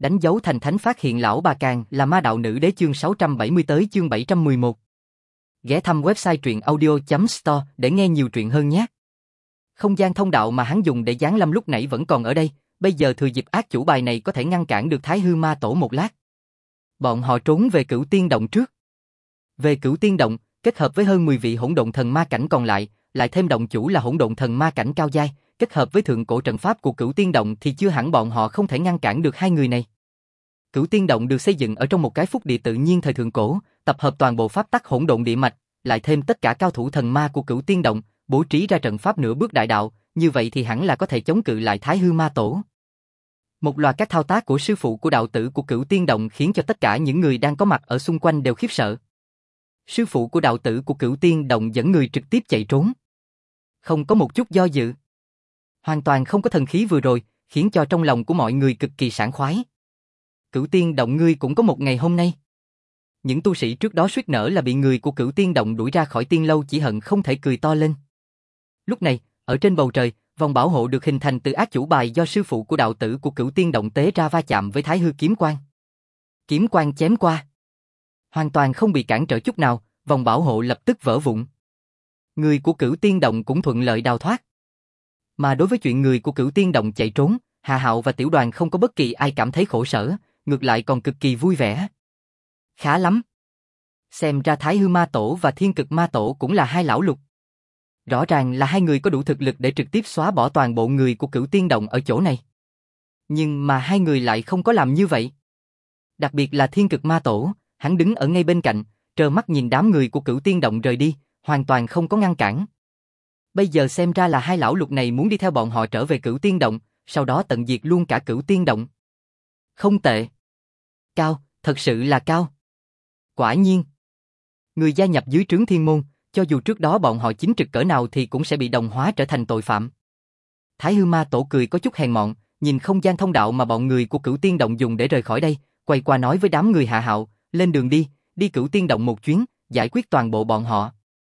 Đánh dấu thành thánh phát hiện lão bà Càng là ma đạo nữ đế chương 670 tới chương 711. Ghé thăm website truyệnaudio.store để nghe nhiều truyện hơn nhé. Không gian thông đạo mà hắn dùng để giáng lâm lúc nãy vẫn còn ở đây, bây giờ thừa dịp ác chủ bài này có thể ngăn cản được Thái Hư Ma Tổ một lát. Bọn họ trốn về Cửu Tiên Động trước. Về Cửu Tiên Động, kết hợp với hơn 10 vị hỗn độn thần ma cảnh còn lại, lại thêm động chủ là hỗn độn thần ma cảnh cao giai, kết hợp với thượng cổ trận pháp của Cửu Tiên Động thì chưa hẳn bọn họ không thể ngăn cản được hai người này. Cửu Tiên Động được xây dựng ở trong một cái phúc địa tự nhiên thời thượng cổ, tập hợp toàn bộ pháp tắc hỗn độn địa mạch, lại thêm tất cả cao thủ thần ma của Cửu Tiên Động, bố trí ra trận pháp nửa bước đại đạo, như vậy thì hẳn là có thể chống cự lại Thái Hư Ma Tổ. Một loạt các thao tác của sư phụ của đạo tử của Cửu Tiên Động khiến cho tất cả những người đang có mặt ở xung quanh đều khiếp sợ. Sư phụ của đạo tử của Cửu Tiên Động dẫn người trực tiếp chạy trốn. Không có một chút do dự. Hoàn toàn không có thần khí vừa rồi, khiến cho trong lòng của mọi người cực kỳ sảng khoái. Cửu Tiên Động ngươi cũng có một ngày hôm nay. Những tu sĩ trước đó suýt nở là bị người của Cửu Tiên Động đuổi ra khỏi tiên lâu chỉ hận không thể cười to lên. Lúc này, ở trên bầu trời, vòng bảo hộ được hình thành từ ác chủ bài do sư phụ của đạo tử của Cửu Tiên Động tế ra va chạm với Thái Hư kiếm quang. Kiếm quang chém qua. Hoàn toàn không bị cản trở chút nào, vòng bảo hộ lập tức vỡ vụn. Người của Cửu Tiên Động cũng thuận lợi đào thoát. Mà đối với chuyện người của Cửu Tiên Động chạy trốn, Hà Hạo và Tiểu Đoàn không có bất kỳ ai cảm thấy khổ sở, ngược lại còn cực kỳ vui vẻ. Khá lắm. Xem ra Thái Hư Ma Tổ và Thiên Cực Ma Tổ cũng là hai lão lục. Rõ ràng là hai người có đủ thực lực để trực tiếp xóa bỏ toàn bộ người của Cửu Tiên Động ở chỗ này. Nhưng mà hai người lại không có làm như vậy. Đặc biệt là Thiên Cực Ma Tổ, hắn đứng ở ngay bên cạnh, trơ mắt nhìn đám người của Cửu Tiên Động rời đi, hoàn toàn không có ngăn cản. Bây giờ xem ra là hai lão lục này muốn đi theo bọn họ trở về Cửu Tiên Động, sau đó tận diệt luôn cả Cửu Tiên Động. Không tệ. Cao, thật sự là cao. Quả nhiên. Người gia nhập dưới trướng Thiên Môn, cho dù trước đó bọn họ chính trực cỡ nào thì cũng sẽ bị đồng hóa trở thành tội phạm. Thái Hư Ma Tổ cười có chút hèn mọn, nhìn không gian thông đạo mà bọn người của Cửu Tiên Động dùng để rời khỏi đây, quay qua nói với đám người Hạ Hạo, lên đường đi Cửu Tiên Động một chuyến, giải quyết toàn bộ bọn họ.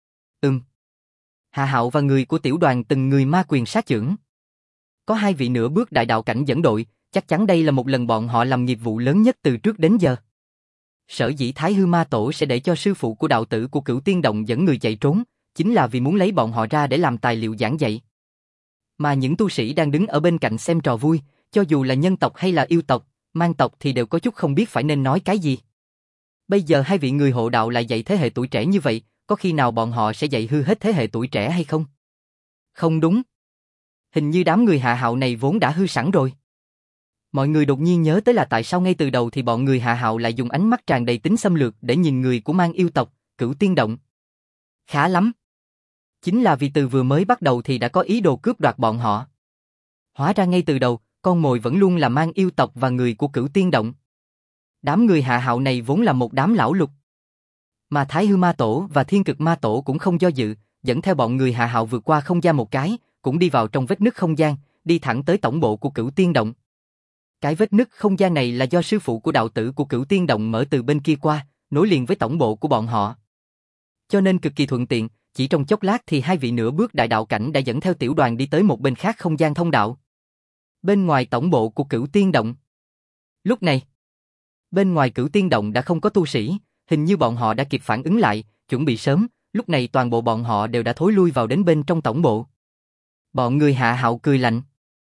Hạ Hạo và người của Tiểu Đoàn từng người ma quyền sát chưởng. Có hai vị nửa bước đại đạo cảnh dẫn đội, chắc chắn đây là một lần bọn họ làm nghiệp vụ lớn nhất từ trước đến giờ. Sở dĩ Thái Hư Ma Tổ sẽ để cho sư phụ của đạo tử của Cửu Tiên Động dẫn người chạy trốn, chính là vì muốn lấy bọn họ ra để làm tài liệu giảng dạy. Mà những tu sĩ đang đứng ở bên cạnh xem trò vui, cho dù là nhân tộc hay là yêu tộc, man tộc thì đều có chút không biết phải nên nói cái gì. Bây giờ hai vị người hộ đạo lại dạy thế hệ tuổi trẻ như vậy, có khi nào bọn họ sẽ dạy hư hết thế hệ tuổi trẻ hay không? Không đúng. Hình như đám người Hạ Hạo này vốn đã hư sẵn rồi. Mọi người đột nhiên nhớ tới là tại sao ngay từ đầu thì bọn người Hạ Hạo lại dùng ánh mắt tràn đầy tính xâm lược để nhìn người của man yêu tộc, Cửu Tiên Động. Khá lắm. Chính là vì từ vừa mới bắt đầu thì đã có ý đồ cướp đoạt bọn họ. Hóa ra ngay từ đầu, con mồi vẫn luôn là man yêu tộc và người của Cửu Tiên Động. Đám người Hạ Hạo này vốn là một đám lão lục. Mà Thái Hư Ma Tổ và Thiên Cực Ma Tổ cũng không do dự, dẫn theo bọn người Hạ Hạo vượt qua không gian một cái, cũng đi vào trong vết nứt không gian, đi thẳng tới tổng bộ của Cửu Tiên Động. Cái vết nứt không gian này là do sư phụ của đạo tử của Cửu Tiên Động mở từ bên kia qua, nối liền với tổng bộ của bọn họ. Cho nên cực kỳ thuận tiện, chỉ trong chốc lát thì hai vị nửa bước đại đạo cảnh đã dẫn theo Tiểu Đoàn đi tới một bên khác không gian thông đạo. Bên ngoài tổng bộ của Cửu Tiên Động. Lúc này, bên ngoài Cửu Tiên Động đã không có tu sĩ, hình như bọn họ đã kịp phản ứng lại, chuẩn bị sớm, lúc này toàn bộ bọn họ đều đã thối lui vào đến bên trong tổng bộ. Bọn người Hạ Hạo cười lạnh.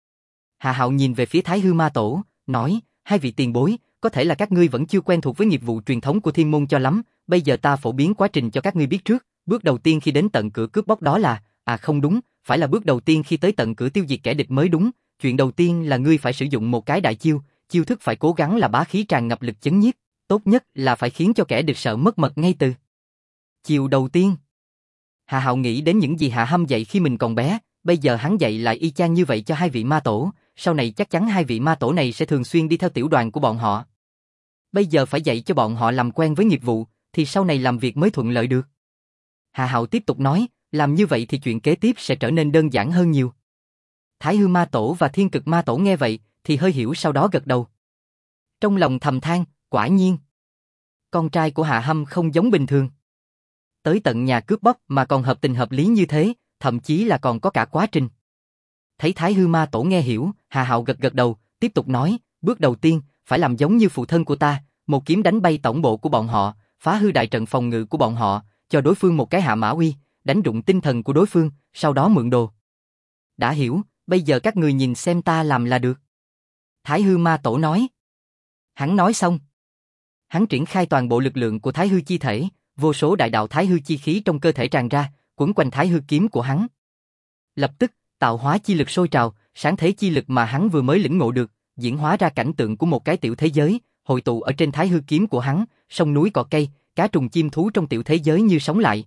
Hạ Hạo nhìn về phía Thái Hư Ma Tổ, nói, hai vị tiền bối, có thể là các ngươi vẫn chưa quen thuộc với nghiệp vụ truyền thống của Thiên Môn cho lắm, bây giờ ta phổ biến quá trình cho các ngươi biết trước, bước đầu tiên khi đến tận cửa cướp bóc đó là, không đúng, phải là bước đầu tiên khi tới tận cửa tiêu diệt kẻ địch mới đúng, chuyện đầu tiên là ngươi phải sử dụng một cái đại chiêu, chiêu thức phải cố gắng là bá khí tràn ngập lực chấn nhiếp, tốt nhất là phải khiến cho kẻ địch sợ mất mật ngay từ chiêu đầu tiên. Hạ Hạo nghĩ đến những gì Hạ Hâm dạy khi mình còn bé, bây giờ hắn dạy lại y chang như vậy cho hai vị ma tổ, sau này chắc chắn hai vị ma tổ này sẽ thường xuyên đi theo Tiểu Đoàn của bọn họ. Bây giờ phải dạy cho bọn họ làm quen với nghiệp vụ, thì sau này làm việc mới thuận lợi được. Hạ Hạo tiếp tục nói, làm như vậy thì chuyện kế tiếp sẽ trở nên đơn giản hơn nhiều. Thái Hư Ma Tổ và Thiên Cực Ma Tổ nghe vậy, thì hơi hiểu sau đó gật đầu. Trong lòng thầm than, quả nhiên. Con trai của Hạ Hâm không giống bình thường. Tới tận nhà cướp bóc mà còn hợp tình hợp lý như thế, thậm chí là còn có cả quá trình. Thấy Thái Hư Ma Tổ nghe hiểu, Hạ Hạo gật gật đầu, tiếp tục nói, bước đầu tiên, phải làm giống như phụ thân của ta, một kiếm đánh bay tổng bộ của bọn họ, phá hư đại trận phòng ngự của bọn họ, cho đối phương một cái hạ mã uy, đánh rụng tinh thần của đối phương, sau đó mượn đồ. Đã hiểu, bây giờ các người nhìn xem ta làm là được. Thái hư ma tổ nói. Hắn nói xong. Hắn triển khai toàn bộ lực lượng của thái hư chi thể, vô số đại đạo thái hư chi khí trong cơ thể tràn ra, quấn quanh thái hư kiếm của hắn. Lập tức, tạo hóa chi lực sôi trào, sáng thế chi lực mà hắn vừa mới lĩnh ngộ được, diễn hóa ra cảnh tượng của một cái tiểu thế giới, hội tụ ở trên thái hư kiếm của hắn, sông núi cỏ cây, cá trùng chim thú trong tiểu thế giới như sống lại.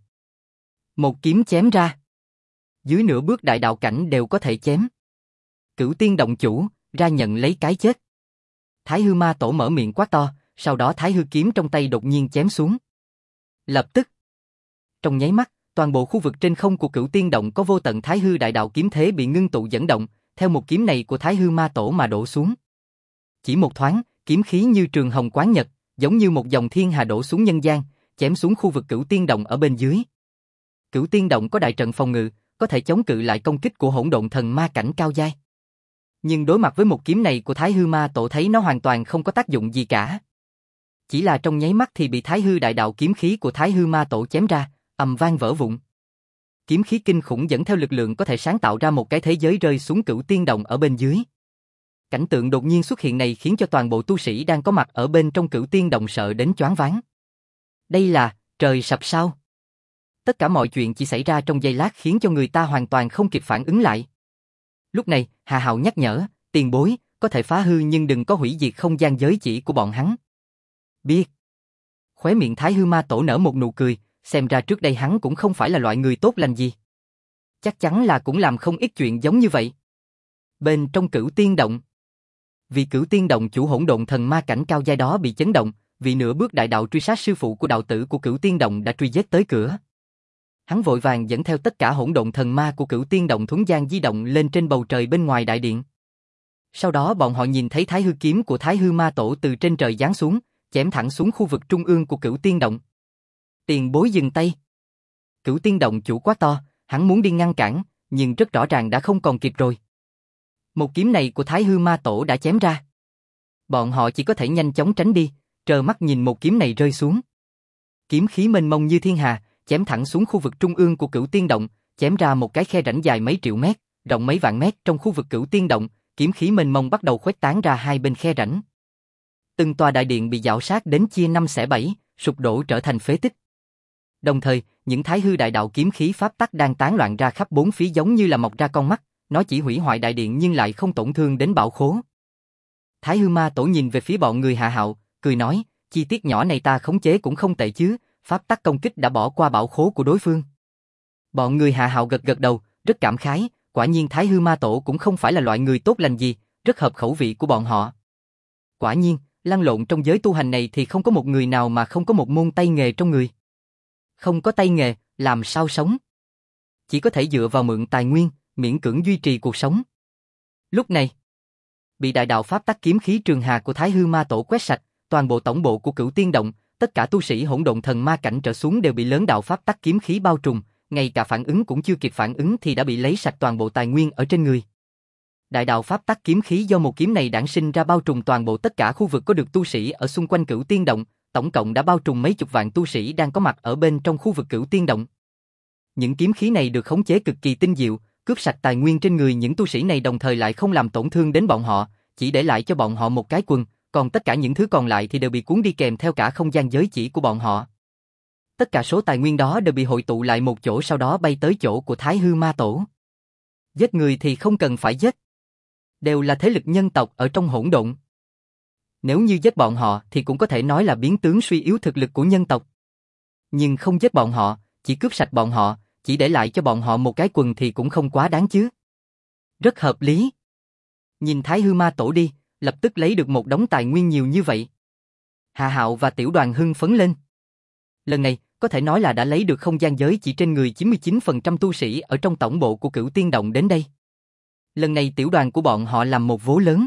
Một kiếm chém ra. Dưới nửa bước đại đạo cảnh đều có thể chém. Cửu tiên động chủ, ra nhận lấy cái chết. Thái hư ma tổ mở miệng quát to, sau đó thái hư kiếm trong tay đột nhiên chém xuống. Lập tức, trong nháy mắt, toàn bộ khu vực trên không của cửu tiên động có vô tận thái hư đại đạo kiếm thế bị ngưng tụ dẫn động, theo một kiếm này của thái hư ma tổ mà đổ xuống. Chỉ một thoáng, kiếm khí như trường hồng quán nhật, giống như một dòng thiên hà đổ xuống nhân gian, chém xuống khu vực cửu tiên động ở bên dưới. Cửu tiên động có đại trận phòng ngự, có thể chống cự lại công kích của hỗn độn thần ma cảnh cao giai. Nhưng đối mặt với một kiếm này của thái hư ma tổ thấy nó hoàn toàn không có tác dụng gì cả. Chỉ là trong nháy mắt thì bị thái hư đại đạo kiếm khí của thái hư ma tổ chém ra, ầm vang vỡ vụn. Kiếm khí kinh khủng dẫn theo lực lượng có thể sáng tạo ra một cái thế giới rơi xuống cửu tiên động ở bên dưới. Cảnh tượng đột nhiên xuất hiện này khiến cho toàn bộ tu sĩ đang có mặt ở bên trong cửu tiên động sợ đến choáng váng. Đây là trời sập sao? Tất cả mọi chuyện chỉ xảy ra trong giây lát khiến cho người ta hoàn toàn không kịp phản ứng lại. Lúc này, Hà Hạo nhắc nhở, tiền bối, có thể phá hư nhưng đừng có hủy diệt không gian giới chỉ của bọn hắn. Biết. Khóe miệng thái hư ma tổ nở một nụ cười, xem ra trước đây hắn cũng không phải là loại người tốt lành gì. Chắc chắn là cũng làm không ít chuyện giống như vậy. Bên trong cửu tiên động, vì cửu tiên động chủ hỗn độn thần ma cảnh cao giai đó bị chấn động, vì nửa bước đại đạo truy sát sư phụ của đạo tử của cửu tiên động đã truy giết tới cửa. Hắn vội vàng dẫn theo tất cả hỗn độn thần ma của cửu tiên động thuấn gian di động lên trên bầu trời bên ngoài đại điện. Sau đó bọn họ nhìn thấy thái hư kiếm của thái hư ma tổ từ trên trời giáng xuống, chém thẳng xuống khu vực trung ương của cửu tiên động. Tiền bối dừng tay. Cửu tiên động chủ quát to, hắn muốn đi ngăn cản, nhưng rất rõ ràng đã không còn kịp rồi. Một kiếm này của thái hư ma tổ đã chém ra. Bọn họ chỉ có thể nhanh chóng tránh đi, trơ mắt nhìn một kiếm này rơi xuống. Kiếm khí mênh mông như thiên hà, chém thẳng xuống khu vực trung ương của cửu tiên động, chém ra một cái khe rãnh dài mấy triệu mét, rộng mấy vạn mét trong khu vực cửu tiên động, kiếm khí mênh mông bắt đầu khuếch tán ra hai bên khe rãnh. Từng tòa đại điện bị giảo sát đến chia năm xẻ bảy, sụp đổ trở thành phế tích. Đồng thời, những thái hư đại đạo kiếm khí pháp tắc đang tán loạn ra khắp bốn phía giống như là mọc ra con mắt, nó chỉ hủy hoại đại điện nhưng lại không tổn thương đến bảo khố. Thái hư ma tổ nhìn về phía bọn người Hạ Hạo, cười nói, chi tiết nhỏ này ta khống chế cũng không tệ chứ, pháp tắc công kích đã bỏ qua bảo khố của đối phương. Bọn người Hạ Hạo gật gật đầu, rất cảm khái, quả nhiên Thái hư ma tổ cũng không phải là loại người tốt lành gì, rất hợp khẩu vị của bọn họ. Quả nhiên, lăn lộn trong giới tu hành này thì không có một người nào mà không có một môn tay nghề trong người. Không có tay nghề, làm sao sống? Chỉ có thể dựa vào mượn tài nguyên, miễn cưỡng duy trì cuộc sống. Lúc này, bị đại đạo pháp tắc kiếm khí trường hà của Thái hư ma tổ quét sạch, toàn bộ tổng bộ của cửu tiên động, tất cả tu sĩ hỗn độn thần ma cảnh trở xuống đều bị lớn đạo pháp tắc kiếm khí bao trùm, ngay cả phản ứng cũng chưa kịp phản ứng thì đã bị lấy sạch toàn bộ tài nguyên ở trên người. Đại đạo pháp tắc kiếm khí do một kiếm này đản sinh ra bao trùm toàn bộ tất cả khu vực có được tu sĩ ở xung quanh cửu tiên động, tổng cộng đã bao trùm mấy chục vạn tu sĩ đang có mặt ở bên trong khu vực cửu tiên động. Những kiếm khí này được khống chế cực kỳ tinh diệu, cướp sạch tài nguyên trên người những tu sĩ này đồng thời lại không làm tổn thương đến bọn họ, chỉ để lại cho bọn họ một cái quần, còn tất cả những thứ còn lại thì đều bị cuốn đi kèm theo cả không gian giới chỉ của bọn họ. Tất cả số tài nguyên đó đều bị hội tụ lại một chỗ sau đó bay tới chỗ của Thái hư ma tổ. Giết người thì không cần phải giết. Đều là thế lực nhân tộc ở trong hỗn độn. Nếu như giết bọn họ thì cũng có thể nói là biến tướng suy yếu thực lực của nhân tộc. Nhưng không giết bọn họ, chỉ cướp sạch bọn họ, chỉ để lại cho bọn họ một cái quần thì cũng không quá đáng chứ. Rất hợp lý. Nhìn Thái hư ma tổ đi, lập tức lấy được một đống tài nguyên nhiều như vậy. Hạ Hạo và Tiểu Đoàn hưng phấn lên. Lần này, có thể nói là đã lấy được không gian giới chỉ trên người 99% tu sĩ ở trong tổng bộ của cửu tiên động đến đây. Lần này tiểu đoàn của bọn họ làm một vố lớn.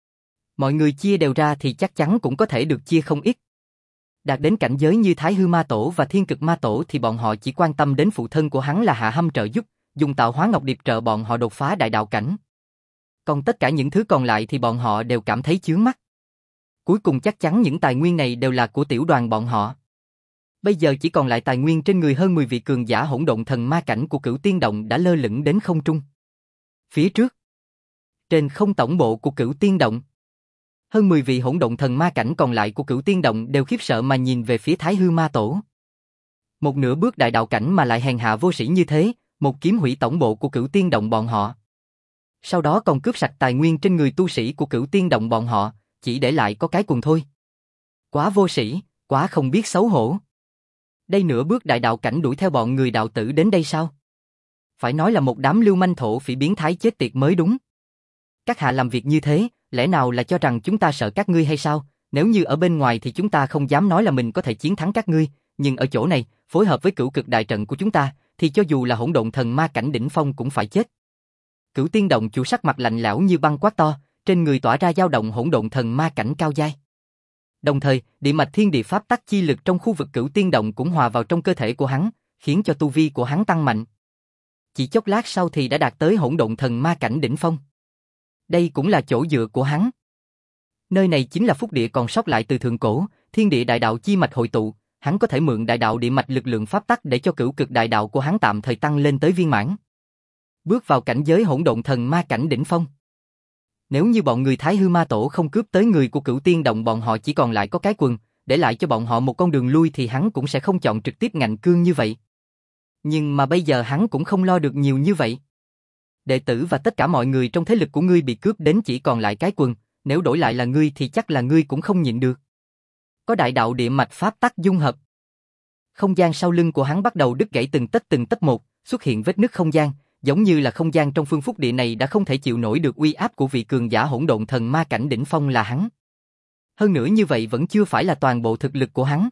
Mọi người chia đều ra thì chắc chắn cũng có thể được chia không ít. Đạt đến cảnh giới như Thái hư ma tổ và Thiên cực ma tổ thì bọn họ chỉ quan tâm đến phụ thân của hắn là Hạ Hâm trợ giúp, dùng tạo hóa ngọc điệp trợ bọn họ đột phá đại đạo cảnh. Còn tất cả những thứ còn lại thì bọn họ đều cảm thấy chướng mắt. Cuối cùng chắc chắn những tài nguyên này đều là của tiểu đoàn bọn họ. Bây giờ chỉ còn lại tài nguyên trên người hơn 10 vị cường giả hỗn độn thần ma cảnh của Cửu Tiên Động đã lơ lửng đến không trung. Phía trước, trên không tổng bộ của Cửu Tiên Động, hơn 10 vị hỗn độn thần ma cảnh còn lại của Cửu Tiên Động đều khiếp sợ mà nhìn về phía Thái Hư Ma Tổ. Một nửa bước đại đạo cảnh mà lại hèn hạ vô sĩ như thế, một kiếm hủy tổng bộ của Cửu Tiên Động bọn họ. Sau đó còn cướp sạch tài nguyên trên người tu sĩ của Cửu Tiên Động bọn họ, chỉ để lại có cái quần thôi. Quá vô sĩ, quá không biết xấu hổ. Đây nửa bước đại đạo cảnh đuổi theo bọn người đạo tử đến đây sao? Phải nói là một đám lưu manh thổ phỉ biến thái chết tiệt mới đúng. Các hạ làm việc như thế, lẽ nào là cho rằng chúng ta sợ các ngươi hay sao? Nếu như ở bên ngoài thì chúng ta không dám nói là mình có thể chiến thắng các ngươi, nhưng ở chỗ này, phối hợp với cửu cực đại trận của chúng ta, thì cho dù là hỗn độn thần ma cảnh đỉnh phong cũng phải chết. Cửu Tiên Động chủ sắc mặt lạnh lẽo như băng quát to, trên người tỏa ra dao động hỗn độn thần ma cảnh cao giai. Đồng thời, địa mạch thiên địa pháp tắc chi lực trong khu vực Cửu Tiên Động cũng hòa vào trong cơ thể của hắn, khiến cho tu vi của hắn tăng mạnh. Chỉ chốc lát sau thì đã đạt tới hỗn độn thần ma cảnh đỉnh phong. Đây cũng là chỗ dựa của hắn. Nơi này chính là phúc địa còn sót lại từ thượng cổ, thiên địa đại đạo chi mạch hội tụ, hắn có thể mượn đại đạo địa mạch lực lượng pháp tắc để cho cửu cực đại đạo của hắn tạm thời tăng lên tới viên mãn. Bước vào cảnh giới hỗn độn thần ma cảnh đỉnh phong. Nếu như bọn người Thái Hư Ma Tổ không cướp tới người của Cửu Tiên Động bọn họ chỉ còn lại có cái quần, để lại cho bọn họ một con đường lui thì hắn cũng sẽ không chọn trực tiếp ngạnh cương như vậy. Nhưng mà bây giờ hắn cũng không lo được nhiều như vậy. Đệ tử và tất cả mọi người trong thế lực của ngươi bị cướp đến chỉ còn lại cái quần, nếu đổi lại là ngươi thì chắc là ngươi cũng không nhịn được. Có đại đạo địa mạch pháp tắc dung hợp. Không gian sau lưng của hắn bắt đầu đứt gãy từng tấc một, xuất hiện vết nứt không gian, giống như là không gian trong phương phúc địa này đã không thể chịu nổi được uy áp của vị cường giả hỗn độn thần ma cảnh đỉnh phong là hắn. Hơn nữa như vậy vẫn chưa phải là toàn bộ thực lực của hắn.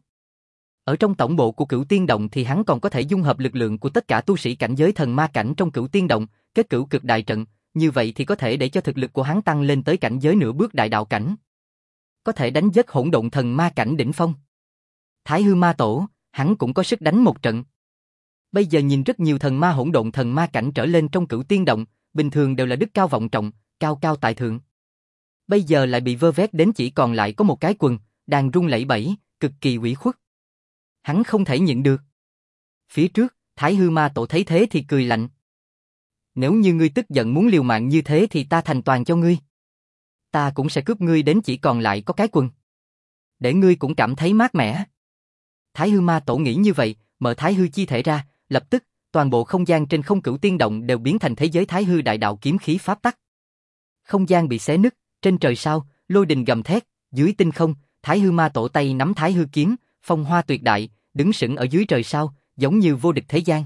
Ở trong tổng bộ của Cửu Tiên Động thì hắn còn có thể dung hợp lực lượng của tất cả tu sĩ cảnh giới thần ma cảnh trong Cửu Tiên Động, kết cửu cực đại trận, như vậy thì có thể để cho thực lực của hắn tăng lên tới cảnh giới nửa bước đại đạo cảnh. Có thể đánh giết hỗn độn thần ma cảnh đỉnh phong. Thái Hư Ma Tổ, hắn cũng có sức đánh một trận. Bây giờ nhìn rất nhiều thần ma hỗn độn thần ma cảnh trở lên trong Cửu Tiên Động, bình thường đều là đức cao vọng trọng, cao cao tại thượng. Bây giờ lại bị vơ vét đến chỉ còn lại có một cái quần, đang run lẩy bẩy, cực kỳ ủy khuất. Hắn không thể nhịn được. Phía trước, Thái Hư Ma Tổ thấy thế thì cười lạnh. Nếu như ngươi tức giận muốn liều mạng như thế thì ta thành toàn cho ngươi. Ta cũng sẽ cướp ngươi đến chỉ còn lại có cái quần. Để ngươi cũng cảm thấy mát mẻ. Thái Hư Ma Tổ nghĩ như vậy, mở Thái Hư chi thể ra, lập tức, toàn bộ không gian trên không Cửu Tiên Động đều biến thành thế giới Thái Hư đại đạo kiếm khí pháp tắc. Không gian bị xé nứt, trên trời sao, lôi đình gầm thét, dưới tinh không, Thái Hư Ma Tổ tay nắm Thái Hư kiếm, phong hoa tuyệt đại, đứng sững ở dưới trời sao, giống như vô địch thế gian.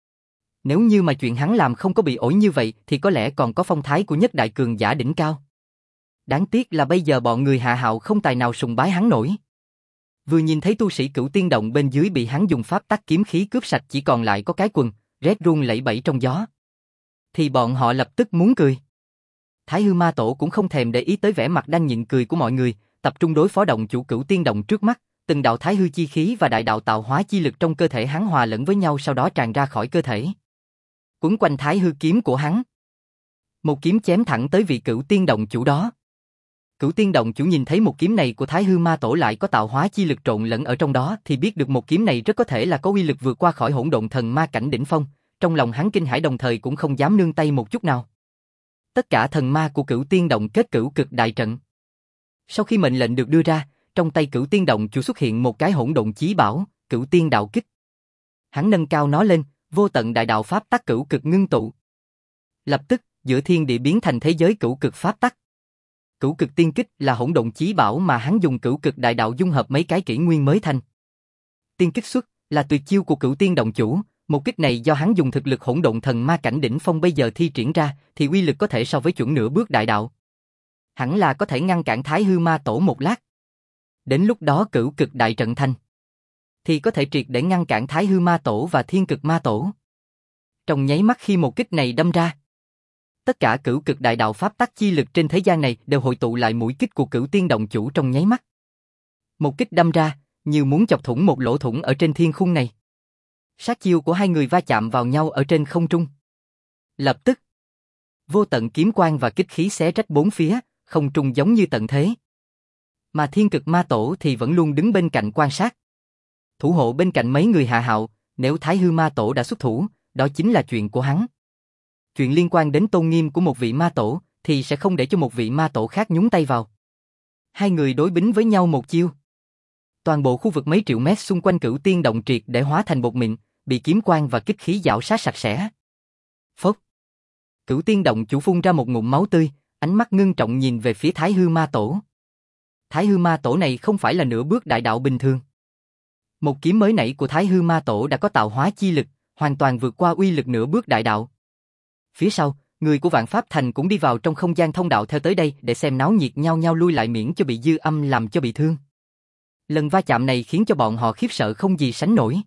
Nếu như mà chuyện hắn làm không có bị ổi như vậy thì có lẽ còn có phong thái của nhất đại cường giả đỉnh cao. Đáng tiếc là bây giờ bọn người Hạ Hạo không tài nào sùng bái hắn nổi. Vừa nhìn thấy tu sĩ Cửu Tiên Động bên dưới bị hắn dùng pháp tắc kiếm khí cướp sạch chỉ còn lại có cái quần, rét run lẩy bẩy trong gió, thì bọn họ lập tức muốn cười. Thái Hư Ma Tổ cũng không thèm để ý tới vẻ mặt đang nhịn cười của mọi người, tập trung đối phó động chủ Cửu Tiên Động trước mắt, từng đạo Thái Hư chi khí và đại đạo tạo hóa chi lực trong cơ thể hắn hòa lẫn với nhau sau đó tràn ra khỏi cơ thể. Quấn quanh Thái Hư kiếm của hắn. Một kiếm chém thẳng tới vị Cửu Tiên Động chủ đó. Cửu Tiên Động chủ nhìn thấy một kiếm này của Thái Hư Ma Tổ lại có tạo hóa chi lực trộn lẫn ở trong đó thì biết được một kiếm này rất có thể là có uy lực vượt qua khỏi hỗn độn thần ma cảnh đỉnh phong, trong lòng hắn kinh hãi đồng thời cũng không dám nương tay một chút nào. Tất cả thần ma của Cửu Tiên Động kết cửu cực đại trận. Sau khi mệnh lệnh được đưa ra, trong tay Cửu Tiên Động chủ xuất hiện một cái hỗn độn chí bảo, Cửu Tiên Đạo Kích. Hắn nâng cao nó lên, vô tận đại đạo pháp tắc cửu cực ngưng tụ. Lập tức, giữa thiên địa biến thành thế giới cửu cực pháp tắc. Cửu cực tiên kích là hỗn độn chí bảo mà hắn dùng cửu cực đại đạo dung hợp mấy cái kỷ nguyên mới thành. Tiên kích xuất là tuyệt chiêu của Cửu Tiên Động chủ, một kích này do hắn dùng thực lực hỗn độn thần ma cảnh đỉnh phong bây giờ thi triển ra, thì uy lực có thể so với chuẩn nửa bước đại đạo. Hẳn là có thể ngăn cản Thái Hư Ma Tổ một lát. Đến lúc đó cửu cực đại trận thành, thì có thể triệt để ngăn cản Thái Hư Ma Tổ và Thiên Cực Ma Tổ. Trong nháy mắt khi một kích này đâm ra, tất cả cửu cực đại đạo pháp tắc chi lực trên thế gian này đều hội tụ lại mũi kích của Cửu Tiên Động chủ trong nháy mắt. Một kích đâm ra, như muốn chọc thủng một lỗ thủng ở trên thiên khung này. Sát chiêu của hai người va chạm vào nhau ở trên không trung. Lập tức, vô tận kiếm quang và kích khí xé rách bốn phía, không trung giống như tận thế. Mà Thiên Cực Ma Tổ thì vẫn luôn đứng bên cạnh quan sát. Thủ hộ bên cạnh mấy người Hạ Hạo, nếu Thái Hư Ma Tổ đã xuất thủ, đó chính là chuyện của hắn. Chuyện liên quan đến tôn nghiêm của một vị ma tổ, thì sẽ không để cho một vị ma tổ khác nhúng tay vào. Hai người đối bính với nhau một chiêu. Toàn bộ khu vực mấy triệu mét xung quanh Cửu Tiên Động triệt để hóa thành bột mịn, bị kiếm quang và kích khí giảo sát sạch sẽ. Phốc. Cửu Tiên Động chủ phun ra một ngụm máu tươi, ánh mắt ngưng trọng nhìn về phía Thái Hư Ma Tổ. Thái Hư Ma Tổ này không phải là nửa bước đại đạo bình thường. Một kiếm mới nãy của Thái Hư Ma Tổ đã có tạo hóa chi lực, hoàn toàn vượt qua uy lực nửa bước đại đạo. Phía sau, người của Vạn Pháp Thành cũng đi vào trong không gian thông đạo theo tới đây để xem náo nhiệt, nhau nhau lui lại miễn cho bị dư âm làm cho bị thương. Lần va chạm này khiến cho bọn họ khiếp sợ không gì sánh nổi.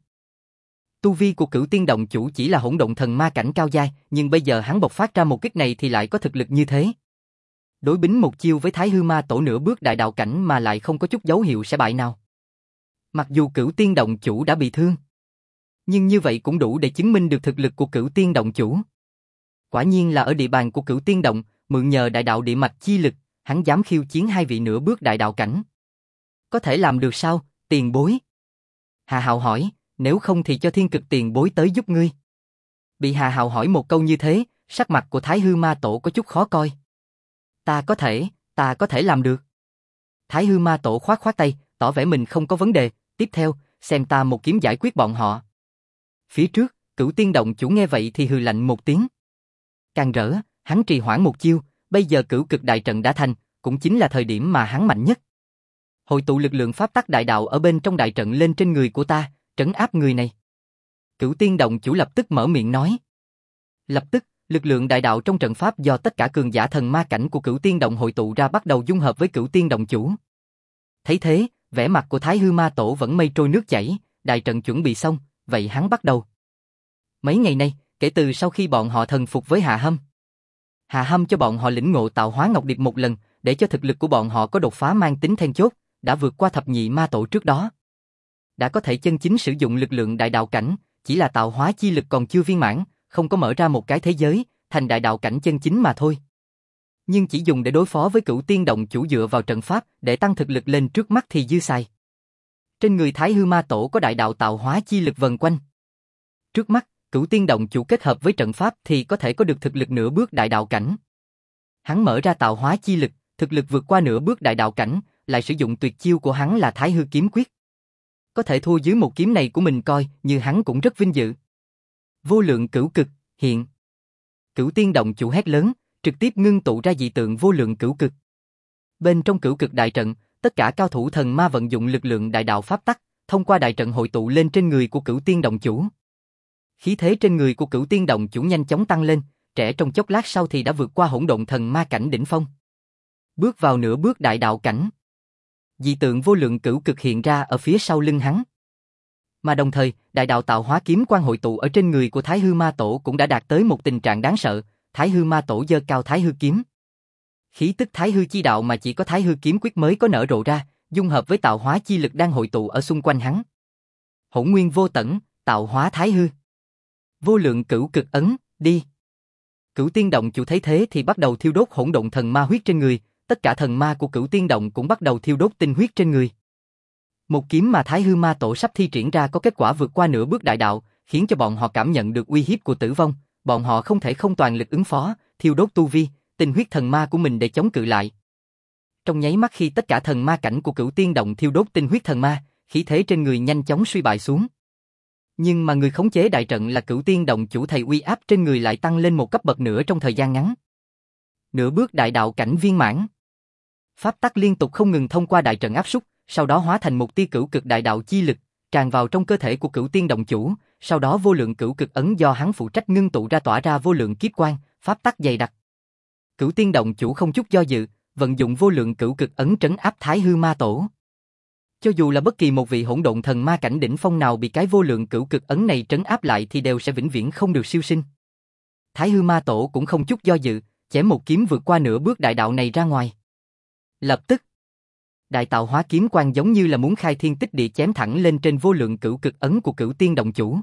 Tu vi của Cửu Tiên Động chủ chỉ là hỗn độn thần ma cảnh cao giai, nhưng bây giờ hắn bộc phát ra một kích này thì lại có thực lực như thế. Đối bính một chiêu với Thái Hư Ma Tổ nửa bước đại đạo cảnh mà lại không có chút dấu hiệu sẽ bại nào. Mặc dù Cửu Tiên Động chủ đã bị thương, nhưng như vậy cũng đủ để chứng minh được thực lực của Cửu Tiên Động chủ. Quả nhiên là ở địa bàn của Cửu Tiên Động, mượn nhờ đại đạo địa mạch chi lực, hắn dám khiêu chiến hai vị nửa bước đại đạo cảnh. Có thể làm được sao, tiền bối? Hà Hạo hỏi, nếu không thì cho Thiên Cực tiền bối tới giúp ngươi. Bị Hà Hạo hỏi một câu như thế, sắc mặt của Thái Hư Ma Tổ có chút khó coi. Ta có thể làm được. Thái Hư Ma Tổ khoát khoát tay, tỏ vẻ mình không có vấn đề, tiếp theo, xem ta một kiếm giải quyết bọn họ. Phía trước, Cửu Tiên Động chủ nghe vậy thì hừ lạnh một tiếng. Càng rỡ, hắn trì hoãn một chiêu, bây giờ Cửu Cực đại trận đã thành, cũng chính là thời điểm mà hắn mạnh nhất. Hội tụ lực lượng pháp tắc đại đạo ở bên trong đại trận lên trên người của ta, trấn áp người này. Cửu Tiên Động chủ lập tức mở miệng nói. Lập tức, lực lượng đại đạo trong trận pháp do tất cả cường giả thần ma cảnh của Cửu Tiên Động hội tụ ra bắt đầu dung hợp với Cửu Tiên Động chủ. Thấy thế, vẻ mặt của Thái Hư Ma Tổ vẫn mây trôi nước chảy, đại trận chuẩn bị xong, vậy hắn bắt đầu. Mấy ngày nay, kể từ sau khi bọn họ thần phục với Hạ Hâm cho bọn họ lĩnh ngộ tạo hóa ngọc điệp một lần, để cho thực lực của bọn họ có đột phá mang tính then chốt, đã vượt qua thập nhị ma tổ trước đó. Đã có thể chân chính sử dụng lực lượng đại đạo cảnh, chỉ là tạo hóa chi lực còn chưa viên mãn, không có mở ra một cái thế giới, thành đại đạo cảnh chân chính mà thôi. Nhưng chỉ dùng để đối phó với Cửu Tiên Động chủ dựa vào trận pháp để tăng thực lực lên trước mắt thì dư xài. Trên người Thái Hư Ma Tổ có đại đạo tạo hóa chi lực vần quanh. Trước mắt, Cửu Tiên Động chủ kết hợp với trận pháp thì có thể có được thực lực nửa bước đại đạo cảnh. Hắn mở ra tạo hóa chi lực, thực lực vượt qua nửa bước đại đạo cảnh, lại sử dụng tuyệt chiêu của hắn là Thái Hư kiếm quyết. Có thể thua dưới một kiếm này của mình coi như hắn cũng rất vinh dự. Vô lượng cửu cực, hiện. Cửu Tiên Động chủ hét lớn, trực tiếp ngưng tụ ra dị tượng vô lượng cửu cực. Bên trong cửu cực đại trận, tất cả cao thủ thần ma vận dụng lực lượng đại đạo pháp tắc, thông qua đại trận hội tụ lên trên người của Cửu Tiên Động chủ. Khí thế trên người của Cửu Tiên Động chủ nhanh chóng tăng lên, trẻ trong chốc lát sau thì đã vượt qua hỗn độn thần ma cảnh đỉnh phong. Bước vào nửa bước đại đạo cảnh. Dị tượng vô lượng cửu cực hiện ra ở phía sau lưng hắn. Mà đồng thời, đại đạo tạo hóa kiếm quang hội tụ ở trên người của Thái Hư Ma Tổ cũng đã đạt tới một tình trạng đáng sợ, Thái Hư Ma Tổ giơ cao Thái Hư kiếm. Khí tức Thái Hư chi đạo mà chỉ có Thái Hư kiếm quyết mới có nở rộ ra, dung hợp với tạo hóa chi lực đang hội tụ ở xung quanh hắn. Hỗn nguyên vô tận, tạo hóa Thái Hư. Vô lượng cửu cực ấn, đi. Cửu Tiên Động chủ thấy thế thì bắt đầu thiêu đốt hỗn độn thần ma huyết trên người, tất cả thần ma của Cửu Tiên Động cũng bắt đầu thiêu đốt tinh huyết trên người. Một kiếm mà Thái Hư Ma Tổ sắp thi triển ra có kết quả vượt qua nửa bước đại đạo, khiến cho bọn họ cảm nhận được uy hiếp của tử vong, bọn họ không thể không toàn lực ứng phó, thiêu đốt tu vi, tinh huyết thần ma của mình để chống cự lại. Trong nháy mắt khi tất cả thần ma cảnh của Cửu Tiên Động thiêu đốt tinh huyết thần ma, khí thế trên người nhanh chóng suy bại xuống. Nhưng mà người khống chế đại trận là Cửu Tiên Động chủ, thầy uy áp trên người lại tăng lên một cấp bậc nữa trong thời gian ngắn. Nửa bước đại đạo cảnh viên mãn. Pháp tắc liên tục không ngừng thông qua đại trận áp súc, sau đó hóa thành một tia cửu cực đại đạo chi lực, tràn vào trong cơ thể của Cửu Tiên Động chủ, sau đó vô lượng cửu cực ấn do hắn phụ trách ngưng tụ ra tỏa ra vô lượng kiếp quang, pháp tắc dày đặc. Cửu Tiên Động chủ không chút do dự, vận dụng vô lượng cửu cực ấn trấn áp Thái Hư Ma Tổ. Cho dù là bất kỳ một vị hỗn độn thần ma cảnh đỉnh phong nào bị cái vô lượng cửu cực ấn này trấn áp lại thì đều sẽ vĩnh viễn không được siêu sinh. Thái Hư Ma Tổ cũng không chút do dự, chém một kiếm vượt qua nửa bước đại đạo này ra ngoài. Lập tức, đại tạo hóa kiếm quang giống như là muốn khai thiên tích địa chém thẳng lên trên vô lượng cửu cực ấn của Cửu Tiên Động chủ.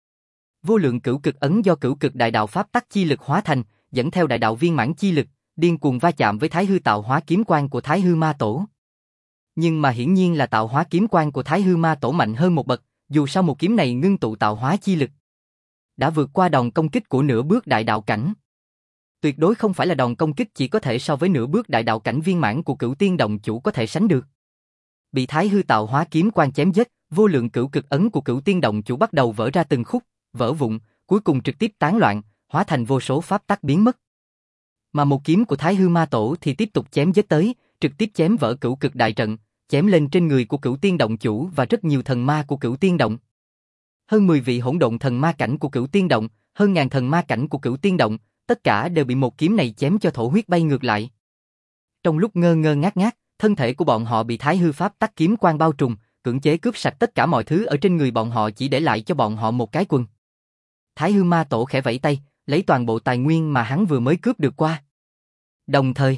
Vô lượng cửu cực ấn do cửu cực đại đạo pháp tắc chi lực hóa thành, dẫn theo đại đạo viên mãn chi lực, điên cuồng va chạm với Thái Hư tạo hóa kiếm quang của Thái Hư Ma Tổ. Nhưng mà hiển nhiên là tạo hóa kiếm quan của Thái Hư Ma Tổ mạnh hơn một bậc, dù sao một kiếm này ngưng tụ tạo hóa chi lực, đã vượt qua đòn công kích của nửa bước đại đạo cảnh. Tuyệt đối không phải là đòn công kích chỉ có thể so với nửa bước đại đạo cảnh viên mãn của Cửu Tiên Động Chủ có thể sánh được. Bị Thái Hư tạo hóa kiếm quan chém giết, vô lượng cửu cực ấn của Cửu Tiên Động Chủ bắt đầu vỡ ra từng khúc, vỡ vụn, cuối cùng trực tiếp tán loạn, hóa thành vô số pháp tắc biến mất. Mà một kiếm của Thái Hư Ma Tổ thì tiếp tục chém giết tới, trực tiếp chém vỡ cửu cực đại trận, chém lên trên người của Cửu Tiên Động Chủ và rất nhiều thần ma của Cửu Tiên Động. Hơn 10 vị hỗn độn thần ma cảnh của Cửu Tiên Động, hơn ngàn thần ma cảnh của Cửu Tiên Động, tất cả đều bị một kiếm này chém cho thổ huyết bay ngược lại. Trong lúc ngơ ngơ ngác ngác, thân thể của bọn họ bị Thái Hư pháp tắc kiếm quang bao trùm, cưỡng chế cướp sạch tất cả mọi thứ ở trên người bọn họ, chỉ để lại cho bọn họ một cái quần. Thái Hư Ma Tổ khẽ vẫy tay, lấy toàn bộ tài nguyên mà hắn vừa mới cướp được qua. Đồng thời,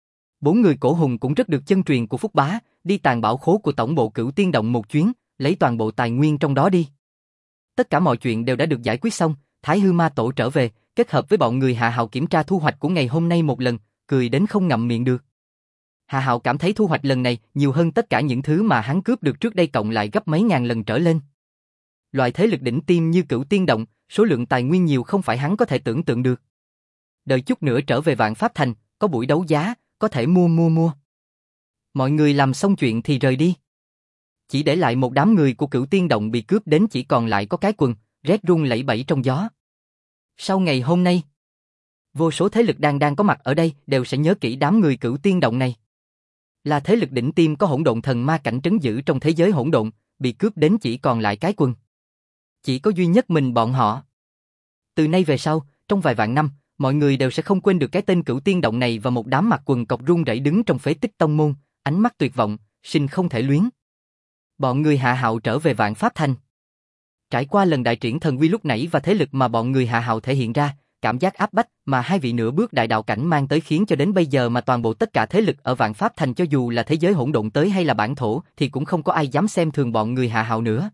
4 người cổ hùng cũng rất được chân truyền của Phúc Bá, đi tàng bảo khố của tổng bộ Cửu Tiên Động một chuyến, lấy toàn bộ tài nguyên trong đó đi. Tất cả mọi chuyện đều đã được giải quyết xong, Thái Hư Ma Tổ trở về, kết hợp với bọn người Hạ Hạo kiểm tra thu hoạch của ngày hôm nay một lần, cười đến không ngậm miệng được. Hạ Hạo cảm thấy thu hoạch lần này nhiều hơn tất cả những thứ mà hắn cướp được trước đây cộng lại gấp mấy ngàn lần trở lên. Loại thế lực đỉnh tiêm như Cửu Tiên Động, số lượng tài nguyên nhiều không phải hắn có thể tưởng tượng được. Đợi chút nữa trở về Vạn Pháp Thành, có buổi đấu giá, có thể mua. Mọi người làm xong chuyện thì rời đi. Chỉ để lại một đám người của Cửu Tiên Động bị cướp đến chỉ còn lại có cái quần, rét run lẩy bẩy trong gió. Sau ngày hôm nay, vô số thế lực đang có mặt ở đây đều sẽ nhớ kỹ đám người Cửu Tiên Động này. Là thế lực đỉnh tiêm có hỗn độn thần ma cảnh trấn giữ trong thế giới hỗn độn, bị cướp đến chỉ còn lại cái quần. Chỉ có duy nhất mình bọn họ. Từ nay về sau, trong vài vạn năm, mọi người đều sẽ không quên được cái tên Cửu Tiên Động này và một đám mặc quần cộc run rẩy đứng trong phế tích tông môn, ánh mắt tuyệt vọng, sinh không thể luyến. Bọn người Hạ Hạo trở về Vạn Pháp Thành. Trải qua lần đại triển thần uy lúc nãy và thế lực mà bọn người Hạ Hạo thể hiện ra, cảm giác áp bách mà hai vị nửa bước đại đạo cảnh mang tới khiến cho đến bây giờ mà toàn bộ tất cả thế lực ở Vạn Pháp Thành cho dù là thế giới hỗn độn tới hay là bản thổ thì cũng không có ai dám xem thường bọn người Hạ Hạo nữa.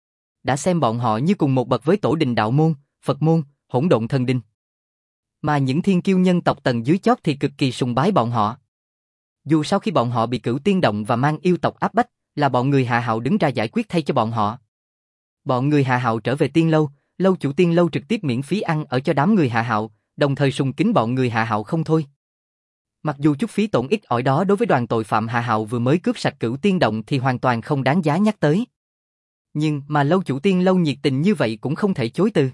Đã xem bọn họ như cùng một bậc với Tổ Đình Đạo Môn, Phật Môn, Hỗn Độn Thần Đình. Mà những thiên kiêu nhân tộc tầng dưới chót thì cực kỳ sùng bái bọn họ. Dù sau khi bọn họ bị Cửu Tiên Động và mang yêu tộc áp bách, là bọn người Hạ Hạo đứng ra giải quyết thay cho bọn họ. Bọn người Hạ Hạo trở về Tiên Lâu, lâu chủ Tiên Lâu trực tiếp miễn phí ăn ở cho đám người Hạ Hạo, đồng thời sùng kính bọn người Hạ Hạo không thôi. Mặc dù chút phí tổn ít ỏi đó đối với đoàn tội phạm Hạ Hạo vừa mới cướp sạch Cửu Tiên Động thì hoàn toàn không đáng giá nhắc tới. Nhưng mà lâu chủ Tiên Lâu nhiệt tình như vậy cũng không thể chối từ.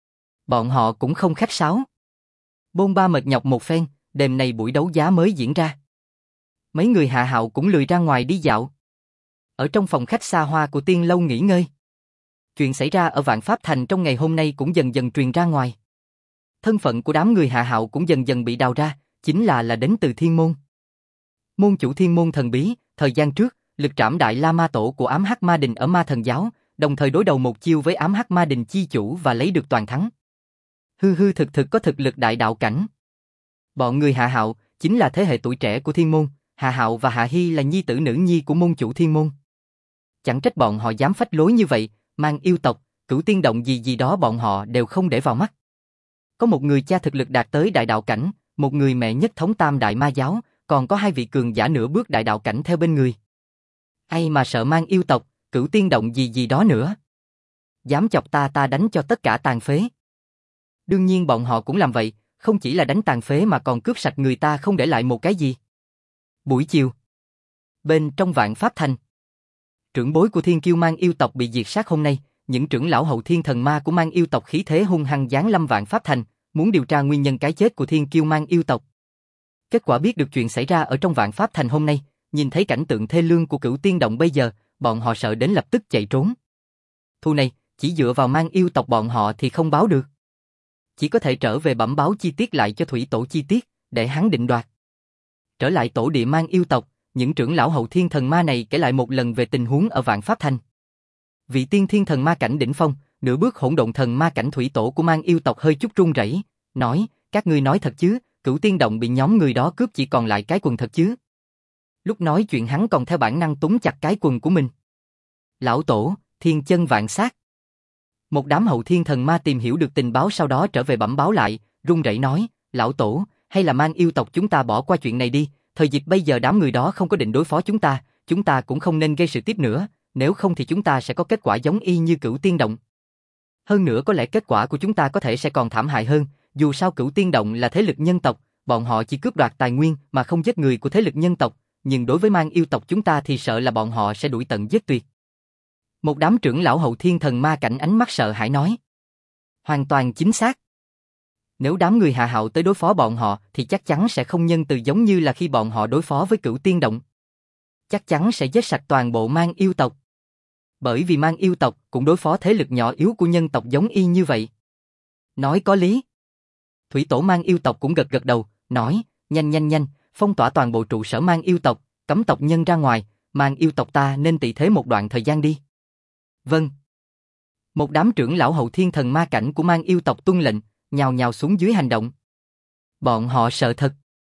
Bọn họ cũng không khách sáo. Bôn ba mệt nhọc một phen, đêm nay buổi đấu giá mới diễn ra. Mấy người Hạ Hạo cũng lười ra ngoài đi dạo. Ở trong phòng khách xa hoa của Tiên Lâu nghỉ ngơi. Chuyện xảy ra ở Vạn Pháp Thành trong ngày hôm nay cũng dần dần truyền ra ngoài. Thân phận của đám người Hạ Hạo cũng dần dần bị đào ra, chính là đến từ Thiên Môn. Môn chủ Thiên Môn thần bí, thời gian trước, lực trảm Đại La Ma Tổ của Ám Hắc Ma Đình ở Ma Thần Giáo, đồng thời đối đầu một chiêu với Ám Hắc Ma Đình chi chủ và lấy được toàn thắng. Hư thực có thực lực đại đạo cảnh. Bọn người Hạ Hạo chính là thế hệ tuổi trẻ của Thiên Môn, Hạ Hạo và Hạ Hy là nhi tử nữ nhi của môn chủ Thiên Môn. Chẳng trách bọn họ dám phách lối như vậy, mang yêu tộc, Cửu Tiên Động gì đó bọn họ đều không để vào mắt. Có một người cha thực lực đạt tới đại đạo cảnh, một người mẹ nhất thống Tam Đại Ma Giáo, còn có hai vị cường giả nửa bước đại đạo cảnh theo bên người. Ai mà sợ mang yêu tộc, Cửu Tiên Động gì đó nữa. Dám chọc ta đánh cho tất cả tàn phế. Đương nhiên bọn họ cũng làm vậy, không chỉ là đánh tàn phế mà còn cướp sạch người ta không để lại một cái gì. Buổi chiều, bên trong Vạn Pháp Thành, trưởng bối của Thiên Kiêu mang yêu tộc bị diệt sát hôm nay, những trưởng lão hậu thiên thần ma của mang yêu tộc khí thế hung hăng giáng lâm Vạn Pháp Thành, muốn điều tra nguyên nhân cái chết của Thiên Kiêu mang yêu tộc. Kết quả biết được chuyện xảy ra ở trong Vạn Pháp Thành hôm nay, nhìn thấy cảnh tượng thê lương của Cửu Tiên Động bây giờ, bọn họ sợ đến lập tức chạy trốn. Thù này, chỉ dựa vào mang yêu tộc bọn họ thì không báo được. Chỉ có thể trở về bẩm báo chi tiết lại cho Thủy Tổ chi tiết, để hắn định đoạt. Trở lại tổ địa mang yêu tộc, những trưởng lão hậu thiên thần ma này kể lại một lần về tình huống ở Vạn Pháp Thành. Vị tiên thiên thần ma cảnh đỉnh phong, nửa bước hỗn độn thần ma cảnh Thủy Tổ của mang yêu tộc hơi chút run rẩy, nói, các ngươi nói thật chứ, Cửu Tiên Động bị nhóm người đó cướp chỉ còn lại cái quần thật chứ. Lúc nói chuyện hắn còn theo bản năng túm chặt cái quần của mình. Lão Tổ, thiên chân vạn sát. Một đám hậu thiên thần ma tìm hiểu được tình báo sau đó trở về bẩm báo lại, run rẩy nói, Lão Tổ, hay là mang yêu tộc chúng ta bỏ qua chuyện này đi, thời dịch bây giờ đám người đó không có định đối phó chúng ta, chúng ta cũng không nên gây sự tiếp nữa, nếu không thì chúng ta sẽ có kết quả giống y như Cửu Tiên Động. Hơn nữa có lẽ kết quả của chúng ta có thể sẽ còn thảm hại hơn, dù sao Cửu Tiên Động là thế lực nhân tộc, bọn họ chỉ cướp đoạt tài nguyên mà không giết người của thế lực nhân tộc, nhưng đối với mang yêu tộc chúng ta thì sợ là bọn họ sẽ đuổi tận giết tuyệt. Một đám trưởng lão hậu thiên thần ma cảnh ánh mắt sợ hãi nói. Hoàn toàn chính xác. Nếu đám người Hạ Hạo tới đối phó bọn họ thì chắc chắn sẽ không nhân từ giống như là khi bọn họ đối phó với Cửu Tiên Động. Chắc chắn sẽ giết sạch toàn bộ mang yêu tộc. Bởi vì mang yêu tộc cũng đối phó thế lực nhỏ yếu của nhân tộc giống y như vậy. Nói có lý. Thủy tổ mang yêu tộc cũng gật gật đầu, nói, nhanh, phong tỏa toàn bộ trụ sở mang yêu tộc, cấm tộc nhân ra ngoài, mang yêu tộc ta nên tị thế một đoạn thời gian đi. Vâng. Một đám trưởng lão hậu thiên thần ma cảnh của mang yêu tộc tuân lệnh, nhào nhào xuống dưới hành động. Bọn họ sợ thật.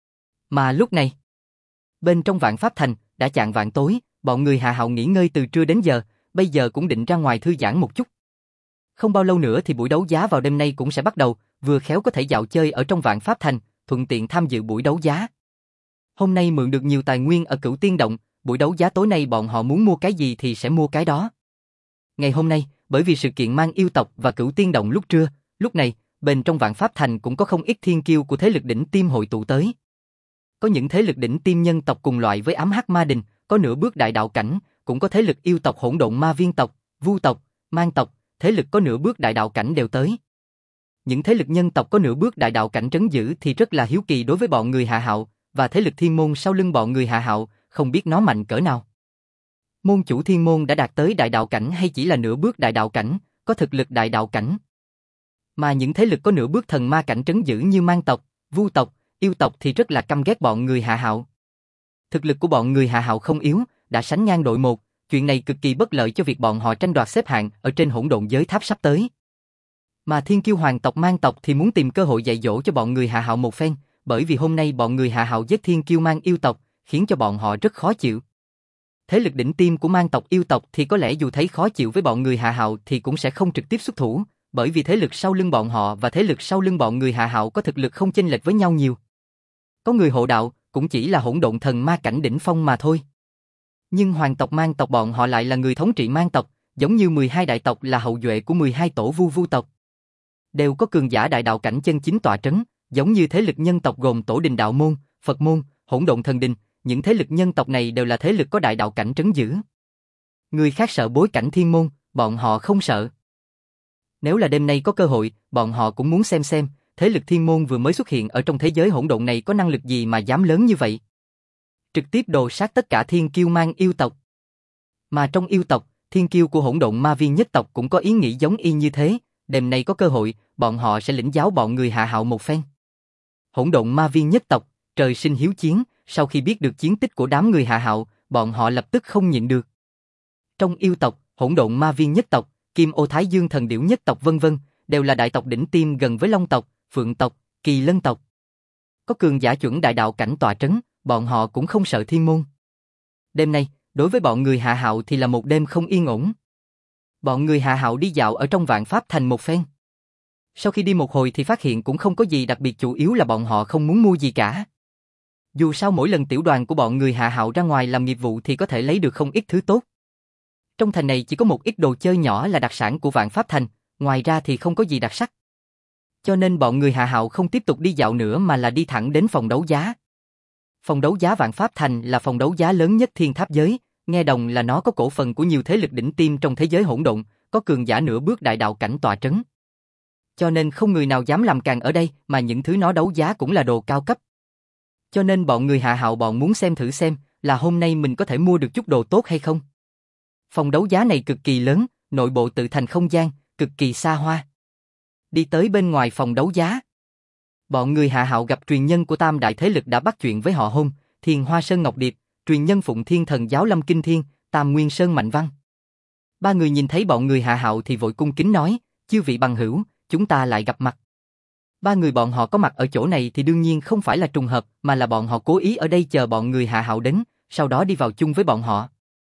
Mà lúc này, bên trong Vạn Pháp Thành, đã chạng vạn tối, bọn người Hạ Hạo nghỉ ngơi từ trưa đến giờ, bây giờ cũng định ra ngoài thư giãn một chút. Không bao lâu nữa thì buổi đấu giá vào đêm nay cũng sẽ bắt đầu, vừa khéo có thể dạo chơi ở trong Vạn Pháp Thành, thuận tiện tham dự buổi đấu giá. Hôm nay mượn được nhiều tài nguyên ở Cửu Tiên Động, buổi đấu giá tối nay bọn họ muốn mua cái gì thì sẽ mua cái đó. Ngày hôm nay, bởi vì sự kiện mang yêu tộc và Cửu Tiên Động lúc trưa, lúc này, bên trong Vạn Pháp Thành cũng có không ít thiên kiêu của thế lực đỉnh tiêm hội tụ tới. Có những thế lực đỉnh tiêm nhân tộc cùng loại với Ám Hắc Ma Đình, có nửa bước đại đạo cảnh, cũng có thế lực yêu tộc hỗn độn ma viên tộc, vu tộc, mang tộc, thế lực có nửa bước đại đạo cảnh đều tới. Những thế lực nhân tộc có nửa bước đại đạo cảnh trấn giữ thì rất là hiếu kỳ đối với bọn người Hạ Hạo, và thế lực thiên môn sau lưng bọn người Hạ Hạo, không biết nó mạnh cỡ nào. Môn chủ thiên môn đã đạt tới đại đạo cảnh hay chỉ là nửa bước đại đạo cảnh, có thực lực đại đạo cảnh. Mà những thế lực có nửa bước thần ma cảnh trấn giữ như mang tộc, vu tộc, yêu tộc thì rất là căm ghét bọn người Hạ Hạo. Thực lực của bọn người Hạ Hạo không yếu, đã sánh ngang đội 1, chuyện này cực kỳ bất lợi cho việc bọn họ tranh đoạt xếp hạng ở trên hỗn độn giới tháp sắp tới. Mà thiên kiêu hoàng tộc mang tộc thì muốn tìm cơ hội dạy dỗ cho bọn người Hạ Hạo một phen, bởi vì hôm nay bọn người Hạ Hạo giết thiên kiêu mang yêu tộc, khiến cho bọn họ rất khó chịu. Thế lực đỉnh tiêm của mang tộc yêu tộc thì có lẽ dù thấy khó chịu với bọn người Hạ Hạo thì cũng sẽ không trực tiếp xuất thủ, bởi vì thế lực sau lưng bọn họ và thế lực sau lưng bọn người Hạ Hạo có thực lực không chênh lệch với nhau nhiều. Có người hộ đạo, cũng chỉ là hỗn độn thần ma cảnh đỉnh phong mà thôi. Nhưng hoàng tộc mang tộc bọn họ lại là người thống trị mang tộc, giống như 12 đại tộc là hậu duệ của 12 tổ vu tộc. Đều có cường giả đại đạo cảnh chân chính tọa trấn, giống như thế lực nhân tộc gồm Tổ Đình Đạo Môn, Phật Môn, Hỗn Độn Thần Đình, những thế lực nhân tộc này đều là thế lực có đại đạo cảnh trấn giữ. Người khác sợ bối cảnh thiên môn, bọn họ không sợ. Nếu là đêm nay có cơ hội, bọn họ cũng muốn xem, thế lực thiên môn vừa mới xuất hiện ở trong thế giới hỗn độn này có năng lực gì mà dám lớn như vậy. Trực tiếp đồ sát tất cả thiên kiêu mang yêu tộc. Mà trong yêu tộc, thiên kiêu của hỗn độn ma viên nhất tộc cũng có ý nghĩ giống y như thế, đêm nay có cơ hội, bọn họ sẽ lĩnh giáo bọn người Hạ Hạo một phen. Hỗn độn ma viên nhất tộc, trời sinh hiếu chiến, sau khi biết được chiến tích của đám người Hạ Hạo, bọn họ lập tức không nhịn được. Trong yêu tộc, hỗn độn ma viên nhất tộc, Kim Ô Thái Dương thần điểu nhất tộc vân vân, đều là đại tộc đỉnh tiêm gần với Long tộc, Phượng tộc, Kỳ Lân tộc. Có cường giả chuẩn đại đạo cảnh tọa trấn, bọn họ cũng không sợ thiên môn. Đêm nay, đối với bọn người Hạ Hạo thì là một đêm không yên ổn. Bọn người Hạ Hạo đi dạo ở trong Vạn Pháp Thành một phen. Sau khi đi một hồi thì phát hiện cũng không có gì đặc biệt, chủ yếu là bọn họ không muốn mua gì cả. Dù sao mỗi lần tiểu đoàn của bọn người Hạ Hạo ra ngoài làm nghiệp vụ thì có thể lấy được không ít thứ tốt. Trong thành này chỉ có một ít đồ chơi nhỏ là đặc sản của Vạn Pháp Thành, ngoài ra thì không có gì đặc sắc. Cho nên bọn người Hạ Hạo không tiếp tục đi dạo nữa mà là đi thẳng đến phòng đấu giá. Phòng đấu giá Vạn Pháp Thành là phòng đấu giá lớn nhất thiên tháp giới, nghe đồn là nó có cổ phần của nhiều thế lực đỉnh tiêm trong thế giới hỗn độn, có cường giả nửa bước đại đạo cảnh tọa trấn. Cho nên không người nào dám làm càn ở đây, mà những thứ nó đấu giá cũng là đồ cao cấp. Cho nên bọn người Hạ Hạo bọn muốn xem thử xem là hôm nay mình có thể mua được chút đồ tốt hay không. Phòng đấu giá này cực kỳ lớn, nội bộ tự thành không gian, cực kỳ xa hoa. Đi tới bên ngoài phòng đấu giá, bọn người Hạ Hạo gặp truyền nhân của tam đại thế lực đã bắt chuyện với họ Hôn, Thiên Hoa Sơn Ngọc Điệp, truyền nhân Phụng Thiên Thần Giáo Lâm Kinh Thiên, Tam Nguyên Sơn Mạnh Văn. Ba người nhìn thấy bọn người Hạ Hạo thì vội cung kính nói, chư vị bằng hữu, chúng ta lại gặp mặt. Ba người bọn họ có mặt ở chỗ này thì đương nhiên không phải là trùng hợp, mà là bọn họ cố ý ở đây chờ bọn người Hạ Hạo đến, sau đó đi vào chung với bọn họ.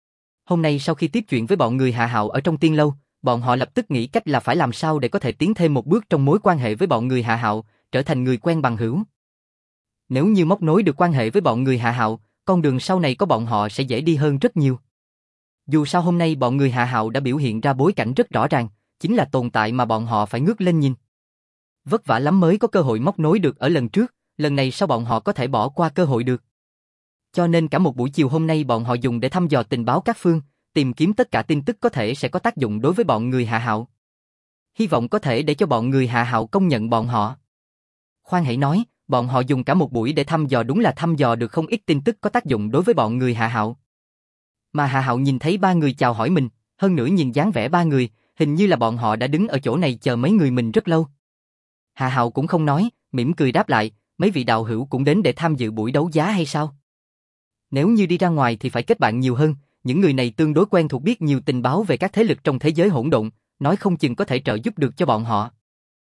Hôm nay sau khi tiếp chuyện với bọn người Hạ Hạo ở trong tiên lâu, bọn họ lập tức nghĩ cách là phải làm sao để có thể tiến thêm một bước trong mối quan hệ với bọn người Hạ Hạo, trở thành người quen bằng hữu. Nếu như móc nối được quan hệ với bọn người Hạ Hạo, con đường sau này có bọn họ sẽ dễ đi hơn rất nhiều. Dù sao hôm nay bọn người Hạ Hạo đã biểu hiện ra bối cảnh rất rõ ràng, chính là tồn tại mà bọn họ phải ngước lên nhìn. Vất vả lắm mới có cơ hội móc nối được ở lần trước, lần này sao bọn họ có thể bỏ qua cơ hội được. Cho nên cả một buổi chiều hôm nay bọn họ dùng để thăm dò tình báo các phương, tìm kiếm tất cả tin tức có thể sẽ có tác dụng đối với bọn người Hạ Hạo. Hy vọng có thể để cho bọn người Hạ Hạo công nhận bọn họ. Khoan hãy nói, bọn họ dùng cả một buổi để thăm dò đúng là thăm dò được không ít tin tức có tác dụng đối với bọn người Hạ Hạo. Mà Hạ Hạo nhìn thấy ba người chào hỏi mình, hơn nữa nhìn dáng vẻ ba người, hình như là bọn họ đã đứng ở chỗ này chờ mấy người mình rất lâu. Hạ Hạo cũng không nói, mỉm cười đáp lại, mấy vị đạo hữu cũng đến để tham dự buổi đấu giá hay sao? Nếu như đi ra ngoài thì phải kết bạn nhiều hơn, những người này tương đối quen thuộc biết nhiều tình báo về các thế lực trong thế giới hỗn độn, nói không chừng có thể trợ giúp được cho bọn họ.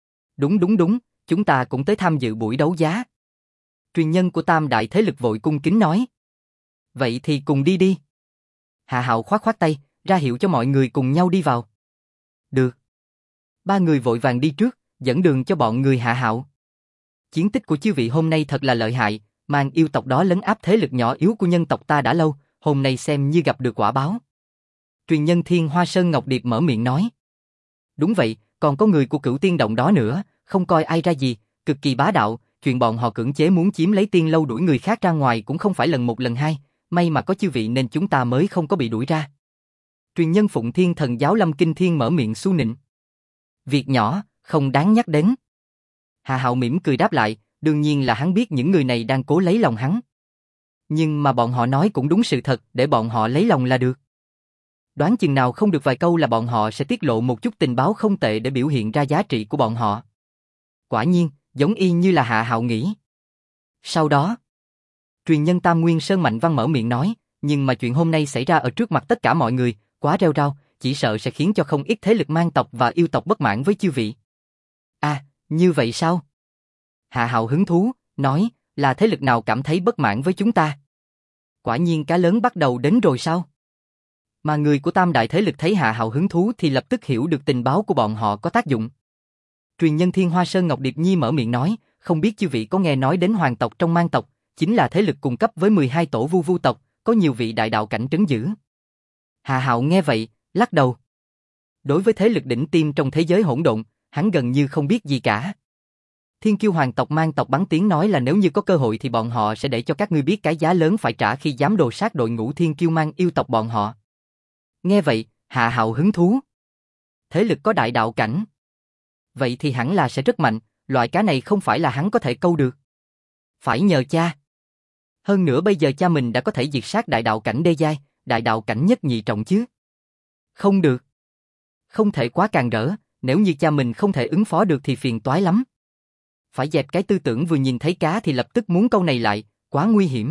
Đúng, chúng ta cũng tới tham dự buổi đấu giá. Truyền nhân của tam đại thế lực vội cung kính nói. Vậy thì cùng đi đi. Hạ Hạo khoát khoát tay, ra hiệu cho mọi người cùng nhau đi vào. Được. Ba người vội vàng đi trước, dẫn đường cho bọn người Hạ Hạo. Chiến tích của chư vị hôm nay thật là lợi hại, mang yêu tộc đó lấn áp thế lực nhỏ yếu của nhân tộc ta đã lâu, hôm nay xem như gặp được quả báo. Truyền nhân Thiên Hoa Sơn Ngọc Điệp mở miệng nói. Đúng vậy, còn có người của Cửu Tiên Động đó nữa, không coi ai ra gì, cực kỳ bá đạo, chuyện bọn họ cưỡng chế muốn chiếm lấy tiên lâu đuổi người khác ra ngoài cũng không phải lần một lần hai, may mà có chư vị nên chúng ta mới không có bị đuổi ra. Truyền nhân Phụng Thiên Thần Giáo Lâm Kinh Thiên mở miệng xu nịnh. Việc nhỏ, không đáng nhắc đến. Hạ Hạo mỉm cười đáp lại, đương nhiên là hắn biết những người này đang cố lấy lòng hắn. Nhưng mà bọn họ nói cũng đúng sự thật, để bọn họ lấy lòng là được. Đoán chừng nào không được vài câu là bọn họ sẽ tiết lộ một chút tình báo không tệ để biểu hiện ra giá trị của bọn họ. Quả nhiên, giống y như là Hạ Hạo nghĩ. Sau đó, truyền nhân Tam Nguyên Sơn Mạnh Văn mở miệng nói, nhưng mà chuyện hôm nay xảy ra ở trước mặt tất cả mọi người, quá rêu rao, chỉ sợ sẽ khiến cho không ít thế lực mang tộc và yêu tộc bất mãn với chư vị. À, như vậy sao? Hạ Hạo hứng thú, nói, là thế lực nào cảm thấy bất mãn với chúng ta? Quả nhiên cá lớn bắt đầu đến rồi sao? Mà người của tam đại thế lực thấy Hạ Hạo hứng thú thì lập tức hiểu được tình báo của bọn họ có tác dụng. Truyền nhân Thiên Hoa Sơn Ngọc Điệp Nhi mở miệng nói, không biết chư vị có nghe nói đến hoàng tộc trong mang tộc, chính là thế lực cùng cấp với 12 tổ vu vu tộc, có nhiều vị đại đạo cảnh trấn giữ. Hạ Hạo nghe vậy, lắc đầu. Đối với thế lực đỉnh tiêm trong thế giới hỗn độn, hắn gần như không biết gì cả. Thiên Kiêu hoàng tộc mang tộc bắn tiếng nói là nếu như có cơ hội thì bọn họ sẽ để cho các ngươi biết cái giá lớn phải trả khi dám đồ sát đội ngũ Thiên Kiêu mang yêu tộc bọn họ. Nghe vậy, Hạ Hạo hứng thú. Thế lực có đại đạo cảnh. Vậy thì hẳn là sẽ rất mạnh, loại cá này không phải là hắn có thể câu được. Phải nhờ cha. Hơn nữa bây giờ cha mình đã có thể diệt sát đại đạo cảnh đê giai, đại đạo cảnh nhất nhị trọng chứ. Không được. Không thể quá càng rỡ, nếu như cha mình không thể ứng phó được thì phiền toái lắm. Phải dẹp cái tư tưởng vừa nhìn thấy cá thì lập tức muốn câu này lại, quá nguy hiểm.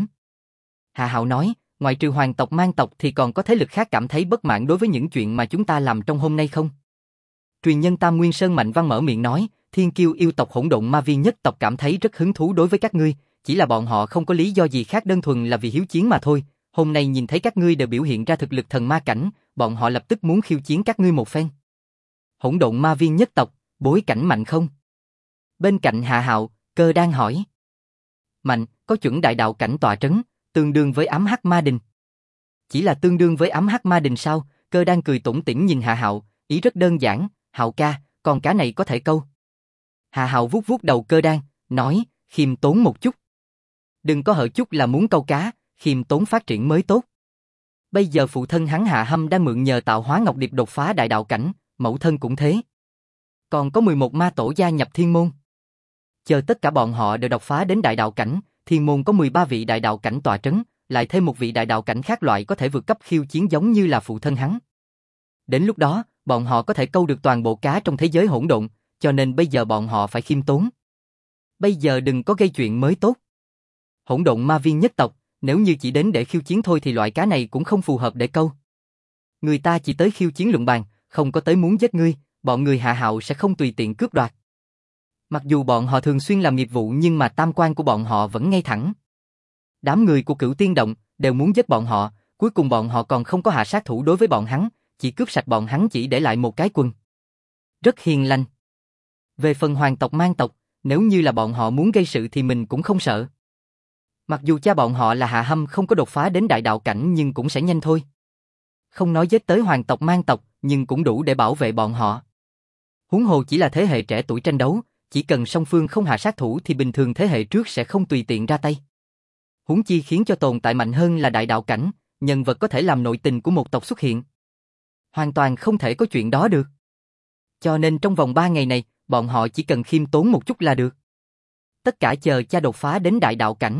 Hạ Hạo nói, ngoài trừ hoàng tộc mang tộc thì còn có thế lực khác cảm thấy bất mãn đối với những chuyện mà chúng ta làm trong hôm nay không? Truyền nhân Tam Nguyên Sơn Mạnh Văn mở miệng nói, Thiên Kiêu yêu tộc hỗn độn ma viên nhất tộc cảm thấy rất hứng thú đối với các ngươi, chỉ là bọn họ không có lý do gì khác đơn thuần là vì hiếu chiến mà thôi. Hôm nay nhìn thấy các ngươi đều biểu hiện ra thực lực thần ma cảnh, bọn họ lập tức muốn khiêu chiến các ngươi một phen. Hỗn độn ma viên nhất tộc, bối cảnh mạnh không? Bên cạnh Hạ Hạo, Cơ đang hỏi. Mạnh, có chuẩn đại đạo cảnh tọa trấn, tương đương với ám hắc ma đình. Chỉ là tương đương với ám hắc ma đình sao? Cơ đang cười tủm tỉm nhìn Hạ Hạo, ý rất đơn giản, Hạo ca, con cá này có thể câu. Hạ Hạo vuốt vuốt đầu Cơ đang, nói, khiêm tốn một chút. Đừng có hở chút là muốn câu cá, khiêm tốn phát triển mới tốt. Bây giờ phụ thân hắn Hạ Hâm đang mượn nhờ tạo hóa ngọc điệp đột phá đại đạo cảnh, mẫu thân cũng thế. Còn có 11 ma tổ gia nhập thiên môn. Chờ tất cả bọn họ đều đột phá đến đại đạo cảnh, thiên môn có 13 vị đại đạo cảnh tọa trấn, lại thêm một vị đại đạo cảnh khác loại có thể vượt cấp khiêu chiến giống như là phụ thân hắn. Đến lúc đó, bọn họ có thể câu được toàn bộ cá trong thế giới hỗn độn, cho nên bây giờ bọn họ phải khiêm tốn. Bây giờ đừng có gây chuyện mới tốt. Hỗn độn ma viên nhất tộc, nếu như chỉ đến để khiêu chiến thôi thì loại cá này cũng không phù hợp để câu. Người ta chỉ tới khiêu chiến luận bàn, không có tới muốn giết ngươi, bọn người Hạ Hạo sẽ không tùy tiện cướp đoạt. Mặc dù bọn họ thường xuyên làm nghiệp vụ nhưng mà tam quan của bọn họ vẫn ngay thẳng. Đám người của Cửu Tiên Động đều muốn giết bọn họ, cuối cùng bọn họ còn không có hạ sát thủ đối với bọn hắn, chỉ cướp sạch bọn hắn chỉ để lại một cái quần. Rất hiền lành. Về phần hoàng tộc mang tộc, nếu như là bọn họ muốn gây sự thì mình cũng không sợ. Mặc dù cha bọn họ là Hạ Hâm không có đột phá đến đại đạo cảnh nhưng cũng sẽ nhanh thôi. Không nói giết tới hoàng tộc mang tộc, nhưng cũng đủ để bảo vệ bọn họ. Huống hồ chỉ là thế hệ trẻ tuổi tranh đấu, chỉ cần song phương không hạ sát thủ thì bình thường thế hệ trước sẽ không tùy tiện ra tay. Huống chi khiến cho tồn tại mạnh hơn là đại đạo cảnh, nhân vật có thể làm nội tình của một tộc xuất hiện. Hoàn toàn không thể có chuyện đó được. Cho nên trong vòng 3 ngày này, bọn họ chỉ cần khiêm tốn một chút là được. Tất cả chờ cha đột phá đến đại đạo cảnh.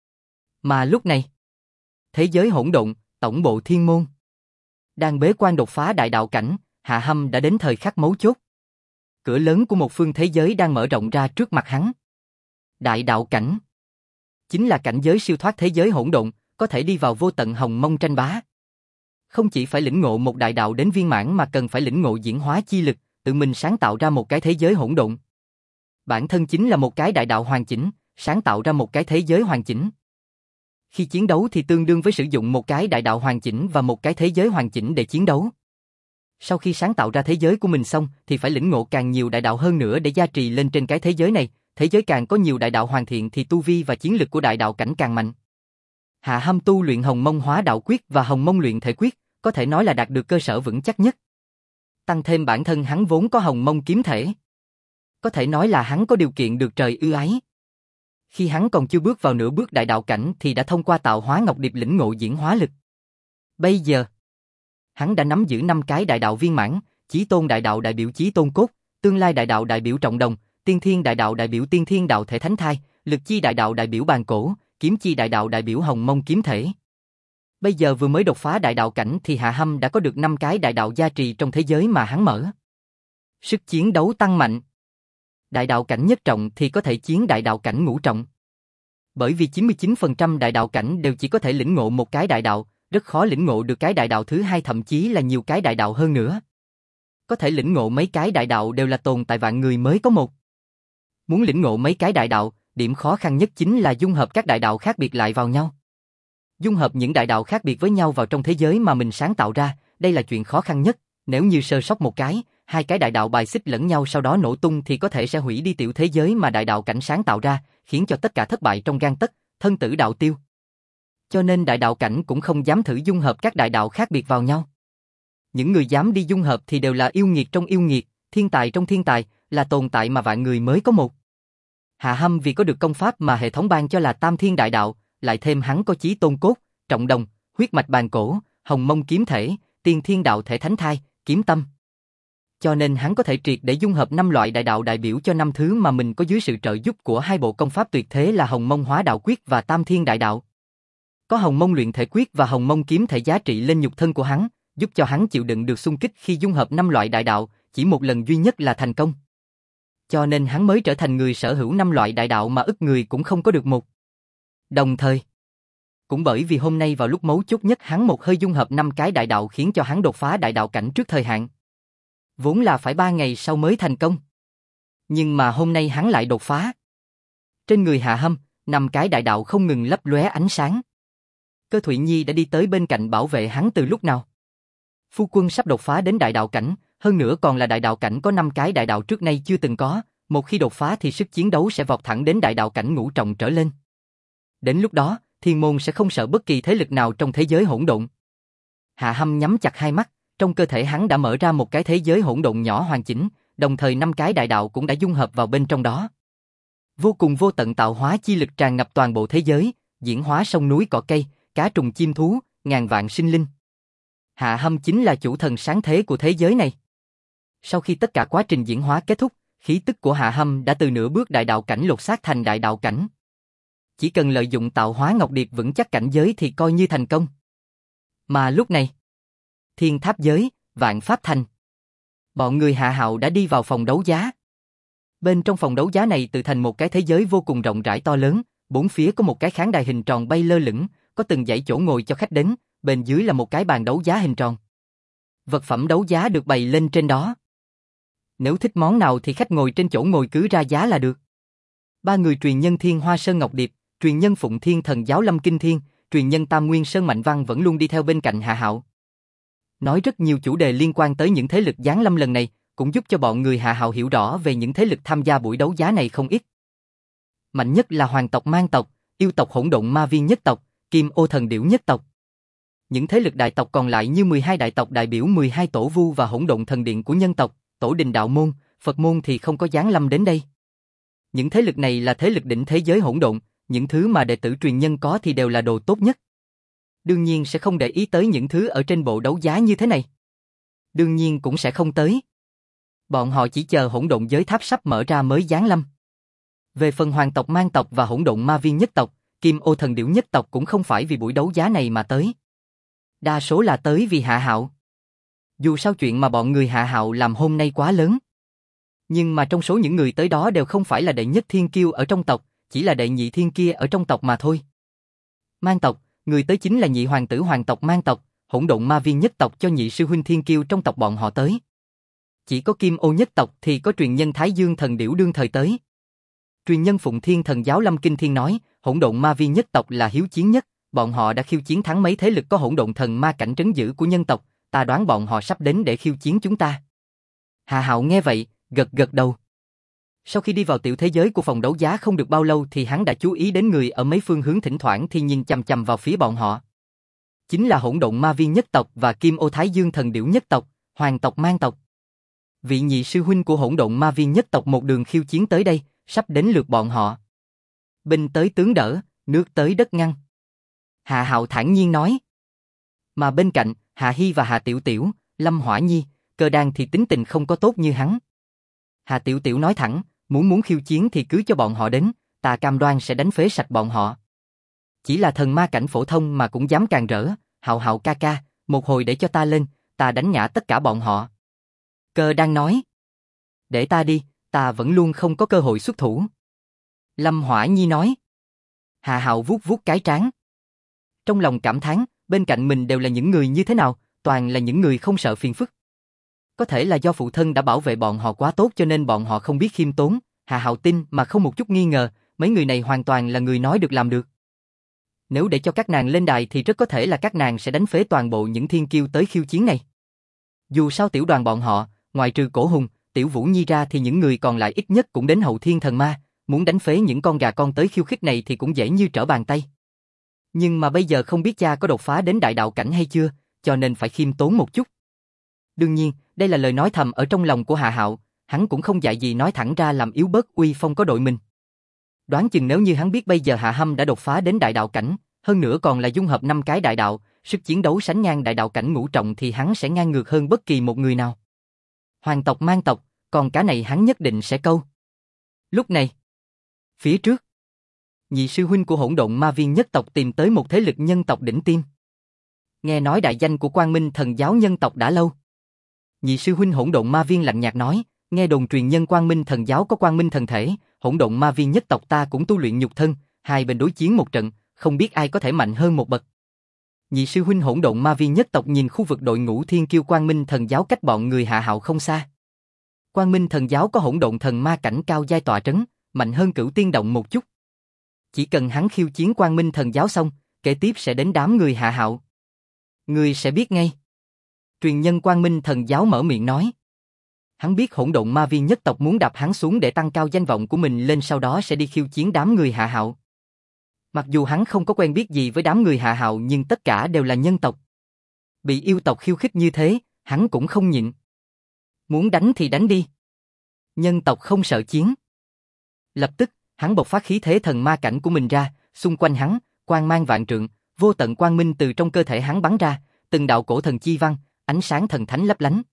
Mà lúc này, thế giới hỗn độn, tổng bộ thiên môn. Đang bế quan đột phá đại đạo cảnh, Hạ Hâm đã đến thời khắc mấu chốt. Cửa lớn của một phương thế giới đang mở rộng ra trước mặt hắn. Đại đạo cảnh chính là cảnh giới siêu thoát thế giới hỗn độn, có thể đi vào vô tận hồng mông tranh bá. Không chỉ phải lĩnh ngộ một đại đạo đến viên mãn mà cần phải lĩnh ngộ diễn hóa chi lực, tự mình sáng tạo ra một cái thế giới hỗn độn. Bản thân chính là một cái đại đạo hoàn chỉnh, sáng tạo ra một cái thế giới hoàn chỉnh. Khi chiến đấu thì tương đương với sử dụng một cái đại đạo hoàn chỉnh và một cái thế giới hoàn chỉnh để chiến đấu. Sau khi sáng tạo ra thế giới của mình xong thì phải lĩnh ngộ càng nhiều đại đạo hơn nữa để gia trì lên trên cái thế giới này, thế giới càng có nhiều đại đạo hoàn thiện thì tu vi và chiến lực của đại đạo cảnh càng mạnh. Hạ Hâm tu luyện Hồng Mông Hóa Đạo Quyết và Hồng Mông Luyện Thể Quyết, có thể nói là đạt được cơ sở vững chắc nhất. Tăng thêm bản thân hắn vốn có Hồng Mông Kiếm Thể. Có thể nói là hắn có điều kiện được trời ưu ái. Khi hắn còn chưa bước vào nửa bước đại đạo cảnh thì đã thông qua tạo hóa ngọc điệp lĩnh ngộ diễn hóa lực. Bây giờ, hắn đã nắm giữ 5 cái đại đạo viên mãn, Chí Tôn đại đạo đại biểu Chí Tôn cốt, Tương Lai đại đạo đại biểu Trọng Đồng, Tiên Thiên đại đạo đại biểu Tiên Thiên đạo thể thánh thai, Lực Chi đại đạo đại biểu Bàn Cổ, Kiếm Chi đại đạo đại biểu Hồng Mông kiếm thể. Bây giờ vừa mới đột phá đại đạo cảnh thì Hạ Hâm đã có được 5 cái đại đạo gia trì trong thế giới mà hắn mở. Sức chiến đấu tăng mạnh. Đại đạo cảnh nhất trọng thì có thể chiến đại đạo cảnh ngũ trọng. Bởi vì 99% đại đạo cảnh đều chỉ có thể lĩnh ngộ một cái đại đạo, rất khó lĩnh ngộ được cái đại đạo thứ hai, thậm chí là nhiều cái đại đạo hơn nữa. Có thể lĩnh ngộ mấy cái đại đạo đều là tồn tại vạn người mới có một. Muốn lĩnh ngộ mấy cái đại đạo, điểm khó khăn nhất chính là dung hợp các đại đạo khác biệt lại vào nhau. Dung hợp những đại đạo khác biệt với nhau vào trong thế giới mà mình sáng tạo ra, đây là chuyện khó khăn nhất. Nếu như sơ sót một cái, hai cái đại đạo bài xích lẫn nhau sau đó nổ tung thì có thể sẽ hủy đi tiểu thế giới mà đại đạo cảnh sáng tạo ra, khiến cho tất cả thất bại trong gang tấc, thân tử đạo tiêu. Cho nên đại đạo cảnh cũng không dám thử dung hợp các đại đạo khác biệt vào nhau. Những người dám đi dung hợp thì đều là yêu nghiệt trong yêu nghiệt, thiên tài trong thiên tài, là tồn tại mà vạn người mới có một. Hạ Hâm vì có được công pháp mà hệ thống ban cho là Tam Thiên Đại Đạo, lại thêm hắn có Chí Tôn cốt, Trọng Đồng, huyết mạch bàn cổ, Hồng Mông kiếm thể, Tiên Thiên đạo thể thánh thai, kiếm tâm. Cho nên hắn có thể triệt để dung hợp 5 loại đại đạo đại biểu cho 5 thứ mà mình có dưới sự trợ giúp của hai bộ công pháp tuyệt thế là Hồng Mông Hóa Đạo Quyết và Tam Thiên Đại Đạo. Có Hồng Mông Luyện Thể Quyết và Hồng Mông kiếm thể giá trị lên nhục thân của hắn, giúp cho hắn chịu đựng được xung kích khi dung hợp 5 loại đại đạo, chỉ một lần duy nhất là thành công. Cho nên hắn mới trở thành người sở hữu 5 loại đại đạo mà ức người cũng không có được một. Đồng thời, cũng bởi vì hôm nay vào lúc mấu chốt nhất hắn một hơi dung hợp 5 cái đại đạo khiến cho hắn đột phá đại đạo cảnh trước thời hạn. Vốn là phải 3 ngày sau mới thành công. Nhưng mà hôm nay hắn lại đột phá. Trên người Hạ Hâm, 5 cái đại đạo không ngừng lấp lóe ánh sáng. Cơ Thụy Nhi đã đi tới bên cạnh bảo vệ hắn từ lúc nào. Phu quân sắp đột phá đến đại đạo cảnh, hơn nữa còn là đại đạo cảnh có 5 cái đại đạo trước nay chưa từng có, một khi đột phá thì sức chiến đấu sẽ vọt thẳng đến đại đạo cảnh ngũ trọng trở lên. Đến lúc đó, Thiên môn sẽ không sợ bất kỳ thế lực nào trong thế giới hỗn độn. Hạ Hâm nhắm chặt hai mắt, trong cơ thể hắn đã mở ra một cái thế giới hỗn độn nhỏ hoàn chỉnh, đồng thời 5 cái đại đạo cũng đã dung hợp vào bên trong đó. Vô cùng vô tận tạo hóa chi lực tràn ngập toàn bộ thế giới, diễn hóa sông núi cỏ cây, cá trùng chim thú, ngàn vạn sinh linh. Hạ Hâm chính là chủ thần sáng thế của thế giới này. Sau khi tất cả quá trình diễn hóa kết thúc, khí tức của Hạ Hâm đã từ nửa bước đại đạo cảnh lột xác thành đại đạo cảnh. Chỉ cần lợi dụng tạo hóa ngọc điệp vững chắc cảnh giới thì coi như thành công. Mà lúc này, Thiên Tháp giới, Vạn Pháp thành. Bọn người Hạ Hạo đã đi vào phòng đấu giá. Bên trong phòng đấu giá này tự thành một cái thế giới vô cùng rộng rãi to lớn, bốn phía có một cái khán đài hình tròn bay lơ lửng, có từng dãy chỗ ngồi cho khách đến, bên dưới là một cái bàn đấu giá hình tròn. Vật phẩm đấu giá được bày lên trên đó. Nếu thích món nào thì khách ngồi trên chỗ ngồi cứ ra giá là được. 3 người truyền nhân Thiên Hoa Sơn Ngọc Điệp, truyền nhân Phụng Thiên Thần Giáo Lâm Kinh Thiên, truyền nhân Tam Nguyên Sơn Mạnh Văn vẫn luôn đi theo bên cạnh Hạ Hạo. Nói rất nhiều chủ đề liên quan tới những thế lực giáng lâm lần này, cũng giúp cho bọn người Hạ Hạo hiểu rõ về những thế lực tham gia buổi đấu giá này không ít. Mạnh nhất là Hoàng tộc Mang tộc, yêu tộc Hỗn Độn Ma Viên nhất tộc, Kim Ô Thần Điểu nhất tộc. Những thế lực đại tộc còn lại như 12 đại tộc đại biểu 12 tổ vu và Hỗn Độn Thần Điện của nhân tộc, Tổ Đình Đạo Môn, Phật Môn thì không có giáng lâm đến đây. Những thế lực này là thế lực đỉnh thế giới hỗn độn, những thứ mà đệ tử truyền nhân có thì đều là đồ tốt nhất. Đương nhiên sẽ không để ý tới những thứ ở trên bộ đấu giá như thế này. Đương nhiên cũng sẽ không tới. Bọn họ chỉ chờ hỗn độn giới tháp sắp mở ra mới giáng lâm. Về phần hoàng tộc mang tộc và hỗn độn ma viên nhất tộc, Kim Ô Thần Điểu nhất tộc cũng không phải vì buổi đấu giá này mà tới. Đa số là tới vì Hạ Hạo. Dù sao chuyện mà bọn người Hạ Hạo làm hôm nay quá lớn. Nhưng mà trong số những người tới đó đều không phải là đệ nhất thiên kiêu ở trong tộc, chỉ là đệ nhị thiên kia ở trong tộc mà thôi. Mang tộc, người tới chính là nhị hoàng tử hoàng tộc mang tộc, hỗn độn ma viên nhất tộc cho nhị sư huynh thiên kiêu trong tộc bọn họ tới. Chỉ có Kim Ô nhất tộc thì có truyền nhân Thái Dương Thần Điểu đương thời tới. Truyền nhân Phụng Thiên Thần Giáo Lâm Kinh Thiên nói, hỗn độn ma viên nhất tộc là hiếu chiến nhất, bọn họ đã khiêu chiến thắng mấy thế lực có hỗn độn thần ma cảnh trấn giữ của nhân tộc, ta đoán bọn họ sắp đến để khiêu chiến chúng ta. Hạ Hạo nghe vậy, gật gật đầu. Sau khi đi vào tiểu thế giới của phòng đấu giá không được bao lâu thì hắn đã chú ý đến người ở mấy phương hướng thỉnh thoảng thì nhìn chằm chằm vào phía bọn họ. Chính là hỗn độn ma viên nhất tộc và Kim Ô Thái Dương Thần Điểu nhất tộc, hoàng tộc mang tộc. Vị nhị sư huynh của hỗn độn ma viên nhất tộc một đường khiêu chiến tới đây, sắp đến lượt bọn họ. Binh tới tướng đỡ, nước tới đất ngăn. Hạ Hạo thản nhiên nói. Mà bên cạnh, Hạ Hi và Hạ Tiểu Tiểu, Lâm Hỏa Nhi, Cơ Đan thì tính tình không có tốt như hắn. Hạ Tiểu Tiểu nói thẳng, muốn khiêu chiến thì cứ cho bọn họ đến, ta cam đoan sẽ đánh phế sạch bọn họ. Chỉ là thần ma cảnh phổ thông mà cũng dám càng rỡ, Hạo Hạo ca ca, một hồi để cho ta lên, ta đánh ngã tất cả bọn họ. Cơ Đan nói. Để ta đi, ta vẫn luôn không có cơ hội xuất thủ. Lâm Hỏa Nhi nói. Hạ Hạo vuốt vuốt cái trán. Trong lòng cảm thán, bên cạnh mình đều là những người như thế nào, toàn là những người không sợ phiền phức. Có thể là do phụ thân đã bảo vệ bọn họ quá tốt cho nên bọn họ không biết khiêm tốn, Hạ Hạo tin mà không một chút nghi ngờ, mấy người này hoàn toàn là người nói được làm được. Nếu để cho các nàng lên đài thì rất có thể là các nàng sẽ đánh phế toàn bộ những thiên kiêu tới khiêu chiến này. Dù sao tiểu đoàn bọn họ, ngoài trừ Cổ Hùng, Tiểu Vũ Nhi ra thì những người còn lại ít nhất cũng đến hậu thiên thần ma, muốn đánh phế những con gà con tới khiêu khích này thì cũng dễ như trở bàn tay. Nhưng mà bây giờ không biết cha có đột phá đến đại đạo cảnh hay chưa, cho nên phải khiêm tốn một chút. Đương nhiên, đây là lời nói thầm ở trong lòng của Hạ Hạo, hắn cũng không dại gì nói thẳng ra làm yếu bớt uy phong có đội mình. Đoán chừng nếu như hắn biết bây giờ Hạ Hâm đã đột phá đến đại đạo cảnh, hơn nữa còn là dung hợp 5 cái đại đạo, sức chiến đấu sánh ngang đại đạo cảnh ngũ trọng thì hắn sẽ ngang ngược hơn bất kỳ một người nào. Hoàng tộc mang tộc, còn cả này hắn nhất định sẽ câu. Lúc này, phía trước, nhị sư huynh của hỗn độn ma viên nhất tộc tìm tới một thế lực nhân tộc đỉnh tiêm. Nghe nói đại danh của Quang Minh Thần Giáo nhân tộc đã lâu. Nhị sư huynh hỗn độn ma viên lạnh nhạt nói, nghe đồn truyền nhân Quang Minh Thần Giáo có Quang Minh Thần Thể, hỗn độn ma viên nhất tộc ta cũng tu luyện nhục thân, hai bên đối chiến một trận, không biết ai có thể mạnh hơn một bậc. Nhị sư huynh hỗn độn ma viên nhất tộc nhìn khu vực đội ngũ thiên kiêu Quang Minh Thần Giáo cách bọn người Hạ Hạo không xa. Quang Minh Thần Giáo có hỗn độn thần ma cảnh cao giai tọa trấn, mạnh hơn Cửu Tiên Động một chút. Chỉ cần hắn khiêu chiến Quang Minh Thần Giáo xong, kế tiếp sẽ đến đám người Hạ Hạo. Người sẽ biết ngay. Truyền nhân Quang Minh Thần Giáo mở miệng nói. Hắn biết hỗn độn ma viên nhất tộc muốn đạp hắn xuống để tăng cao danh vọng của mình lên, sau đó sẽ đi khiêu chiến đám người Hạ Hạo. Mặc dù hắn không có quen biết gì với đám người Hạ Hạo nhưng tất cả đều là nhân tộc. Bị yêu tộc khiêu khích như thế, hắn cũng không nhịn. Muốn đánh thì đánh đi. Nhân tộc không sợ chiến. Lập tức, hắn bộc phát khí thế thần ma cảnh của mình ra, xung quanh hắn, quang mang vạn trượng, vô tận quang minh từ trong cơ thể hắn bắn ra, từng đạo cổ thần chi văn, ánh sáng thần thánh lấp lánh.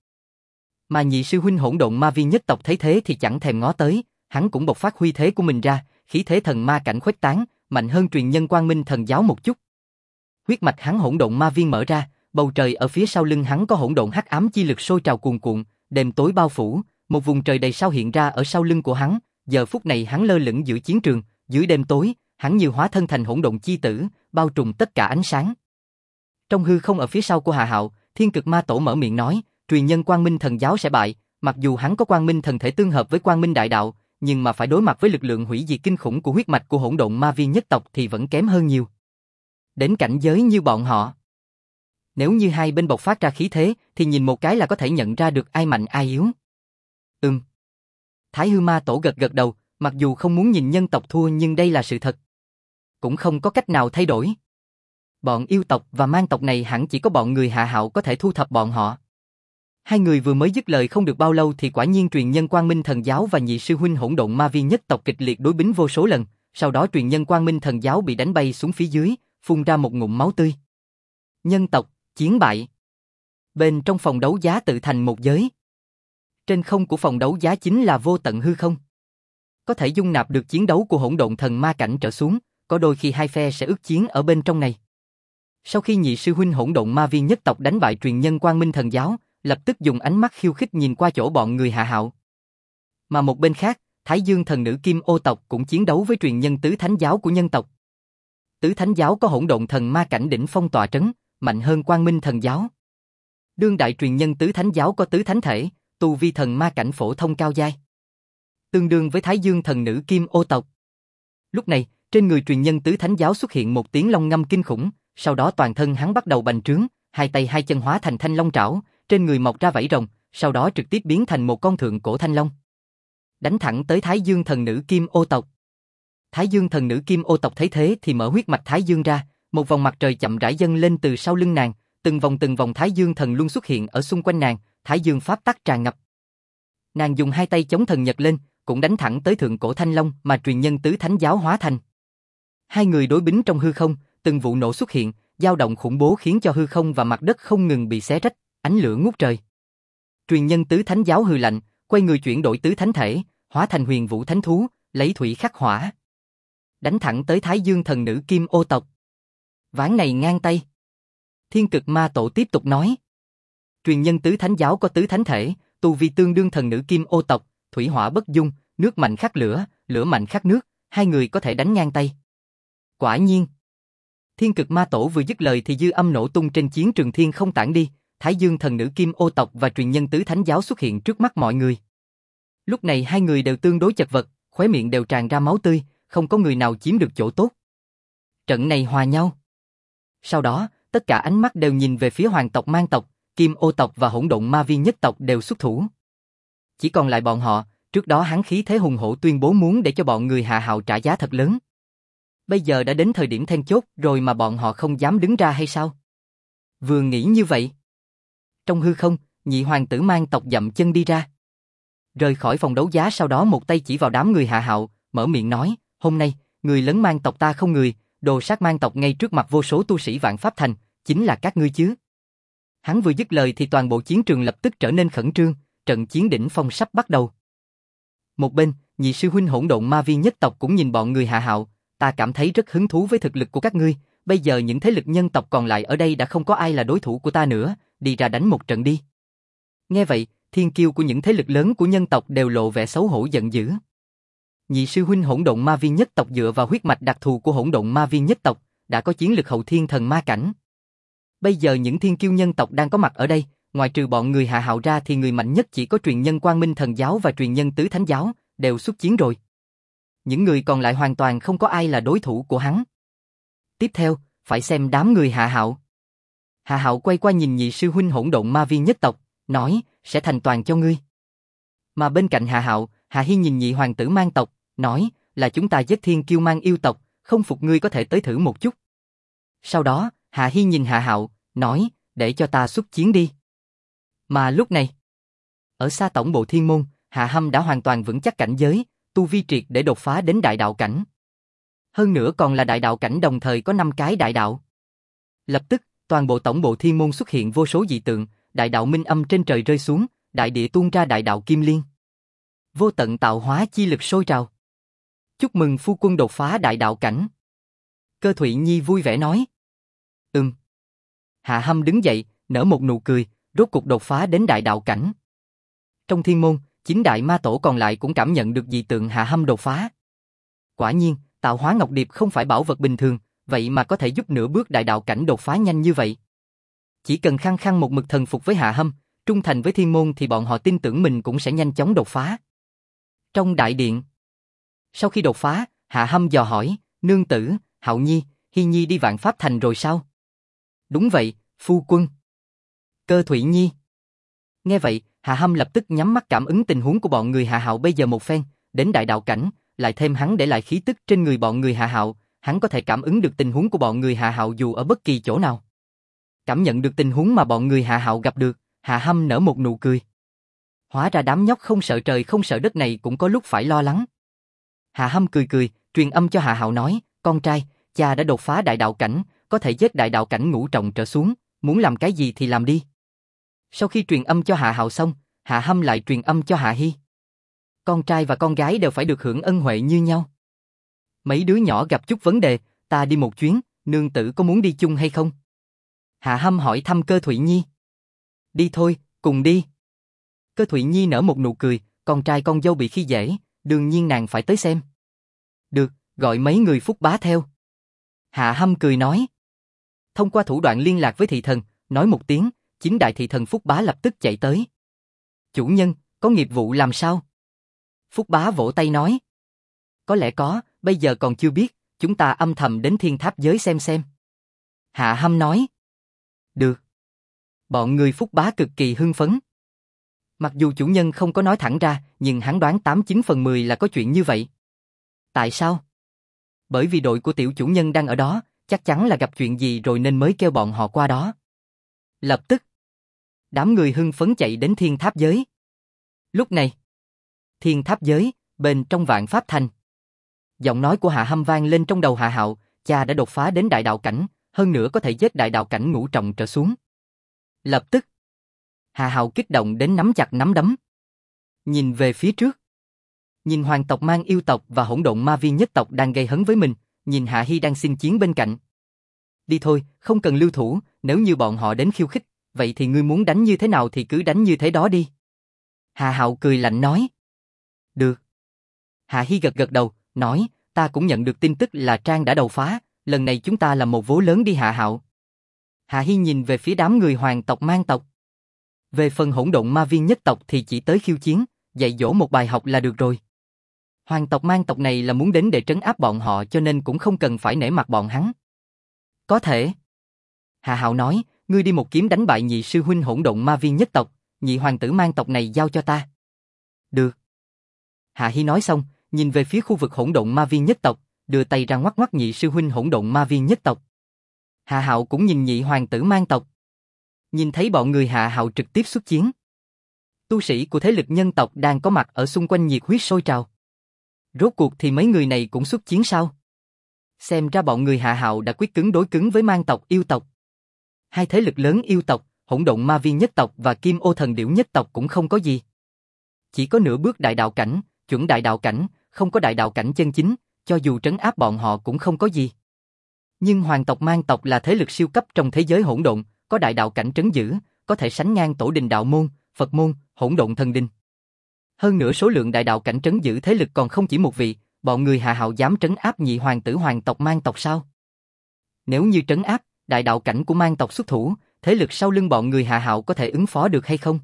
Mà nhị sư huynh hỗn độn ma viên nhất tộc thấy thế thì chẳng thèm ngó tới, hắn cũng bộc phát huy thế của mình ra, khí thế thần ma cảnh khuếch tán, mạnh hơn truyền nhân Quang Minh Thần Giáo một chút. Huyết mạch hắn hỗn độn ma viên mở ra, bầu trời ở phía sau lưng hắn có hỗn độn hắc ám chi lực sôi trào cuồn cuộn, đêm tối bao phủ, một vùng trời đầy sao hiện ra ở sau lưng của hắn, giờ phút này hắn lơ lửng giữa chiến trường, dưới đêm tối, hắn như hóa thân thành hỗn độn chi tử, bao trùm tất cả ánh sáng. Trong hư không ở phía sau của Hạ Hạo, Thiên Cực Ma Tổ mở miệng nói, truyền nhân Quang Minh Thần Giáo sẽ bại, mặc dù hắn có Quang Minh Thần Thể tương hợp với Quang Minh Đại Đạo, nhưng mà phải đối mặt với lực lượng hủy diệt kinh khủng của huyết mạch của hỗn độn ma viên nhất tộc thì vẫn kém hơn nhiều. Đến cảnh giới như bọn họ, nếu như hai bên bộc phát ra khí thế thì nhìn một cái là có thể nhận ra được ai mạnh ai yếu. Thái Hư Ma Tổ gật gật đầu, mặc dù không muốn nhìn nhân tộc thua nhưng đây là sự thật. cũng không có cách nào thay đổi. Bọn yêu tộc và mang tộc này hẳn chỉ có bọn người Hạ Hạo có thể thu thập bọn họ. Hai người vừa mới dứt lời không được bao lâu thì quả nhiên truyền nhân Quang Minh Thần Giáo và nhị sư huynh Hỗn Độn Ma Viên nhất tộc kịch liệt đối bính vô số lần, sau đó truyền nhân Quang Minh Thần Giáo bị đánh bay xuống phía dưới, phun ra một ngụm máu tươi. Nhân tộc, chiến bại. Bên trong phòng đấu giá tự thành một giới. Trên không của phòng đấu giá chính là vô tận hư không. Có thể dung nạp được chiến đấu của hỗn độn thần ma cảnh trở xuống, có đôi khi hai phe sẽ ức chiến ở bên trong này. Sau khi nhị sư huynh Hỗn Độn Ma Viên nhất tộc đánh bại truyền nhân Quang Minh Thần Giáo, lập tức dùng ánh mắt khiêu khích nhìn qua chỗ bọn người Hạ Hạo. Mà một bên khác, Thái Dương thần nữ Kim Ô tộc cũng chiến đấu với truyền nhân Tứ Thánh Giáo của nhân tộc. Tứ Thánh Giáo có hỗn độn thần ma cảnh đỉnh phong tọa trấn, mạnh hơn Quang Minh Thần Giáo. Đương đại truyền nhân Tứ Thánh Giáo có tứ thánh thể, tu vi thần ma cảnh phổ thông cao giai, tương đương với Thái Dương thần nữ Kim Ô tộc. Lúc này, trên người truyền nhân Tứ Thánh Giáo xuất hiện một tiếng long ngâm kinh khủng, sau đó toàn thân hắn bắt đầu bành trướng, hai tay hai chân hóa thành thanh long trảo, trên người mọc ra vảy rồng, sau đó trực tiếp biến thành một con thượng cổ thanh long. Đánh thẳng tới Thái Dương thần nữ Kim Ô tộc. Thái Dương thần nữ Kim Ô tộc thấy thế thì mở huyết mạch Thái Dương ra, một vòng mặt trời chậm rãi dâng lên từ sau lưng nàng, từng vòng Thái Dương thần luôn xuất hiện ở xung quanh nàng, Thái Dương pháp tắc tràn ngập. Nàng dùng hai tay chống thần nhật lên, cũng đánh thẳng tới thượng cổ thanh long mà truyền nhân Tứ Thánh Giáo hóa thành. Hai người đối bính trong hư không, từng vụ nổ xuất hiện, dao động khủng bố khiến cho hư không và mặt đất không ngừng bị xé rách, ánh lửa ngút trời. Truyền nhân Tứ Thánh Giáo hừ lạnh, quay người chuyển đổi tứ thánh thể, hóa thành huyền vũ thánh thú, lấy thủy khắc hỏa, đánh thẳng tới Thái Dương thần nữ Kim Ô tộc. Ván này ngang tay. Thiên Cực Ma Tổ tiếp tục nói, truyền nhân Tứ Thánh Giáo có tứ thánh thể, tu vi tương đương thần nữ Kim Ô tộc, thủy hỏa bất dung, nước mạnh khắc lửa, lửa mạnh khắc nước, hai người có thể đánh ngang tay. Quả nhiên. Thiên Cực Ma Tổ vừa dứt lời thì dư âm nổ tung trên chiến trường thiên không tản đi, Thái Dương thần nữ Kim Ô tộc và truyền nhân Tứ Thánh Giáo xuất hiện trước mắt mọi người. Lúc này hai người đều tương đối chật vật, khóe miệng đều tràn ra máu tươi, không có người nào chiếm được chỗ tốt. Trận này hòa nhau. Sau đó, tất cả ánh mắt đều nhìn về phía hoàng tộc mang tộc, Kim Ô tộc và hỗn độn ma viên nhất tộc đều xuất thủ. Chỉ còn lại bọn họ, trước đó hắn khí thế hùng hổ tuyên bố muốn để cho bọn người Hạ Hạo trả giá thật lớn. Bây giờ đã đến thời điểm then chốt rồi mà bọn họ không dám đứng ra hay sao? Vừa nghĩ như vậy. Trong hư không, nhị hoàng tử mang tộc dậm chân đi ra. Rời khỏi phòng đấu giá sau đó một tay chỉ vào đám người Hạ Hạo, mở miệng nói, hôm nay, người lấn mang tộc ta không người, đồ sát mang tộc ngay trước mặt vô số tu sĩ Vạn Pháp Thành, chính là các ngươi chứ. Hắn vừa dứt lời thì toàn bộ chiến trường lập tức trở nên khẩn trương, trận chiến đỉnh phong sắp bắt đầu. Một bên, nhị sư huynh hỗn độn ma viên nhất tộc cũng nhìn bọn người Hạ Hạo, ta cảm thấy rất hứng thú với thực lực của các ngươi, bây giờ những thế lực nhân tộc còn lại ở đây đã không có ai là đối thủ của ta nữa, đi ra đánh một trận đi. Nghe vậy, thiên kiêu của những thế lực lớn của nhân tộc đều lộ vẻ xấu hổ giận dữ. Nhị sư huynh hỗn độn ma viên nhất tộc dựa vào huyết mạch đặc thù của hỗn độn ma viên nhất tộc, đã có chiến lực hậu thiên thần ma cảnh. Bây giờ những thiên kiêu nhân tộc đang có mặt ở đây, ngoài trừ bọn người Hạ Hạo ra thì người mạnh nhất chỉ có truyền nhân Quang Minh Thần Giáo và truyền nhân Tứ Thánh Giáo, đều xuất chiến rồi. Những người còn lại hoàn toàn không có ai là đối thủ của hắn. Tiếp theo, phải xem đám người Hạ Hạo. Hạ Hạo quay qua nhìn nhị sư huynh hỗn độn ma viên nhất tộc, nói, sẽ thành toàn cho ngươi. Mà bên cạnh Hạ Hạo, Hạ Hi nhìn nhị hoàng tử mang tộc, nói, là chúng ta giết thiên kiêu mang yêu tộc, không phục ngươi có thể tới thử một chút. Sau đó, Hạ Hi nhìn Hạ Hạo, nói, để cho ta xuất chiến đi. Mà lúc này, ở xa tổng bộ thiên môn, Hạ Hâm đã hoàn toàn vững chắc cảnh giới, tu vi triệt để đột phá đến đại đạo cảnh. Hơn nữa còn là đại đạo cảnh đồng thời có 5 cái đại đạo. Lập tức, toàn bộ tổng bộ thiên môn xuất hiện vô số dị tượng, đại đạo minh âm trên trời rơi xuống, đại địa tuôn ra đại đạo kim liên. Vô tận tạo hóa chi lực sôi trào. Chúc mừng phu quân đột phá đại đạo cảnh. Cơ Thụy Nhi vui vẻ nói. Hạ Hâm đứng dậy, nở một nụ cười, rốt cục đột phá đến đại đạo cảnh. Trong thiên môn, 9 đại ma tổ còn lại cũng cảm nhận được dị tượng Hạ Hâm đột phá. Quả nhiên, tạo hóa ngọc điệp không phải bảo vật bình thường, vậy mà có thể giúp nửa bước đại đạo cảnh đột phá nhanh như vậy. Chỉ cần khăng khăng một mực thần phục với Hạ Hâm, trung thành với thiên môn thì bọn họ tin tưởng mình cũng sẽ nhanh chóng đột phá. Trong đại điện, sau khi đột phá, Hạ Hâm dò hỏi, nương tử, Hạo Nhi, Hi Nhi đi Vạn Pháp Thành rồi sao? Đúng vậy, phu quân. Cơ Thụy Nhi. Nghe vậy, Hạ Hâm lập tức nhắm mắt cảm ứng tình huống của bọn người Hạ Hạo bây giờ một phen, đến đại đạo cảnh, lại thêm hắn để lại khí tức trên người bọn người Hạ Hạo, hắn có thể cảm ứng được tình huống của bọn người Hạ Hạo dù ở bất kỳ chỗ nào. Cảm nhận được tình huống mà bọn người Hạ Hạo gặp được, Hạ Hâm nở một nụ cười. Hóa ra đám nhóc không sợ trời không sợ đất này cũng có lúc phải lo lắng. Hạ Hâm cười cười, truyền âm cho Hạ Hạo nói, con trai, cha đã đột phá đại đạo cảnh, có thể giết đại đạo cảnh ngũ trọng trở xuống, muốn làm cái gì thì làm đi. Sau khi truyền âm cho Hạ Hạo xong, Hạ Hâm lại truyền âm cho Hạ Hi. Con trai và con gái đều phải được hưởng ân huệ như nhau. Mấy đứa nhỏ gặp chút vấn đề, ta đi một chuyến, nương tử có muốn đi chung hay không? Hạ Hâm hỏi thăm Cơ Thụy Nhi. Đi thôi, cùng đi. Cơ Thụy Nhi nở một nụ cười, con trai con dâu bị khi dễ, đương nhiên nàng phải tới xem. Được, gọi mấy người Phúc Bá theo. Hạ Hâm cười nói. Thông qua thủ đoạn liên lạc với thị thần, nói một tiếng, chính đại thị thần Phúc Bá lập tức chạy tới. Chủ nhân, có nghiệp vụ làm sao? Phúc Bá vỗ tay nói. Có lẽ có, bây giờ còn chưa biết, chúng ta âm thầm đến thiên tháp giới xem. Hạ Hâm nói. Được. Bọn người Phúc Bá cực kỳ hưng phấn. Mặc dù chủ nhân không có nói thẳng ra, nhưng hắn đoán 89/10 là có chuyện như vậy. Tại sao? Bởi vì đội của tiểu chủ nhân đang ở đó, chắc chắn là gặp chuyện gì rồi nên mới kêu bọn họ qua đó. Lập tức, đám người hưng phấn chạy đến thiên tháp giới. Lúc này, thiên tháp giới, bên trong Vạn Pháp Thành. Giọng nói của Hạ Hâm vang lên trong đầu Hạ Hạo, cha đã đột phá đến đại đạo cảnh, hơn nữa có thể giết đại đạo cảnh ngũ trọng trở xuống. Lập tức, Hạ Hạo kích động đến nắm chặt nắm đấm. Nhìn về phía trước. Nhìn hoàng tộc Mang yêu tộc và hỗn độn ma viên nhất tộc đang gây hấn với mình, nhìn Hạ Hi đang xin chiến bên cạnh. Đi thôi, không cần lưu thủ, nếu như bọn họ đến khiêu khích, vậy thì ngươi muốn đánh như thế nào thì cứ đánh như thế đó đi. Hạ Hạo cười lạnh nói. Được. Hạ Hi gật gật đầu, nói, ta cũng nhận được tin tức là Trang đã đột phá, lần này chúng ta làm một vố lớn đi Hạ Hạo. Hạ Hi nhìn về phía đám người hoàng tộc Mang tộc. Về phần hỗn độn ma viên nhất tộc thì chỉ tới khiêu chiến, dạy dỗ một bài học là được rồi. Hoàng tộc Mang tộc này là muốn đến để trấn áp bọn họ cho nên cũng không cần phải nể mặt bọn hắn. Có thể. Hạ Hạo nói, ngươi đi một kiếm đánh bại nhị sư huynh hỗn độn ma viên nhất tộc, nhị hoàng tử Mang tộc này giao cho ta. Được. Hạ Hi nói xong, nhìn về phía khu vực hỗn độn ma viên nhất tộc, đưa tay ra ngoắc ngoắc nhị sư huynh hỗn độn ma viên nhất tộc. Hạ Hạo cũng nhìn nhị hoàng tử Mang tộc. Nhìn thấy bọn người Hạ Hạo trực tiếp xuất chiến. Tu sĩ của thế lực nhân tộc đang có mặt ở xung quanh nhiệt huyết sôi trào. Rốt cuộc thì mấy người này cũng xuất chiến sao? Xem ra bọn người Hạ Hạo đã quyết cứng đối cứng với Mang tộc yêu tộc. Hai thế lực lớn yêu tộc, hỗn độn ma viên nhất tộc và Kim Ô thần điểu nhất tộc cũng không có gì. Chỉ có nửa bước đại đạo cảnh, chuẩn đại đạo cảnh, không có đại đạo cảnh chân chính, cho dù trấn áp bọn họ cũng không có gì. Nhưng hoàng tộc Mang tộc là thế lực siêu cấp trong thế giới hỗn độn, có đại đạo cảnh trấn giữ, có thể sánh ngang Tổ đình đạo môn, Phật môn, hỗn độn thần đình. Hơn nữa số lượng đại đạo cảnh trấn giữ thế lực còn không chỉ một vị, bọn người Hạ Hạo dám trấn áp nhị hoàng tử hoàng tộc Mang tộc sao? Nếu như trấn áp, đại đạo cảnh của Mang tộc xuất thủ, thế lực sau lưng bọn người Hạ Hạo có thể ứng phó được hay không?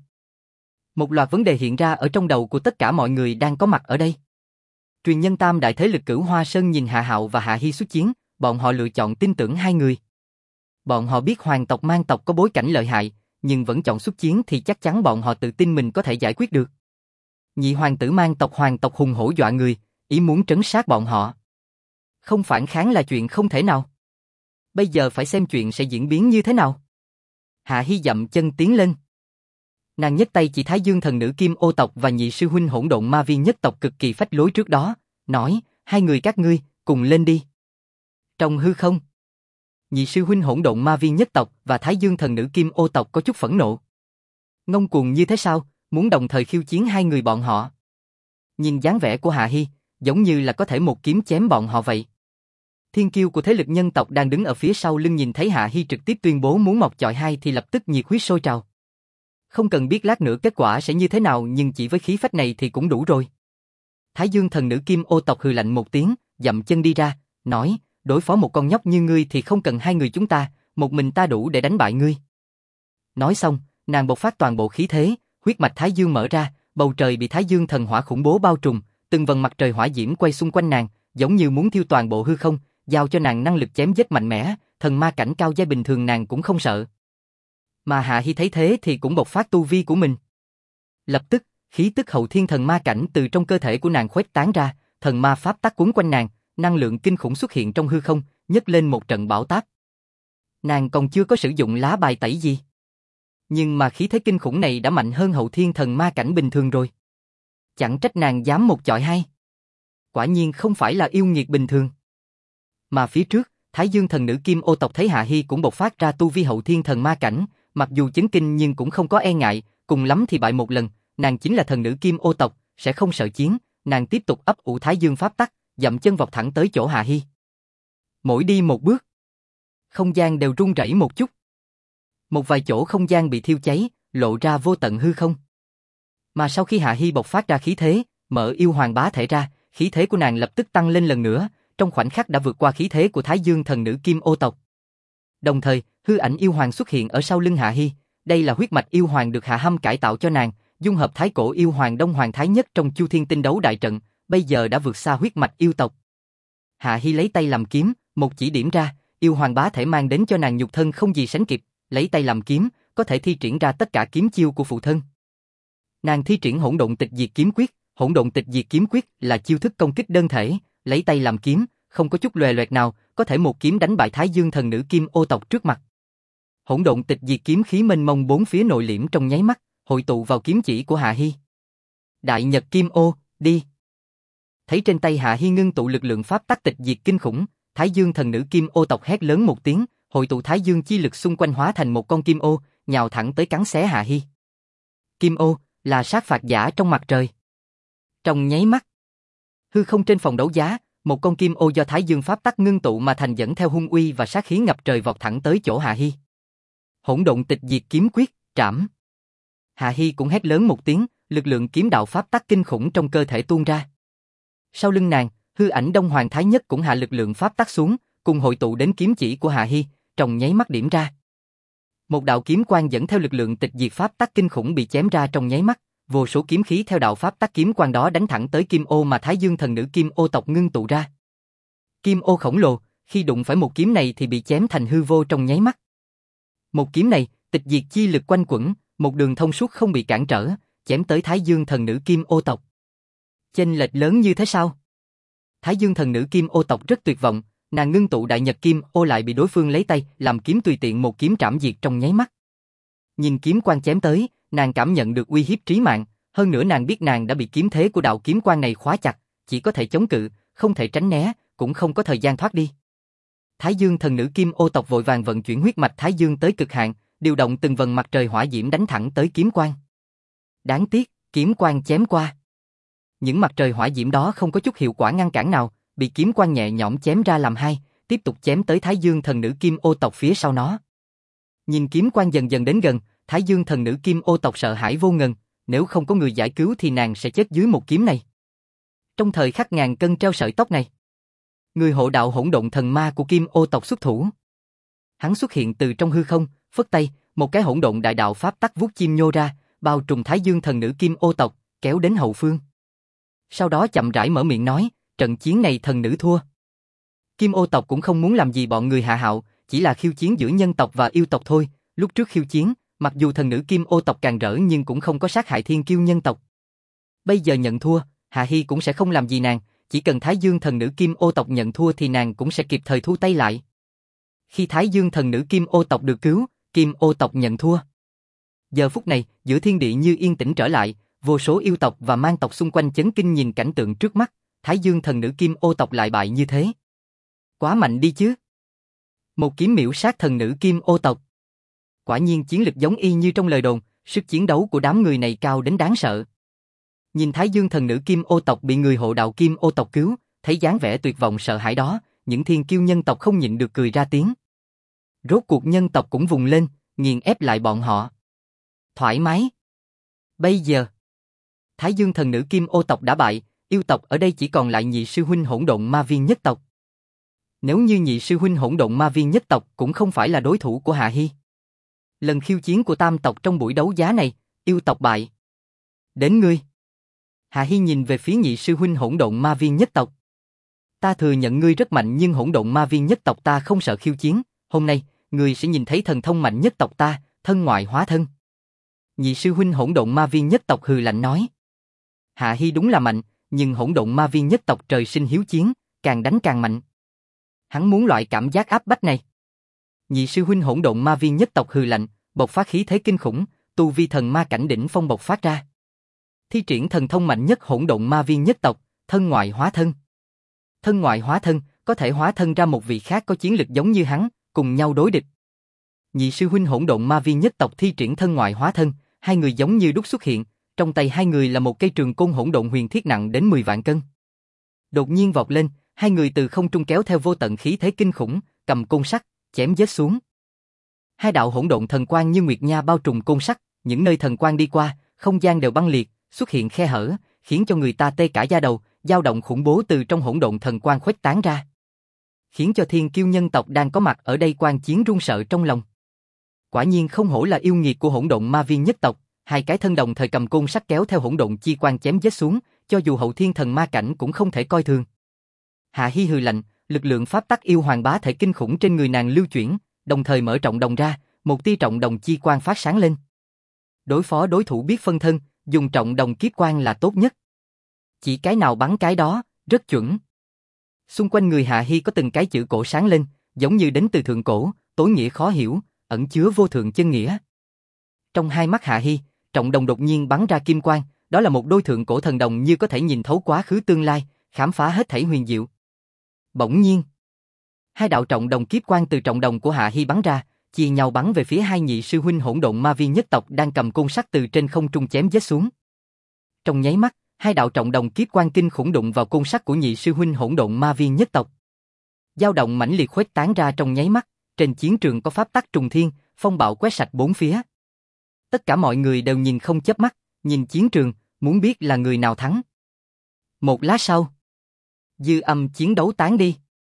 Một loạt vấn đề hiện ra ở trong đầu của tất cả mọi người đang có mặt ở đây. Truyền nhân tam đại thế lực Cửu Hoa Sơn nhìn Hạ Hạo và Hạ Hi xuất chiến, bọn họ lựa chọn tin tưởng hai người. Bọn họ biết hoàng tộc Mang tộc có bối cảnh lợi hại, nhưng vẫn chọn xuất chiến thì chắc chắn bọn họ tự tin mình có thể giải quyết được. Nhị hoàng tử Mang tộc hoàng tộc hùng hổ dọa người, ý muốn trấn sát bọn họ. Không phản kháng là chuyện không thể nào. Bây giờ phải xem chuyện sẽ diễn biến như thế nào. Hạ Hi dậm chân tiến lên. Nàng nhấc tay chỉ Thái Dương thần nữ Kim Ô tộc và nhị sư huynh hỗn độn ma viên nhất tộc cực kỳ phách lối trước đó, nói, hai người các ngươi, cùng lên đi. Trong hư không, nhị sư huynh hỗn độn ma viên nhất tộc và Thái Dương thần nữ Kim Ô tộc có chút phẫn nộ. Ngông cuồng như thế sao, muốn đồng thời khiêu chiến hai người bọn họ. Nhìn dáng vẻ của Hạ Hi, giống như là có thể một kiếm chém bọn họ vậy. Thiên kiêu của thế lực nhân tộc đang đứng ở phía sau lưng nhìn thấy Hạ Hi trực tiếp tuyên bố muốn một chọi hai thì lập tức nhiệt huyết sôi trào. Không cần biết lát nữa kết quả sẽ như thế nào nhưng chỉ với khí phách này thì cũng đủ rồi. Thái Dương thần nữ Kim Ô tộc hừ lạnh một tiếng, dậm chân đi ra, nói, đối phó một con nhóc như ngươi thì không cần hai người chúng ta, một mình ta đủ để đánh bại ngươi. Nói xong, nàng bộc phát toàn bộ khí thế, huyết mạch Thái Dương mở ra, bầu trời bị Thái Dương thần hỏa khủng bố bao trùm, từng vầng mặt trời hỏa diễm quay xung quanh nàng, giống như muốn thiêu toàn bộ hư không, giao cho nàng năng lực chém giết mạnh mẽ, thần ma cảnh cao giai bình thường nàng cũng không sợ. Mà Hạ Hi thấy thế thì cũng bộc phát tu vi của mình. Lập tức, khí tức hậu thiên thần ma cảnh từ trong cơ thể của nàng khuếch tán ra, thần ma pháp tắc quấn quanh nàng, năng lượng kinh khủng xuất hiện trong hư không, nhấc lên một trận bão táp. Nàng còn chưa có sử dụng lá bài tẩy gì. Nhưng mà khí thế kinh khủng này đã mạnh hơn hậu thiên thần ma cảnh bình thường rồi. Chẳng trách nàng dám một chọi hai. Quả nhiên không phải là yêu nghiệt bình thường. Mà phía trước, Thái Dương thần nữ Kim Ô tộc thấy Hạ Hi cũng bộc phát ra tu vi hậu thiên thần ma cảnh, mặc dù chấn kinh nhưng cũng không có e ngại, cùng lắm thì bại một lần, nàng chính là thần nữ Kim Ô tộc, sẽ không sợ chiến, nàng tiếp tục ấp ủ Thái Dương pháp tắc, dậm chân vọt thẳng tới chỗ Hạ Hi. Mỗi đi một bước, không gian đều rung rẩy một chút. Một vài chỗ không gian bị thiêu cháy, lộ ra vô tận hư không. Mà sau khi Hạ Hi bộc phát ra khí thế, mở yêu hoàng bá thể ra, khí thế của nàng lập tức tăng lên lần nữa, trong khoảnh khắc đã vượt qua khí thế của Thái Dương thần nữ Kim Ô tộc. Đồng thời, hư ảnh yêu hoàng xuất hiện ở sau lưng Hạ Hi, đây là huyết mạch yêu hoàng được Hạ Hâm cải tạo cho nàng, dung hợp thái cổ yêu hoàng Đông Hoàng Thái Nhất trong Chu Thiên Tinh đấu đại trận, bây giờ đã vượt xa huyết mạch yêu tộc. Hạ Hi lấy tay làm kiếm, một chỉ điểm ra, yêu hoàng bá thể mang đến cho nàng nhục thân không gì sánh kịp, lấy tay làm kiếm, có thể thi triển ra tất cả kiếm chiêu của phụ thân. Nàng thi triển Hỗn Độn Tịch Diệt Kiếm Quyết, Hỗn Độn Tịch Diệt Kiếm Quyết là chiêu thức công kích đơn thể, lấy tay làm kiếm, không có chút lòe loẹt nào, có thể một kiếm đánh bại Thái Dương thần nữ Kim Ô tộc trước mặt. Hỗn Độn Tịch Diệt Kiếm khí mênh mông bốn phía nội liễm trong nháy mắt, hội tụ vào kiếm chỉ của Hạ Hi. Đại Nhật Kim Ô, đi. Thấy trên tay Hạ Hi ngưng tụ lực lượng pháp tắc tịch diệt kinh khủng, Thái Dương thần nữ Kim Ô tộc hét lớn một tiếng, hội tụ Thái Dương chi lực xung quanh hóa thành một con kim ô, nhào thẳng tới cắn xé Hạ Hi. Kim ô là sát phạt giả trong mặt trời. Trong nháy mắt, hư không trên phòng đấu giá, một con kim ô do Thái Dương pháp tắc ngưng tụ mà thành dẫn theo hung uy và sát khí ngập trời vọt thẳng tới chỗ Hạ Hi. Hỗn Độn Tịch Diệt Kiếm Quyết, trảm. Hạ Hi cũng hét lớn một tiếng, lực lượng kiếm đạo pháp tắc kinh khủng trong cơ thể tuôn ra. Sau lưng nàng, hư ảnh Đông Hoàng Thái Nhất cũng hạ lực lượng pháp tắc xuống, cùng hội tụ đến kiếm chỉ của Hạ Hi, trong nháy mắt điểm ra. Một đạo kiếm quang dẫn theo lực lượng tịch diệt pháp tắc kinh khủng bị chém ra trong nháy mắt, vô số kiếm khí theo đạo pháp tắc kiếm quang đó đánh thẳng tới kim ô mà Thái Dương thần nữ Kim Ô tộc ngưng tụ ra. Kim ô khổng lồ, khi đụng phải một kiếm này thì bị chém thành hư vô trong nháy mắt. Một kiếm này, tịch diệt chi lực quanh quẩn, một đường thông suốt không bị cản trở, chém tới Thái Dương thần nữ Kim Ô tộc. Chênh lệch lớn như thế sao? Thái Dương thần nữ Kim Ô tộc rất tuyệt vọng, nàng ngưng tụ Đại Nhật Kim Ô lại bị đối phương lấy tay làm kiếm tùy tiện một kiếm trảm diệt trong nháy mắt. Nhìn kiếm quang chém tới, nàng cảm nhận được uy hiếp trí mạng, hơn nữa nàng biết nàng đã bị kiếm thế của đạo kiếm quang này khóa chặt, chỉ có thể chống cự, không thể tránh né, cũng không có thời gian thoát đi. Thái Dương thần nữ Kim Ô tộc vội vàng vận chuyển huyết mạch Thái Dương tới cực hạn, điều động từng vần mặt trời hỏa diễm đánh thẳng tới kiếm quang. Đáng tiếc, kiếm quang chém qua. Những mặt trời hỏa diễm đó không có chút hiệu quả ngăn cản nào, bị kiếm quang nhẹ nhõm chém ra làm hai, tiếp tục chém tới Thái Dương thần nữ Kim Ô tộc phía sau nó. Nhìn kiếm quang dần dần đến gần, Thái Dương thần nữ Kim Ô tộc sợ hãi vô ngần, nếu không có người giải cứu thì nàng sẽ chết dưới một kiếm này. Trong thời khắc ngàn cân treo sợi tóc này, người hộ đạo hỗn độn thần ma của Kim Ô tộc xuất thủ. Hắn xuất hiện từ trong hư không, phất tay, một cái hỗn độn đại đạo pháp tắc vuốt chim nhô ra, bao trùm Thái Dương thần nữ Kim Ô tộc, kéo đến hậu phương. Sau đó chậm rãi mở miệng nói, trận chiến này thần nữ thua. Kim Ô tộc cũng không muốn làm gì bọn người hạ hạo, chỉ là khiêu chiến giữa nhân tộc và yêu tộc thôi. Lúc trước khiêu chiến, mặc dù thần nữ Kim Ô tộc càng rỡ nhưng cũng không có sát hại thiên kiêu nhân tộc. Bây giờ nhận thua, Hạ Hi cũng sẽ không làm gì nàng, chỉ cần Thái Dương thần nữ Kim Ô tộc nhận thua thì nàng cũng sẽ kịp thời thu tay lại. Khi Thái Dương thần nữ Kim Ô tộc được cứu, Kim Ô tộc nhận thua. Giờ phút này, giữa thiên địa như yên tĩnh trở lại, vô số yêu tộc và man tộc xung quanh chấn kinh nhìn cảnh tượng trước mắt, Thái Dương thần nữ Kim Ô tộc lại bại như thế. Quá mạnh đi chứ. Một kiếm miểu sát thần nữ Kim Ô tộc. Quả nhiên chiến lực giống y như trong lời đồn, sức chiến đấu của đám người này cao đến đáng sợ. Nhìn Thái Dương thần nữ Kim Ô tộc bị người hộ đạo Kim Ô tộc cứu, thấy dáng vẻ tuyệt vọng sợ hãi đó, những thiên kiêu nhân tộc không nhịn được cười ra tiếng. Rốt cuộc nhân tộc cũng vùng lên, nghiền ép lại bọn họ. Thoải mái. Bây giờ, Thái Dương thần nữ Kim Ô tộc đã bại, yêu tộc ở đây chỉ còn lại nhị sư huynh hỗn độn ma viên nhất tộc. Nếu như nhị sư huynh hỗn độn ma viên nhất tộc cũng không phải là đối thủ của Hạ Hi. Lần khiêu chiến của tam tộc trong buổi đấu giá này, yêu tộc bại. Đến ngươi. Hạ Hi nhìn về phía nhị sư huynh hỗn độn ma viên nhất tộc. Ta thừa nhận ngươi rất mạnh nhưng hỗn độn ma viên nhất tộc ta không sợ khiêu chiến, hôm nay, ngươi sẽ nhìn thấy thần thông mạnh nhất tộc ta, thân ngoại hóa thân. Nhị sư huynh hỗn độn ma viên nhất tộc hừ lạnh nói. Hạ Hi đúng là mạnh, nhưng hỗn độn ma viên nhất tộc trời sinh hiếu chiến, càng đánh càng mạnh. Hắn muốn loại cảm giác áp bách này. Nhị sư huynh hỗn độn ma viên nhất tộc hừ lạnh, bộc phát khí thế kinh khủng, tu vi thần ma cảnh đỉnh phong bộc phát ra. Thi triển thần thông mạnh nhất hỗn độn ma viên nhất tộc, thân ngoại hóa thân. Thân ngoại hóa thân, có thể hóa thân ra một vị khác có chiến lực giống như hắn, cùng nhau đối địch. Nhị sư huynh hỗn độn ma viên nhất tộc thi triển thân ngoại hóa thân, hai người giống như đúc xuất hiện, trong tay hai người là một cây trường côn hỗn độn huyền thiết nặng đến 10 vạn cân. Đột nhiên vọt lên, hai người từ không trung kéo theo vô tận khí thế kinh khủng, cầm côn sắt, chém giết xuống. Hai đạo hỗn độn thần quang như nguyệt nha bao trùm côn sắt, những nơi thần quang đi qua, không gian đều băng liệt, xuất hiện khe hở, khiến cho người ta tê cả da đầu, dao động khủng bố từ trong hỗn độn thần quang khuếch tán ra, khiến cho thiên kiêu nhân tộc đang có mặt ở đây quan chiến run sợ trong lòng. Quả nhiên không hổ là yêu nghiệt của hỗn độn ma viên nhất tộc, hai cái thân đồng thời cầm côn sắt kéo theo hỗn độn chi quang chém giết xuống, cho dù hậu thiên thần ma cảnh cũng không thể coi thường. Hạ Hi hừ lạnh, lực lượng pháp tắc yêu hoàng bá thể kinh khủng trên người nàng lưu chuyển, đồng thời mở trọng đồng ra, một tia trọng đồng chi quang phát sáng lên. Đối phó đối thủ biết phân thân, dùng trọng đồng kiếp quang là tốt nhất. Chỉ cái nào bắn cái đó, rất chuẩn. Xung quanh người Hạ Hi có từng cái chữ cổ sáng lên, giống như đến từ thượng cổ, tối nghĩa khó hiểu, ẩn chứa vô thượng chân nghĩa. Trong hai mắt Hạ Hi, trọng đồng đột nhiên bắn ra kim quang, đó là một đôi thượng cổ thần đồng như có thể nhìn thấu quá khứ tương lai, khám phá hết thảy huyền diệu. Bỗng nhiên, hai đạo trọng đồng kiếp quang từ trọng đồng của Hạ Hi bắn ra, chia nhau bắn về phía hai nhị sư huynh hỗn độn ma viên nhất tộc đang cầm côn sắt từ trên không trung chém giết xuống. Trong nháy mắt, hai đạo trọng đồng kiếp quang kinh khủng đụng vào côn sắt của nhị sư huynh hỗn độn ma viên nhất tộc. Dao động mãnh liệt khuếch tán ra trong nháy mắt, trên chiến trường có pháp tắc trùng thiên, phong bạo quét sạch bốn phía. Tất cả mọi người đều nhìn không chớp mắt, nhìn chiến trường, muốn biết là người nào thắng. Một lát sau, dư âm chiến đấu tán đi.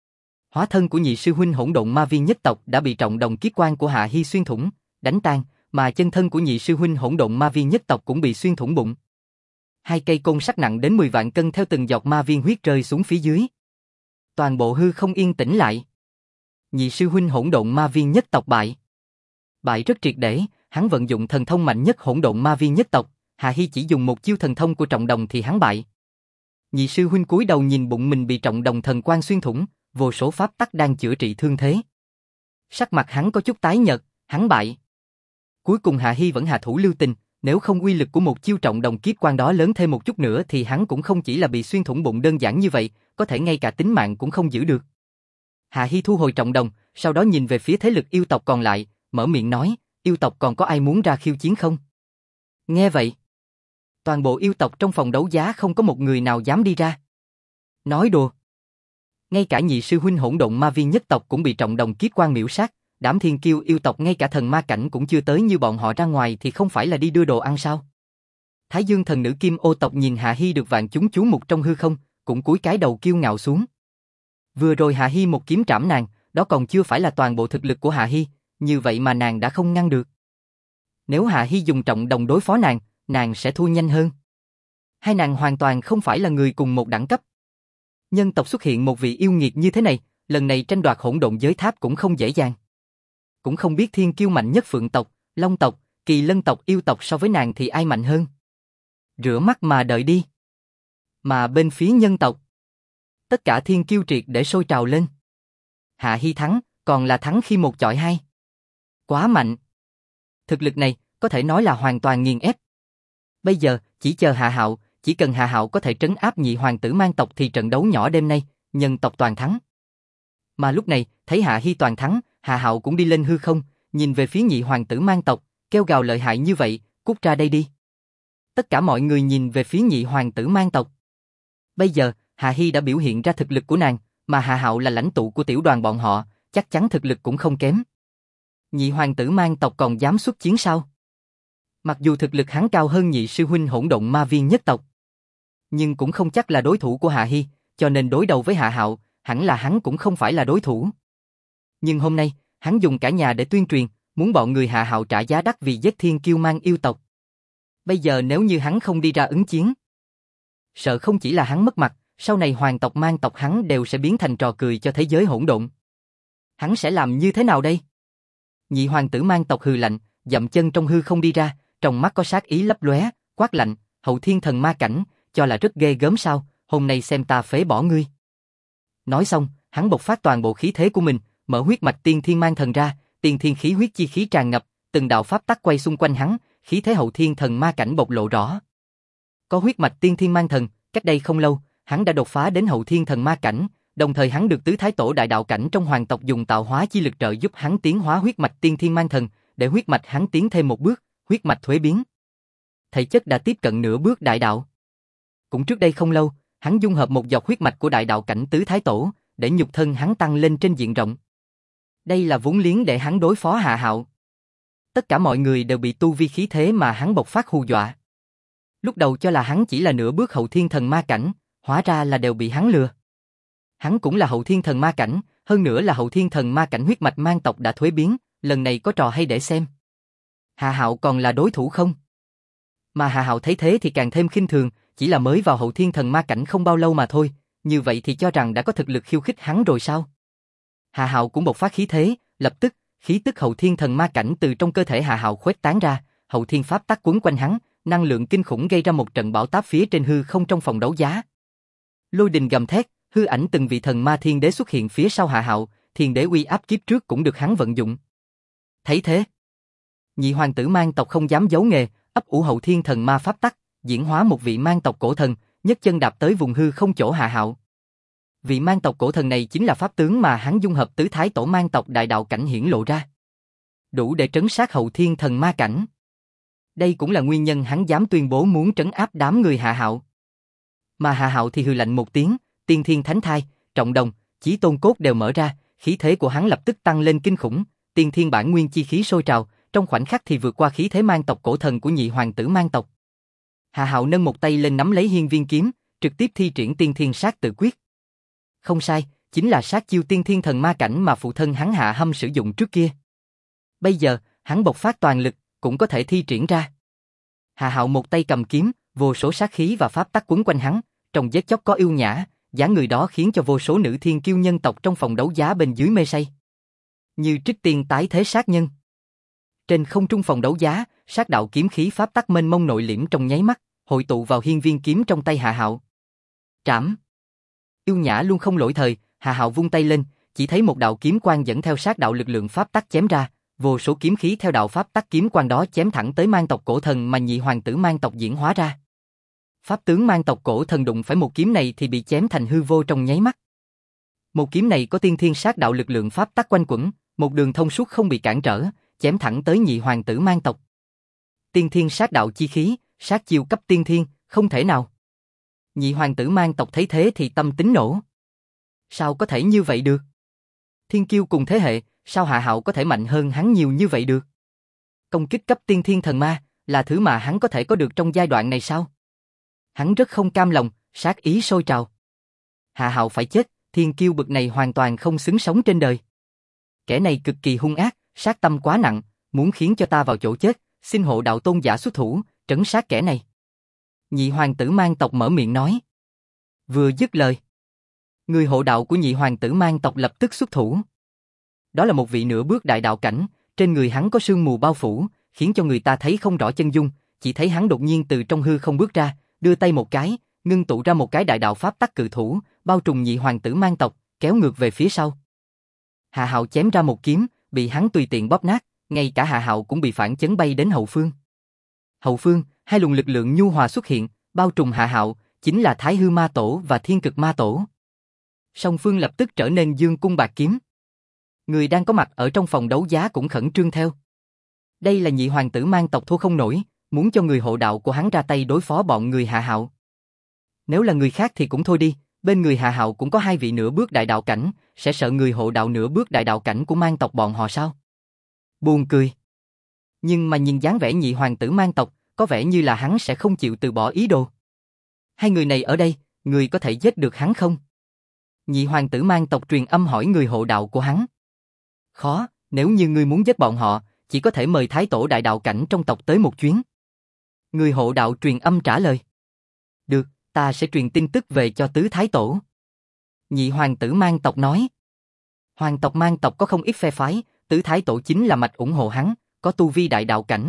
Hóa thân của nhị sư huynh hỗn độn ma viên nhất tộc đã bị trọng đồng kiếp quang của Hạ Hi xuyên thủng, đánh tan, mà chân thân của nhị sư huynh hỗn độn ma viên nhất tộc cũng bị xuyên thủng bụng. Hai cây côn sắt nặng đến 10 vạn cân theo từng giọt ma viên huyết rơi xuống phía dưới. Toàn bộ hư không yên tĩnh lại. Nhị sư huynh hỗn độn ma viên nhất tộc bại. Bại rất triệt để, hắn vận dụng thần thông mạnh nhất hỗn độn ma viên nhất tộc, Hạ Hi chỉ dùng một chiêu thần thông của trọng đồng thì hắn bại. Nhị sư huynh cúi đầu nhìn bụng mình bị trọng đồng thần quang xuyên thủng, vô số pháp tắc đang chữa trị thương thế. Sắc mặt hắn có chút tái nhợt, hắn bại. Cuối cùng Hạ Hi vẫn hạ thủ lưu tình, nếu không uy lực của một chiêu trọng đồng kiếp quang đó lớn thêm một chút nữa thì hắn cũng không chỉ là bị xuyên thủng bụng đơn giản như vậy, có thể ngay cả tính mạng cũng không giữ được. Hạ Hi thu hồi trọng đồng, sau đó nhìn về phía thế lực yêu tộc còn lại, mở miệng nói, yêu tộc còn có ai muốn ra khiêu chiến không? Nghe vậy, toàn bộ yêu tộc trong phòng đấu giá không có một người nào dám đi ra. Nói đùa. Ngay cả nhị sư huynh hỗn độn ma viên nhất tộc cũng bị trọng đồng kiếp quang miểu sát, đám thiên kiêu yêu tộc ngay cả thần ma cảnh cũng chưa tới như bọn họ ra ngoài thì không phải là đi đưa đồ ăn sao? Thái Dương thần nữ Kim Ô tộc nhìn Hạ Hi được vạn chúng chú mục trong hư không, cũng cúi cái đầu kiêu ngạo xuống. Vừa rồi Hạ Hi một kiếm trảm nàng, đó còn chưa phải là toàn bộ thực lực của Hạ Hi, như vậy mà nàng đã không ngăn được. Nếu Hạ Hi dùng trọng đồng đối phó nàng sẽ thua nhanh hơn. Hai nàng hoàn toàn không phải là người cùng một đẳng cấp. Nhân tộc xuất hiện một vị yêu nghiệt như thế này, lần này tranh đoạt hỗn độn giới tháp cũng không dễ dàng. Cũng không biết thiên kiêu mạnh nhất Phượng tộc, Long tộc, Kỳ Lân tộc, yêu tộc so với nàng thì ai mạnh hơn. Rửa mắt mà đợi đi. Mà bên phía nhân tộc, tất cả thiên kiêu triệt để sôi trào lên. Hạ Hi thắng, còn là thắng khi một chọi hai. Quá mạnh. Thực lực này, có thể nói là hoàn toàn nghiền ép. Bây giờ, chỉ chờ Hạ Hạo, chỉ cần Hạ Hạo có thể trấn áp nhị hoàng tử mang tộc thì trận đấu nhỏ đêm nay, nhân tộc toàn thắng. Mà lúc này, thấy Hạ Hi toàn thắng, Hạ Hạo cũng đi lên hư không, nhìn về phía nhị hoàng tử mang tộc, kêu gào lợi hại như vậy, cút ra đây đi. Tất cả mọi người nhìn về phía nhị hoàng tử mang tộc. Bây giờ, Hạ Hi đã biểu hiện ra thực lực của nàng, mà Hạ Hạo là lãnh tụ của tiểu đoàn bọn họ, chắc chắn thực lực cũng không kém. Nhị hoàng tử mang tộc còn dám xuất chiến sao? Mặc dù thực lực hắn cao hơn nhị sư huynh hỗn độn ma viên nhất tộc, nhưng cũng không chắc là đối thủ của Hạ Hi, cho nên đối đầu với Hạ Hạo, hẳn là hắn cũng không phải là đối thủ. Nhưng hôm nay, hắn dùng cả nhà để tuyên truyền, muốn bọn người Hạ Hạo trả giá đắt vì giết thiên kiêu mang yêu tộc. Bây giờ nếu như hắn không đi ra ứng chiến, sợ không chỉ là hắn mất mặt, sau này hoàng tộc mang tộc hắn đều sẽ biến thành trò cười cho thế giới hỗn độn. Hắn sẽ làm như thế nào đây? Nhị hoàng tử mang tộc hừ lạnh, dậm chân trong hư không đi ra, trong mắt có sát ý lấp lóe, quát lạnh, hậu thiên thần ma cảnh, cho là rất ghê gớm sao, hôm nay xem ta phế bỏ ngươi. Nói xong, hắn bộc phát toàn bộ khí thế của mình, mở huyết mạch tiên thiên mang thần ra, tiên thiên khí huyết chi khí tràn ngập, từng đạo pháp tắc quay xung quanh hắn, khí thế hậu thiên thần ma cảnh bộc lộ rõ. Có huyết mạch tiên thiên mang thần, cách đây không lâu, hắn đã đột phá đến hậu thiên thần ma cảnh, đồng thời hắn được tứ thái tổ đại đạo cảnh trong hoàng tộc dùng tạo hóa chi lực trợ giúp hắn tiến hóa huyết mạch tiên thiên mang thần, để huyết mạch hắn tiến thêm một bước, huyết mạch thuế biến. Thể chất đã tiếp cận nửa bước đại đạo. Cũng trước đây không lâu, hắn dung hợp một giọt huyết mạch của đại đạo cảnh tứ thái tổ, để nhục thân hắn tăng lên trên diện rộng. Đây là vốn liếng để hắn đối phó Hạ Hạo. Tất cả mọi người đều bị tu vi khí thế mà hắn bộc phát hù dọa. Lúc đầu cho là hắn chỉ là nửa bước hậu thiên thần ma cảnh, hóa ra là đều bị hắn lừa. Hắn cũng là hậu thiên thần ma cảnh, hơn nữa là hậu thiên thần ma cảnh huyết mạch mang tộc đã thuế biến, lần này có trò hay để xem. Hạ Hạo còn là đối thủ không? Mà Hạ Hạo thấy thế thì càng thêm khinh thường, chỉ là mới vào hậu thiên thần ma cảnh không bao lâu mà thôi, như vậy thì cho rằng đã có thực lực khiêu khích hắn rồi sao? Hạ Hạo cũng bộc phát khí thế, lập tức, khí tức hậu thiên thần ma cảnh từ trong cơ thể Hạ Hạo khuếch tán ra, hậu thiên pháp tắc quấn quanh hắn, năng lượng kinh khủng gây ra một trận bão táp phía trên hư không trong phòng đấu giá. Lôi đình gầm thét, hư ảnh từng vị thần ma thiên đế xuất hiện phía sau Hạ Hạo, thiên đế uy áp kiếp trước cũng được hắn vận dụng. Thấy thế, nhị hoàng tử mang tộc không dám giấu nghề, ấp ủ hậu thiên thần ma pháp tắc, diễn hóa một vị mang tộc cổ thần, nhấc chân đạp tới vùng hư không chỗ Hạ Hạo. Vị mang tộc cổ thần này chính là pháp tướng mà hắn dung hợp tứ thái tổ mang tộc đại đạo cảnh hiển lộ ra, đủ để trấn sát hậu thiên thần ma cảnh. Đây cũng là nguyên nhân hắn dám tuyên bố muốn trấn áp đám người Hạ Hạo. Mà Hạ Hạo thì hừ lạnh một tiếng, tiên thiên thánh thai, trọng đồng, chí tôn cốt đều mở ra, khí thế của hắn lập tức tăng lên kinh khủng, tiên thiên bản nguyên chi khí sôi trào, trong khoảnh khắc thì vượt qua khí thế mang tộc cổ thần của nhị hoàng tử mang tộc. Hạ Hạo nâng một tay lên nắm lấy hiên viên kiếm, trực tiếp thi triển tiên thiên sát tự quyết. Không sai, chính là sát chiêu tiên thiên thần ma cảnh mà phụ thân hắn Hạ Hâm sử dụng trước kia. Bây giờ, hắn bộc phát toàn lực, cũng có thể thi triển ra. Hạ Hạo một tay cầm kiếm, vô số sát khí và pháp tắc quấn quanh hắn, trong giết chóc có yêu nhã, dáng người đó khiến cho vô số nữ thiên kiêu nhân tộc trong phòng đấu giá bên dưới mê say. Như trích tiên tái thế sát nhân. Trên không trung phòng đấu giá, sát đạo kiếm khí pháp tắc mênh mông nội liễm trong nháy mắt, hội tụ vào hiên viên kiếm trong tay Hạ Hạo. Trảm. Yêu nhã luôn không lỗi thời, Hạ Hạo vung tay lên, chỉ thấy một đạo kiếm quang dẫn theo sát đạo lực lượng pháp tắc chém ra, vô số kiếm khí theo đạo pháp tắc kiếm quang đó chém thẳng tới mang tộc cổ thần mà nhị hoàng tử mang tộc diễn hóa ra. Pháp tướng mang tộc cổ thần đụng phải một kiếm này thì bị chém thành hư vô trong nháy mắt. Một kiếm này có tiên thiên sát đạo lực lượng pháp tắc quanh quẩn, một đường thông suốt không bị cản trở, chém thẳng tới nhị hoàng tử mang tộc. Tiên thiên sát đạo chi khí, sát chiêu cấp tiên thiên, không thể nào. Nhị hoàng tử mang tộc thấy thế thì tâm tính nổ. Sao có thể như vậy được? Thiên kiêu cùng thế hệ, sao Hạ Hạo có thể mạnh hơn hắn nhiều như vậy được? Công kích cấp tiên thiên thần ma, là thứ mà hắn có thể có được trong giai đoạn này sao? Hắn rất không cam lòng, sát ý sôi trào. Hạ Hạo phải chết, thiên kiêu bực này hoàn toàn không xứng sống trên đời. Kẻ này cực kỳ hung ác, sát tâm quá nặng, muốn khiến cho ta vào chỗ chết, xin hộ đạo tôn giả xuất thủ, trấn sát kẻ này. Nhị hoàng tử mang tộc mở miệng nói. Vừa dứt lời, người hộ đạo của nhị hoàng tử mang tộc lập tức xuất thủ. Đó là một vị nửa bước đại đạo cảnh, trên người hắn có sương mù bao phủ, khiến cho người ta thấy không rõ chân dung, chỉ thấy hắn đột nhiên từ trong hư không bước ra, đưa tay một cái, ngưng tụ ra một cái đại đạo pháp tắc cự thủ, bao trùm nhị hoàng tử mang tộc, kéo ngược về phía sau. Hạ Hạo chém ra một kiếm, bị hắn tùy tiện bóp nát, ngay cả Hạ Hạo cũng bị phản chấn bay đến hậu phương. Hậu phương, hai luồng lực lượng nhu hòa xuất hiện, bao trùm Hạ Hạo, chính là Thái Hư Ma Tổ và Thiên Cực Ma Tổ. Song phương lập tức trở nên dương cung bạc kiếm. Người đang có mặt ở trong phòng đấu giá cũng khẩn trương theo. Đây là nhị hoàng tử mang tộc thua không nổi, muốn cho người hộ đạo của hắn ra tay đối phó bọn người Hạ Hạo. Nếu là người khác thì cũng thôi đi, bên người Hạ Hạo cũng có hai vị nửa bước đại đạo cảnh, sẽ sợ người hộ đạo nửa bước đại đạo cảnh của mang tộc bọn họ sao? Buồn cười. Nhưng mà nhìn dáng vẻ nhị hoàng tử mang tộc, có vẻ như là hắn sẽ không chịu từ bỏ ý đồ. Hai người này ở đây, người có thể giết được hắn không? Nhị hoàng tử mang tộc truyền âm hỏi người hộ đạo của hắn. Khó, nếu như ngươi muốn giết bọn họ, chỉ có thể mời thái tổ đại đạo cảnh trong tộc tới một chuyến. Người hộ đạo truyền âm trả lời. Được, ta sẽ truyền tin tức về cho tứ thái tổ. Nhị hoàng tử mang tộc nói. Hoàng tộc mang tộc có không ít phe phái, tứ thái tổ chính là mạch ủng hộ hắn, có tu vi đại đạo cảnh.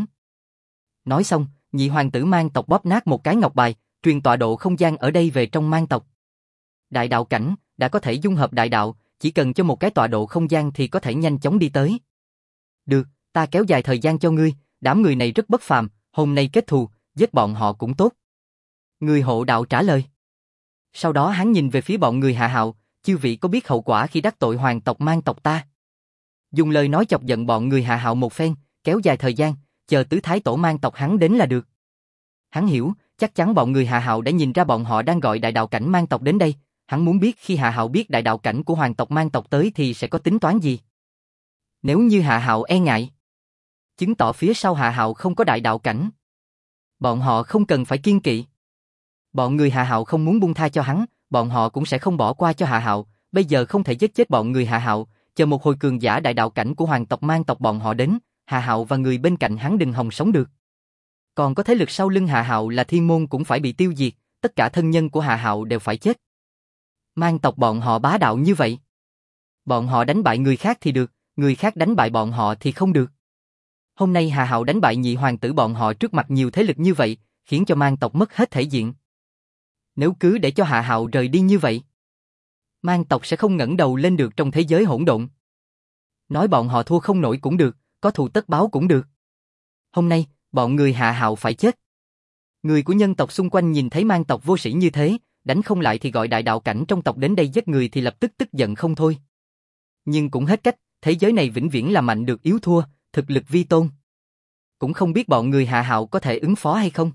Nói xong, nhị hoàng tử mang tộc bóp nát một cái ngọc bài, truyền tọa độ không gian ở đây về trong mang tộc. Đại đạo cảnh, đã có thể dung hợp đại đạo, chỉ cần cho một cái tọa độ không gian thì có thể nhanh chóng đi tới. Được, ta kéo dài thời gian cho ngươi, đám người này rất bất phàm, hôm nay kết thù, giết bọn họ cũng tốt. Người hộ đạo trả lời. Sau đó hắn nhìn về phía bọn người Hạ Hạo, chư vị có biết hậu quả khi đắc tội hoàng tộc mang tộc ta? Dùng lời nói chọc giận bọn người Hạ Hạo một phen, kéo dài thời gian, chờ tứ thái tổ mang tộc hắn đến là được. Hắn hiểu, chắc chắn bọn người Hạ Hạo đã nhìn ra bọn họ đang gọi đại đạo cảnh mang tộc đến đây, hắn muốn biết khi Hạ Hạo biết đại đạo cảnh của hoàng tộc mang tộc tới thì sẽ có tính toán gì. Nếu như Hạ Hạo e ngại, chứng tỏ phía sau Hạ Hạo không có đại đạo cảnh. Bọn họ không cần phải kiêng kỵ. Bọn người Hạ Hạo không muốn buông tha cho hắn, bọn họ cũng sẽ không bỏ qua cho Hạ Hạo, bây giờ không thể giết chết bọn người Hạ Hạo, chờ một hồi cường giả đại đạo cảnh của hoàng tộc mang tộc bọn họ đến, Hạ Hạo và người bên cạnh hắn đừng hòng sống được. Còn có thế lực sau lưng Hạ Hạo là Thiên Môn cũng phải bị tiêu diệt, tất cả thân nhân của Hạ Hạo đều phải chết. Mang tộc bọn họ bá đạo như vậy. Bọn họ đánh bại người khác thì được, người khác đánh bại bọn họ thì không được. Hôm nay Hạ Hạo đánh bại nhị hoàng tử bọn họ trước mặt nhiều thế lực như vậy, khiến cho mang tộc mất hết thể diện. Nếu cứ để cho Hạ Hạo rời đi như vậy, mang tộc sẽ không ngẩng đầu lên được trong thế giới hỗn độn. Nói bọn họ thua không nổi cũng được, có thù tất báo cũng được. Hôm nay, bọn người Hạ Hạo phải chết. Người của nhân tộc xung quanh nhìn thấy mang tộc vô sĩ như thế, đánh không lại thì gọi đại đạo cảnh trong tộc đến đây giết người thì lập tức tức giận không thôi. Nhưng cũng hết cách, thế giới này vĩnh viễn là mạnh được yếu thua, thực lực vi tôn. Cũng không biết bọn người Hạ Hạo có thể ứng phó hay không.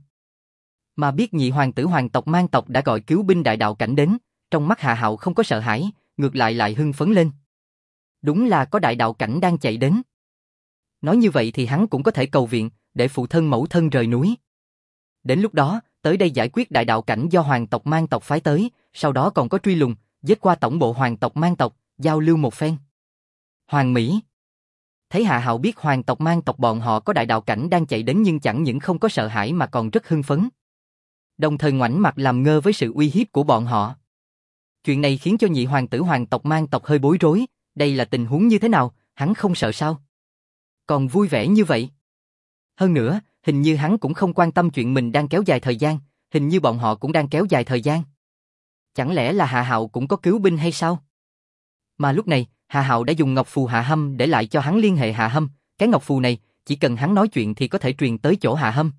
Mà biết nhị hoàng tử hoàng tộc mang tộc đã gọi cứu binh đại đạo cảnh đến, trong mắt Hạ Hạo không có sợ hãi, ngược lại hưng phấn lên. Đúng là có đại đạo cảnh đang chạy đến. Nói như vậy thì hắn cũng có thể cầu viện, để phụ thân mẫu thân rời núi. Đến lúc đó, tới đây giải quyết đại đạo cảnh do hoàng tộc mang tộc phái tới, sau đó còn có truy lùng, giết qua tổng bộ hoàng tộc mang tộc, giao lưu một phen. Hoàng Mỹ thấy Hạ Hạo biết hoàng tộc mang tộc bọn họ có đại đạo cảnh đang chạy đến nhưng chẳng những không có sợ hãi mà còn rất hưng phấn. Đồng thời ngoảnh mặt làm ngơ với sự uy hiếp của bọn họ. Chuyện này khiến cho nhị hoàng tử hoàng tộc mang tộc hơi bối rối, đây là tình huống như thế nào, hắn không sợ sao? Còn vui vẻ như vậy. Hơn nữa, hình như hắn cũng không quan tâm chuyện mình đang kéo dài thời gian, hình như bọn họ cũng đang kéo dài thời gian. Chẳng lẽ là Hạ Hạo cũng có cứu binh hay sao? Mà lúc này, Hạ Hạo đã dùng ngọc phù Hạ Hâm để lại cho hắn liên hệ Hạ Hâm, cái ngọc phù này, chỉ cần hắn nói chuyện thì có thể truyền tới chỗ Hạ Hâm.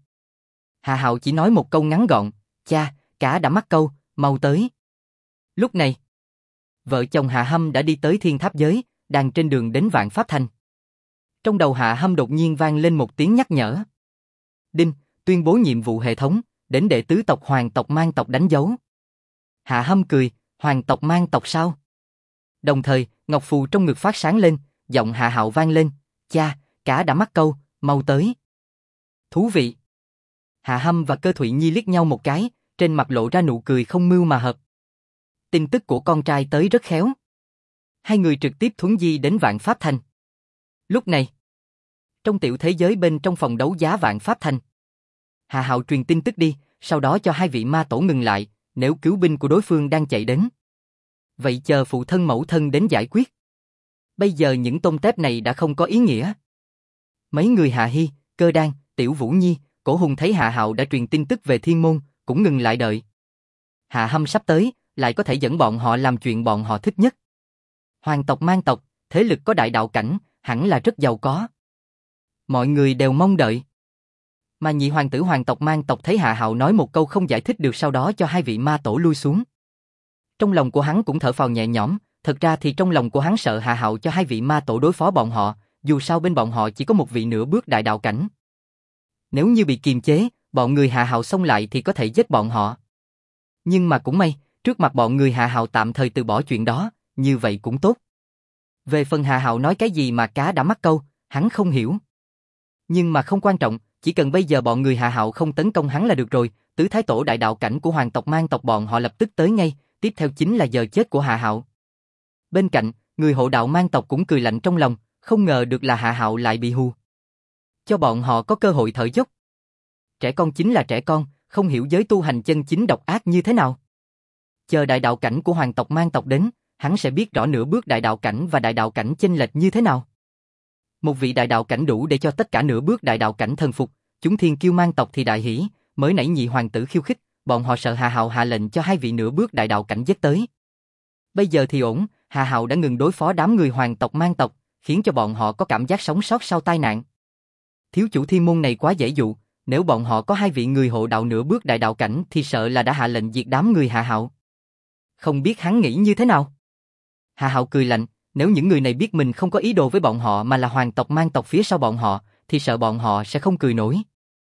Hạ Hạo chỉ nói một câu ngắn gọn, cha, cả đã mắc câu, mau tới. Lúc này, vợ chồng Hạ Hâm đã đi tới Thiên Tháp Giới, đang trên đường đến Vạn Pháp Thành. Trong đầu Hạ Hâm đột nhiên vang lên một tiếng nhắc nhở. Đinh, tuyên bố nhiệm vụ hệ thống, đến đệ tứ tộc hoàng tộc mang tộc đánh dấu. Hạ Hâm cười, hoàng tộc mang tộc sao? Đồng thời, ngọc phù trong ngực phát sáng lên, giọng Hạ Hạo vang lên, cha, cả đã mắc câu, mau tới. Thú vị. Hạ Hâm và Cơ Thụy Nhi liếc nhau một cái, trên mặt lộ ra nụ cười không mưu mà hợp. Tin tức của con trai tới rất khéo. Hai người trực tiếp thuấn di đến Vạn Pháp Thành. Lúc này, trong tiểu thế giới bên trong phòng đấu giá Vạn Pháp Thành, Hạ Hạo truyền tin tức đi, sau đó cho hai vị ma tổ ngừng lại, nếu cứu binh của đối phương đang chạy đến. Vậy chờ phụ thân mẫu thân đến giải quyết. Bây giờ những tôm tép này đã không có ý nghĩa. Mấy người Hạ Hy, Cơ Đan, Tiểu Vũ Nhi, Cổ Hùng thấy Hạ Hạo đã truyền tin tức về Thiên Môn, cũng ngừng lại đợi. Hạ Hâm sắp tới, lại có thể dẫn bọn họ làm chuyện bọn họ thích nhất. Hoàng tộc mang tộc, thế lực có đại đạo cảnh, hẳn là rất giàu có. Mọi người đều mong đợi. Mà nhị hoàng tử hoàng tộc mang tộc thấy Hạ Hạo nói một câu không giải thích được sau đó cho hai vị ma tổ lui xuống. Trong lòng của hắn cũng thở phào nhẹ nhõm, thật ra thì trong lòng của hắn sợ Hạ Hạo cho hai vị ma tổ đối phó bọn họ, dù sao bên bọn họ chỉ có một vị nửa bước đại đạo cảnh. Nếu như bị kiềm chế, bọn người Hạ Hạo xông lại thì có thể giết bọn họ. Nhưng mà cũng may, trước mặt bọn người Hạ Hạo tạm thời từ bỏ chuyện đó, như vậy cũng tốt. Về phần Hạ Hạo nói cái gì mà cá đã mắc câu, hắn không hiểu. Nhưng mà không quan trọng, chỉ cần bây giờ bọn người Hạ Hạo không tấn công hắn là được rồi, tứ thái tổ đại đạo cảnh của hoàng tộc mang tộc bọn họ lập tức tới ngay, tiếp theo chính là giờ chết của Hạ Hạo. Bên cạnh, người hộ đạo mang tộc cũng cười lạnh trong lòng, không ngờ được là Hạ Hạo lại bị hù. Cho bọn họ có cơ hội thở dốc. Trẻ con chính là trẻ con, không hiểu giới tu hành chân chính độc ác như thế nào. Chờ đại đạo cảnh của hoàng tộc mang tộc đến, hắn sẽ biết rõ nửa bước đại đạo cảnh và đại đạo cảnh chênh lệch như thế nào. Một vị đại đạo cảnh đủ để cho tất cả nửa bước đại đạo cảnh thần phục, chúng thiên kiêu mang tộc thì đại hỉ, mới nãy nhị hoàng tử khiêu khích, bọn họ sợ Hạ Hạo hạ lệnh cho hai vị nửa bước đại đạo cảnh giết tới. Bây giờ thì ổn, Hà Hạo đã ngừng đối phó đám người hoàng tộc mang tộc, khiến cho bọn họ có cảm giác sống sót sau tai nạn. Thiếu chủ thiên môn này quá dễ dụ, nếu bọn họ có hai vị người hộ đạo nửa bước đại đạo cảnh thì sợ là đã hạ lệnh diệt đám người Hà Hạo. Không biết hắn nghĩ như thế nào? Hà Hạo cười lạnh, nếu những người này biết mình không có ý đồ với bọn họ mà là hoàng tộc mang tộc phía sau bọn họ, thì sợ bọn họ sẽ không cười nổi.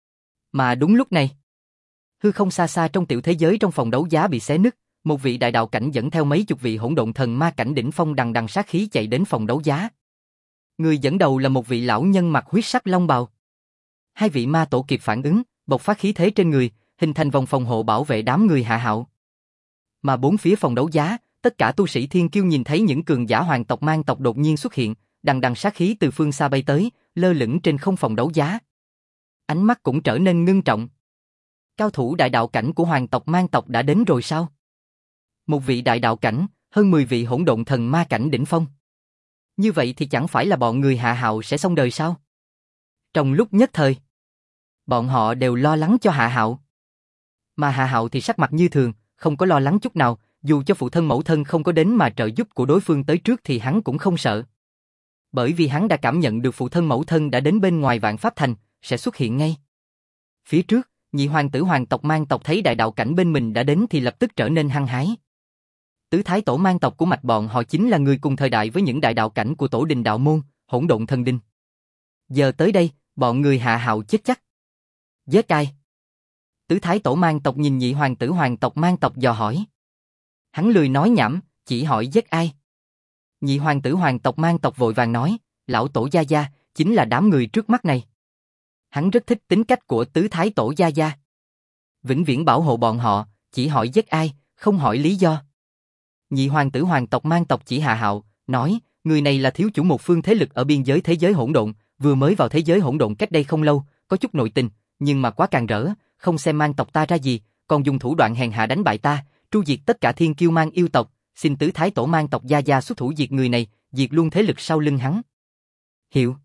Mà đúng lúc này, hư không xa xa trong tiểu thế giới trong phòng đấu giá bị xé nứt, một vị đại đạo cảnh dẫn theo mấy chục vị hỗn độn thần ma cảnh đỉnh phong đằng đằng sát khí chạy đến phòng đấu giá. Người dẫn đầu là một vị lão nhân mặc huyết sắc long bào. Hai vị ma tổ kịp phản ứng, bộc phát khí thế trên người, hình thành vòng phòng hộ bảo vệ đám người Hạ Hạo. Mà bốn phía phòng đấu giá, tất cả tu sĩ thiên kiêu nhìn thấy những cường giả hoàng tộc mang tộc đột nhiên xuất hiện, đằng đằng sát khí từ phương xa bay tới, lơ lửng trên không phòng đấu giá. Ánh mắt cũng trở nên ngưng trọng. Cao thủ đại đạo cảnh của hoàng tộc mang tộc đã đến rồi sao? Một vị đại đạo cảnh, hơn 10 vị hỗn độn thần ma cảnh đỉnh phong. Như vậy thì chẳng phải là bọn người Hạ Hạo sẽ xong đời sao? Trong lúc nhất thời, bọn họ đều lo lắng cho Hạ Hạo. Mà Hạ Hạo thì sắc mặt như thường, không có lo lắng chút nào, dù cho phụ thân mẫu thân không có đến mà trợ giúp của đối phương tới trước thì hắn cũng không sợ. Bởi vì hắn đã cảm nhận được phụ thân mẫu thân đã đến bên ngoài Vạn Pháp Thành, sẽ xuất hiện ngay. Phía trước, nhị hoàng tử hoàng tộc mang tộc thấy đại đạo cảnh bên mình đã đến thì lập tức trở nên hăng hái. Tứ thái tổ mang tộc của mạch bọn họ chính là người cùng thời đại với những đại đạo cảnh của tổ đình đạo môn, hỗn độn thần đinh. Giờ tới đây, bọn người Hạ Hạo chết chắc. Giết ai? Tứ thái tổ mang tộc nhìn nhị hoàng tử hoàng tộc mang tộc dò hỏi. Hắn lười nói nhảm, chỉ hỏi giết ai. Nhị hoàng tử hoàng tộc mang tộc vội vàng nói, lão tổ gia gia, chính là đám người trước mắt này. Hắn rất thích tính cách của tứ thái tổ gia gia. Vĩnh viễn bảo hộ bọn họ, chỉ hỏi giết ai, không hỏi lý do. Nhị hoàng tử hoàng tộc mang tộc chỉ Hạ Hạo, nói, người này là thiếu chủ một phương thế lực ở biên giới thế giới hỗn độn, vừa mới vào thế giới hỗn độn cách đây không lâu, có chút nội tình, nhưng mà quá càng rỡ, không xem mang tộc ta ra gì, còn dùng thủ đoạn hèn hạ đánh bại ta, tru diệt tất cả thiên kiêu mang yêu tộc, xin tứ thái tổ mang tộc gia gia xuất thủ diệt người này, diệt luôn thế lực sau lưng hắn. Hiểu.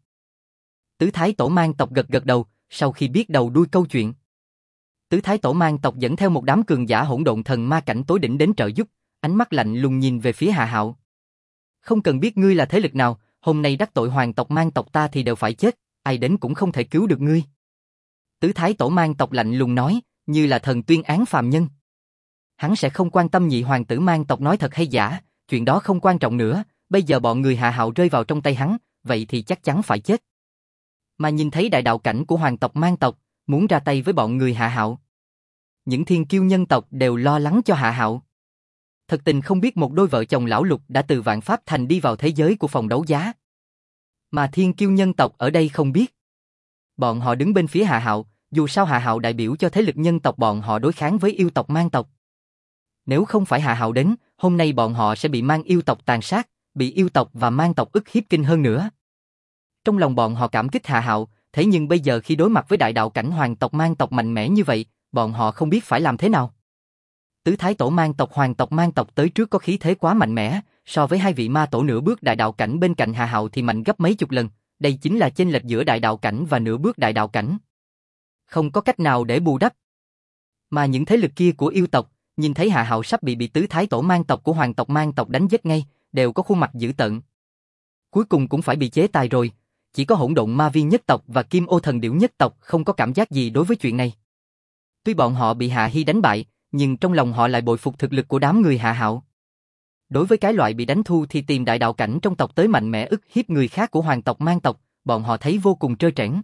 Tứ thái tổ mang tộc gật gật đầu, sau khi biết đầu đuôi câu chuyện. Tứ thái tổ mang tộc dẫn theo một đám cường giả hỗn độn thần ma cảnh tối đỉnh đến trợ giúp, ánh mắt lạnh lùng nhìn về phía Hạ Hạo. Không cần biết ngươi là thế lực nào, hôm nay đắc tội hoàng tộc mang tộc ta thì đều phải chết, ai đến cũng không thể cứu được ngươi. Tứ thái tổ mang tộc lạnh lùng nói, như là thần tuyên án phàm nhân. Hắn sẽ không quan tâm nhị hoàng tử mang tộc nói thật hay giả, chuyện đó không quan trọng nữa, bây giờ bọn người Hạ Hạo rơi vào trong tay hắn, vậy thì chắc chắn phải chết. Mà nhìn thấy đại đạo cảnh của hoàng tộc mang tộc, muốn ra tay với bọn người Hạ Hạo. Những thiên kiêu nhân tộc đều lo lắng cho Hạ Hạo. Thật tình không biết một đôi vợ chồng lão lục đã từ Vạn Pháp Thành đi vào thế giới của phòng đấu giá. Mà thiên kiêu nhân tộc ở đây không biết. Bọn họ đứng bên phía Hạ Hạo, dù sao Hạ Hạo đại biểu cho thế lực nhân tộc bọn họ đối kháng với yêu tộc mang tộc. Nếu không phải Hạ Hạo đến, hôm nay bọn họ sẽ bị mang yêu tộc tàn sát, bị yêu tộc và mang tộc ức hiếp kinh hơn nữa. Trong lòng bọn họ cảm kích Hạ Hạo, thế nhưng bây giờ khi đối mặt với đại đạo cảnh hoàng tộc mang tộc mạnh mẽ như vậy, bọn họ không biết phải làm thế nào. Tứ thái tổ mang tộc hoàng tộc mang tộc tới trước có khí thế quá mạnh mẽ, so với hai vị ma tổ nửa bước đại đạo cảnh bên cạnh Hạ Hạo thì mạnh gấp mấy chục lần, đây chính là chênh lệch giữa đại đạo cảnh và nửa bước đại đạo cảnh. Không có cách nào để bù đắp. Mà những thế lực kia của yêu tộc, nhìn thấy Hạ Hạo sắp bị tứ thái tổ mang tộc của hoàng tộc mang tộc đánh giết ngay, đều có khuôn mặt dữ tợn. Cuối cùng cũng phải bị chế tài rồi, chỉ có hỗn độn ma viên nhất tộc và kim ô thần điểu nhất tộc không có cảm giác gì đối với chuyện này. Tuy bọn họ bị Hạ Hi đánh bại, nhưng trong lòng họ lại bội phục thực lực của đám người Hạ Hạo. Đối với cái loại bị đánh thu thì tìm đại đạo cảnh trong tộc tới mạnh mẽ ức hiếp người khác của hoàng tộc mang tộc, bọn họ thấy vô cùng trơ trẽn.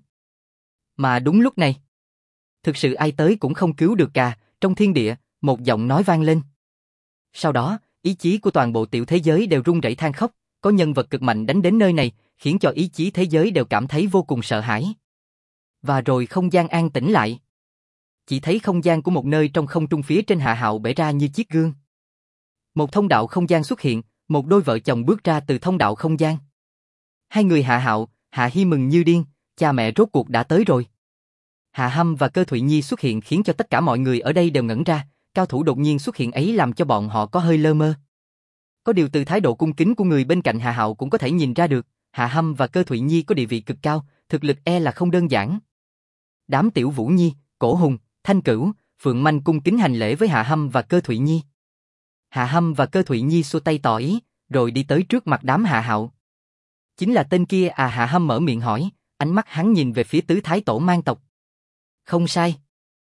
Mà đúng lúc này, thực sự ai tới cũng không cứu được cả, trong thiên địa, một giọng nói vang lên. Sau đó, ý chí của toàn bộ tiểu thế giới đều run rẩy than khóc, có nhân vật cực mạnh đánh đến nơi này, khiến cho ý chí thế giới đều cảm thấy vô cùng sợ hãi. Và rồi không gian an tĩnh lại. Chỉ thấy không gian của một nơi trong không trung phía trên Hạ Hạo bể ra như chiếc gương. Một thông đạo không gian xuất hiện, một đôi vợ chồng bước ra từ thông đạo không gian. Hai người Hạ Hạo, Hạ Hi mừng như điên, cha mẹ rốt cuộc đã tới rồi. Hạ Hâm và Cơ Thụy Nhi xuất hiện khiến cho tất cả mọi người ở đây đều ngẩn ra, cao thủ đột nhiên xuất hiện ấy làm cho bọn họ có hơi lơ mơ. Có điều từ thái độ cung kính của người bên cạnh Hạ Hạo cũng có thể nhìn ra được, Hạ Hâm và Cơ Thụy Nhi có địa vị cực cao, thực lực e là không đơn giản. Đám tiểu Vũ Nhi, Cổ Hùng, Thanh Cửu, Phượng Manh cung kính hành lễ với Hạ Hâm và Cơ Thụy Nhi. Hạ Hâm và Cơ Thụy Nhi xua tay tỏ ý, rồi đi tới trước mặt đám Hạ Hạo. Chính là tên kia à? Hạ Hâm mở miệng hỏi, ánh mắt hắn nhìn về phía tứ thái tổ mang tộc. Không sai.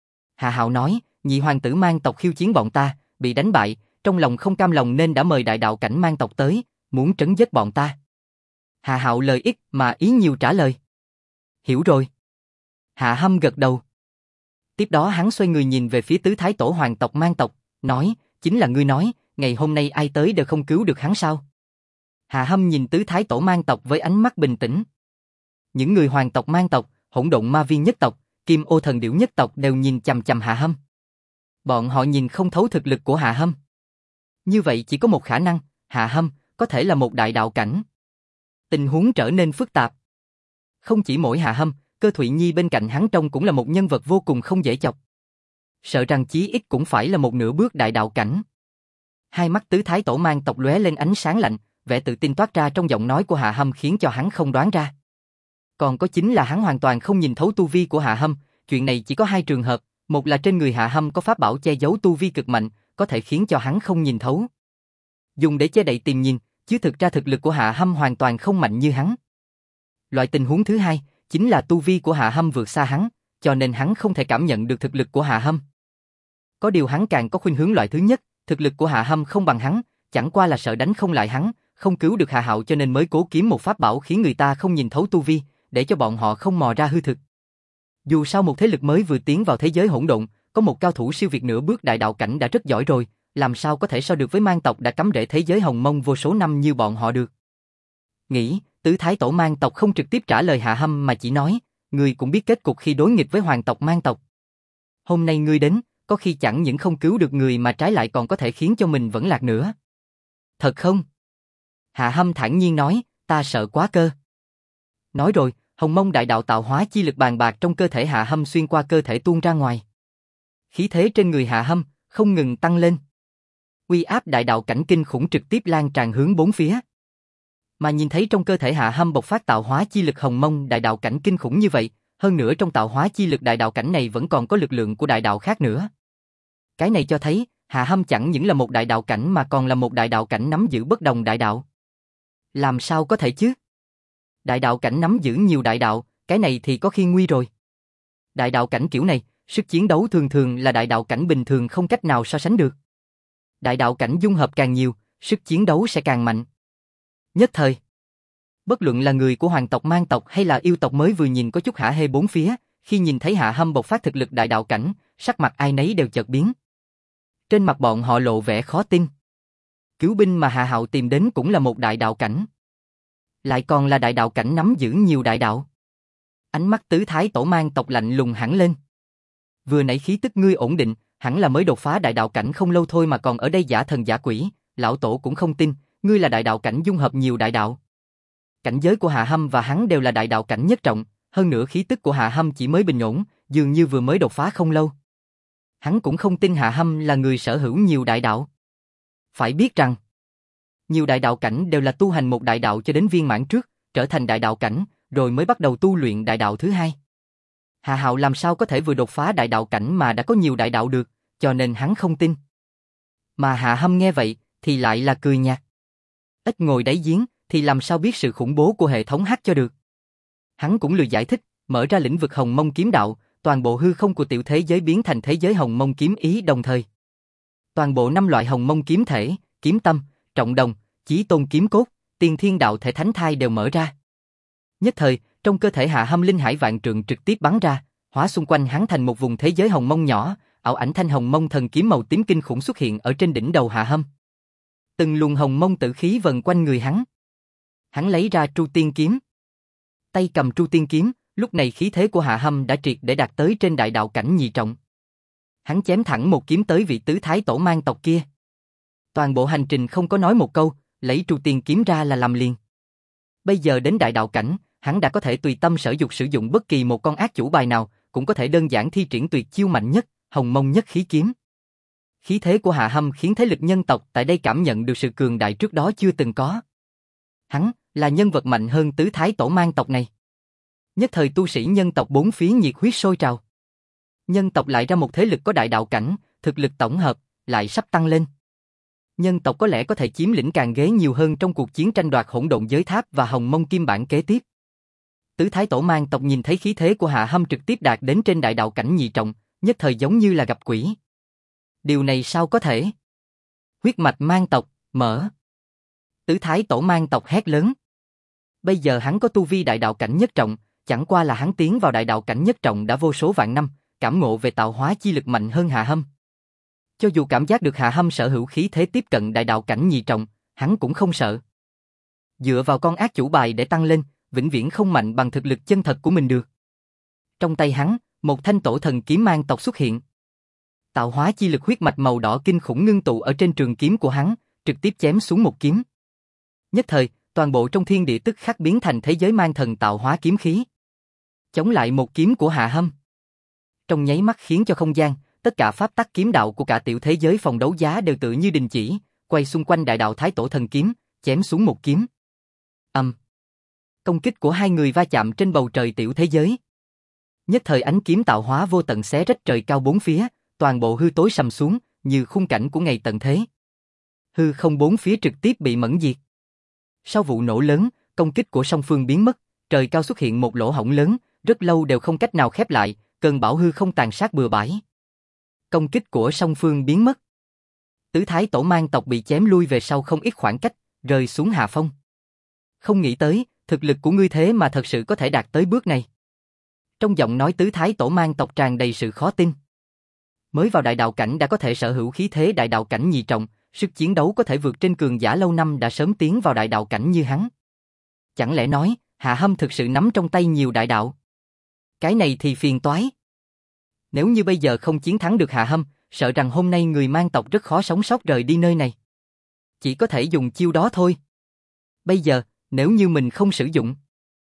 Hạ Hạo nói, nhị hoàng tử mang tộc khiêu chiến bọn ta, bị đánh bại, trong lòng không cam lòng nên đã mời đại đạo cảnh mang tộc tới, muốn trấn giết bọn ta. Hạ Hạo lời ít mà ý nhiều trả lời. Hiểu rồi. Hạ Hâm gật đầu. Tiếp đó hắn xoay người nhìn về phía tứ thái tổ hoàng tộc mang tộc, nói, chính là ngươi nói, ngày hôm nay ai tới đều không cứu được hắn sao? Hạ Hâm nhìn tứ thái tổ mang tộc với ánh mắt bình tĩnh. Những người hoàng tộc mang tộc, hỗn độn ma viên nhất tộc, kim ô thần điểu nhất tộc đều nhìn chằm chằm Hạ Hâm. Bọn họ nhìn không thấu thực lực của Hạ Hâm. Như vậy chỉ có một khả năng, Hạ Hâm có thể là một đại đạo cảnh. Tình huống trở nên phức tạp. Không chỉ mỗi Hạ Hâm, Cơ Thụy Nhi bên cạnh hắn trông cũng là một nhân vật vô cùng không dễ chọc. Sợ rằng chí ít cũng phải là một nửa bước đại đạo cảnh. Hai mắt tứ thái tổ mang tộc lóe lên ánh sáng lạnh, vẻ tự tin toát ra trong giọng nói của Hạ Hâm khiến cho hắn không đoán ra. Còn có chính là hắn hoàn toàn không nhìn thấu tu vi của Hạ Hâm, chuyện này chỉ có hai trường hợp, một là trên người Hạ Hâm có pháp bảo che giấu tu vi cực mạnh, có thể khiến cho hắn không nhìn thấu. Dùng để che đậy tìm nhìn, chứ thực ra thực lực của Hạ Hâm hoàn toàn không mạnh như hắn. Loại tình huống thứ hai, chính là tu vi của Hạ Hâm vượt xa hắn, cho nên hắn không thể cảm nhận được thực lực của Hạ Hâm. Có điều hắn càng có khuynh hướng loại thứ nhất, thực lực của Hạ Hâm không bằng hắn, chẳng qua là sợ đánh không lại hắn, không cứu được Hạ Hạo cho nên mới cố kiếm một pháp bảo khiến người ta không nhìn thấu tu vi, để cho bọn họ không mò ra hư thực. Dù sao một thế lực mới vừa tiến vào thế giới hỗn độn, có một cao thủ siêu việt nửa bước đại đạo cảnh đã rất giỏi rồi, làm sao có thể so được với mang tộc đã cắm rễ thế giới hồng mông vô số năm như bọn họ được. Nghĩ, tứ thái tổ mang tộc không trực tiếp trả lời Hạ Hâm mà chỉ nói, ngươi cũng biết kết cục khi đối nghịch với hoàng tộc mang tộc. Hôm nay ngươi đến, có khi chẳng những không cứu được người mà trái lại còn có thể khiến cho mình vẫn lạc nữa. Thật không? Hạ Hâm thản nhiên nói, ta sợ quá cơ. Nói rồi, hồng mông đại đạo tạo hóa chi lực bàn bạc trong cơ thể Hạ Hâm xuyên qua cơ thể tuôn ra ngoài. Khí thế trên người Hạ Hâm không ngừng tăng lên. Uy áp đại đạo cảnh kinh khủng trực tiếp lan tràn hướng bốn phía. Mà nhìn thấy trong cơ thể Hạ Hâm bộc phát tạo hóa chi lực hồng mông đại đạo cảnh kinh khủng như vậy, hơn nữa trong tạo hóa chi lực đại đạo cảnh này vẫn còn có lực lượng của đại đạo khác nữa. Cái này cho thấy, Hạ Hâm chẳng những là một đại đạo cảnh mà còn là một đại đạo cảnh nắm giữ bất đồng đại đạo. Làm sao có thể chứ? Đại đạo cảnh nắm giữ nhiều đại đạo, cái này thì có khi nguy rồi. Đại đạo cảnh kiểu này, sức chiến đấu thường thường là đại đạo cảnh bình thường không cách nào so sánh được. Đại đạo cảnh dung hợp càng nhiều, sức chiến đấu sẽ càng mạnh. Nhất thời, bất luận là người của hoàng tộc mang tộc hay là yêu tộc mới vừa nhìn có chút hả hê bốn phía, khi nhìn thấy Hạ Hâm bộc phát thực lực đại đạo cảnh, sắc mặt ai nấy đều chợt biến. Trên mặt bọn họ lộ vẻ khó tin. Cứu binh mà Hạ Hạo tìm đến cũng là một đại đạo cảnh. Lại còn là đại đạo cảnh nắm giữ nhiều đại đạo. Ánh mắt tứ thái tổ mang tộc lạnh lùng hẳn lên. Vừa nãy khí tức ngươi ổn định, hẳn là mới đột phá đại đạo cảnh không lâu thôi mà còn ở đây giả thần giả quỷ, lão tổ cũng không tin, ngươi là đại đạo cảnh dung hợp nhiều đại đạo. Cảnh giới của Hạ Hâm và hắn đều là đại đạo cảnh nhất trọng, hơn nữa khí tức của Hạ Hâm chỉ mới bình ổn, dường như vừa mới đột phá không lâu. Hắn cũng không tin Hạ Hâm là người sở hữu nhiều đại đạo. Phải biết rằng, nhiều đại đạo cảnh đều là tu hành một đại đạo cho đến viên mãn trước, trở thành đại đạo cảnh, rồi mới bắt đầu tu luyện đại đạo thứ hai. Hạ Hạo làm sao có thể vừa đột phá đại đạo cảnh mà đã có nhiều đại đạo được, cho nên hắn không tin. Mà Hạ Hâm nghe vậy, thì lại là cười nhạt. Ít ngồi đáy giếng, thì làm sao biết sự khủng bố của hệ thống hack cho được. Hắn cũng lười giải thích, mở ra lĩnh vực hồng mông kiếm đạo, toàn bộ hư không của tiểu thế giới biến thành thế giới hồng mông kiếm ý đồng thời. Toàn bộ 5 loại hồng mông kiếm thể, kiếm tâm, trọng đồng, chí tôn kiếm cốt, tiên thiên đạo thể thánh thai đều mở ra. Nhất thời, trong cơ thể Hạ Hâm linh hải vạn trượng trực tiếp bắn ra, hóa xung quanh hắn thành một vùng thế giới hồng mông nhỏ, ảo ảnh thanh hồng mông thần kiếm màu tím kinh khủng xuất hiện ở trên đỉnh đầu Hạ Hâm. Từng luồng hồng mông tử khí vần quanh người hắn. Hắn lấy ra Tru Tiên kiếm. Tay cầm Tru Tiên kiếm, lúc này khí thế của Hạ Hâm đã triệt để đạt tới trên đại đạo cảnh nhị trọng. Hắn chém thẳng một kiếm tới vị tứ thái tổ mang tộc kia. Toàn bộ hành trình không có nói một câu, lấy Tru Tiên kiếm ra là làm liền. Bây giờ đến đại đạo cảnh, hắn đã có thể tùy tâm sở dục sử dụng bất kỳ một con ác chủ bài nào, cũng có thể đơn giản thi triển tuyệt chiêu mạnh nhất, hồng mông nhất khí kiếm. Khí thế của Hạ Hâm khiến thế lực nhân tộc tại đây cảm nhận được sự cường đại trước đó chưa từng có. Hắn là nhân vật mạnh hơn tứ thái tổ mang tộc này. Nhất thời tu sĩ nhân tộc bốn phía nhiệt huyết sôi trào. Nhân tộc lại ra một thế lực có đại đạo cảnh, thực lực tổng hợp lại sắp tăng lên. Nhân tộc có lẽ có thể chiếm lĩnh càng ghế nhiều hơn trong cuộc chiến tranh đoạt hỗn độn giới tháp và hồng mông kim bản kế tiếp. Tứ Thái Tổ mang tộc nhìn thấy khí thế của Hạ Hâm trực tiếp đạt đến trên đại đạo cảnh nhị trọng, nhất thời giống như là gặp quỷ. Điều này sao có thể? Huyết mạch mang tộc, mở. Tứ Thái Tổ mang tộc hét lớn. Bây giờ hắn có tu vi đại đạo cảnh nhất trọng, chẳng qua là hắn tiến vào đại đạo cảnh nhất trọng đã vô số vạn năm, cảm ngộ về tạo hóa chi lực mạnh hơn Hạ Hâm. Cho dù cảm giác được Hạ Hâm sở hữu khí thế tiếp cận đại đạo cảnh nhị trọng, hắn cũng không sợ. Dựa vào con ác chủ bài để tăng lên, vĩnh viễn không mạnh bằng thực lực chân thật của mình được. Trong tay hắn, một thanh tổ thần kiếm mang tộc xuất hiện. Tạo hóa chi lực huyết mạch màu đỏ kinh khủng ngưng tụ ở trên trường kiếm của hắn, trực tiếp chém xuống một kiếm. Nhất thời, toàn bộ trong thiên địa tức khắc biến thành thế giới mang thần tạo hóa kiếm khí. Chống lại một kiếm của Hạ Hâm. Trong nháy mắt khiến cho không gian, tất cả pháp tắc kiếm đạo của cả tiểu thế giới phòng đấu giá đều tự như đình chỉ, quay xung quanh đại đạo thái tổ thần kiếm, chém xuống một kiếm. Công kích của hai người va chạm trên bầu trời tiểu thế giới. Nhất thời ánh kiếm tạo hóa vô tận xé rách trời cao bốn phía, toàn bộ hư tối sầm xuống, như khung cảnh của ngày tận thế. Hư không bốn phía trực tiếp bị mẫn diệt. Sau vụ nổ lớn, công kích của song phương biến mất, trời cao xuất hiện một lỗ hổng lớn, rất lâu đều không cách nào khép lại, cơn bão hư không tàn sát bừa bãi. Công kích của song phương biến mất. Tứ Thái Tổ mang tộc bị chém lui về sau không ít khoảng cách, rơi xuống hạ phong. Không nghĩ tới, thực lực của ngươi thế mà thật sự có thể đạt tới bước này. Trong giọng nói Tứ Thái Tổ mang tộc tràn đầy sự khó tin. Mới vào đại đạo cảnh đã có thể sở hữu khí thế đại đạo cảnh nhị trọng, sức chiến đấu có thể vượt trên cường giả lâu năm đã sớm tiến vào đại đạo cảnh như hắn. Chẳng lẽ nói, Hạ Hâm thực sự nắm trong tay nhiều đại đạo? Cái này thì phiền toái. Nếu như bây giờ không chiến thắng được Hạ Hâm, sợ rằng hôm nay người mang tộc rất khó sống sót rời đi nơi này. Chỉ có thể dùng chiêu đó thôi. Bây giờ, nếu như mình không sử dụng,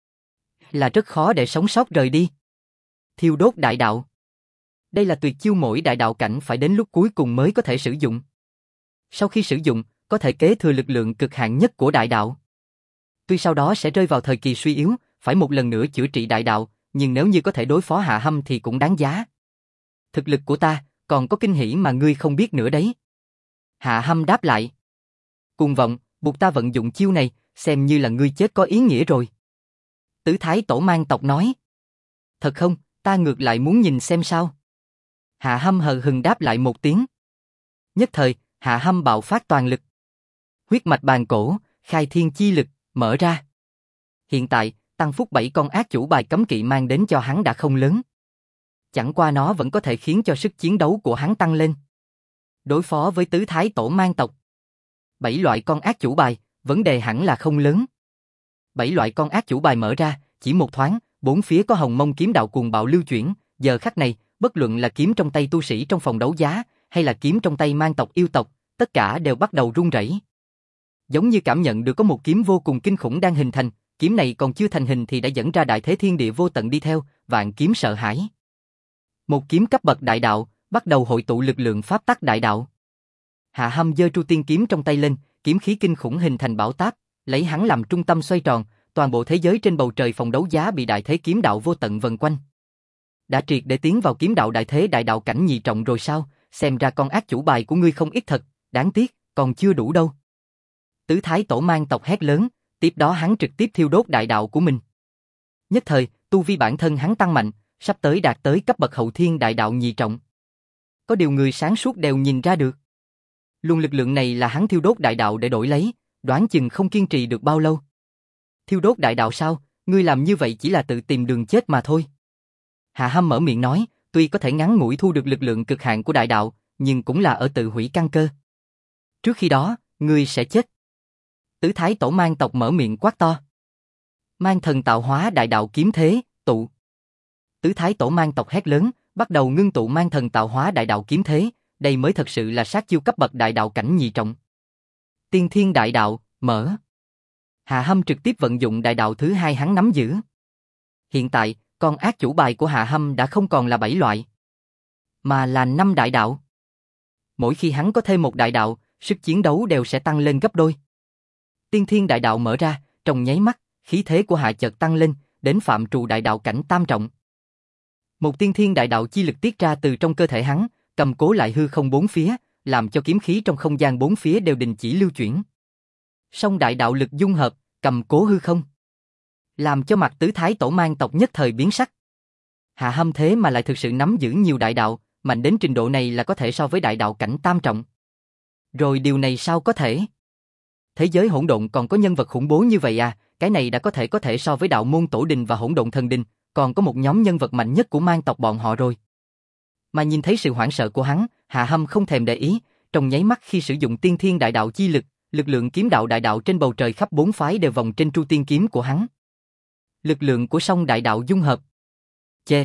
là rất khó để sống sót rời đi. Thiêu đốt đại đạo. Đây là tuyệt chiêu mỗi đại đạo cảnh phải đến lúc cuối cùng mới có thể sử dụng. Sau khi sử dụng, có thể kế thừa lực lượng cực hạn nhất của đại đạo. Tuy sau đó sẽ rơi vào thời kỳ suy yếu, phải một lần nữa chữa trị đại đạo, nhưng nếu như có thể đối phó Hạ Hâm thì cũng đáng giá. Thực lực của ta, còn có kinh hỉ mà ngươi không biết nữa đấy. Hạ Hâm đáp lại. Cuồng vọng, buộc ta vận dụng chiêu này, xem như là ngươi chết có ý nghĩa rồi. Tứ Thái Tổ mang tộc nói. Thật không, ta ngược lại muốn nhìn xem sao. Hạ Hâm hờ hững đáp lại một tiếng. Nhất thời, Hạ Hâm bạo phát toàn lực. Huyết mạch bàn cổ, khai thiên chi lực, mở ra. Hiện tại, tăng phúc 7 con ác chủ bài cấm kỵ mang đến cho hắn đã không lớn. Chẳng qua nó vẫn có thể khiến cho sức chiến đấu của hắn tăng lên. Đối phó với Tứ Thái Tổ mang tộc. 7 loại con ác chủ bài, vấn đề hẳn là không lớn. 7 loại con ác chủ bài mở ra, chỉ một thoáng, bốn phía có hồng mông kiếm đạo cuồng bạo lưu chuyển, giờ khắc này, bất luận là kiếm trong tay tu sĩ trong phòng đấu giá, hay là kiếm trong tay mang tộc yêu tộc, tất cả đều bắt đầu rung rẩy. Giống như cảm nhận được có một kiếm vô cùng kinh khủng đang hình thành, kiếm này còn chưa thành hình thì đã dẫn ra đại thế thiên địa vô tận đi theo, vạn kiếm sợ hãi. Một kiếm cấp bậc đại đạo, bắt đầu hội tụ lực lượng pháp tắc đại đạo. Hạ Hâm giơ Tru Tiên kiếm trong tay lên, kiếm khí kinh khủng hình thành bão táp, lấy hắn làm trung tâm xoay tròn, toàn bộ thế giới trên bầu trời phòng đấu giá bị đại thế kiếm đạo vô tận vần quanh. Đã triệt để tiến vào kiếm đạo đại thế đại đạo cảnh nhị trọng rồi sao? Xem ra con ác chủ bài của ngươi không ít thật, đáng tiếc, còn chưa đủ đâu. Tứ Thái Tổ mang tộc hét lớn, tiếp đó hắn trực tiếp thiêu đốt đại đạo của mình. Nhất thời, tu vi bản thân hắn tăng mạnh, sắp tới đạt tới cấp bậc hậu thiên đại đạo nhị trọng. Có điều người sáng suốt đều nhìn ra được. Luồng lực lượng này là hắn thiêu đốt đại đạo để đổi lấy, đoán chừng không kiên trì được bao lâu. Thiêu đốt đại đạo sao? Ngươi làm như vậy chỉ là tự tìm đường chết mà thôi. Hạ Hâm mở miệng nói, tuy có thể ngắn ngủi thu được lực lượng cực hạn của đại đạo, nhưng cũng là ở tự hủy căn cơ. Trước khi đó, ngươi sẽ chết. Tứ Thái Tổ mang tộc mở miệng quát to. Mang thần tạo hóa đại đạo kiếm thế, tụ. Tứ Thái Tổ mang tộc hét lớn, bắt đầu ngưng tụ mang thần tạo hóa đại đạo kiếm thế, đây mới thật sự là sát chiêu cấp bậc đại đạo cảnh nhị trọng. Tiên Thiên đại đạo, mở. Hạ Hâm trực tiếp vận dụng đại đạo thứ hai hắn nắm giữ. Hiện tại, con ác chủ bài của Hạ Hâm đã không còn là 7 loại, mà là 5 đại đạo. Mỗi khi hắn có thêm một đại đạo, sức chiến đấu đều sẽ tăng lên gấp đôi. Tiên Thiên đại đạo mở ra, trong nháy mắt, khí thế của Hạ chợt tăng lên, đến phạm trù đại đạo cảnh tam trọng. Một Tiên Thiên đại đạo chi lực tiết ra từ trong cơ thể hắn, cầm cố lại hư không bốn phía, làm cho kiếm khí trong không gian bốn phía đều đình chỉ lưu chuyển. Song đại đạo lực dung hợp, cầm cố hư không, làm cho mặt tứ thái tổ mang tộc nhất thời biến sắc. Hạ Hâm thế mà lại thực sự nắm giữ nhiều đại đạo, mạnh đến trình độ này là có thể so với đại đạo cảnh tam trọng. Rồi điều này sao có thể? Thế giới hỗn độn còn có nhân vật khủng bố như vậy à? Cái này đã có thể so với đạo môn tổ đình và hỗn độn thần đình, còn có một nhóm nhân vật mạnh nhất của mang tộc bọn họ rồi. Mà nhìn thấy sự hoảng sợ của hắn, Hạ Hâm không thèm để ý, trong nháy mắt khi sử dụng tiên thiên đại đạo chi lực, lực lượng kiếm đạo đại đạo trên bầu trời khắp bốn phái đều vòng trên tru tiên kiếm của hắn. Lực lượng của song đại đạo dung hợp. Chê!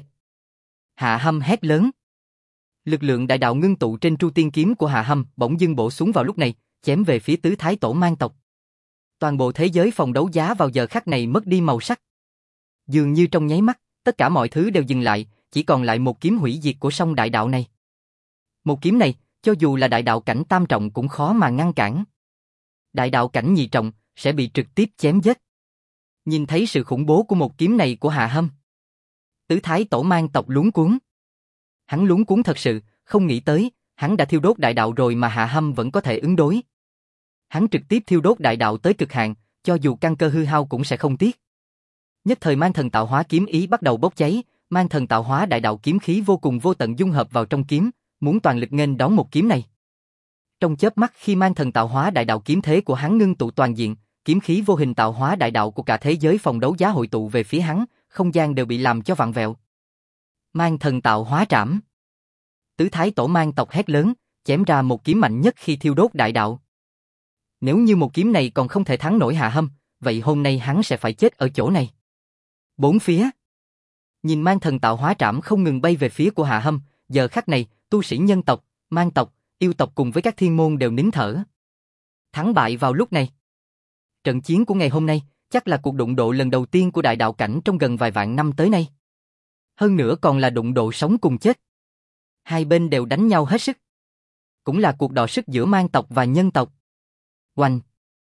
Hạ Hâm hét lớn. Lực lượng đại đạo ngưng tụ trên tru tiên kiếm của Hạ Hâm bỗng dưng bổ xuống vào lúc này, chém về phía tứ thái tổ mang tộc. Toàn bộ thế giới phòng đấu giá vào giờ khắc này mất đi màu sắc. Dường như trong nháy mắt, tất cả mọi thứ đều dừng lại, chỉ còn lại một kiếm hủy diệt của song đại đạo này. Một kiếm này, cho dù là đại đạo cảnh tam trọng cũng khó mà ngăn cản. Đại đạo cảnh nhị trọng sẽ bị trực tiếp chém giết. Nhìn thấy sự khủng bố của một kiếm này của Hạ Hâm, tứ thái tổ mang tộc luống cuống. Hắn luống cuống thật sự, không nghĩ tới, hắn đã thiêu đốt đại đạo rồi mà Hạ Hâm vẫn có thể ứng đối. Hắn trực tiếp thiêu đốt đại đạo tới cực hạn, cho dù căn cơ hư hao cũng sẽ không tiếc. Nhất thời mang thần tạo hóa kiếm ý bắt đầu bốc cháy, mang thần tạo hóa đại đạo kiếm khí vô cùng vô tận dung hợp vào trong kiếm, muốn toàn lực nghênh đón một kiếm này. Trong chớp mắt khi mang thần tạo hóa đại đạo kiếm thế của hắn ngưng tụ toàn diện, kiếm khí vô hình tạo hóa đại đạo của cả thế giới phòng đấu giá hội tụ về phía hắn, không gian đều bị làm cho vặn vẹo. Mang thần tạo hóa trảm. Tứ thái tổ mang tộc hét lớn, chém ra một kiếm mạnh nhất khi thiêu đốt đại đạo. Nếu như một kiếm này còn không thể thắng nổi Hạ Hâm, vậy hôm nay hắn sẽ phải chết ở chỗ này. Bốn phía. Nhìn mang thần tạo hóa trảm không ngừng bay về phía của Hạ Hâm, giờ khắc này, tu sĩ nhân tộc, mang tộc, yêu tộc cùng với các thiên môn đều nín thở. Thắng bại vào lúc này. Trận chiến của ngày hôm nay, chắc là cuộc đụng độ lần đầu tiên của đại đạo cảnh trong gần vài vạn năm tới nay. Hơn nữa còn là đụng độ sống cùng chết. Hai bên đều đánh nhau hết sức. Cũng là cuộc đọ sức giữa mang tộc và nhân tộc. Oanh!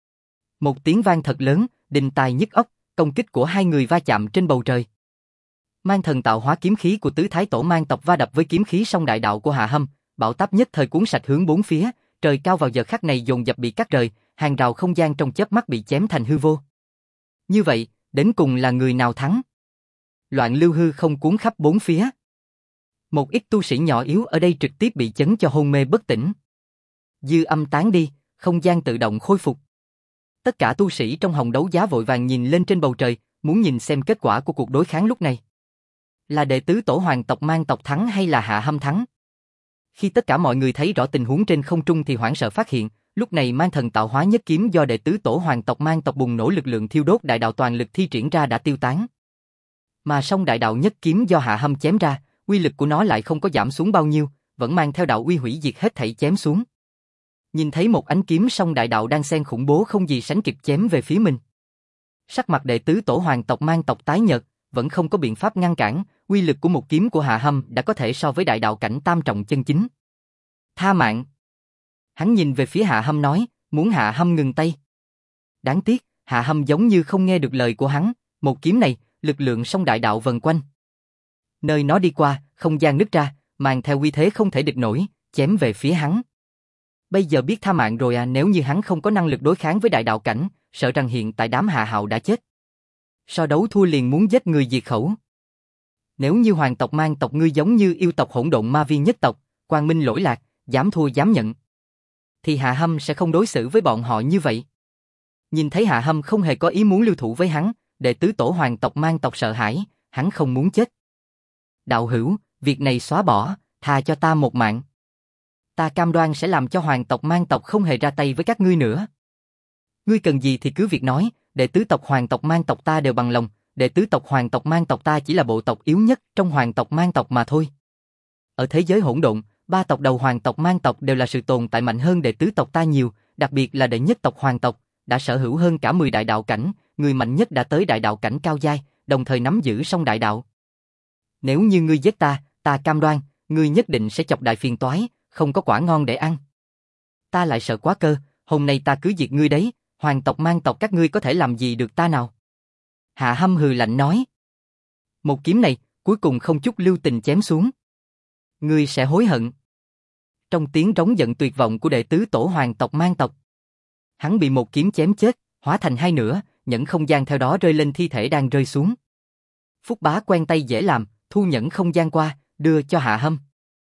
Một tiếng vang thật lớn, đinh tai nhức óc, công kích của hai người va chạm trên bầu trời. Mang thần tạo hóa kiếm khí của tứ thái tổ mang tộc va đập với kiếm khí song đại đạo của Hạ Hâm, bão táp nhất thời cuốn sạch hướng bốn phía, trời cao vào giờ khắc này dồn dập bị cắt rời, hàng rào không gian trong chớp mắt bị chém thành hư vô. Như vậy, đến cùng là người nào thắng? Loạn lưu hư không cuốn khắp bốn phía. Một ít tu sĩ nhỏ yếu ở đây trực tiếp bị chấn cho hôn mê bất tỉnh. Dư âm tán đi, không gian tự động khôi phục. Tất cả tu sĩ trong hồng đấu giá vội vàng nhìn lên trên bầu trời, muốn nhìn xem kết quả của cuộc đối kháng lúc này. Là đệ tứ tổ hoàng tộc mang tộc thắng hay là Hạ Hâm thắng? Khi tất cả mọi người thấy rõ tình huống trên không trung thì hoảng sợ phát hiện, lúc này mang thần tạo hóa nhất kiếm do đệ tứ tổ hoàng tộc mang tộc bùng nổ lực lượng thiêu đốt đại đạo toàn lực thi triển ra đã tiêu tán. Mà song đại đạo nhất kiếm do Hạ Hâm chém ra, uy lực của nó lại không có giảm xuống bao nhiêu, vẫn mang theo đạo uy hủy diệt hết thảy chém xuống. Nhìn thấy một ánh kiếm song đại đạo đang xen khủng bố không gì sánh kịp chém về phía mình. Sắc mặt đệ tứ tổ hoàng tộc mang tộc tái nhợt, vẫn không có biện pháp ngăn cản, uy lực của một kiếm của Hạ Hâm đã có thể so với đại đạo cảnh tam trọng chân chính. Tha mạng. Hắn nhìn về phía Hạ Hâm nói, muốn Hạ Hâm ngừng tay. Đáng tiếc, Hạ Hâm giống như không nghe được lời của hắn, một kiếm này, lực lượng song đại đạo vần quanh. Nơi nó đi qua, không gian nứt ra, mang theo uy thế không thể địch nổi, chém về phía hắn. Bây giờ biết tha mạng rồi à, nếu như hắn không có năng lực đối kháng với đại đạo cảnh, sợ rằng hiện tại đám Hạ Hạo đã chết. So đấu thua liền muốn giết người diệt khẩu. Nếu như hoàng tộc mang tộc ngươi giống như yêu tộc hỗn độn ma viên nhất tộc, quang minh lỗi lạc, dám thua dám nhận, thì Hạ Hâm sẽ không đối xử với bọn họ như vậy. Nhìn thấy Hạ Hâm không hề có ý muốn lưu thủ với hắn, đệ tứ tổ hoàng tộc mang tộc sợ hãi, hắn không muốn chết. Đạo hữu, việc này xóa bỏ, tha cho ta một mạng. Ta cam đoan sẽ làm cho hoàng tộc mang tộc không hề ra tay với các ngươi nữa. Ngươi cần gì thì cứ việc nói, đệ tứ tộc hoàng tộc mang tộc ta đều bằng lòng, đệ tứ tộc hoàng tộc mang tộc ta chỉ là bộ tộc yếu nhất trong hoàng tộc mang tộc mà thôi. Ở thế giới hỗn độn, ba tộc đầu hoàng tộc mang tộc đều là sự tồn tại mạnh hơn đệ tứ tộc ta nhiều, đặc biệt là đệ nhất tộc hoàng tộc, đã sở hữu hơn cả 10 đại đạo cảnh, người mạnh nhất đã tới đại đạo cảnh cao giai, đồng thời nắm giữ song đại đạo. Nếu như ngươi giết ta, ta cam đoan, ngươi nhất định sẽ chọc đại phiền toái, không có quả ngon để ăn. Ta lại sợ quá cơ, hôm nay ta cứ diệt ngươi đấy, hoàng tộc mang tộc các ngươi có thể làm gì được ta nào? Hạ Hâm hừ lạnh nói. Một kiếm này, cuối cùng không chút lưu tình chém xuống. Ngươi sẽ hối hận. trong tiếng rống giận tuyệt vọng của đệ tứ tổ hoàng tộc Mang tộc. Hắn bị một kiếm chém chết, hóa thành hai nửa, nhẫn không gian theo đó rơi lên thi thể đang rơi xuống. Phúc Bá quen tay dễ làm, thu nhẫn không gian qua, đưa cho Hạ Hâm.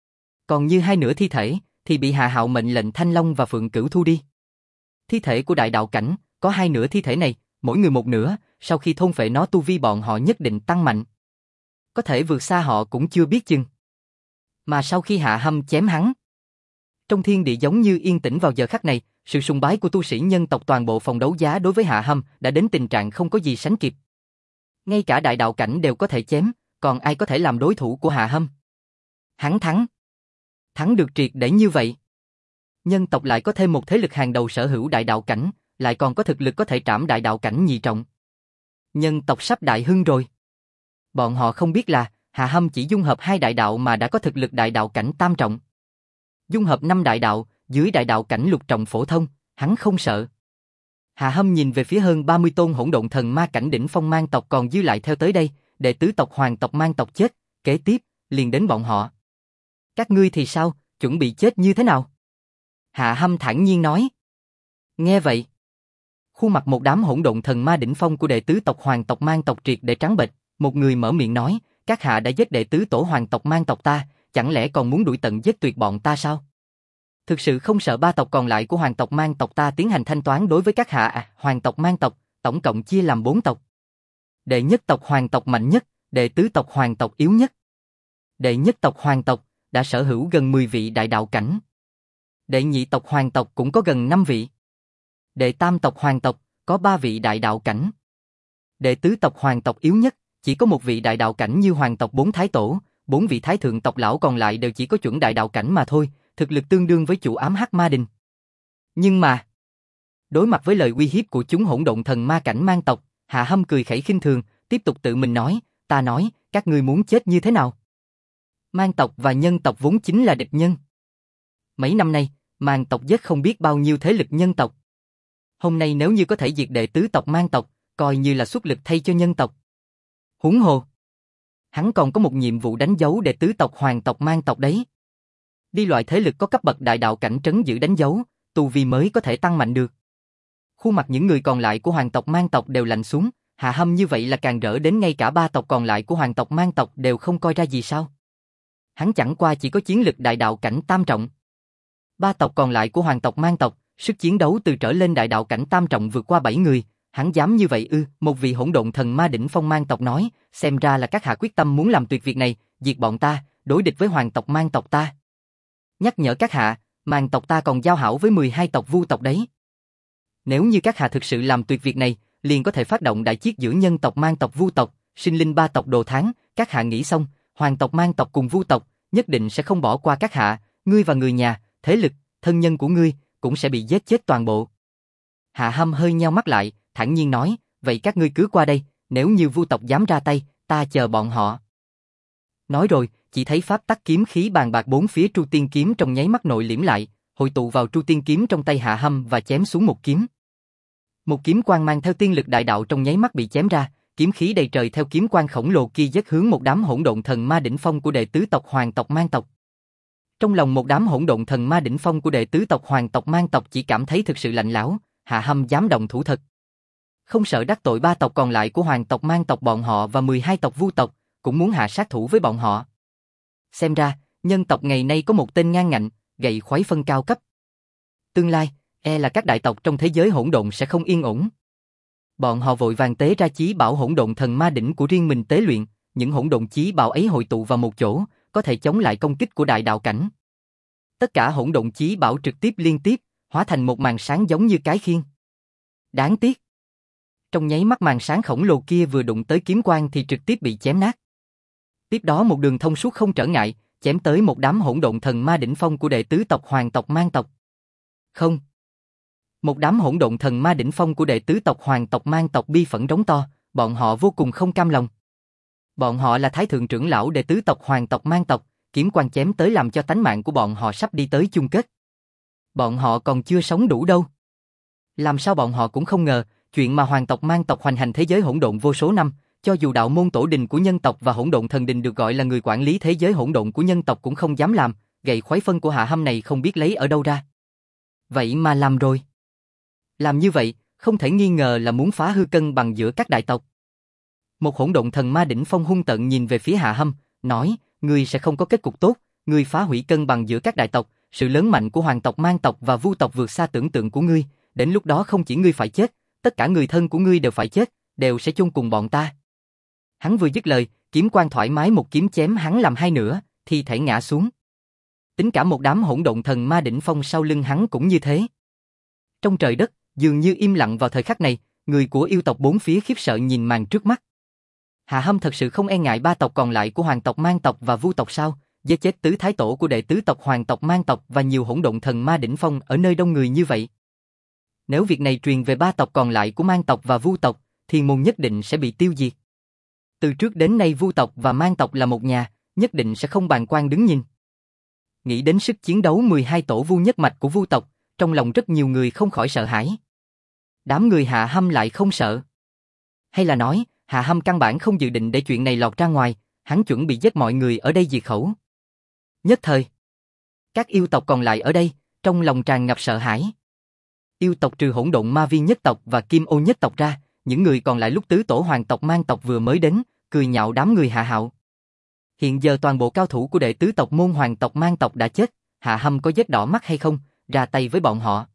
Còn như hai nửa thi thể, thì bị Hạ Hạo mệnh lệnh Thanh Long và Phượng Cửu thu đi. Thi thể của đại đạo cảnh, có hai nửa thi thể này, mỗi người một nửa, sau khi thôn phệ nó tu vi bọn họ nhất định tăng mạnh. Có thể vượt xa họ cũng chưa biết chừng. Mà sau khi Hạ Hâm chém hắn, trong thiên địa giống như yên tĩnh vào giờ khắc này, sự sùng bái của tu sĩ nhân tộc toàn bộ phòng đấu giá đối với Hạ Hâm đã đến tình trạng không có gì sánh kịp. Ngay cả đại đạo cảnh đều có thể chém, còn ai có thể làm đối thủ của Hạ Hâm? Hắn thắng. Thắng được triệt để như vậy. Nhân tộc lại có thêm một thế lực hàng đầu sở hữu đại đạo cảnh, lại còn có thực lực có thể trảm đại đạo cảnh nhị trọng. Nhân tộc sắp đại hưng rồi. Bọn họ không biết là, Hạ Hâm chỉ dung hợp hai đại đạo mà đã có thực lực đại đạo cảnh tam trọng. Dung hợp 5 đại đạo, dưới đại đạo cảnh lục trọng phổ thông, hắn không sợ. Hạ Hâm nhìn về phía hơn 30 tôn hỗn độn thần ma cảnh đỉnh phong Mang tộc còn dư lại theo tới đây, đệ tứ tộc hoàng tộc Mang tộc chết, kế tiếp, liền đến bọn họ. Các ngươi thì sao, chuẩn bị chết như thế nào? Hạ Hâm thản nhiên nói. Nghe vậy, khuôn mặt một đám hỗn độn thần ma đỉnh phong của đệ tứ tộc hoàng tộc Mang tộc triệt để trắng bệch, một người mở miệng nói, các hạ đã giết đệ tứ tổ hoàng tộc Mang tộc ta, chẳng lẽ còn muốn đuổi tận giết tuyệt bọn ta sao? Thực sự không sợ ba tộc còn lại của hoàng tộc Mang tộc ta tiến hành thanh toán đối với các hạ à? Hoàng tộc Mang tộc, tổng cộng chia làm 4 tộc. Đệ nhất tộc hoàng tộc mạnh nhất, đệ tứ tộc hoàng tộc yếu nhất. Đệ nhất tộc hoàng tộc đã sở hữu gần 10 vị đại đạo cảnh. Đệ nhị tộc hoàng tộc cũng có gần 5 vị. Đệ tam tộc hoàng tộc có 3 vị đại đạo cảnh. Đệ tứ tộc hoàng tộc yếu nhất chỉ có một vị đại đạo cảnh như hoàng tộc 4 thái tổ, 4 vị thái thượng tộc lão còn lại đều chỉ có chuẩn đại đạo cảnh mà thôi, thực lực tương đương với chủ ám hắc ma đình. Nhưng mà, đối mặt với lời uy hiếp của chúng hỗn độn thần ma cảnh Mang tộc, Hạ Hâm cười khẩy khinh thường, tiếp tục tự mình nói, ta nói, các ngươi muốn chết như thế nào? Mang tộc và nhân tộc vốn chính là địch nhân. Mấy năm nay, Mang tộc giết không biết bao nhiêu thế lực nhân tộc. Hôm nay nếu như có thể diệt đệ tứ tộc Mang tộc, coi như là xuất lực thay cho nhân tộc. Huống hồ, hắn còn có một nhiệm vụ đánh dấu đệ tứ tộc hoàng tộc Mang tộc đấy. Đi loại thế lực có cấp bậc đại đạo cảnh trấn giữ đánh dấu, tu vi mới có thể tăng mạnh được. Khuôn mặt những người còn lại của hoàng tộc Mang tộc đều lạnh xuống, Hạ Hâm như vậy là càng rỡ đến ngay cả 3 tộc còn lại của hoàng tộc Mang tộc đều không coi ra gì sao. Hắn chẳng qua chỉ có chiến lực đại đạo cảnh tam trọng. 3 tộc còn lại của hoàng tộc Mang tộc, sức chiến đấu từ trở lên đại đạo cảnh tam trọng vượt qua 7 người, hắn dám như vậy ư? Một vị hỗn độn thần ma đỉnh phong Mang tộc nói, xem ra là các hạ quyết tâm muốn làm tuyệt việc này, diệt bọn ta, đối địch với hoàng tộc Mang tộc ta. Nhắc nhở các hạ, Mang tộc ta còn giao hảo với 12 tộc Vu tộc đấy. Nếu như các hạ thực sự làm tuyệt việc này, liền có thể phát động đại chiến giữa nhân tộc Mang tộc Vu tộc, sinh linh 3 tộc đồ tháng, các hạ nghĩ xong, hoàng tộc Mang tộc cùng Vu tộc nhất định sẽ không bỏ qua các hạ, ngươi và người nhà, thế lực, thân nhân của ngươi cũng sẽ bị giết chết toàn bộ. Hạ Hâm hơi nheo mắt lại, thản nhiên nói, vậy các ngươi cứ qua đây, nếu như Vu tộc dám ra tay, ta chờ bọn họ. Nói rồi, chỉ thấy pháp tắc kiếm khí bàn bạc bốn phía Tru Tiên kiếm trong nháy mắt nội liễm lại, hội tụ vào Tru Tiên kiếm trong tay Hạ Hâm và chém xuống một kiếm. Một kiếm quang mang theo tiên lực đại đạo trong nháy mắt bị chém ra, kiếm khí đầy trời theo kiếm quang khổng lồ kia giết hướng một đám hỗn độn thần ma đỉnh phong của đệ tứ tộc hoàng tộc Mang tộc. Trong lòng một đám hỗn độn thần ma đỉnh phong của đệ tứ tộc hoàng tộc Mang tộc chỉ cảm thấy thực sự lạnh lẽo, Hạ Hâm dám động thủ thật. Không sợ đắc tội 3 tộc còn lại của hoàng tộc Mang tộc bọn họ và 12 tộc Vu tộc, cũng muốn hạ sát thủ với bọn họ. Xem ra, nhân tộc ngày nay có một tên ngang ngạnh, gậy khoái phân cao cấp. Tương lai, là các đại tộc trong thế giới hỗn độn sẽ không yên ổn. Bọn họ vội vàng tế ra chí bảo hỗn độn thần ma đỉnh của riêng mình tế luyện, những hỗn độn chí bảo ấy hội tụ vào một chỗ, có thể chống lại công kích của đại đạo cảnh. Tất cả hỗn độn chí bảo trực tiếp liên tiếp, hóa thành một màn sáng giống như cái khiên. Đáng tiếc, trong nháy mắt màn sáng khổng lồ kia vừa đụng tới kiếm quang thì trực tiếp bị chém nát. Tiếp đó một đường thông suốt không trở ngại, chém tới một đám hỗn độn thần ma đỉnh phong của đệ tứ tộc hoàng tộc Mang tộc. Không. Một đám hỗn độn thần ma đỉnh phong của đệ tứ tộc hoàng tộc Mang tộc bi phẫn rống to, bọn họ vô cùng không cam lòng. Bọn họ là thái thượng trưởng lão đệ tứ tộc hoàng tộc Mang tộc, kiếm quang chém tới làm cho tánh mạng của bọn họ sắp đi tới chung kết. Bọn họ còn chưa sống đủ đâu. Làm sao bọn họ cũng không ngờ, chuyện mà hoàng tộc Mang tộc hoành hành thế giới hỗn độn vô số năm, cho dù đạo môn tổ đình của nhân tộc và hỗn độn thần đình được gọi là người quản lý thế giới hỗn độn của nhân tộc cũng không dám làm, gậy khoái phân của Hạ Hâm này không biết lấy ở đâu ra. Vậy mà làm rồi. Làm như vậy, không thể nghi ngờ là muốn phá hư cân bằng giữa các đại tộc. Một hỗn độn thần ma đỉnh phong hung tợn nhìn về phía Hạ Hâm, nói, ngươi sẽ không có kết cục tốt, ngươi phá hủy cân bằng giữa các đại tộc, sự lớn mạnh của hoàng tộc, mang tộc và vu tộc vượt xa tưởng tượng của ngươi, đến lúc đó không chỉ ngươi phải chết, tất cả người thân của ngươi đều phải chết, đều sẽ chôn cùng bọn ta. Hắn vừa dứt lời, kiếm quang thoải mái một kiếm chém hắn làm hai nửa, thi thể ngã xuống. Tính cả một đám hỗn độn thần ma đỉnh phong sau lưng hắn cũng như thế. Trong trời đất, dường như im lặng vào thời khắc này, người của yêu tộc bốn phía khiếp sợ nhìn màn trước mắt. Hạ Hâm thật sự không e ngại ba tộc còn lại của hoàng tộc, mang tộc và vu tộc sao? Giết chết tứ thái tổ của đệ tứ tộc hoàng tộc, mang tộc và nhiều hỗn độn thần ma đỉnh phong ở nơi đông người như vậy. Nếu việc này truyền về ba tộc còn lại của mang tộc và vu tộc, Thiên Môn nhất định sẽ bị tiêu diệt. Từ trước đến nay vu tộc và mang tộc là một nhà, nhất định sẽ không bàng quan đứng nhìn. Nghĩ đến sức chiến đấu 12 tổ vu nhất mạch của vu tộc, trong lòng rất nhiều người không khỏi sợ hãi. Đám người Hạ Hâm lại không sợ. Hay là nói, Hạ Hâm căn bản không dự định để chuyện này lọt ra ngoài, hắn chuẩn bị giết mọi người ở đây diệt khẩu. Nhất thời, các yêu tộc còn lại ở đây, trong lòng tràn ngập sợ hãi. Yêu tộc trừ hỗn độn ma viên nhất tộc và kim ô nhất tộc ra, những người còn lại lúc tứ tổ hoàng tộc mang tộc vừa mới đến, cười nhạo đám người Hạ Hạo. Hiện giờ toàn bộ cao thủ của đệ tứ tộc môn hoàng tộc mang tộc đã chết, Hạ Hâm có giết đỏ mắt hay không, ra tay với bọn họ.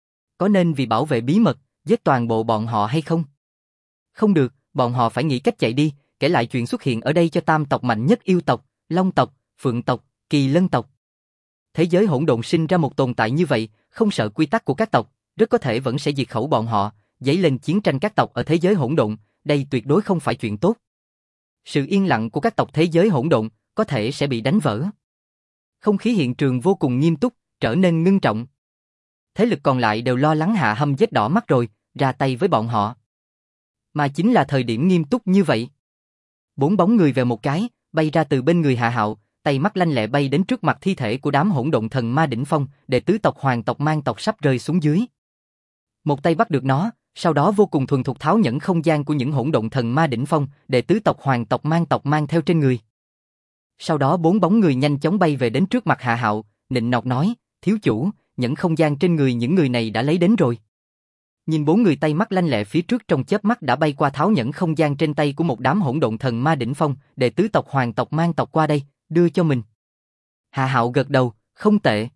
Có nên vì bảo vệ bí mật, giết toàn bộ bọn họ hay không? Không được, bọn họ phải nghĩ cách chạy đi, kể lại chuyện xuất hiện ở đây cho tam tộc mạnh nhất yêu tộc, long tộc, phượng tộc, kỳ lân tộc. Thế giới hỗn độn sinh ra một tồn tại như vậy, không sợ quy tắc của các tộc, rất có thể vẫn sẽ diệt khẩu bọn họ, dấy lên chiến tranh các tộc ở thế giới hỗn độn, đây tuyệt đối không phải chuyện tốt. Sự yên lặng của các tộc thế giới hỗn độn có thể sẽ bị đánh vỡ. Không khí hiện trường vô cùng nghiêm túc, trở nên ngưng trọng. Thế lực còn lại đều lo lắng Hạ Hâm giết đỏ mắt rồi, ra tay với bọn họ. Mà chính là thời điểm nghiêm túc như vậy. Bốn bóng người về một cái, bay ra từ bên người Hạ Hạo, tay mắt lanh lẹ bay đến trước mặt thi thể của đám hỗn độn thần ma đỉnh phong, đệ tứ tộc hoàng tộc mang tộc sắp rơi xuống dưới. Một tay bắt được nó, sau đó vô cùng thuần thục tháo nhẫn không gian của những hỗn độn thần ma đỉnh phong, đệ tứ tộc hoàng tộc mang theo trên người. Sau đó bốn bóng người nhanh chóng bay về đến trước mặt Hạ Hạo, nịnh nọt nói, thiếu chủ, nhẫn không gian trên người những người này đã lấy đến rồi. Nhìn bốn người tay mắt lanh lẹ phía trước trong chớp mắt đã bay qua tháo nhẫn không gian trên tay của một đám hỗn độn thần ma đỉnh phong, đệ tứ tộc hoàng tộc mang tộc qua đây, đưa cho mình. Hạ Hạo gật đầu, không tệ.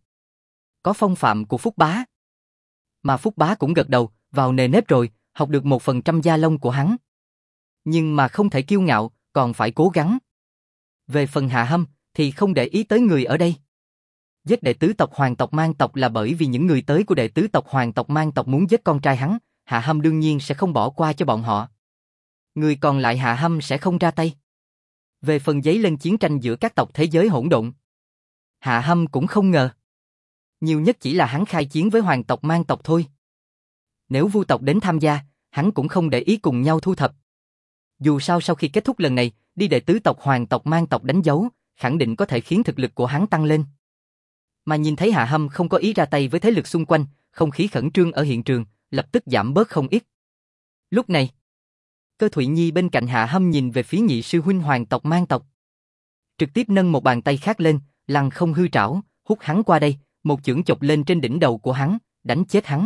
Có phong phạm của Phúc Bá. Mà Phúc Bá cũng gật đầu, vào nề nếp rồi, học được 1% da lông của hắn. Nhưng mà không thể kiêu ngạo, còn phải cố gắng. Về phần Hạ Hâm, thì không để ý tới người ở đây. Giết đệ tứ tộc hoàng tộc mang tộc là bởi vì những người tới của đệ tứ tộc hoàng tộc mang tộc muốn giết con trai hắn, Hạ Hâm đương nhiên sẽ không bỏ qua cho bọn họ. Người còn lại Hạ Hâm sẽ không ra tay. Về phần giấy lên chiến tranh giữa các tộc thế giới hỗn độn, Hạ Hâm cũng không ngờ. Nhiều nhất chỉ là hắn khai chiến với hoàng tộc mang tộc thôi. Nếu vu tộc đến tham gia, hắn cũng không để ý cùng nhau thu thập. Dù sao sau khi kết thúc lần này, đi đệ tứ tộc hoàng tộc mang tộc đánh dấu, khẳng định có thể khiến thực lực của hắn tăng lên. Mà nhìn thấy Hạ Hâm không có ý ra tay với thế lực xung quanh, không khí khẩn trương ở hiện trường, lập tức giảm bớt không ít. Lúc này, Cơ Thụy Nhi bên cạnh Hạ Hâm nhìn về phía nhị sư huynh hoàng tộc mang tộc. Trực tiếp nâng một bàn tay khác lên, lăng không hư trảo, hút hắn qua đây, một chưởng chộp lên trên đỉnh đầu của hắn, đánh chết hắn.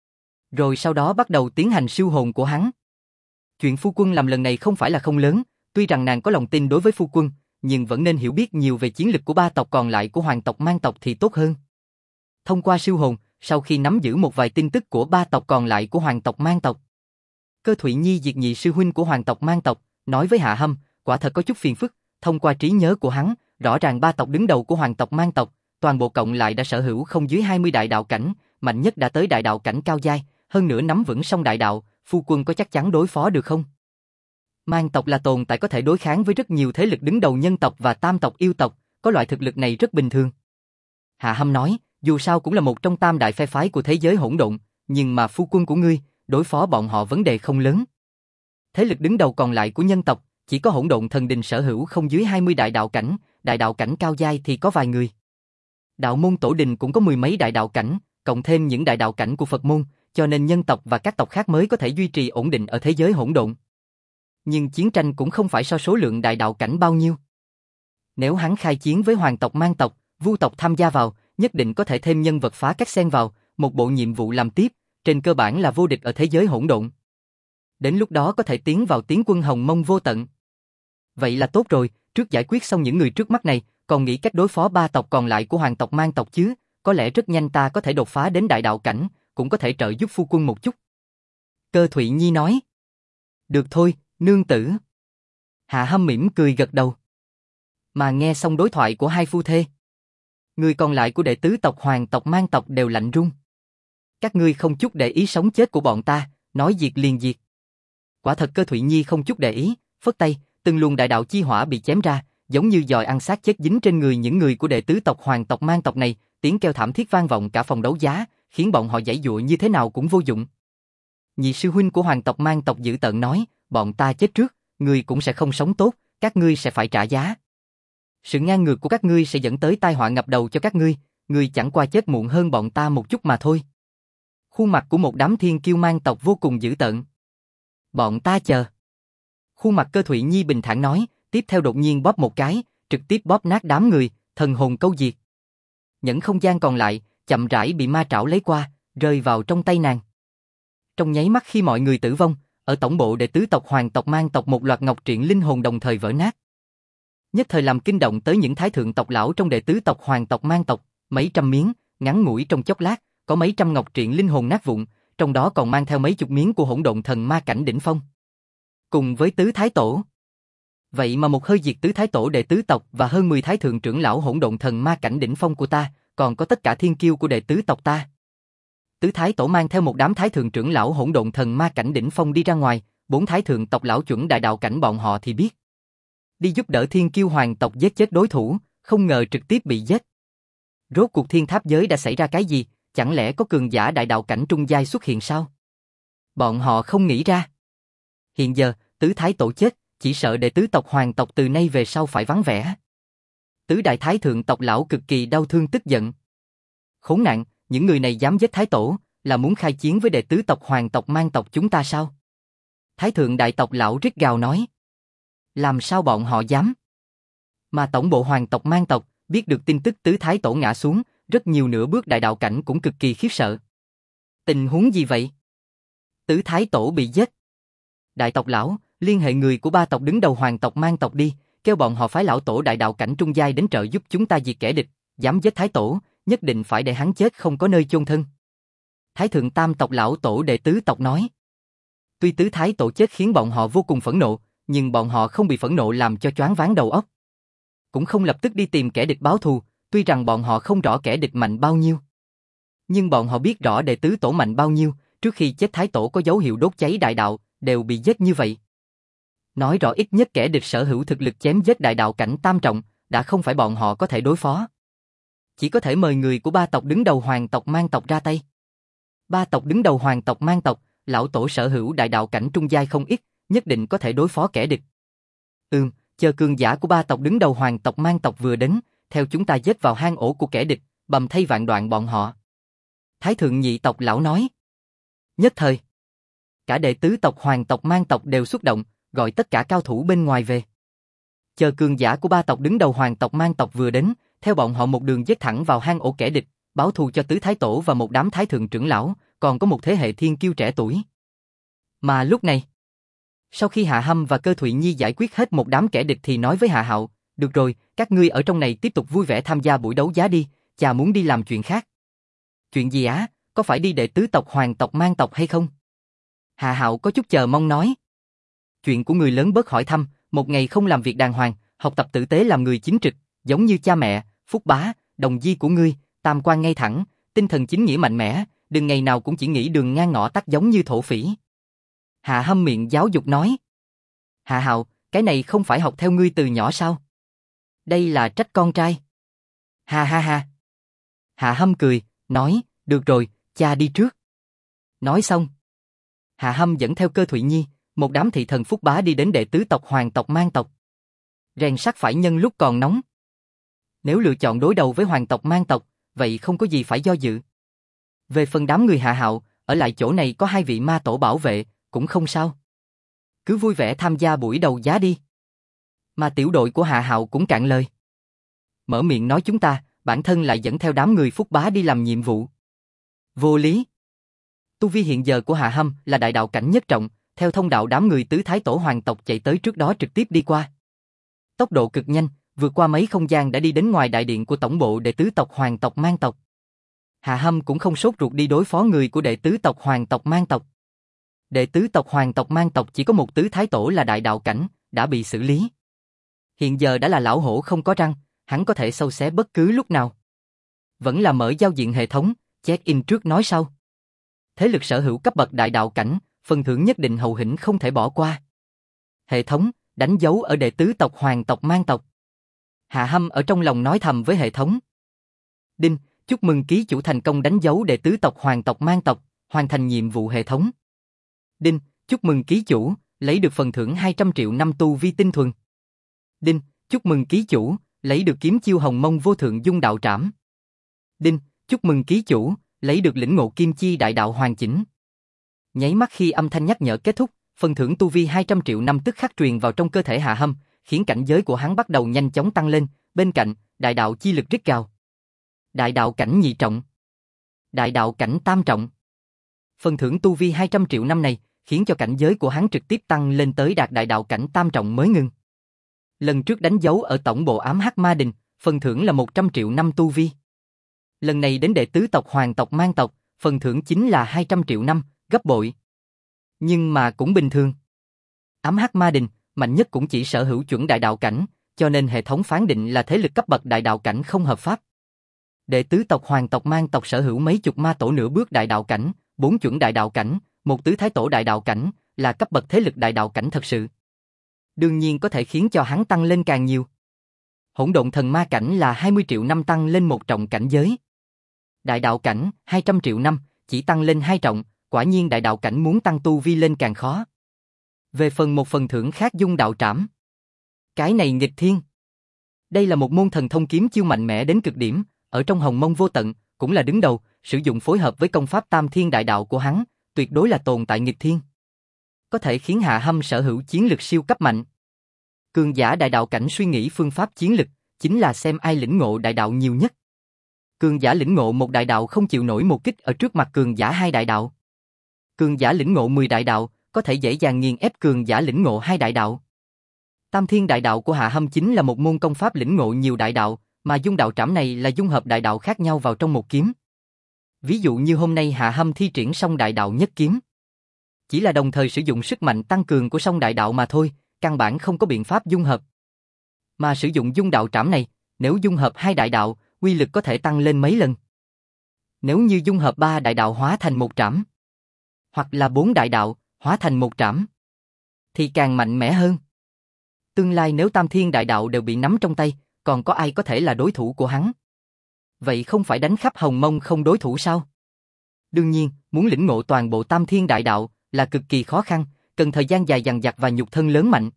Rồi sau đó bắt đầu tiến hành siêu hồn của hắn. Chuyện phu quân làm lần này không phải là không lớn, tuy rằng nàng có lòng tin đối với phu quân, nhưng vẫn nên hiểu biết nhiều về chiến lực của ba tộc còn lại của hoàng tộc mang tộc thì tốt hơn. Thông qua siêu hồn, sau khi nắm giữ một vài tin tức của ba tộc còn lại của hoàng tộc mang tộc, Cơ Thụy Nhi diệt nhị sư huynh của hoàng tộc mang tộc, nói với Hạ Hâm, quả thật có chút phiền phức, thông qua trí nhớ của hắn, rõ ràng ba tộc đứng đầu của hoàng tộc mang tộc, toàn bộ cộng lại đã sở hữu không dưới 20 đại đạo cảnh, mạnh nhất đã tới đại đạo cảnh cao giai, hơn nữa nắm vững song đại đạo, phu quân có chắc chắn đối phó được không? Mang tộc là tồn tại có thể đối kháng với rất nhiều thế lực đứng đầu nhân tộc và tam tộc yêu tộc, có loại thực lực này rất bình thường. Hạ Hâm nói, dù sao cũng là một trong tam đại phe phái của thế giới hỗn độn, nhưng mà phu quân của ngươi, đối phó bọn họ vấn đề không lớn. Thế lực đứng đầu còn lại của nhân tộc, chỉ có hỗn độn thần đình sở hữu không dưới 20 đại đạo cảnh cao giai thì có vài người. Đạo môn tổ đình cũng có mười mấy đại đạo cảnh, cộng thêm những đại đạo cảnh của Phật môn, cho nên nhân tộc và các tộc khác mới có thể duy trì ổn định ở thế giới hỗn độn. Nhưng chiến tranh cũng không phải so số lượng đại đạo cảnh bao nhiêu. Nếu hắn khai chiến với hoàng tộc mang tộc, Vu tộc tham gia vào, nhất định có thể thêm nhân vật phá các xen vào, một bộ nhiệm vụ làm tiếp, trên cơ bản là vô địch ở thế giới hỗn độn. Đến lúc đó có thể tiến vào tiến quân hồng mông vô tận. Vậy là tốt rồi, trước giải quyết xong những người trước mắt này, còn nghĩ cách đối phó 3 tộc còn lại của hoàng tộc mang tộc chứ, có lẽ rất nhanh ta có thể đột phá đến đại đạo cảnh, cũng có thể trợ giúp phu quân một chút. Cơ Thụy Nhi nói. Được thôi, nương tử. Hạ Hâm mỉm cười gật đầu. Mà nghe xong đối thoại của hai phu thê, người còn lại của đệ tứ tộc hoàng tộc mang tộc đều lạnh run. Các ngươi không chút để ý sống chết của bọn ta, nói diệt liền diệt. Quả thật Cơ Thụy Nhi không chút để ý, phất tay, từng luồng đại đạo chi hỏa bị chém ra, giống như giòi ăn xác chết dính trên người những người của đệ tứ tộc hoàng tộc mang tộc này, tiếng kêu thảm thiết vang vọng cả phòng đấu giá, khiến bọn họ giãy giụa như thế nào cũng vô dụng. Nhị sư huynh của hoàng tộc mang tộc dữ tợn nói, bọn ta chết trước, ngươi cũng sẽ không sống tốt, các ngươi sẽ phải trả giá. Sự ngang ngược của các ngươi sẽ dẫn tới tai họa ngập đầu cho các ngươi chẳng qua chết muộn hơn bọn ta một chút mà thôi. Khuôn mặt của một đám thiên kiêu mang tộc vô cùng dữ tợn. Bọn ta chờ. Khuôn mặt Cơ Thụy Nhi bình thản nói, tiếp theo đột nhiên bóp một cái, trực tiếp bóp nát đám người, thần hồn câu diệt. Những không gian còn lại, chậm rãi bị ma trảo lấy qua, rơi vào trong tay nàng. Trong nháy mắt khi mọi người tử vong, ở tổng bộ đệ tứ tộc hoàng tộc mang tộc một loạt ngọc triện linh hồn đồng thời vỡ nát. Nhất thời làm kinh động tới những thái thượng tộc lão trong đệ tứ tộc hoàng tộc mang tộc, mấy trăm miếng, ngắn ngủi trong chốc lát, có mấy trăm ngọc triện linh hồn nát vụn, trong đó còn mang theo mấy chục miếng của hỗn độn thần ma cảnh đỉnh phong. Cùng với tứ thái tổ. Vậy mà một hơi diệt tứ thái tổ đệ tứ tộc và hơn 10 thái thượng trưởng lão hỗn độn thần ma cảnh đỉnh phong của ta, còn có tất cả thiên kiêu của đệ tứ tộc ta. Tứ thái tổ mang theo một đám thái thượng trưởng lão hỗn độn thần ma cảnh đỉnh phong đi ra ngoài, 4 thái thượng tộc lão chuẩn đại đạo cảnh bọn họ thì biết. Đi giúp đỡ thiên kiêu hoàng tộc giết chết đối thủ, không ngờ trực tiếp bị giết. Rốt cuộc thiên tháp giới đã xảy ra cái gì, chẳng lẽ có cường giả đại đạo cảnh trung giai xuất hiện sao? Bọn họ không nghĩ ra. Hiện giờ, tứ thái tổ chết, chỉ sợ đệ tứ tộc hoàng tộc từ nay về sau phải vắng vẻ. Tứ đại thái thượng tộc lão cực kỳ đau thương tức giận. Khốn nạn, những người này dám giết thái tổ, là muốn khai chiến với đệ tứ tộc hoàng tộc mang tộc chúng ta sao? Thái thượng đại tộc lão rít gào nói. Làm sao bọn họ dám? Mà tổng bộ hoàng tộc mang tộc, biết được tin tức tứ thái tổ ngã xuống, rất nhiều nửa bước đại đạo cảnh cũng cực kỳ khiếp sợ. Tình huống gì vậy? Tứ thái tổ bị giết. Đại tộc lão, liên hệ người của 3 tộc đứng đầu hoàng tộc mang tộc đi, kêu bọn họ phái lão tổ đại đạo cảnh trung giai đến trợ giúp chúng ta diệt kẻ địch, dám giết thái tổ, nhất định phải để hắn chết không có nơi chôn thân. Thái thượng tam tộc lão tổ đệ tứ tộc nói. Tuy tứ thái tổ chết khiến bọn họ vô cùng phẫn nộ, nhưng bọn họ không bị phẫn nộ làm cho choáng váng đầu óc. Cũng không lập tức đi tìm kẻ địch báo thù, tuy rằng bọn họ không rõ kẻ địch mạnh bao nhiêu. Nhưng bọn họ biết rõ đệ tứ tổ mạnh bao nhiêu, trước khi chết thái tổ có dấu hiệu đốt cháy đại đạo, đều bị giết như vậy. Nói rõ ít nhất kẻ địch sở hữu thực lực chém giết đại đạo cảnh tam trọng, đã không phải bọn họ có thể đối phó. Chỉ có thể mời người của 3 tộc đứng đầu hoàng tộc mang tộc ra tay. 3 tộc đứng đầu hoàng tộc mang tộc, lão tổ sở hữu đại đạo cảnh trung giai không ít, nhất định có thể đối phó kẻ địch. Chờ cường giả của 3 tộc đứng đầu hoàng tộc mang tộc vừa đến, theo chúng ta giết vào hang ổ của kẻ địch, bầm thây vạn đoạn bọn họ. Thái thượng nhị tộc lão nói. Nhất thời, cả đệ tứ tộc hoàng tộc mang tộc đều xuất động, gọi tất cả cao thủ bên ngoài về. Chờ cường giả của 3 tộc đứng đầu hoàng tộc mang tộc vừa đến, theo bọn họ một đường giết thẳng vào hang ổ kẻ địch, báo thù cho tứ thái tổ và một đám thái thượng trưởng lão, còn có một thế hệ thiên kiêu trẻ tuổi. Mà lúc này, sau khi Hạ Hâm và Cơ Thụy Nhi giải quyết hết một đám kẻ địch thì nói với Hạ Hạo, được rồi, các ngươi ở trong này tiếp tục vui vẻ tham gia buổi đấu giá đi, chà muốn đi làm chuyện khác. Chuyện gì á, có phải đi đệ tứ tộc hoàng tộc mang tộc hay không? Hạ Hạo có chút chờ mong nói. Chuyện của người lớn bớt hỏi thăm, một ngày không làm việc đàng hoàng, học tập tử tế làm người chính trực, giống như cha mẹ, Phúc Bá, đồng di của ngươi, tam quan ngay thẳng, tinh thần chính nghĩa mạnh mẽ, đừng ngày nào cũng chỉ nghĩ đường ngang ngõ tắt giống như thổ phỉ. Hạ Hâm miệng giáo dục nói. Hạ Hạo, cái này không phải học theo ngươi từ nhỏ sao? Đây là trách con trai. Ha ha ha. Hạ Hâm cười, nói, được rồi, cha đi trước. Nói xong, Hạ Hâm dẫn theo Cơ Thụy Nhi, một đám thị thần Phúc Bá đi đến đệ tứ tộc hoàng tộc mang tộc. Rèn sắt phải nhân lúc còn nóng. Nếu lựa chọn đối đầu với hoàng tộc mang tộc, vậy không có gì phải do dự. Về phần đám người Hạ Hạo, ở lại chỗ này có 2 vị ma tổ bảo vệ, cũng không sao. Cứ vui vẻ tham gia buổi đấu giá đi. Mà tiểu đội của Hạ Hạo cũng cạn lời. Mở miệng nói chúng ta, bản thân lại dẫn theo đám người Phúc Bá đi làm nhiệm vụ. Vô lý. Tu vi hiện giờ của Hạ Hâm là đại đạo cảnh nhất trọng, theo thông đạo đám người tứ thái tổ hoàng tộc chạy tới trước đó trực tiếp đi qua. Tốc độ cực nhanh, vượt qua mấy không gian đã đi đến ngoài đại điện của tổng bộ đệ tứ tộc hoàng tộc Mang tộc. Hạ Hâm cũng không sốt ruột đi đối phó người của đệ tứ tộc hoàng tộc Mang tộc. Đệ tứ tộc hoàng tộc Mang tộc chỉ có một tứ thái tổ là đại đạo cảnh, đã bị xử lý. Hiện giờ đã là lão hổ không có răng, hắn có thể xâu xé bất cứ lúc nào. Vẫn là mở giao diện hệ thống, check-in trước nói sau. Thế lực sở hữu cấp bậc đại đạo cảnh, phần thưởng nhất định hậu hĩnh không thể bỏ qua. Hệ thống, đánh dấu ở đệ tứ tộc hoàng tộc Mang tộc. Hạ Hâm ở trong lòng nói thầm với hệ thống. Đinh, chúc mừng ký chủ thành công đánh dấu đệ tứ tộc hoàng tộc Mang tộc, hoàn thành nhiệm vụ hệ thống. Đinh, chúc mừng ký chủ, lấy được phần thưởng 200 triệu năm tu vi tinh thuần. Đinh, chúc mừng ký chủ, lấy được kiếm chiêu hồng mông vô thượng dung đạo trảm. Đinh, chúc mừng ký chủ, lấy được lĩnh ngộ kim chi đại đạo hoàn chỉnh. Nháy mắt khi âm thanh nhắc nhở kết thúc, phần thưởng tu vi 200 triệu năm tức khắc truyền vào trong cơ thể Hạ Hâm, khiến cảnh giới của hắn bắt đầu nhanh chóng tăng lên, bên cạnh, đại đạo chi lực rít gào. Đại đạo cảnh nhị trọng. Đại đạo cảnh tam trọng. Phần thưởng tu vi 200 triệu năm này, khiến cho cảnh giới của hắn trực tiếp tăng lên tới đạt đại đạo cảnh tam trọng mới ngừng. Lần trước đánh dấu ở tổng bộ ám hắc ma đình, phần thưởng là 100 triệu năm tu vi. Lần này đến đệ tứ tộc hoàng tộc Mang tộc, phần thưởng chính là 200 triệu năm, gấp bội. Nhưng mà cũng bình thường. Ám hắc ma đình, mạnh nhất cũng chỉ sở hữu chuẩn đại đạo cảnh, cho nên hệ thống phán định là thế lực cấp bậc đại đạo cảnh không hợp pháp. Đệ tứ tộc hoàng tộc Mang tộc sở hữu mấy chục ma tổ nửa bước đại đạo cảnh, 4 chuẩn đại đạo cảnh, một tứ thái tổ đại đạo cảnh, là cấp bậc thế lực đại đạo cảnh thật sự. Đương nhiên có thể khiến cho hắn tăng lên càng nhiều. Hỗn độn thần ma cảnh là 20 triệu năm tăng lên một trọng cảnh giới. Đại đạo cảnh, 200 triệu năm, chỉ tăng lên 2 trọng, quả nhiên đại đạo cảnh muốn tăng tu vi lên càng khó. Về một phần thưởng khác dung đạo trảm. Cái này nghịch thiên. Đây là một môn thần thông kiếm chiêu mạnh mẽ đến cực điểm, ở trong hồng mông vô tận, cũng là đứng đầu, sử dụng phối hợp với công pháp tam thiên đại đạo của hắn, tuyệt đối là tồn tại nghịch thiên. Có thể khiến Hạ Hâm sở hữu chiến lực siêu cấp mạnh. Cường giả đại đạo cảnh suy nghĩ phương pháp chiến lực, chính là xem ai lĩnh ngộ đại đạo nhiều nhất. Cường giả lĩnh ngộ một đại đạo không chịu nổi một kích ở trước mặt cường giả hai đại đạo. Cường giả lĩnh ngộ 10 đại đạo, có thể dễ dàng nghiền ép cường giả lĩnh ngộ hai đại đạo. Tam thiên đại đạo của Hạ Hâm chính là một môn công pháp lĩnh ngộ nhiều đại đạo, mà dung đạo trảm này là dung hợp đại đạo khác nhau vào trong một kiếm. Ví dụ như hôm nay Hạ Hâm thi triển song đại đạo nhất kiếm. Chỉ là đồng thời sử dụng sức mạnh tăng cường của song đại đạo mà thôi, căn bản không có biện pháp dung hợp. Mà sử dụng dung đạo trảm này, nếu dung hợp hai đại đạo, uy lực có thể tăng lên mấy lần. Nếu như dung hợp 3 đại đạo hóa thành một trảm, hoặc là 4 đại đạo hóa thành một trảm, thì càng mạnh mẽ hơn. Tương lai nếu tam thiên đại đạo đều bị nắm trong tay, còn có ai có thể là đối thủ của hắn? Vậy không phải đánh khắp hồng mông không đối thủ sao? Đương nhiên, muốn lĩnh ngộ toàn bộ tam thiên đại đạo là cực kỳ khó khăn, cần thời gian dài dằng dặc và nhục thân lớn mạnh.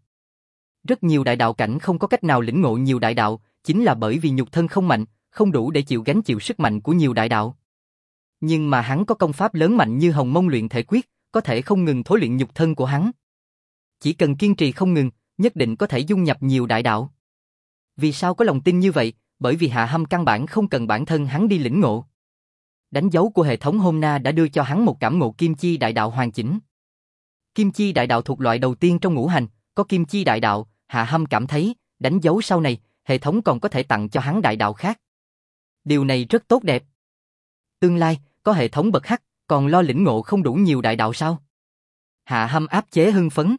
Rất nhiều đại đạo cảnh không có cách nào lĩnh ngộ nhiều đại đạo, chính là bởi vì nhục thân không mạnh, không đủ để gánh chịu sức mạnh của nhiều đại đạo. Nhưng mà hắn có công pháp lớn mạnh như Hồng Mông Luyện Thể Quyết, có thể không ngừng thối luyện nhục thân của hắn. Chỉ cần kiên trì không ngừng, nhất định có thể dung nhập nhiều đại đạo. Vì sao có lòng tin như vậy? Bởi vì Hạ Hâm căn bản không cần bản thân hắn đi lĩnh ngộ. Đánh dấu của hệ thống hôm nay đã đưa cho hắn một cảm ngộ kim chi đại đạo hoàn chỉnh. Kim chi đại đạo thuộc loại đầu tiên trong ngũ hành, có kim chi đại đạo, Hạ Hâm cảm thấy, đánh dấu sau này, hệ thống còn có thể tặng cho hắn đại đạo khác. Điều này rất tốt đẹp. Tương lai, có hệ thống bậc hắc, còn lo lĩnh ngộ không đủ nhiều đại đạo sao? Hạ Hâm áp chế hưng phấn.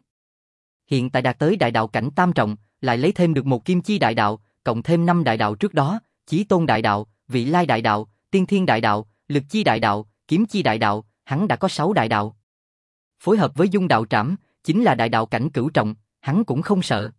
Hiện tại đạt tới đại đạo cảnh tam trọng, lại lấy thêm được một kim chi đại đạo, cộng thêm 5 đại đạo trước đó, Chí Tôn đại đạo, Vị Lai đại đạo, Tiên Thiên đại đạo, Lực chi đại đạo, Kiếm chi đại đạo, hắn đã có 6 đại đạo. Phối hợp với dung đạo trảm, chính là đại đạo cảnh cửu trọng, hắn cũng không sợ.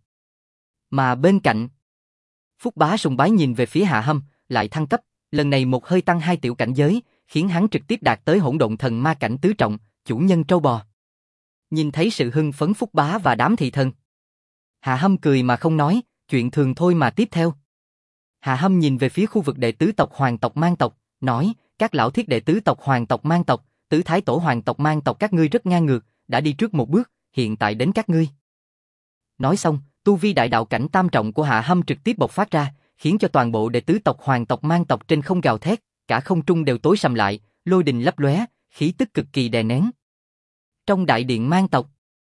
Mà bên cạnh, Phúc Bá sùng bái nhìn về phía Hạ Hâm, lại thăng cấp, lần này một hơi tăng 2 tiểu cảnh giới, khiến hắn trực tiếp đạt tới hỗn độn thần ma cảnh tứ trọng, chủ nhân trâu bò. Nhìn thấy sự hưng phấn Phúc Bá và đám thị thần, Hạ Hâm cười mà không nói, chuyện thường thôi mà tiếp theo. Hạ Hâm nhìn về phía khu vực đệ tứ tộc hoàng tộc Mang tộc, nói, các lão thiết đệ tứ tộc hoàng tộc Mang tộc, tứ thái tổ hoàng tộc Mang tộc các ngươi rất ngang ngược, đã đi trước một bước, hiện tại đến các ngươi. Nói xong, tu vi đại đạo cảnh tam trọng của Hạ Hâm trực tiếp bộc phát ra, khiến cho toàn bộ đệ tứ tộc hoàng tộc mang tộc trên không gào thét, cả không trung đều tối sầm lại, lôi đình lấp lóe, khí tức cực kỳ đè nén. Trong đại điện mang tộc,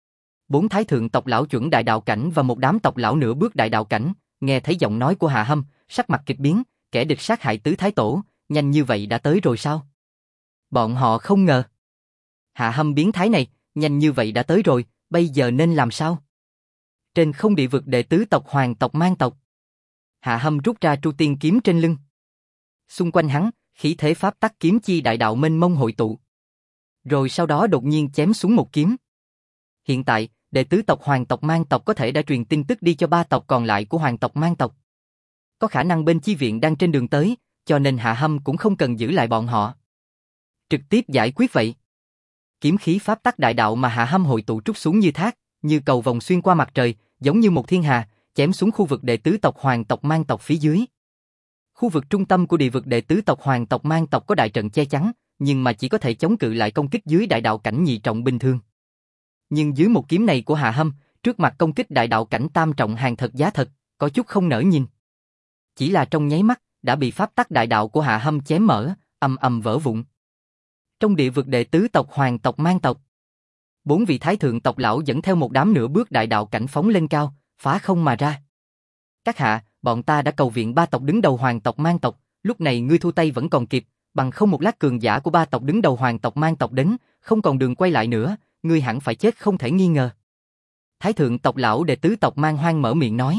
4 thái thượng tộc lão chuẩn đại đạo cảnh và một đám tộc lão nửa bước đại đạo cảnh, nghe thấy giọng nói của Hạ Hâm, sắc mặt kịch biến, kẻ địch sát hại tứ thái tổ, nhanh như vậy đã tới rồi sao? Bọn họ không ngờ. Hạ Hâm biến thái này, nhanh như vậy đã tới rồi, bây giờ nên làm sao? Trên không địa vực đệ tứ tộc hoàng tộc mang tộc. Hạ Hâm rút ra Tru Tiên kiếm trên lưng. Xung quanh hắn, khí thế pháp tắc kiếm chi đại đạo mênh mông hội tụ. Rồi sau đó đột nhiên chém xuống một kiếm. Hiện tại, đệ tứ tộc hoàng tộc mang tộc có thể đã truyền tin tức đi cho 3 tộc còn lại của hoàng tộc mang tộc. Có khả năng bên chi viện đang trên đường tới, cho nên Hạ Hâm cũng không cần giữ lại bọn họ. Trực tiếp giải quyết vậy. Kiếm khí pháp tắc đại đạo mà Hạ Hâm hội tụ trút xuống như thác, như cầu vồng xuyên qua mặt trời, giống như một thiên hà, chém xuống khu vực đệ tứ tộc hoàng tộc mang tộc phía dưới. Khu vực trung tâm của địa vực đệ tứ tộc hoàng tộc mang tộc có đại trận che chắn, nhưng mà chỉ có thể chống cự lại công kích dưới đại đạo cảnh nhị trọng bình thường. Nhưng dưới một kiếm này của Hạ Hâm, trước mặt công kích đại đạo cảnh tam trọng hàng thật giá thật, có chút không nỡ nhìn. Chỉ là trong nháy mắt, đã bị pháp tắc đại đạo của Hạ Hâm chém mở, ầm ầm vỡ vụn. Trong địa vực đệ tứ tộc hoàng tộc mang tộc, 4 vị thái thượng tộc lão dẫn theo một đám nửa bước đại đạo cảnh phóng lên cao, phá không mà ra. Các hạ, bọn ta đã cầu viện 3 tộc đứng đầu hoàng tộc mang tộc, lúc này ngươi thu tay vẫn còn kịp, bằng không một lát cường giả của 3 tộc đứng đầu hoàng tộc mang tộc đến, không còn đường quay lại nữa, ngươi hẳn phải chết không thể nghi ngờ. Thái thượng tộc lão đệ tứ tộc mang hoang mở miệng nói.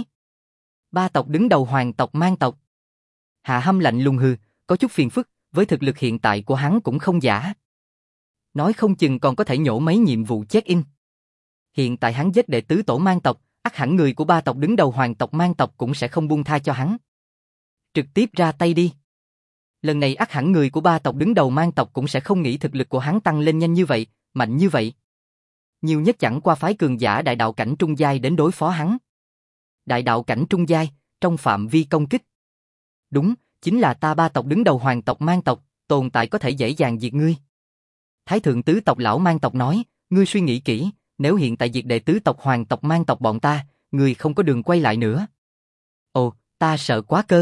3 tộc đứng đầu hoàng tộc mang tộc. Hạ Hâm lạnh lùng hừ, có chút phiền phức, với thực lực hiện tại của hắn cũng không giả. Nói không chừng còn có thể nhổ mấy nhiệm vụ check-in. Hiện tại hắn giết đệ tứ tổ mang tộc, ắt hẳn người của 3 tộc đứng đầu hoàng tộc mang tộc cũng sẽ không buông tha cho hắn. Trực tiếp ra tay đi. Lần này ắt hẳn người của 3 tộc đứng đầu mang tộc cũng sẽ không nghĩ thực lực của hắn tăng lên nhanh như vậy, mạnh như vậy. Nhiều nhất chẳng qua phái cường giả đại đạo cảnh trung giai đến đối phó hắn. Đại đạo cảnh trung giai, trong phạm vi công kích. Đúng, chính là ta 3 tộc đứng đầu hoàng tộc mang tộc, tồn tại có thể dễ dàng diệt ngươi. Thái thượng tứ tộc lão mang tộc nói, ngươi suy nghĩ kỹ, nếu hiện tại diệt đệ tứ tộc hoàng tộc mang tộc bọn ta, ngươi không có đường quay lại nữa. Ồ, ta sợ quá cơ.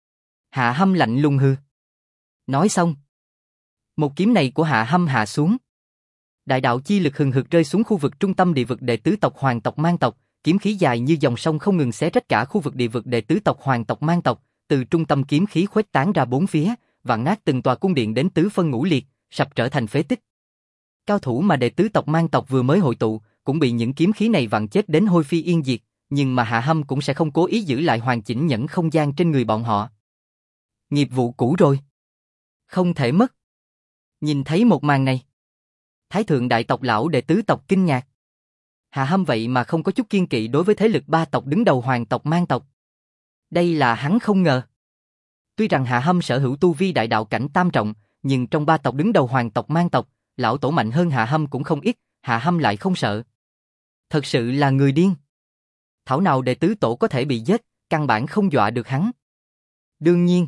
Hạ Hâm lạnh lùng hừ. Nói xong, một kiếm này của Hạ Hâm hạ xuống. Đại đạo chi lực hừng hực rơi xuống khu vực trung tâm địa vực đệ tứ tộc hoàng tộc mang tộc, kiếm khí dài như dòng sông không ngừng xé rách cả khu vực địa vực đệ tứ tộc hoàng tộc mang tộc, từ trung tâm kiếm khí khuếch tán ra bốn phía, vạn nát từng tòa cung điện đến tứ phân ngũ liệt, sập trở thành phế tích. Cao thủ mà đệ tứ tộc mang tộc vừa mới hội tụ, cũng bị những kiếm khí này vặn chết đến hôi phi yên diệt, nhưng mà Hạ Hâm cũng sẽ không cố ý giữ lại hoàn chỉnh nhẫn không gian trên người bọn họ. Nghiệp vụ cũ rồi. Không thể mất. Nhìn thấy một màn này, Thái thượng đại tộc lão đệ tứ tộc kinh ngạc. Hạ Hâm vậy mà không có chút kiên kỵ đối với thế lực 3 tộc đứng đầu hoàng tộc mang tộc. Đây là hắn không ngờ. Tuy rằng Hạ Hâm sở hữu tu vi đại đạo cảnh tam trọng, nhưng trong 3 tộc đứng đầu hoàng tộc mang tộc, lão tổ mạnh hơn Hạ Hâm cũng không ít, Hạ Hâm lại không sợ. Thật sự là người điên. Thảo nào đệ tứ tổ có thể bị giết, căn bản không dọa được hắn. Đương nhiên,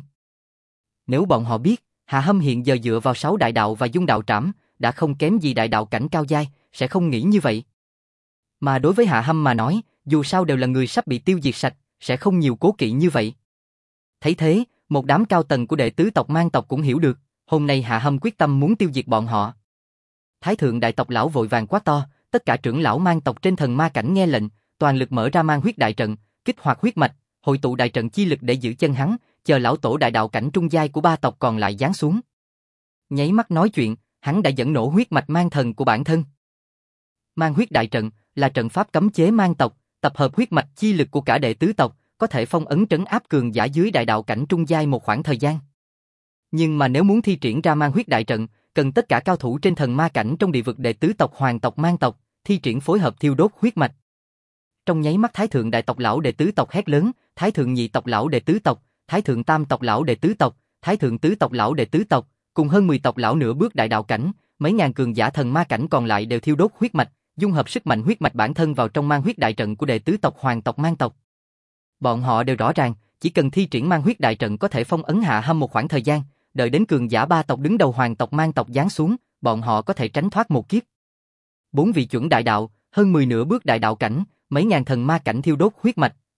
nếu bọn họ biết, Hạ Hâm hiện giờ dựa vào 6 đại đạo và dung đạo trảm, đã không kém gì đại đạo cảnh cao giai, sẽ không nghĩ như vậy. Mà đối với Hạ Hâm mà nói, dù sao đều là người sắp bị tiêu diệt sạch, sẽ không nhiều cố kỵ như vậy. Thấy thế, một đám cao tầng của đệ tứ tộc mang tộc cũng hiểu được, hôm nay Hạ Hâm quyết tâm muốn tiêu diệt bọn họ. Thái thượng đại tộc lão vội vàng quát to, tất cả trưởng lão mang tộc trên thần ma cảnh nghe lệnh, toàn lực mở ra mang huyết đại trận, kích hoạt huyết mạch, hội tụ đại trận chi lực để giữ chân hắn, chờ lão tổ đại đạo cảnh trung giai của 3 tộc còn lại giáng xuống. Nháy mắt nói chuyện, hắn đã dẫn nổ huyết mạch mang thần của bản thân. Mang huyết đại trận là trận pháp cấm chế mang tộc, tập hợp huyết mạch chi lực của cả đệ tứ tộc, có thể phong ấn trấn áp cường giả dưới đại đạo cảnh trung giai một khoảng thời gian. Nhưng mà nếu muốn thi triển ra mang huyết đại trận, cần tất cả cao thủ trên thần ma cảnh trong địa vực đệ tứ tộc hoàng tộc mang tộc, thi triển phối hợp thiêu đốt huyết mạch. Trong nháy mắt Thái thượng đại tộc lão đệ tứ tộc hét lớn, Thái thượng nhị tộc lão đệ tứ tộc, Thái thượng tam tộc lão đệ tứ tộc, Thái thượng tứ tộc lão đệ tứ tộc, cùng hơn 10 tộc lão nửa bước đại đạo cảnh, mấy ngàn cường giả thần ma cảnh còn lại đều thiêu đốt huyết mạch, dung hợp sức mạnh huyết mạch bản thân vào trong mang huyết đại trận của đệ tứ tộc hoàng tộc mang tộc. Bọn họ đều rõ ràng, chỉ cần thi triển mang huyết đại trận có thể phong ấn Hạ Hâm một khoảng thời gian, đợi đến cường giả 3 tộc đứng đầu hoàng tộc mang tộc giáng xuống, bọn họ có thể tránh thoát một kiếp. 4 vị chuẩn đại đạo, hơn 10 nửa bước đại đạo cảnh, mấy ngàn thần ma cảnh thiêu đốt huyết mạch,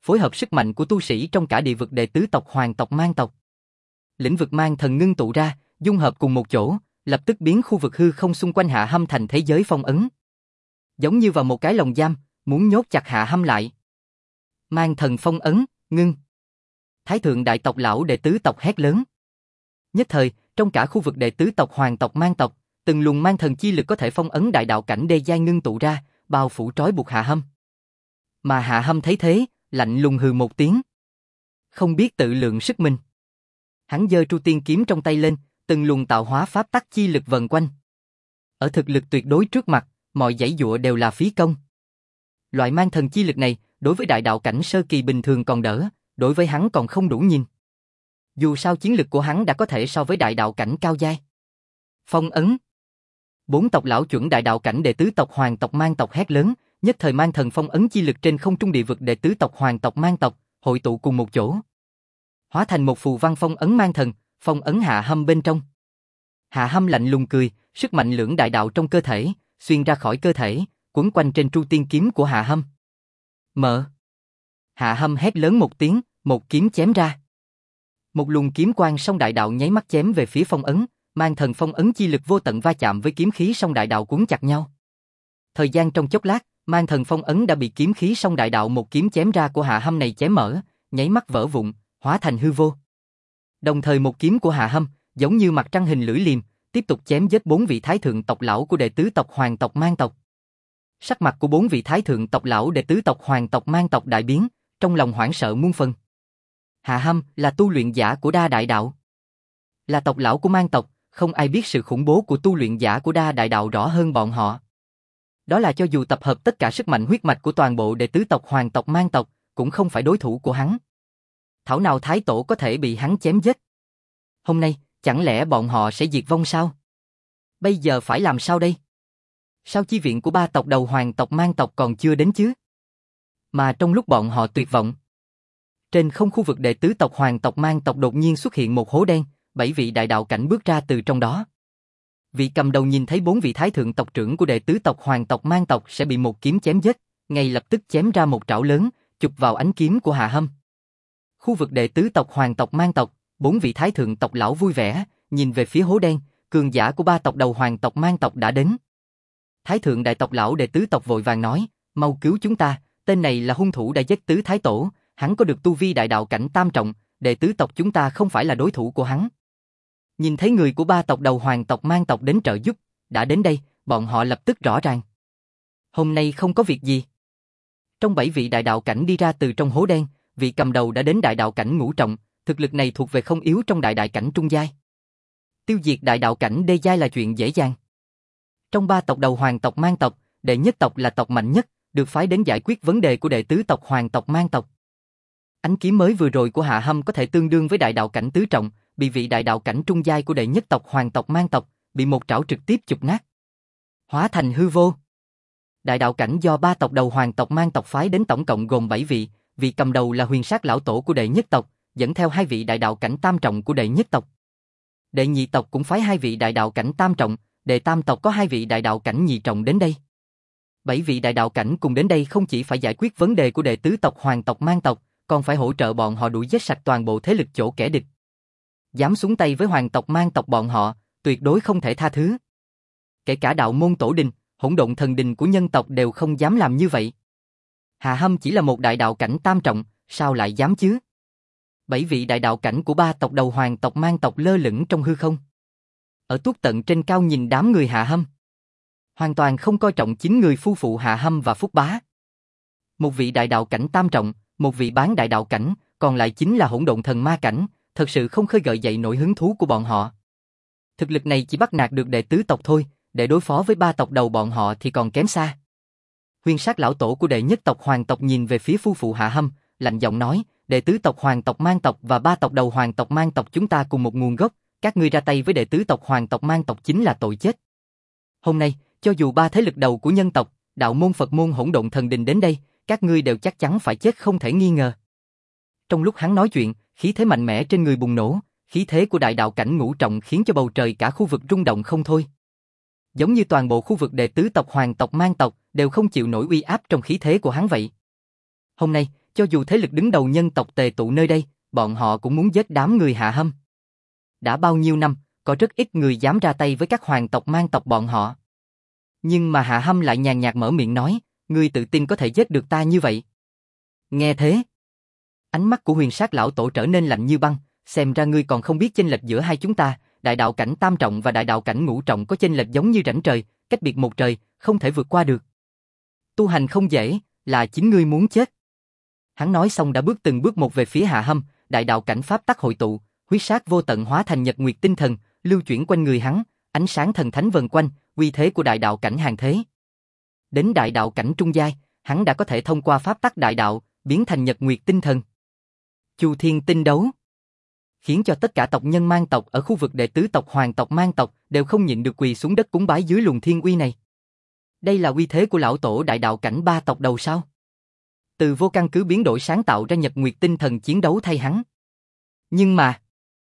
phối hợp sức mạnh của tu sĩ trong cả địa vực đệ tứ tộc hoàng tộc mang tộc. Lĩnh vực mang thần ngưng tụ ra, dung hợp cùng một chỗ, lập tức biến khu vực hư không xung quanh Hạ Hâm thành thế giới phong ấn. Giống như vào một cái lồng giam, muốn nhốt chặt Hạ Hâm lại. Mang thần phong ấn, ngưng. Thái thượng đại tộc lão đệ tứ tộc hét lớn. Nhất thời, trong cả khu vực đệ tứ tộc hoàng tộc mang tộc, từng luồng mang thần chi lực có thể phong ấn đại đạo cảnh đê giai ngưng tụ ra, bao phủ trói buộc Hạ Hâm. Mà Hạ Hâm thấy thế, lạnh lùng hừ một tiếng. Không biết tự lượng sức mình. Hắn giơ Tru Tiên kiếm trong tay lên, từng luồng tạo hóa pháp tắc chi lực vần quanh. Ở thực lực tuyệt đối trước mặt, mọi giãy giụa đều là phí công. Loại mang thần chi lực này, đối với đại đạo cảnh sơ kỳ bình thường còn đỡ, đối với hắn còn không đủ nhìn. Dù sao chiến lực của hắn đã có thể so với đại đạo cảnh cao giai. Phong ấn. 4 tộc lão chuẩn đại đạo cảnh đệ tứ tộc hoàng tộc mang tộc hét lớn, nhất thời mang thần phong ấn chi lực trên không trung địa vực đệ tứ tộc hoàng tộc mang tộc, hội tụ cùng một chỗ. Hóa thành một phù văn phong ấn mang thần, phong ấn Hạ Hâm bên trong. Hạ Hâm lạnh lùng cười, sức mạnh lưỡng đại đạo trong cơ thể, xuyên ra khỏi cơ thể, quấn quanh trên Tru Tiên kiếm của Hạ Hâm. Mở. Hạ Hâm hét lớn một tiếng, một kiếm chém ra. Một luồng kiếm quang song đại đạo nháy mắt chém về phía phong ấn, mang thần phong ấn chi lực vô tận va chạm với kiếm khí song đại đạo cuốn chặt nhau. Thời gian trong chốc lát, mang thần phong ấn đã bị kiếm khí song đại đạo một kiếm chém ra của Hạ Hâm này chém mở, nháy mắt vỡ vụn, hóa thành hư vô. Đồng thời một kiếm của Hạ Hâm, giống như mặt trăng hình lưỡi liềm, tiếp tục chém giết 4 vị thái thượng tộc lão của đệ tứ tộc hoàng tộc mang tộc. Sắc mặt của 4 vị thái thượng tộc lão đệ tứ tộc hoàng tộc mang tộc đại biến, trong lòng hoảng sợ muôn phần. Hạ Hâm là tu luyện giả của đa đại đạo, là tộc lão của mang tộc, không ai biết sự khủng bố của tu luyện giả của đa đại đạo rõ hơn bọn họ. Đó là cho dù tập hợp tất cả sức mạnh huyết mạch của toàn bộ đệ tứ tộc hoàng tộc mang tộc, cũng không phải đối thủ của hắn. Thảo nào thái tổ có thể bị hắn chém giết. Hôm nay, chẳng lẽ bọn họ sẽ diệt vong sao? Bây giờ phải làm sao đây? Sao chi viện của 3 tộc đầu hoàng tộc mang tộc còn chưa đến chứ? Mà trong lúc bọn họ tuyệt vọng, trên không khu vực đệ tứ tộc hoàng tộc mang tộc đột nhiên xuất hiện một hố đen, 7 vị đại đạo cảnh bước ra từ trong đó. Vị cầm đầu nhìn thấy 4 vị thái thượng tộc trưởng của đệ tứ tộc hoàng tộc mang tộc sẽ bị một kiếm chém giết, ngay lập tức chém ra một trảo lớn, chụp vào ánh kiếm của Hạ Hâm. Khu vực đệ tứ tộc hoàng tộc mang tộc, 4 vị thái thượng tộc lão vui vẻ, nhìn về phía hố đen, cường giả của 3 tộc đầu hoàng tộc mang tộc đã đến. Thái thượng đại tộc lão đệ tứ tộc vội vàng nói, mau cứu chúng ta, tên này là hung thủ đã giết tứ thái tổ, hắn có được tu vi đại đạo cảnh tam trọng, đệ tứ tộc chúng ta không phải là đối thủ của hắn. Nhìn thấy người của 3 tộc đầu hoàng tộc mang tộc đến trợ giúp, đã đến đây, bọn họ lập tức rõ ràng. Hôm nay không có việc gì. Trong 7 vị đại đạo cảnh đi ra từ trong hố đen, vị cầm đầu đã đến đại đạo cảnh ngũ trọng, thực lực này thuộc về không yếu trong đại đạo cảnh trung giai. Tiêu diệt đại đạo cảnh đê giai là chuyện dễ dàng. Trong 3 tộc đầu hoàng tộc mang tộc, đệ nhất tộc là tộc mạnh nhất, được phái đến giải quyết vấn đề của đệ tứ tộc hoàng tộc mang tộc. Ánh kiếm mới vừa rồi của Hạ Hâm có thể tương đương với đại đạo cảnh tứ trọng, bị vị đại đạo cảnh trung giai của đệ nhất tộc hoàng tộc mang tộc, bị một trảo trực tiếp chụp nát. Hóa thành hư vô. Đại đạo cảnh do 3 tộc đầu hoàng tộc mang tộc phái đến tổng cộng gồm 7 vị, vị cầm đầu là huyền sát lão tổ của đệ nhất tộc, dẫn theo 2 vị đại đạo cảnh tam trọng của đệ nhất tộc. Đệ nhị tộc cũng phái 2 vị đại đạo cảnh tam trọng, đệ tam tộc có 2 vị đại đạo cảnh nhị trọng đến đây. 7 vị đại đạo cảnh cùng đến đây không chỉ phải giải quyết vấn đề của đệ tứ tộc hoàng tộc mang tộc, còn phải hỗ trợ bọn họ đuổi giết sạch toàn bộ thế lực chỗ kẻ địch. Dám xuống tay với hoàng tộc mang tộc bọn họ, tuyệt đối không thể tha thứ. Kể cả đạo môn tổ đình, hỗn độn thần đình của nhân tộc đều không dám làm như vậy. Hạ Hâm chỉ là một đại đạo cảnh tam trọng, sao lại dám chứ? 7 vị đại đạo cảnh của 3 tộc đầu hoàng tộc mang tộc lơ lửng trong hư không. Ở tuốt tận trên cao nhìn đám người Hạ Hâm. Hoàn toàn không coi trọng chính người phu phụ Hạ Hâm và Phúc Bá. Một vị đại đạo cảnh tam trọng, một vị bán đại đạo cảnh, còn lại chính là hỗn độn thần ma cảnh, thật sự không khơi gợi dậy nổi hứng thú của bọn họ. Thực lực này chỉ bắt nạt được đệ tứ tộc thôi, để đối phó với 3 tộc đầu bọn họ thì còn kém xa. Huyền sát lão tổ của đệ nhất tộc hoàng tộc nhìn về phía phu phụ Hạ Hâm, lạnh giọng nói, đệ tứ tộc hoàng tộc mang tộc và 3 tộc đầu hoàng tộc mang tộc chúng ta cùng một nguồn gốc, các ngươi ra tay với đệ tứ tộc hoàng tộc mang tộc chính là tội chết. Hôm nay, cho dù 3 thế lực đầu của nhân tộc, đạo môn Phật môn hỗn độn thần đình đến đây, các ngươi đều chắc chắn phải chết không thể nghi ngờ. Trong lúc hắn nói chuyện, khí thế mạnh mẽ trên người bùng nổ, khí thế của đại đạo cảnh ngũ trọng khiến cho bầu trời cả khu vực rung động không thôi. Giống như toàn bộ khu vực đệ tứ tộc hoàng tộc mang tộc đều không chịu nổi uy áp trong khí thế của hắn vậy. Hôm nay, Cho dù thế lực đứng đầu nhân tộc tề tụ nơi đây, bọn họ cũng muốn giết đám người Hạ Hâm. Đã bao nhiêu năm, có rất ít người dám ra tay với các hoàng tộc mang tộc bọn họ. Nhưng mà Hạ Hâm lại nhàn nhạt mở miệng nói, ngươi tự tin có thể giết được ta như vậy. Nghe thế, ánh mắt của Huyền Sát lão tổ trở nên lạnh như băng, xem ra ngươi còn không biết chênh lệch giữa hai chúng ta, đại đạo cảnh tam trọng và đại đạo cảnh ngũ trọng có chênh lệch giống như rãnh trời, cách biệt một trời, không thể vượt qua được. Tu hành không dễ, là chính ngươi muốn chết. Hắn nói xong đã bước từng bước một về phía Hạ Hâm, đại đạo cảnh pháp tắc hội tụ, huyết sát vô tận hóa thành nhật nguyệt tinh thần, lưu chuyển quanh người hắn, ánh sáng thần thánh vần quanh, uy thế của đại đạo cảnh hàng thế. Đến đại đạo cảnh trung giai, hắn đã có thể thông qua pháp tắc đại đạo, biến thành nhật nguyệt tinh thần. Chu Thiên tinh đấu, khiến cho tất cả tộc nhân mang tộc ở khu vực đệ tứ tộc hoàng tộc mang tộc đều không nhịn được quỳ xuống đất cúng bái dưới luồng thiên uy này. Đây là uy thế của lão tổ đại đạo cảnh ba tộc đầu sao? Từ vô căn cứ biến đổi sáng tạo ra nhật nguyệt tinh thần chiến đấu thay hắn. Nhưng mà,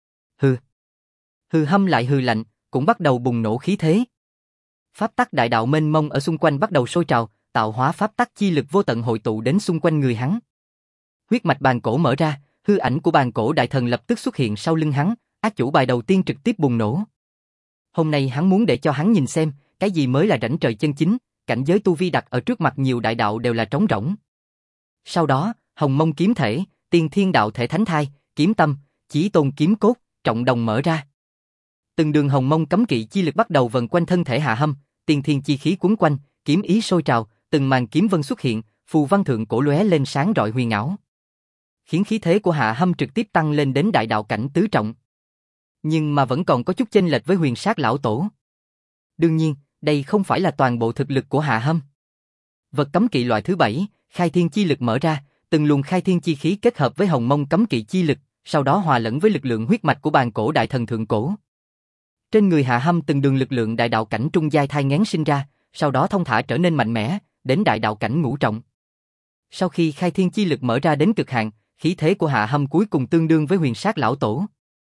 Hư Hâm lại hừ lạnh, cũng bắt đầu bùng nổ khí thế. Pháp tắc đại đạo mênh mông ở xung quanh bắt đầu sôi trào, tạo hóa pháp tắc chi lực vô tận hội tụ đến xung quanh người hắn. Huyết mạch bàn cổ mở ra, hư ảnh của bàn cổ đại thần lập tức xuất hiện sau lưng hắn, ác chủ bài đầu tiên trực tiếp bùng nổ. Hôm nay hắn muốn để cho hắn nhìn xem, cái gì mới là rãnh trời chân chính, cảnh giới tu vi đặt ở trước mặt nhiều đại đạo đều là trống rỗng. Sau đó, hồng mông kiếm thể, tiên thiên đạo thể thánh thai, kiếm tâm, chí tôn kiếm cốt, trọng đồng mở ra. Từng đường hồng mông cấm kỵ chi lực bắt đầu vần quanh thân thể Hạ Hâm, tiên thiên chi khí cuốn quanh, kiếm ý sôi trào, từng màn kiếm vân xuất hiện, phù văn thượng cổ lóe lên sáng rọi huyền ảo, khiến khí thế của Hạ Hâm trực tiếp tăng lên đến đại đạo cảnh tứ trọng. Nhưng mà vẫn còn có chút chênh lệch với Huyền Sát lão tổ. Đương nhiên, đây không phải là toàn bộ thực lực của Hạ Hâm. Vật cấm kỵ loại thứ 7, khai thiên chi lực mở ra, từng luồng khai thiên chi khí kết hợp với hồng mông cấm kỵ chi lực, sau đó hòa lẫn với lực lượng huyết mạch của bàn cổ đại thần thượng cổ. Trên người Hạ Hâm từng đường lực lượng đại đạo cảnh trung giai thai nghén sinh ra, sau đó thông thả trở nên mạnh mẽ, đến đại đạo cảnh ngũ trọng. Sau khi khai thiên chi lực mở ra đến cực hạn, khí thế của Hạ Hâm cuối cùng tương đương với Huyền Sát lão tổ.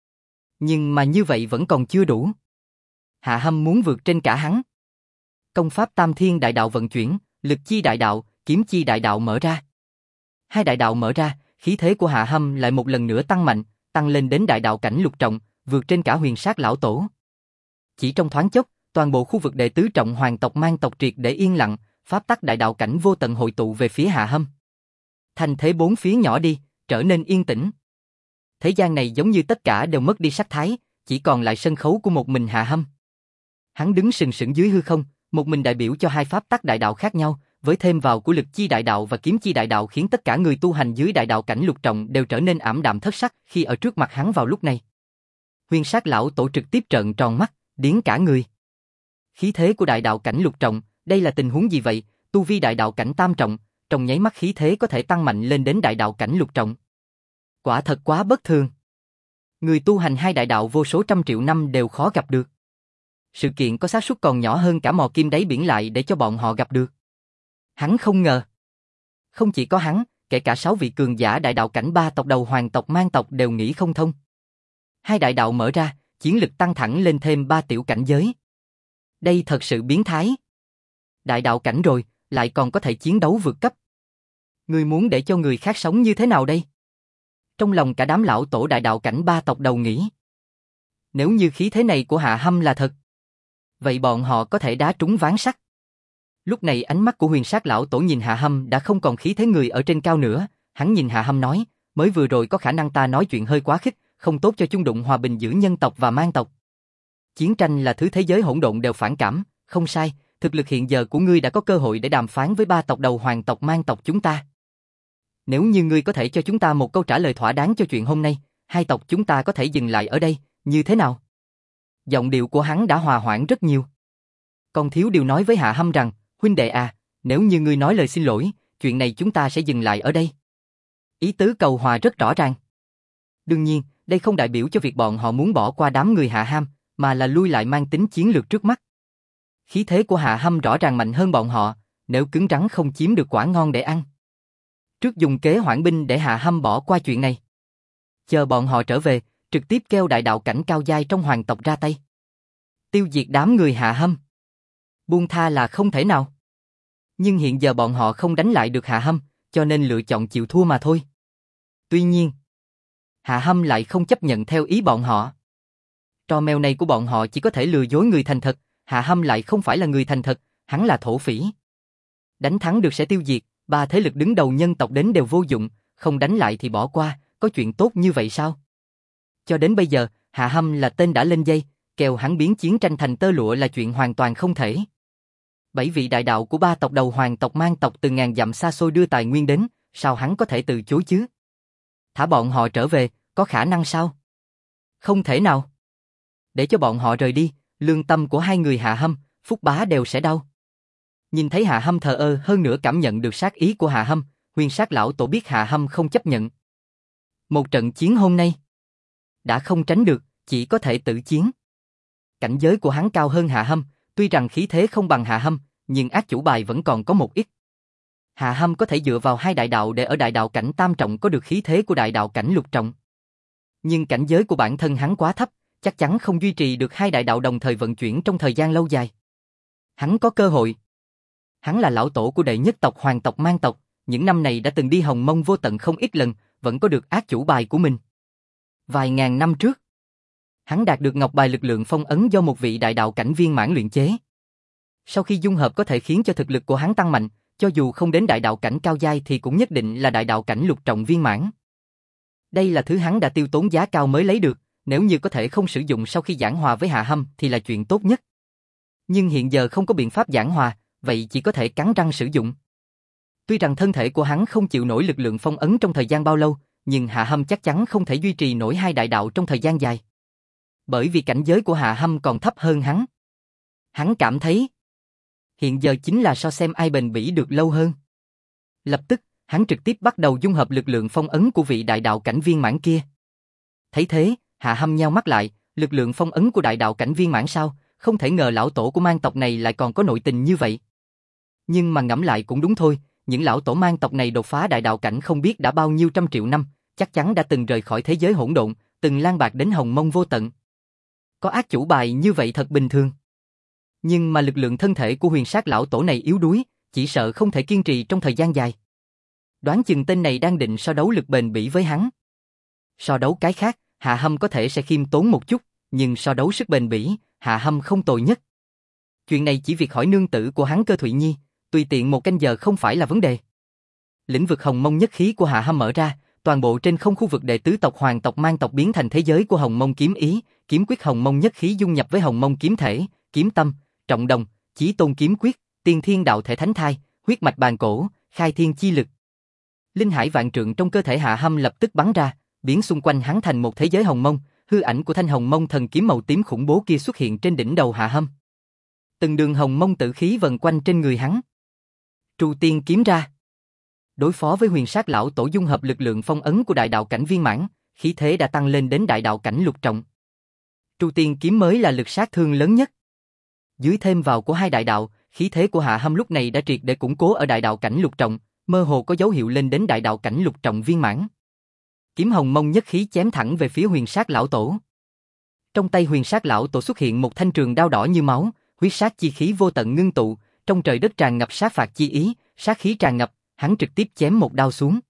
Nhưng mà như vậy vẫn còn chưa đủ. Hạ Hâm muốn vượt trên cả hắn. Công pháp Tam Thiên đại đạo vận chuyển, lực chi đại đạo, kiếm chi đại đạo mở ra. Hai đại đạo mở ra, khí thế của Hạ Hâm lại một lần nữa tăng mạnh, tăng lên đến đại đạo cảnh lục trọng, vượt trên cả Huyền Sát lão tổ. Chỉ trong thoáng chốc, toàn bộ khu vực đệ tứ trọng hoàng tộc mang tộc triệt để yên lặng, pháp tắc đại đạo cảnh vô tận hội tụ về phía Hạ Hâm. Thành thế bốn phía nhỏ đi, trở nên yên tĩnh. Thế gian này giống như tất cả đều mất đi sắc thái, chỉ còn lại sân khấu của một mình Hạ Hâm. Hắn đứng sừng sững dưới hư không, một mình đại biểu cho hai pháp tắc đại đạo khác nhau, với thêm vào của lực chi đại đạo và kiếm chi đại đạo khiến tất cả người tu hành dưới đại đạo cảnh lục trọng đều trở nên ảm đạm thất sắc khi ở trước mặt hắn vào lúc này. Huyền Sát lão tổ trực tiếp trợn tròn mắt, điếng cả người. Khí thế của đại đạo cảnh lục trọng, đây là tình huống gì vậy? Tu vi đại đạo cảnh tam trọng, trong nháy mắt khí thế có thể tăng mạnh lên đến đại đạo cảnh lục trọng. Quả thật quá bất thường. Người tu hành hai đại đạo vô số trăm triệu năm đều khó gặp được. Sự kiện có xác suất còn nhỏ hơn cả mò kim đáy biển lại để cho bọn họ gặp được. Hắn không ngờ. Không chỉ có hắn, kể cả 6 vị cường giả đại đạo cảnh ba tộc đầu hoàng tộc mang tộc đều nghĩ không thông. Hai đại đạo mở ra, chiến lực tăng thẳng lên thêm 3 tiểu cảnh giới. Đây thật sự biến thái. Đại đạo cảnh rồi, lại còn có thể chiến đấu vượt cấp. Người muốn để cho người khác sống như thế nào đây? Trong lòng cả đám lão tổ đại đạo cảnh ba tộc đầu nghĩ. Nếu như khí thế này của Hạ Hâm là thật, vậy bọn họ có thể đá trúng ván sắt. Lúc này ánh mắt của Huyền Sát lão tổ nhìn Hạ Hâm đã không còn khí thế người ở trên cao nữa, hắn nhìn Hạ Hâm nói, mới vừa rồi có khả năng ta nói chuyện hơi quá khích, không tốt cho chung đụng hòa bình giữa nhân tộc và mang tộc. Chiến tranh là thứ thế giới hỗn độn đều phản cảm, không sai, thực lực hiện giờ của ngươi đã có cơ hội để đàm phán với ba tộc đầu hoàng tộc mang tộc chúng ta. Nếu như ngươi có thể cho chúng ta một câu trả lời thỏa đáng cho chuyện hôm nay, hai tộc chúng ta có thể dừng lại ở đây, như thế nào? Giọng điệu của hắn đã hòa hoãn rất nhiều. Còn thiếu điều nói với Hạ Hâm rằng, huynh đệ à, nếu như ngươi nói lời xin lỗi, chuyện này chúng ta sẽ dừng lại ở đây. Ý tứ cầu hòa rất rõ ràng. Đương nhiên, đây không đại biểu cho việc bọn họ muốn bỏ qua đám người Hạ Hâm, mà là lui lại mang tính chiến lược trước mắt. Khí thế của Hạ Hâm rõ ràng mạnh hơn bọn họ, nếu cứng rắn không chiếm được quả ngon để ăn. Trước dùng kế hoãn binh để Hạ Hâm bỏ qua chuyện này. Chờ bọn họ trở về, trực tiếp kêu đại đạo cảnh cao giai trong hoàng tộc ra tay. Tiêu diệt đám người Hạ Hâm. Buông tha là không thể nào. Nhưng hiện giờ bọn họ không đánh lại được Hạ Hâm, cho nên lựa chọn chịu thua mà thôi. Tuy nhiên, Hạ Hâm lại không chấp nhận theo ý bọn họ. Trò mèo này của bọn họ chỉ có thể lừa dối người thành thật, Hạ Hâm lại không phải là người thành thật, hắn là thổ phỉ. Đánh thắng được sẽ tiêu diệt, ba thế lực đứng đầu nhân tộc đến đều vô dụng, không đánh lại thì bỏ qua, có chuyện tốt như vậy sao? Cho đến bây giờ, Hạ Hâm là tên đã lên dây, kèo hắn biến chiến tranh thành tơ lụa là chuyện hoàn toàn không thể. 7 vị đại đạo của ba tộc đầu hoàng tộc mang tộc từ ngàn dặm xa xôi đưa tài nguyên đến, sao hắn có thể từ chối chứ? Thả bọn họ trở về, có khả năng sao? Không thể nào. Để cho bọn họ rời đi, lương tâm của hai người Hạ Hâm, Phúc Bá đều sẽ đau. Nhìn thấy Hạ Hâm thờ ơ hơn nữa cảm nhận được sát ý của Hạ Hâm, Huyền Sát lão tổ biết Hạ Hâm không chấp nhận. Một trận chiến hôm nay, đã không tránh được, chỉ có thể tự chiến. Cảnh giới của hắn cao hơn Hạ Hâm, tuy rằng khí thế không bằng Hạ Hâm, nhưng ác chủ bài vẫn còn có một ít. Hạ Hâm có thể dựa vào hai đại đạo để ở đại đạo cảnh tam trọng có được khí thế của đại đạo cảnh lục trọng. Nhưng cảnh giới của bản thân hắn quá thấp, chắc chắn không duy trì được hai đại đạo đồng thời vận chuyển trong thời gian lâu dài. Hắn có cơ hội. Hắn là lão tổ của đệ nhất tộc hoàng tộc mang tộc, những năm này đã từng đi Hồng Mông vô tận không ít lần, vẫn có được ác chủ bài của mình. Vài ngàn năm trước, hắn đạt được ngọc bài lực lượng phong ấn do một vị đại đạo cảnh viên mãn luyện chế. Sau khi dung hợp có thể khiến cho thực lực của hắn tăng mạnh, cho dù không đến đại đạo cảnh cao giai thì cũng nhất định là đại đạo cảnh lục trọng viên mãn. Đây là thứ hắn đã tiêu tốn giá cao mới lấy được, nếu như có thể không sử dụng sau khi giảng hòa với Hạ Hâm thì là chuyện tốt nhất. Nhưng hiện giờ không có biện pháp giảng hòa, vậy chỉ có thể cắn răng sử dụng. Tuy rằng thân thể của hắn không chịu nổi lực lượng phong ấn trong thời gian bao lâu, nhưng Hạ Hâm chắc chắn không thể duy trì nổi hai đại đạo trong thời gian dài. Bởi vì cảnh giới của Hạ Hâm còn thấp hơn hắn. Hắn cảm thấy hiện giờ chính là so xem ai bền bỉ được lâu hơn. Lập tức, hắn trực tiếp bắt đầu dung hợp lực lượng phong ấn của vị đại đạo cảnh viên mãn kia. Thấy thế, Hạ Hâm nheo mắt lại, lực lượng phong ấn của đại đạo cảnh viên mãn sao, không thể ngờ lão tổ của mang tộc này lại còn có nội tình như vậy. Nhưng mà ngẫm lại cũng đúng thôi, những lão tổ mang tộc này đột phá đại đạo cảnh không biết đã bao nhiêu trăm triệu năm, chắc chắn đã từng rời khỏi thế giới hỗn độn, từng lang bạt đến Hồng Mông vô tận. Có ác chủ bài như vậy thật bình thường. Nhưng mà lực lượng thân thể của Huyền Sát lão tổ này yếu đuối, chỉ sợ không thể kiên trì trong thời gian dài. Đoán chừng tên này đang định so đấu lực bền bỉ với hắn. So đấu cái khác, Hạ Hâm có thể sẽ khiêm tốn một chút, nhưng so đấu sức bền bỉ, Hạ Hâm không tồi nhất. Chuyện này chỉ việc hỏi nương tử của hắn Cơ Thụy Nhi, tùy tiện một canh giờ không phải là vấn đề. Lĩnh vực Hồng Mông nhất khí của Hạ Hâm mở ra, toàn bộ trên không khu vực đệ tứ tộc hoàng tộc mang tộc biến thành thế giới của Hồng Mông kiếm ý, kiếm quyết Hồng Mông nhất khí dung nhập với Hồng Mông kiếm thể, kiếm tâm, trọng đồng, chí tôn kiếm quyết, tiên thiên đạo thể thánh thai, huyết mạch bàn cổ, khai thiên chi lực. Linh hải vạn trượng trong cơ thể Hạ Hâm lập tức bắn ra, biến xung quanh hắn thành một thế giới hồng mông, hư ảnh của thanh hồng mông thần kiếm màu tím khủng bố kia xuất hiện trên đỉnh đầu Hạ Hâm. Từng đường hồng mông tử khí vần quanh trên người hắn. Tru tiên kiếm ra. Đối phó với Huyền Sát lão tổ dung hợp lực lượng phong ấn của đại đạo cảnh viên mãn, khí thế đã tăng lên đến đại đạo cảnh lục trọng. Tru tiên kiếm mới là lực sát thương lớn nhất. Dưới thêm vào của hai đại đạo, khí thế của Hạ Hâm lúc này đã triệt để củng cố ở đại đạo cảnh lục trọng, mơ hồ có dấu hiệu lên đến đại đạo cảnh lục trọng viên mãn. Kiếm hồng mông nhất khí chém thẳng về phía Huyền Sát lão tổ. Trong tay Huyền Sát lão tổ xuất hiện một thanh trường đao đỏ như máu, huyết sát chi khí vô tận ngưng tụ, trong trời đất tràn ngập sát phạt chi ý, sát khí tràn ngập, hắn trực tiếp chém một đao xuống.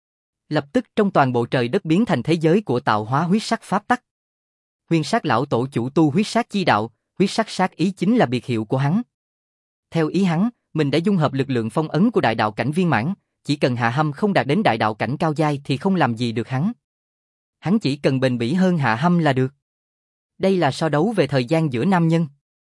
Lập tức trong toàn bộ trời đất biến thành thế giới của tạo hóa huyết sắc pháp tắc. Huyền Sát lão tổ chủ tu huyết sát chi đạo, huyết sắc sát ý chính là biệt hiệu của hắn. Theo ý hắn, mình đã dung hợp lực lượng phong ấn của đại đạo cảnh viên mãn, chỉ cần Hạ Hâm không đạt đến đại đạo cảnh cao giai thì không làm gì được hắn. Hắn chỉ cần bền bỉ hơn Hạ Hâm là được. Đây là so đấu về thời gian giữa nam nhân.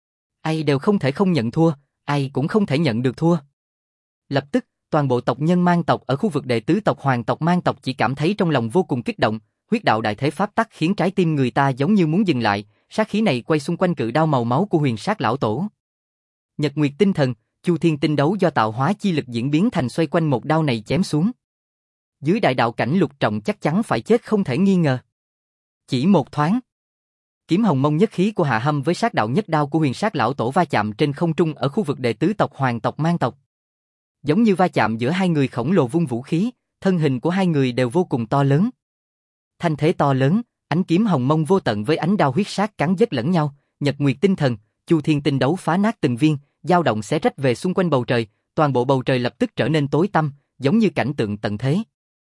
Ai đều không thể không nhận thua, ai cũng không thể nhận được thua. Lập tức, toàn bộ tộc nhân mang tộc ở khu vực đệ tứ tộc hoàng tộc mang tộc chỉ cảm thấy trong lòng vô cùng kích động, huyết đạo đại thế pháp tắc khiến trái tim người ta giống như muốn dừng lại, sát khí này quay xung quanh cự đao màu máu của Huyền Sát lão tổ. Nhật Nguyệt tinh thần, Chu Thiên tinh đấu do tạo hóa chi lực diễn biến thành xoay quanh một đao này chém xuống. Dưới đại đạo cảnh lục trọng chắc chắn phải chết không thể nghi ngờ. Chỉ một thoáng, kiếm hồng mông nhất khí của Hạ Hâm với sát đạo nhất đao của Huyền Sát lão tổ va chạm trên không trung ở khu vực đệ tứ tộc hoàng tộc mang tộc. Giống như va chạm giữa hai người khổng lồ vung vũ khí, thân hình của hai người đều vô cùng to lớn. Thanh thế to lớn, ánh kiếm hồng mông vô tận với ánh đao huyết sát cắn vết lẫn nhau, Nhật Nguyệt tinh thần, Chu Thiên tinh đấu phá nát từng viên, dao động xé rách về xung quanh bầu trời, toàn bộ bầu trời lập tức trở nên tối tăm, giống như cảnh tượng tận thế.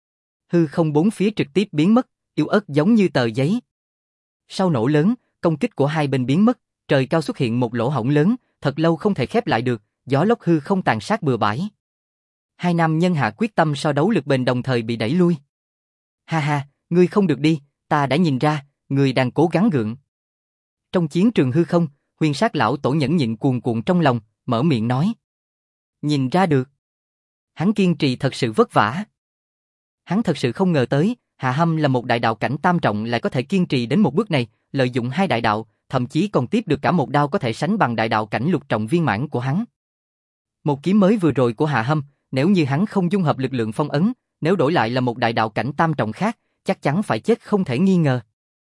Hư không bốn phía trực tiếp biến mất, yếu ớt giống như tờ giấy. Sau nổ lớn, công kích của hai bên biến mất, trời cao xuất hiện một lỗ hổng lớn, thật lâu không thể khép lại được, gió lốc hư không tàn sát bừa bãi. Hai nam nhân hạ quyết tâm so đấu lực bền đồng thời bị đẩy lui. Ha ha, ngươi không được đi, ta đã nhìn ra, ngươi đang cố gắng gượng. Trong chiến trường hư không, Huyền Sát lão tổ nhẫn nhịn cuồn cuộn trong lòng, mở miệng nói. Nhìn ra được. Hắn kiên trì thật sự vất vả. Hắn thật sự không ngờ tới, Hạ Hâm là một đại đạo cảnh tam trọng lại có thể kiên trì đến một bước này, lợi dụng hai đại đạo, thậm chí còn tiếp được cả một đao có thể sánh bằng đại đạo cảnh lục trọng viên mãn của hắn. Một kiếm mới vừa rồi của Hạ Hâm, nếu như hắn không dung hợp lực lượng phong ấn, nếu đổi lại là một đại đạo cảnh tam trọng khác, chắc chắn phải chết không thể nghi ngờ.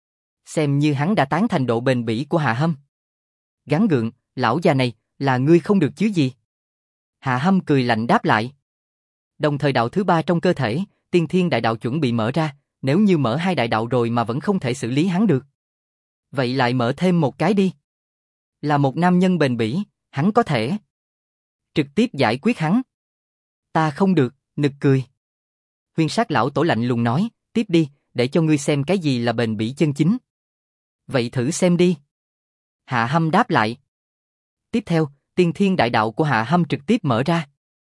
Xem như hắn đã tán thành độ bền bỉ của Hạ Hâm. Gắng gượng, lão già này, là ngươi không được chứ gì? Hạ Hâm cười lạnh đáp lại. Đồng thời đạo thứ ba trong cơ thể, tiên thiên đại đạo chuẩn bị mở ra, nếu như mở hai đại đạo rồi mà vẫn không thể xử lý hắn được. Vậy lại mở thêm một cái đi. Là một nam nhân bền bỉ, hắn có thể trực tiếp giải quyết hắn. Ta không được, nực cười. Huyền Sát lão tổ lạnh lùng nói, tiếp đi, để cho ngươi xem cái gì là bền bỉ chân chính. Vậy thử xem đi. Hạ Hâm đáp lại. Tiếp theo, tiên thiên đại đạo của Hạ Hâm trực tiếp mở ra.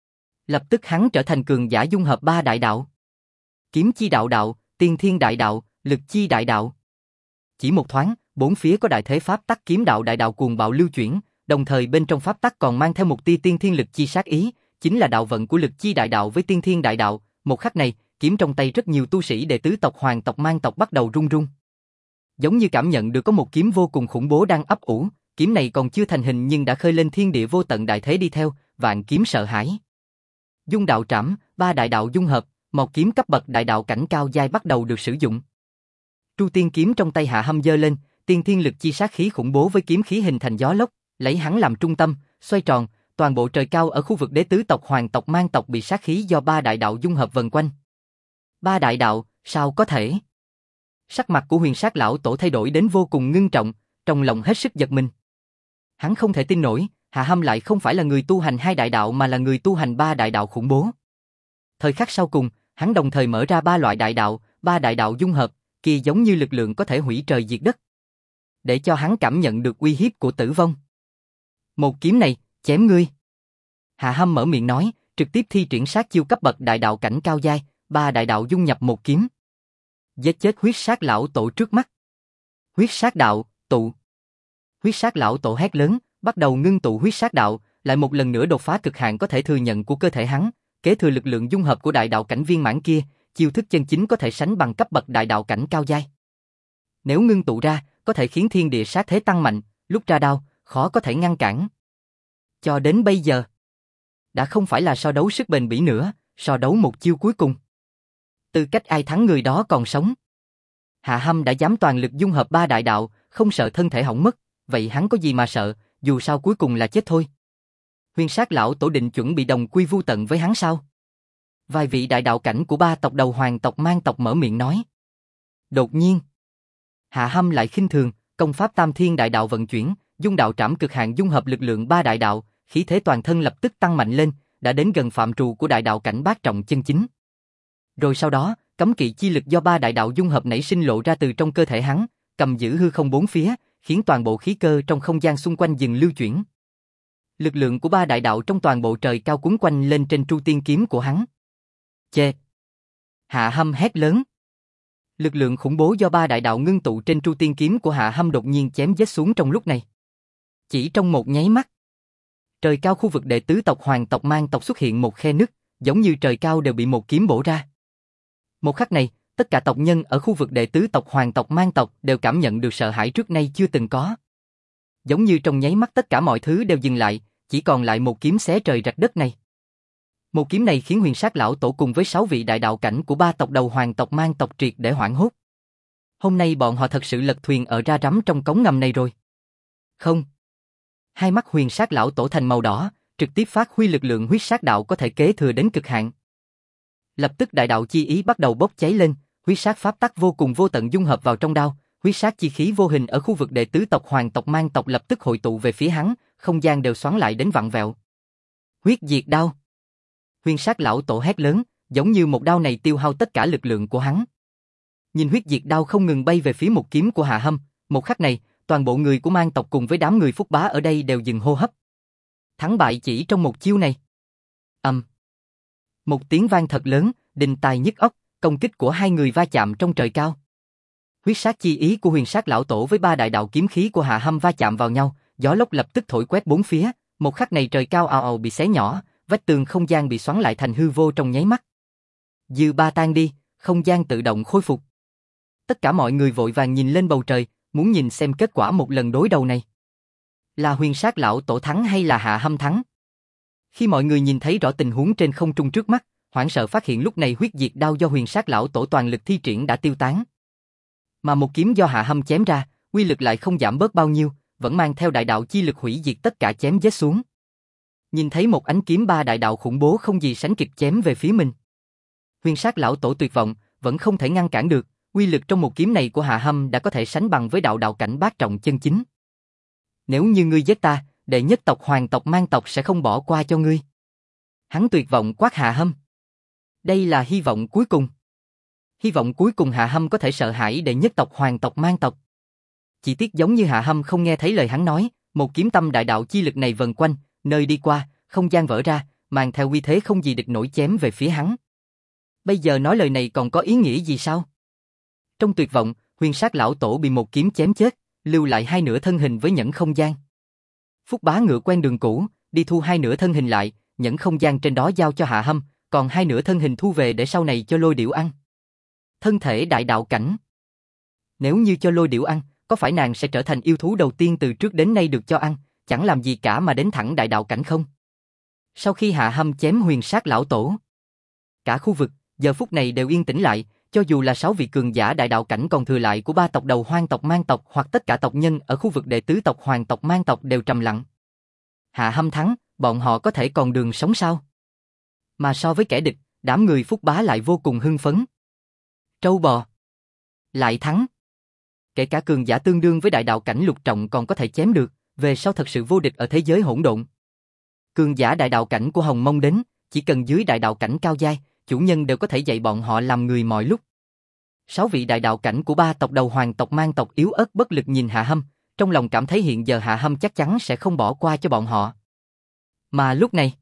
Lập tức hắn trở thành cường giả dung hợp ba đại đạo. Kiếm chi đạo đạo, tiên thiên đại đạo, lực chi đại đạo. Chỉ một thoáng, bốn phía có đại thế pháp tắc kiếm đạo đại đạo cuồng bạo lưu chuyển, đồng thời bên trong pháp tắc còn mang theo một tia tiên thiên lực chi sát ý, chính là đạo vận của lực chi đại đạo với tiên thiên đại đạo. Một khắc này, kiếm trong tay rất nhiều tu sĩ đệ tứ tộc Hoàng tộc Mang tộc bắt đầu run run. Giống như cảm nhận được có một kiếm vô cùng khủng bố đang ấp ủ, kiếm này còn chưa thành hình nhưng đã khơi lên thiên địa vô tận đại thế đi theo, vạn kiếm sợ hãi. Dung đạo trảm, ba đại đạo dung hợp, một kiếm cấp bậc đại đạo cảnh cao giai bắt đầu được sử dụng. Tru tiên kiếm trong tay Hạ Hâm giơ lên, tiên thiên lực chi sát khí khủng bố với kiếm khí hình thành gió lốc, lấy hắn làm trung tâm, xoay tròn, toàn bộ trời cao ở khu vực đế tứ tộc Hoàng tộc Mang tộc bị sát khí do ba đại đạo dung hợp vần quanh. Ba đại đạo, sao có thể? Sắc mặt của Huyền Sát lão tổ thay đổi đến vô cùng ngưng trọng, trong lòng hết sức giật mình. Hắn không thể tin nổi, Hạ Hâm lại không phải là người tu hành hai đại đạo mà là người tu hành ba đại đạo khủng bố. Thời khắc sau cùng, hắn đồng thời mở ra ba loại đại đạo, ba đại đạo dung hợp, kia giống như lực lượng có thể hủy trời diệt đất. Để cho hắn cảm nhận được uy hiếp của tử vong. Một kiếm này, chém ngươi. Hạ Hâm mở miệng nói, trực tiếp thi triển sát chiêu cấp bậc đại đạo cảnh cao giai, ba đại đạo dung nhập một kiếm. Giết chết huyết sát lão tổ trước mắt. Huyết sát đạo, tụ. Huyết sát lão tổ hét lớn, bắt đầu ngưng tụ huyết sát đạo, lại một lần nữa đột phá cực hạn có thể thừa nhận của cơ thể hắn, kế thừa lực lượng dung hợp của đại đạo cảnh viên mãn kia, chiêu thức chân chính có thể sánh bằng cấp bậc đại đạo cảnh cao giai. Nếu ngưng tụ ra, có thể khiến thiên địa sát thế tăng mạnh, lúc ra đao, khó có thể ngăn cản. Cho đến bây giờ, đã không phải là so đấu sức bền bỉ nữa, so đấu một chiêu cuối cùng. Tư cách ai thắng người đó còn sống. Hạ Hâm đã dám toàn lực dung hợp ba đại đạo, không sợ thân thể hỏng mất, vậy hắn có gì mà sợ, dù sao cuối cùng là chết thôi. Huyền Sát lão tổ định chuẩn bị đồng quy vu tận với hắn sao? Vài vị đại đạo cảnh của ba tộc đầu Hoàng tộc Mang tộc mở miệng nói. Đột nhiên, Hạ Hâm lại khinh thường, công pháp Tam Thiên đại đạo vận chuyển, dung đạo trảm cực hạn dung hợp lực lượng ba đại đạo, khí thế toàn thân lập tức tăng mạnh lên, đã đến gần phạm trù của đại đạo cảnh bát trọng chân chính. Rồi sau đó, cấm kỵ chi lực do ba đại đạo dung hợp nảy sinh lộ ra từ trong cơ thể hắn, cầm giữ hư không bốn phía, khiến toàn bộ khí cơ trong không gian xung quanh dừng lưu chuyển. Lực lượng của ba đại đạo trong toàn bộ trời cao cuốn quanh lên trên tru tiên kiếm của hắn. Chê! Hạ Hâm hét lớn. Lực lượng khủng bố do ba đại đạo ngưng tụ trên tru tiên kiếm của Hạ Hâm đột nhiên chém giết xuống trong lúc này. Chỉ trong một nháy mắt, trời cao khu vực đệ tứ tộc Hoàng tộc Mang tộc xuất hiện một khe nứt, giống như trời cao đều bị một kiếm bổ ra. Một khắc này, tất cả tộc nhân ở khu vực đệ tứ tộc Hoàng tộc Mang tộc đều cảm nhận được sợ hãi trước nay chưa từng có. Giống như trong nháy mắt tất cả mọi thứ đều dừng lại, chỉ còn lại một kiếm xé trời rạch đất này. Một kiếm này khiến Huyền Sát lão tổ cùng với 6 vị đại đạo cảnh của ba tộc đầu Hoàng tộc Mang tộc triệt để hoảng hốt. Hôm nay bọn họ thật sự lật thuyền ở ra rắm trong cống ngầm này rồi. Không. Hai mắt Huyền Sát lão tổ thành màu đỏ, trực tiếp phát huy lực lượng huyết sát đạo có thể kế thừa đến cực hạn. Lập tức đại đạo chi ý bắt đầu bốc cháy lên, huyết sát pháp tắc vô cùng vô tận dung hợp vào trong đao, huyết sát chi khí vô hình ở khu vực đệ tứ tộc Hoàng tộc Mang tộc lập tức hội tụ về phía hắn, không gian đều xoắn lại đến vặn vẹo. Huyết diệt đao. Huyền Sát lão tổ hét lớn, giống như một đao này tiêu hao tất cả lực lượng của hắn. Nhìn huyết diệt đao không ngừng bay về phía một kiếm của Hạ Hâm, một khắc này, toàn bộ người của Mang tộc cùng với đám người Phúc Bá ở đây đều dừng hô hấp. Thắng bại chỉ trong một chiêu này. Một tiếng vang thật lớn, đinh tai nhức óc, công kích của hai người va chạm trong trời cao. Huyết sát chi ý của Huyền Sát lão tổ với ba đại đạo kiếm khí của Hạ Hâm va chạm vào nhau, gió lốc lập tức thổi quét bốn phía, một khắc này trời cao ào ào bị xé nhỏ, vách tường không gian bị xoắn lại thành hư vô trong nháy mắt. Dư ba tan đi, không gian tự động khôi phục. Tất cả mọi người vội vàng nhìn lên bầu trời, muốn nhìn xem kết quả một lần đối đầu này. Là Huyền Sát lão tổ thắng hay là Hạ Hâm thắng? Khi mọi người nhìn thấy rõ tình huống trên không trung trước mắt, hoảng sợ phát hiện lúc này huyết diệt đao do Huyền Sát lão tổ toàn lực thi triển đã tiêu tán. Mà một kiếm do Hạ Hâm chém ra, uy lực lại không giảm bớt bao nhiêu, vẫn mang theo đại đạo chi lực hủy diệt tất cả chém giết xuống. Nhìn thấy một ánh kiếm ba đại đạo khủng bố không gì sánh kịp chém về phía mình. Huyền Sát lão tổ tuyệt vọng, vẫn không thể ngăn cản được, uy lực trong một kiếm này của Hạ Hâm đã có thể sánh bằng với đạo cảnh bát trọng chân chính. Nếu như ngươi giết ta, đệ nhất tộc Hoàng tộc Mang tộc sẽ không bỏ qua cho ngươi. Hắn tuyệt vọng quát Hạ Hâm. Đây là hy vọng cuối cùng. Hy vọng cuối cùng Hạ Hâm có thể sợ hãi đệ nhất tộc Hoàng tộc Mang tộc. Chỉ tiếc giống như Hạ Hâm không nghe thấy lời hắn nói, một kiếm tâm đại đạo chi lực này vần quanh, nơi đi qua, không gian vỡ ra, mang theo uy thế không gì địch nổi chém về phía hắn. Bây giờ nói lời này còn có ý nghĩa gì sao? Trong tuyệt vọng, Huyền Sát lão tổ bị một kiếm chém chết, lưu lại hai nửa thân hình với nhẫn không gian. Phúc Bá ngựa quen đường cũ, đi thu hai nửa thân hình lại, nhẫn không gian trên đó giao cho Hạ Hâm, còn hai nửa thân hình thu về để sau này cho Lôi Điểu ăn. Thân thể đại đạo cảnh. Nếu như cho Lôi Điểu ăn, có phải nàng sẽ trở thành yêu thú đầu tiên từ trước đến nay được cho ăn, chẳng làm gì cả mà đến thẳng đại đạo cảnh không? Sau khi Hạ Hâm chém Huyền Sát lão tổ, cả khu vực giờ phút này đều yên tĩnh lại, cho dù là 6 vị cường giả đại đạo cảnh còn thừa lại của ba tộc đầu Hoang tộc Mang tộc hoặc tất cả tộc nhân ở khu vực đệ tứ tộc Hoàng tộc Mang tộc đều trầm lặng. Hạ Hâm thắng, bọn họ có thể còn đường sống sao? Mà so với kẻ địch, đám người Phúc Bá lại vô cùng hưng phấn. Trâu bò. Lại thắng. Kể cả cường giả tương đương với đại đạo cảnh lục trọng còn có thể chém được, về sau thật sự vô địch ở thế giới hỗn độn. Cường giả đại đạo cảnh của Hồng Mông đến, chỉ cần dưới đại đạo cảnh cao giai, chủ nhân đều có thể dạy bọn họ làm người mọi lúc. 6 vị đại đạo cảnh của ba tộc đầu Hoàng tộc Mang tộc yếu ớt bất lực nhìn Hạ Hâm, trong lòng cảm thấy hiện giờ Hạ Hâm chắc chắn sẽ không bỏ qua cho bọn họ. Mà lúc này,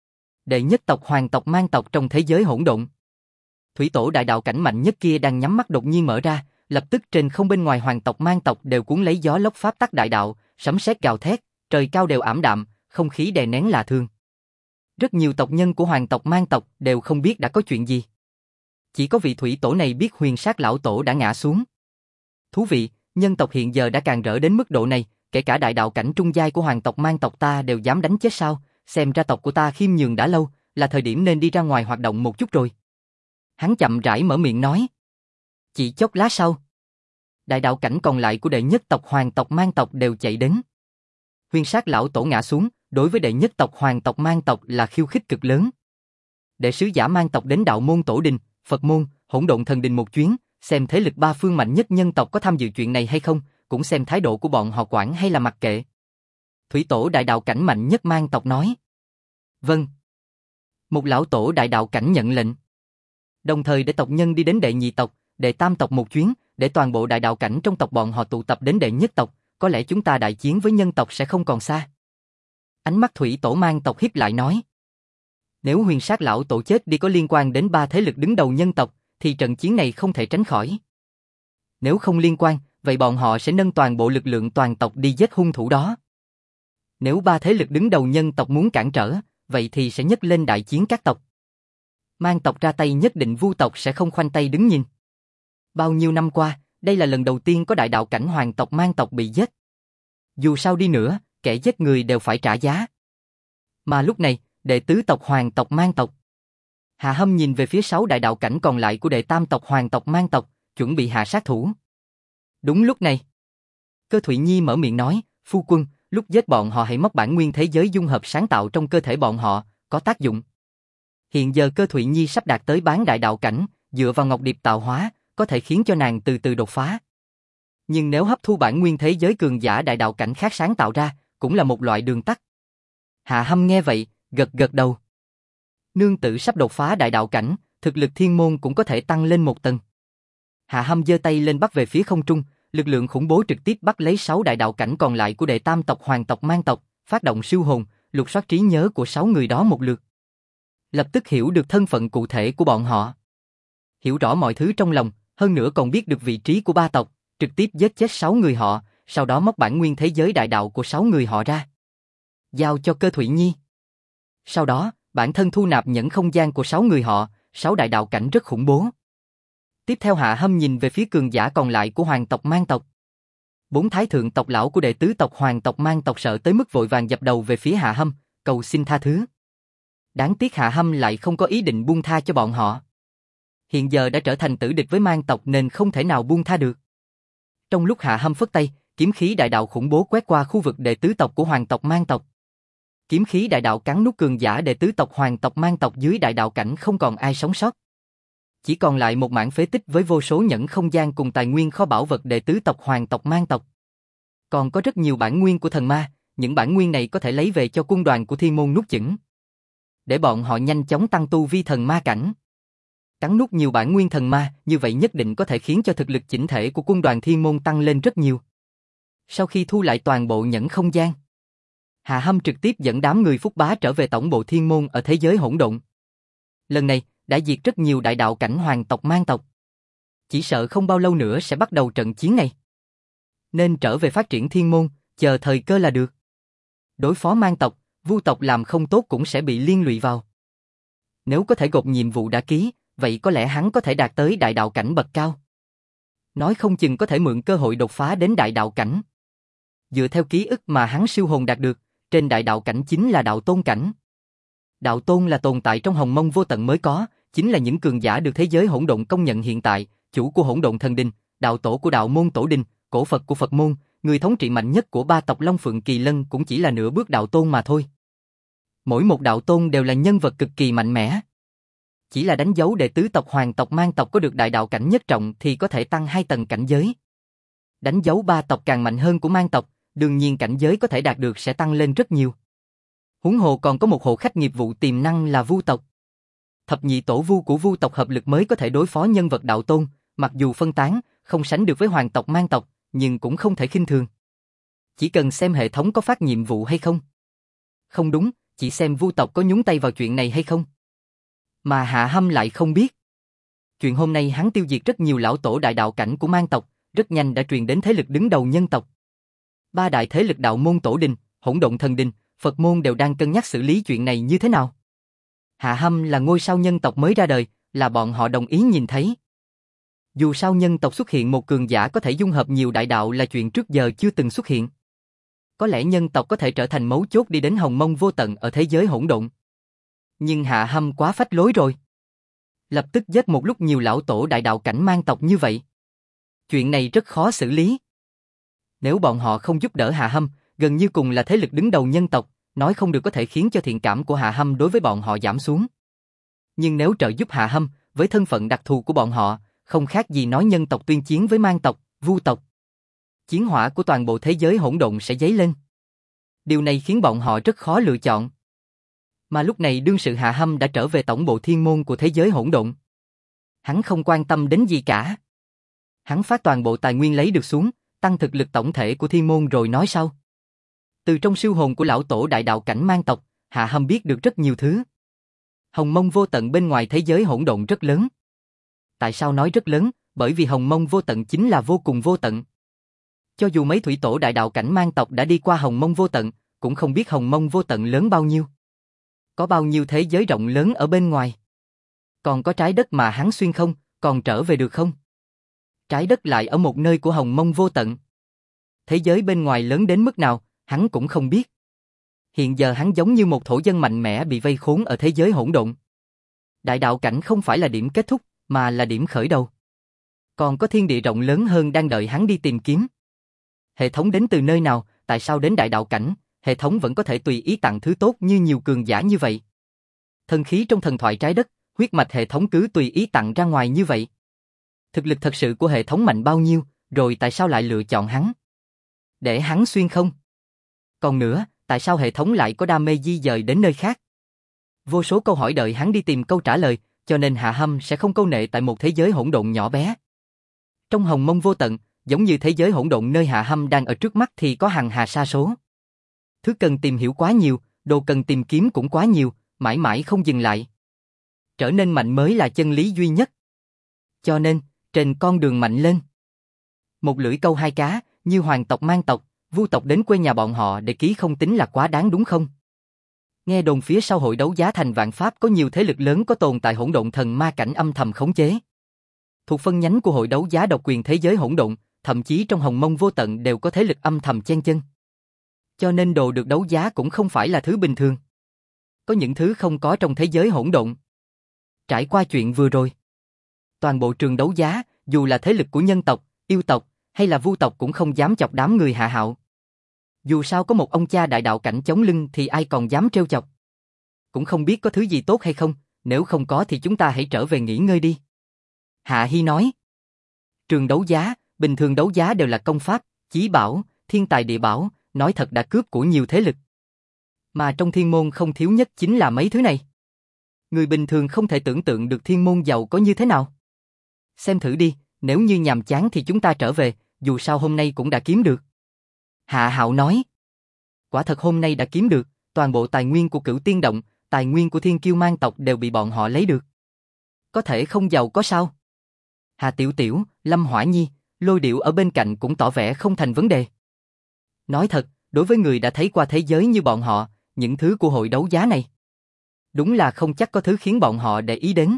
đệ nhất tộc Hoàng tộc Mang tộc trong thế giới hỗn độn, thủy tổ đại đạo cảnh mạnh nhất kia đang nhắm mắt đột nhiên mở ra, lập tức trên không bên ngoài Hoàng tộc Mang tộc đều cuốn lấy gió lốc pháp tắc đại đạo, sấm sét gào thét, trời cao đều ảm đạm, không khí đè nén lạ thường. Rất nhiều tộc nhân của Hoàng tộc Mang tộc đều không biết đã có chuyện gì. Chỉ có vị thủy tổ này biết Huyền Sát lão tổ đã ngã xuống. Thú vị, nhân tộc hiện giờ đã càng rỡ đến mức độ này, kể cả đại đạo cảnh trung giai của Hoàng tộc Mang tộc ta đều dám đánh chết sao, xem ra tộc của ta khiêm nhường đã lâu, là thời điểm nên đi ra ngoài hoạt động một chút rồi. Hắn chậm rãi mở miệng nói. Chỉ chốc lát sau, đại đạo cảnh còn lại của đệ nhất tộc Hoàng tộc Mang tộc đều chạy đến. Huyền Sát lão tổ ngã xuống, đối với đệ nhất tộc Hoàng tộc Mang tộc là khiêu khích cực lớn. Đệ sứ giả Mang tộc đến đạo môn tổ đình, Phật môn, Hỗn độn thần đình một chuyến, xem thế lực ba phương mạnh nhất nhân tộc có tham dự chuyện này hay không, cũng xem thái độ của bọn họ quản hay là mặc kệ. Thủy tổ đại đạo cảnh mạnh nhất Mang tộc nói. Vâng. Một lão tổ đại đạo cảnh nhận lệnh. Đồng thời để tộc nhân đi đến đệ nhị tộc, đệ tam tộc một chuyến, để toàn bộ đại đạo cảnh trong tộc bọn họ tụ tập đến đệ nhất tộc, có lẽ chúng ta đại chiến với nhân tộc sẽ không còn xa. Ánh mắt thủy tổ Mang tộc híp lại nói. Nếu Huyền Sát lão tổ chết đi có liên quan đến ba thế lực đứng đầu nhân tộc, thì trận chiến này không thể tránh khỏi. Nếu không liên quan, vậy bọn họ sẽ nâng toàn bộ lực lượng toàn tộc đi giết hung thủ đó. Nếu ba thế lực đứng đầu nhân tộc muốn cản trở, vậy thì sẽ nhấc lên đại chiến các tộc. Mang tộc ra tay nhất định Vu tộc sẽ không khoanh tay đứng nhìn. Bao nhiêu năm qua, đây là lần đầu tiên có đại đạo cảnh Hoàng tộc Mang tộc bị giết. Dù sao đi nữa, kẻ giết người đều phải trả giá. Mà lúc này, đệ tứ tộc Hoàng tộc Mang tộc. Hạ Hâm nhìn về phía 6 đại đạo cảnh còn lại của đệ tam tộc Hoàng tộc Mang tộc, chuẩn bị hạ sát thủ. Đúng lúc này, Cơ Thụy Nhi mở miệng nói, phu quân, lúc giết bọn họ hãy móc bản nguyên thế giới dung hợp sáng tạo trong cơ thể bọn họ, có tác dụng. Hiện giờ Cơ Thụy Nhi sắp đạt tới bán đại đạo cảnh, dựa vào Ngọc Điệp tạo hóa, có thể khiến cho nàng từ từ đột phá. Nhưng nếu hấp thu bản nguyên thế giới cường giả đại đạo cảnh khác sáng tạo ra, cũng là một loại đường tắt. Hạ Hâm nghe vậy, gật gật đầu. Nương tử sắp đột phá đại đạo cảnh, thực lực thiên môn cũng có thể tăng lên một tầng. Hạ Hâm giơ tay lên bắt về phía không trung, lực lượng khủng bố trực tiếp bắt lấy 6 đại đạo cảnh còn lại của đệ tam tộc Hoàng tộc Mang tộc, phát động siêu hồn, lục soát trí nhớ của 6 người đó một lượt. Lập tức hiểu được thân phận cụ thể của bọn họ. Hiểu rõ mọi thứ trong lòng, hơn nữa còn biết được vị trí của ba tộc, trực tiếp giết chết 6 người họ, sau đó móc bản nguyên thế giới đại đạo của 6 người họ ra. Giao cho Cơ Thụy Nhi. Sau đó, bản thân thu nạp nhẫn không gian của 6 người họ, 6 đại đạo cảnh rất khủng bố. Tiếp theo Hạ Hâm nhìn về phía cường giả còn lại của Hoàng tộc Mang tộc. 4 thái thượng tộc lão của đệ tứ tộc Hoàng tộc Mang tộc sợ tới mức vội vàng dập đầu về phía Hạ Hâm, cầu xin tha thứ. Đáng tiếc Hạ Hâm lại không có ý định buông tha cho bọn họ. Hiện giờ đã trở thành tử địch với Mang tộc nên không thể nào buông tha được. Trong lúc Hạ Hâm phất tay, kiếm khí đại đạo khủng bố quét qua khu vực đệ tứ tộc của Hoàng tộc Mang tộc. Kiếm khí đại đạo cắn nuốt cường giả đệ tứ tộc Hoàng tộc Mang tộc dưới đại đạo cảnh, không còn ai sống sót. Chỉ còn lại một mảng phế tích với vô số nhẫn không gian cùng tài nguyên kho bảo vật đệ tứ tộc Hoàng tộc Mang tộc. Còn có rất nhiều bản nguyên của thần ma, những bản nguyên này có thể lấy về cho quân đoàn của Thiên môn nuốt chửng, để bọn họ nhanh chóng tăng tu vi thần ma cảnh. Cắn nuốt nhiều bản nguyên thần ma, như vậy nhất định có thể khiến cho thực lực chỉnh thể của quân đoàn Thiên môn tăng lên rất nhiều. Sau khi thu lại toàn bộ nhẫn không gian, Hạ Hâm trực tiếp dẫn đám người Phúc Bá trở về tổng bộ Thiên môn ở thế giới hỗn độn. Lần này, đã diệt rất nhiều đại đạo cảnh Hoàng tộc Mang tộc. Chỉ sợ không bao lâu nữa sẽ bắt đầu trận chiến này. Nên trở về phát triển Thiên môn, chờ thời cơ là được. Đối phó Mang tộc, Vu tộc làm không tốt cũng sẽ bị liên lụy vào. Nếu có thể gộp nhiệm vụ đã ký, vậy có lẽ hắn có thể đạt tới đại đạo cảnh bậc cao. Nói không chừng có thể mượn cơ hội đột phá đến đại đạo cảnh. Dựa theo ký ức mà hắn siêu hồn đạt được, trên đại đạo cảnh chính là đạo tôn cảnh. Đạo tôn là tồn tại trong hồng mông vô tận mới có, chính là những cường giả được thế giới hỗn độn công nhận hiện tại, chủ của hỗn độn thần đình, đạo tổ của đạo môn tổ đình, cổ Phật của Phật môn, người thống trị mạnh nhất của ba tộc Long Phượng Kỳ Lân cũng chỉ là nửa bước đạo tôn mà thôi. Mỗi một đạo tôn đều là nhân vật cực kỳ mạnh mẽ. Chỉ là đánh dấu đệ tứ tộc Hoàng tộc Mang tộc có được đại đạo cảnh nhất trọng thì có thể tăng 2 tầng cảnh giới. Đánh dấu ba tộc càng mạnh hơn của Mang tộc, đương nhiên cảnh giới có thể đạt được sẽ tăng lên rất nhiều. Huống hồ còn có một hộ khách nghiệp vụ tiềm năng là Vu tộc. Thập nhị tổ Vu của Vu tộc hợp lực mới có thể đối phó nhân vật đạo tôn, mặc dù phân tán, không sánh được với Hoàng tộc Mang tộc, nhưng cũng không thể khinh thường. Chỉ cần xem hệ thống có phát nhiệm vụ hay không. Không đúng, chỉ xem Vu tộc có nhúng tay vào chuyện này hay không. Mà Hạ Hâm lại không biết. Chuyện hôm nay hắn tiêu diệt rất nhiều lão tổ đại đạo cảnh của Mang tộc, rất nhanh đã truyền đến thế lực đứng đầu nhân tộc. Ba đại thế lực đạo môn tổ đình, hỗn độn thần đình, Phật môn đều đang cân nhắc xử lý chuyện này như thế nào. Hạ Hâm là ngôi sao nhân tộc mới ra đời, là bọn họ đồng ý nhìn thấy. Dù sao nhân tộc xuất hiện một cường giả có thể dung hợp nhiều đại đạo là chuyện trước giờ chưa từng xuất hiện. Có lẽ nhân tộc có thể trở thành mấu chốt đi đến hồng mông vô tận ở thế giới hỗn độn. Nhưng Hạ Hâm quá phách lối rồi. Lập tức giết một lúc nhiều lão tổ đại đạo cảnh Mang tộc như vậy. Chuyện này rất khó xử lý. Nếu bọn họ không giúp đỡ Hạ Hâm, gần như cùng là thế lực đứng đầu nhân tộc, nói không được có thể khiến cho thiện cảm của Hạ Hâm đối với bọn họ giảm xuống. Nhưng nếu trợ giúp Hạ Hâm, với thân phận đặc thù của bọn họ, không khác gì nói nhân tộc tuyên chiến với Mang tộc, Vu tộc. Chiến hỏa của toàn bộ thế giới hỗn độn sẽ dấy lên. Điều này khiến bọn họ rất khó lựa chọn. Mà lúc này đương sự Hạ Hâm đã trở về tổng bộ thiên môn của thế giới hỗn độn. Hắn không quan tâm đến gì cả. Hắn phát toàn bộ tài nguyên lấy được xuống, tăng thực lực tổng thể của thiên môn rồi nói sau. Từ trong siêu hồn của lão tổ đại đạo cảnh Mang tộc, Hạ Hâm biết được rất nhiều thứ. Hồng mông vô tận bên ngoài thế giới hỗn độn rất lớn. Tại sao nói rất lớn? Bởi vì hồng mông vô tận chính là vô cùng vô tận. Cho dù mấy thủy tổ đại đạo cảnh Mang tộc đã đi qua hồng mông vô tận, cũng không biết hồng mông vô tận lớn bao nhiêu. Có bao nhiêu thế giới rộng lớn ở bên ngoài. Còn có trái đất mà hắn xuyên không, còn trở về được không? Trái đất lại ở một nơi của hồng mông vô tận. Thế giới bên ngoài lớn đến mức nào, hắn cũng không biết. Hiện giờ hắn giống như một thổ dân mạnh mẽ bị vây khốn ở thế giới hỗn độn. Đại đạo cảnh không phải là điểm kết thúc, mà là điểm khởi đầu. Còn có thiên địa rộng lớn hơn đang đợi hắn đi tìm kiếm. Hệ thống đến từ nơi nào, tại sao đến đại đạo cảnh, hệ thống vẫn có thể tùy ý tặng thứ tốt như nhiều cường giả như vậy. Thần khí trong thần thoại trái đất, huyết mạch hệ thống cứ tùy ý tặng ra ngoài như vậy. Thực lực thật sự của hệ thống mạnh bao nhiêu, rồi tại sao lại lựa chọn hắn? Để hắn xuyên không? Còn nữa, tại sao hệ thống lại có đam mê di dời đến nơi khác? Vô số câu hỏi đợi hắn đi tìm câu trả lời, cho nên Hạ Hâm sẽ không câu nệ tại một thế giới hỗn độn nhỏ bé. Trong hồng mông vô tận, giống như thế giới hỗn độn nơi Hạ Hâm đang ở trước mắt thì có hằng hà sa số. Thứ cần tìm hiểu quá nhiều, đồ cần tìm kiếm cũng quá nhiều, mãi mãi không dừng lại. Trở nên mạnh mới là chân lý duy nhất. Cho nên, trên con đường mạnh lên, một lưỡi câu hai cá, như hoàng tộc mang tộc, Vu tộc đến quê nhà bọn họ để ký không tính là quá đáng đúng không? Nghe đồn phía sau hội đấu giá thành vạn pháp có nhiều thế lực lớn có tồn tại hỗn độn thần ma cảnh âm thầm khống chế. Thuộc phân nhánh của hội đấu giá độc quyền thế giới hỗn độn, thậm chí trong hồng mông vô tận đều có thế lực âm thầm chen chân. Cho nên đồ được đấu giá cũng không phải là thứ bình thường. Có những thứ không có trong thế giới hỗn độn. Trải qua chuyện vừa rồi, toàn bộ trường đấu giá, dù là thế lực của nhân tộc, yêu tộc hay là Vu tộc cũng không dám chọc đám người Hạ Hạo. Dù sao có một ông cha đại đạo cảnh chống lưng thì ai còn dám trêu chọc. Cũng không biết có thứ gì tốt hay không, nếu không có thì chúng ta hãy trở về nghỉ ngơi đi. Hạ Hi nói. Trường đấu giá, bình thường đấu giá đều là công pháp, chí bảo, thiên tài địa bảo, nói thật đã cướp của nhiều thế lực. Mà trong thiên môn không thiếu nhất chính là mấy thứ này. Người bình thường không thể tưởng tượng được thiên môn giàu có như thế nào. Xem thử đi, nếu như nhàm chán thì chúng ta trở về, dù sao hôm nay cũng đã kiếm được. Hạ Hạo nói. Quả thật hôm nay đã kiếm được, toàn bộ tài nguyên của Cửu Tiên Động, tài nguyên của Thiên Kiêu Mang tộc đều bị bọn họ lấy được. Có thể không giàu có sao? Hà Tiểu Tiểu, Lâm Hỏa Nhi, Lôi Điểu ở bên cạnh cũng tỏ vẻ không thành vấn đề. Nói thật, đối với người đã thấy qua thế giới như bọn họ, những thứ của hội đấu giá này, đúng là không chắc có thứ khiến bọn họ để ý đến.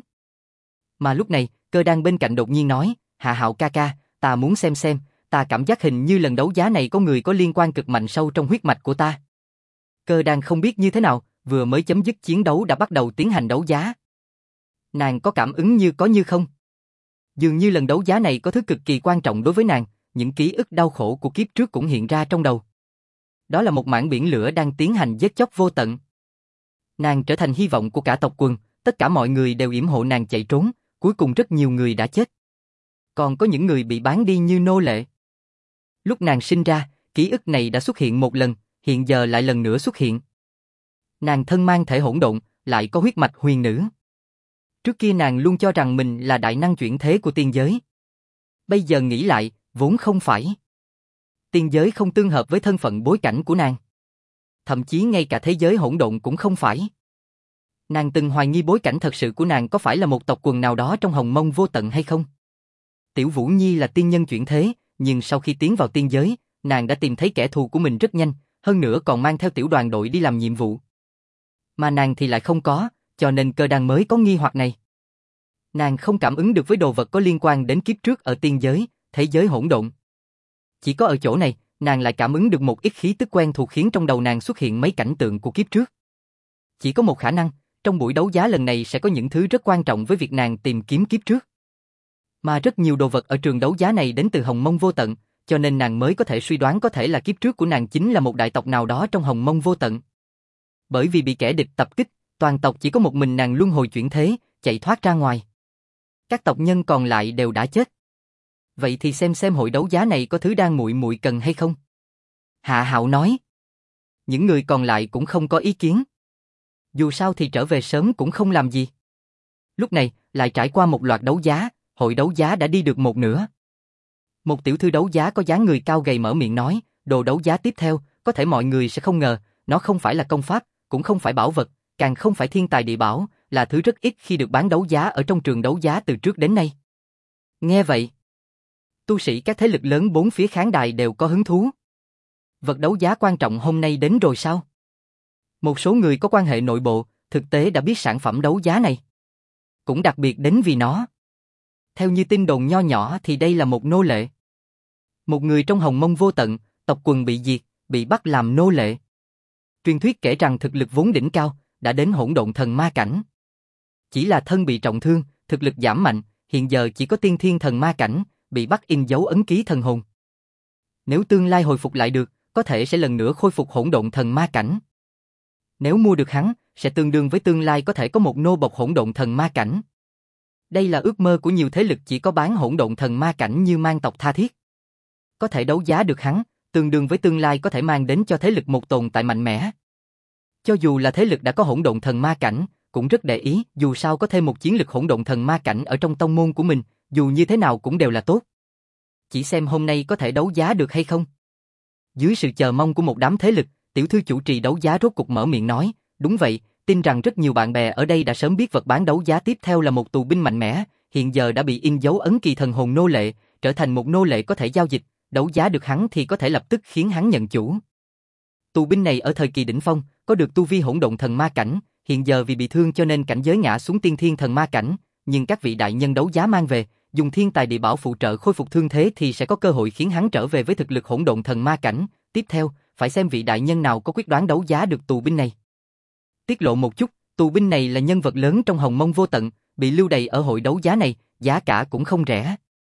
Mà lúc này, Cơ Đan bên cạnh đột nhiên nói, Hạ Hạo ca ca, ta muốn xem, ta cảm giác hình như lần đấu giá này có người có liên quan cực mạnh sâu trong huyết mạch của ta. Cơ Đan không biết như thế nào, vừa mới chấm dứt chiến đấu đã bắt đầu tiến hành đấu giá. Nàng có cảm ứng như có như không. Dường như lần đấu giá này có thứ cực kỳ quan trọng đối với nàng, những ký ức đau khổ của kiếp trước cũng hiện ra trong đầu. Đó là một mảng biển lửa đang tiến hành giết chóc vô tận. Nàng trở thành hy vọng của cả tộc quần, tất cả mọi người đều yểm hộ nàng chạy trốn, cuối cùng rất nhiều người đã chết. Còn có những người bị bán đi như nô lệ. Lúc nàng sinh ra, ký ức này đã xuất hiện một lần, hiện giờ lại lần nữa xuất hiện. Nàng thân mang thể hỗn độn, lại có huyết mạch huyền nữ. Trước kia nàng luôn cho rằng mình là đại năng chuyển thế của tiên giới. Bây giờ nghĩ lại, vốn không phải. Tiên giới không tương hợp với thân phận bối cảnh của nàng. Thậm chí ngay cả thế giới hỗn độn cũng không phải. Nàng từng hoài nghi bối cảnh thật sự của nàng có phải là một tộc quần nào đó trong hồng mông vô tận hay không. Tiểu Vũ Nhi là tiên nhân chuyển thế, nhưng sau khi tiến vào tiên giới, nàng đã tìm thấy kẻ thù của mình rất nhanh, hơn nữa còn mang theo tiểu đoàn đội đi làm nhiệm vụ. Mà nàng thì lại không có, cho nên Cơ Đan mới có nghi hoặc này. Nàng không cảm ứng được với đồ vật có liên quan đến kiếp trước ở tiên giới, thế giới hỗn độn. Chỉ có ở chỗ này, nàng lại cảm ứng được một ít khí tức quen thuộc khiến trong đầu nàng xuất hiện mấy cảnh tượng của kiếp trước. Chỉ có một khả năng, trong buổi đấu giá lần này sẽ có những thứ rất quan trọng với việc nàng tìm kiếm kiếp trước. Mà rất nhiều đồ vật ở trường đấu giá này đến từ hồng mông vô tận, cho nên nàng mới có thể suy đoán có thể là kiếp trước của nàng chính là một đại tộc nào đó trong hồng mông vô tận. Bởi vì bị kẻ địch tập kích, toàn tộc chỉ có một mình nàng luân hồi chuyển thế, chạy thoát ra ngoài. Các tộc nhân còn lại đều đã chết. Vậy thì xem hội đấu giá này có thứ đang muội muội cần hay không? Hạ Hạo nói. Những người còn lại cũng không có ý kiến. Dù sao thì trở về sớm cũng không làm gì. Lúc này, lại trải qua một loạt đấu giá, hội đấu giá đã đi được một nửa. Một tiểu thư đấu giá có dáng người cao gầy mở miệng nói, đồ đấu giá tiếp theo, có thể mọi người sẽ không ngờ, nó không phải là công pháp, cũng không phải bảo vật, càng không phải thiên tài địa bảo, là thứ rất ít khi được bán đấu giá ở trong trường đấu giá từ trước đến nay. Nghe vậy, tu sĩ các thế lực lớn bốn phía khán đài đều có hứng thú. Vật đấu giá quan trọng hôm nay đến rồi sao? Một số người có quan hệ nội bộ, thực tế đã biết sản phẩm đấu giá này. Cũng đặc biệt đến vì nó. Theo như tin đồn nho nhỏ thì đây là một nô lệ. Một người trong hồng mông vô tận, tộc quần bị diệt, bị bắt làm nô lệ. Truyền thuyết kể rằng thực lực vốn đỉnh cao, đã đến hỗn độn thần ma cảnh. Chỉ là thân bị trọng thương, thực lực giảm mạnh, hiện giờ chỉ có tiên thiên thần ma cảnh, bị bắt in dấu ấn ký thần hồn. Nếu tương lai hồi phục lại được, có thể sẽ lần nữa khôi phục hỗn độn thần ma cảnh. Nếu mua được hắn, sẽ tương đương với tương lai có thể có một nô bộc hỗn độn thần ma cảnh. Đây là ước mơ của nhiều thế lực chỉ có bán hỗn độn thần ma cảnh như Mang tộc tha thiết. Có thể đấu giá được hắn, tương đương với tương lai có thể mang đến cho thế lực một tồn tại mạnh mẽ. Cho dù là thế lực đã có hỗn độn thần ma cảnh, cũng rất để ý, dù sao có thêm một chiến lực hỗn độn thần ma cảnh ở trong tông môn của mình, dù như thế nào cũng đều là tốt. Chỉ xem hôm nay có thể đấu giá được hay không. Dưới sự chờ mong của một đám thế lực, tiểu thư chủ trì đấu giá rốt cục mở miệng nói, đúng vậy, tin rằng rất nhiều bạn bè ở đây đã sớm biết vật bán đấu giá tiếp theo là một tù binh mạnh mẽ, hiện giờ đã bị in dấu ấn kỳ thần hồn nô lệ, trở thành một nô lệ có thể giao dịch, đấu giá được hắn thì có thể lập tức khiến hắn nhận chủ. Tù binh này ở thời kỳ đỉnh phong, có được tu vi hỗn độn thần ma cảnh, hiện giờ vì bị thương cho nên cảnh giới ngã xuống tiên thiên thần ma cảnh, nhưng các vị đại nhân đấu giá mang về, dùng thiên tài địa bảo phụ trợ khôi phục thương thế thì sẽ có cơ hội khiến hắn trở về với thực lực hỗn độn thần ma cảnh. Tiếp theo, phải xem vị đại nhân nào có quyết đoán đấu giá được tù binh này. Tiết lộ một chút, tù binh này là nhân vật lớn trong Hồng Mông Vô Tận, bị lưu đày ở hội đấu giá này, giá cả cũng không rẻ.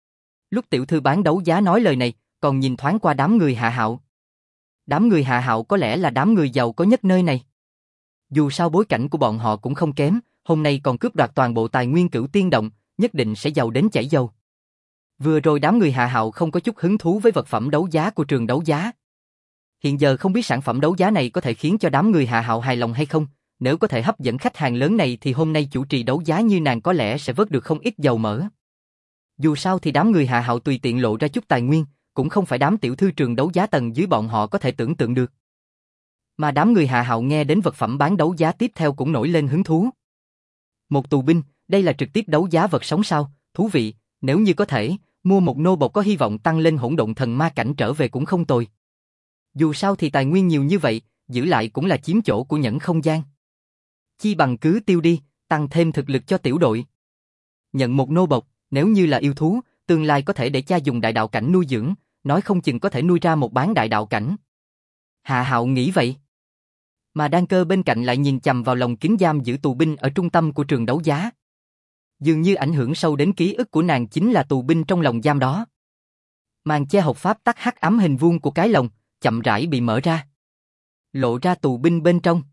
Lúc tiểu thư bán đấu giá nói lời này, còn nhìn thoáng qua đám người Hạ Hạo. Đám người Hạ Hạo có lẽ là đám người giàu có nhất nơi này. Dù sao bối cảnh của bọn họ cũng không kém, hôm nay còn cướp đoạt toàn bộ tài nguyên Cửu Tiên Động, nhất định sẽ giàu đến chảy dầu. Vừa rồi đám người Hạ Hạo không có chút hứng thú với vật phẩm đấu giá của trường đấu giá. Hiện giờ không biết sản phẩm đấu giá này có thể khiến cho đám người Hạ Hạo hài lòng hay không, nếu có thể hấp dẫn khách hàng lớn này thì hôm nay chủ trì đấu giá như nàng có lẽ sẽ vớt được không ít dầu mỡ. Dù sao thì đám người Hạ Hạo tùy tiện lộ ra chút tài nguyên, cũng không phải đám tiểu thư trường đấu giá tầng dưới bọn họ có thể tưởng tượng được. Mà đám người Hạ Hạo nghe đến vật phẩm bán đấu giá tiếp theo cũng nổi lên hứng thú. Một tù binh, đây là trực tiếp đấu giá vật sống sao, thú vị, nếu như có thể, mua một nô bộc có hy vọng tăng lên hỗn độn thần ma cảnh trở về cũng không tồi. Dù sao thì tài nguyên nhiều như vậy, giữ lại cũng là chiếm chỗ của nhẫn không gian. Chi bằng cứ tiêu đi, tăng thêm thực lực cho tiểu đội. Nhận một nô bộc, nếu như là yêu thú, tương lai có thể để cha dùng đại đạo cảnh nuôi dưỡng, nói không chừng có thể nuôi ra một bán đại đạo cảnh. Hạ Hạo nghĩ vậy. Mà Đan Cơ bên cạnh lại nhìn chằm vào lồng kính giam giữ tù binh ở trung tâm của trường đấu giá. Dường như ảnh hưởng sâu đến ký ức của nàng chính là tù binh trong lồng giam đó. Màn che hộc pháp tắc hắc ám hình vuông của cái lồng chậm rãi bị mở ra, lộ ra tù binh bên trong.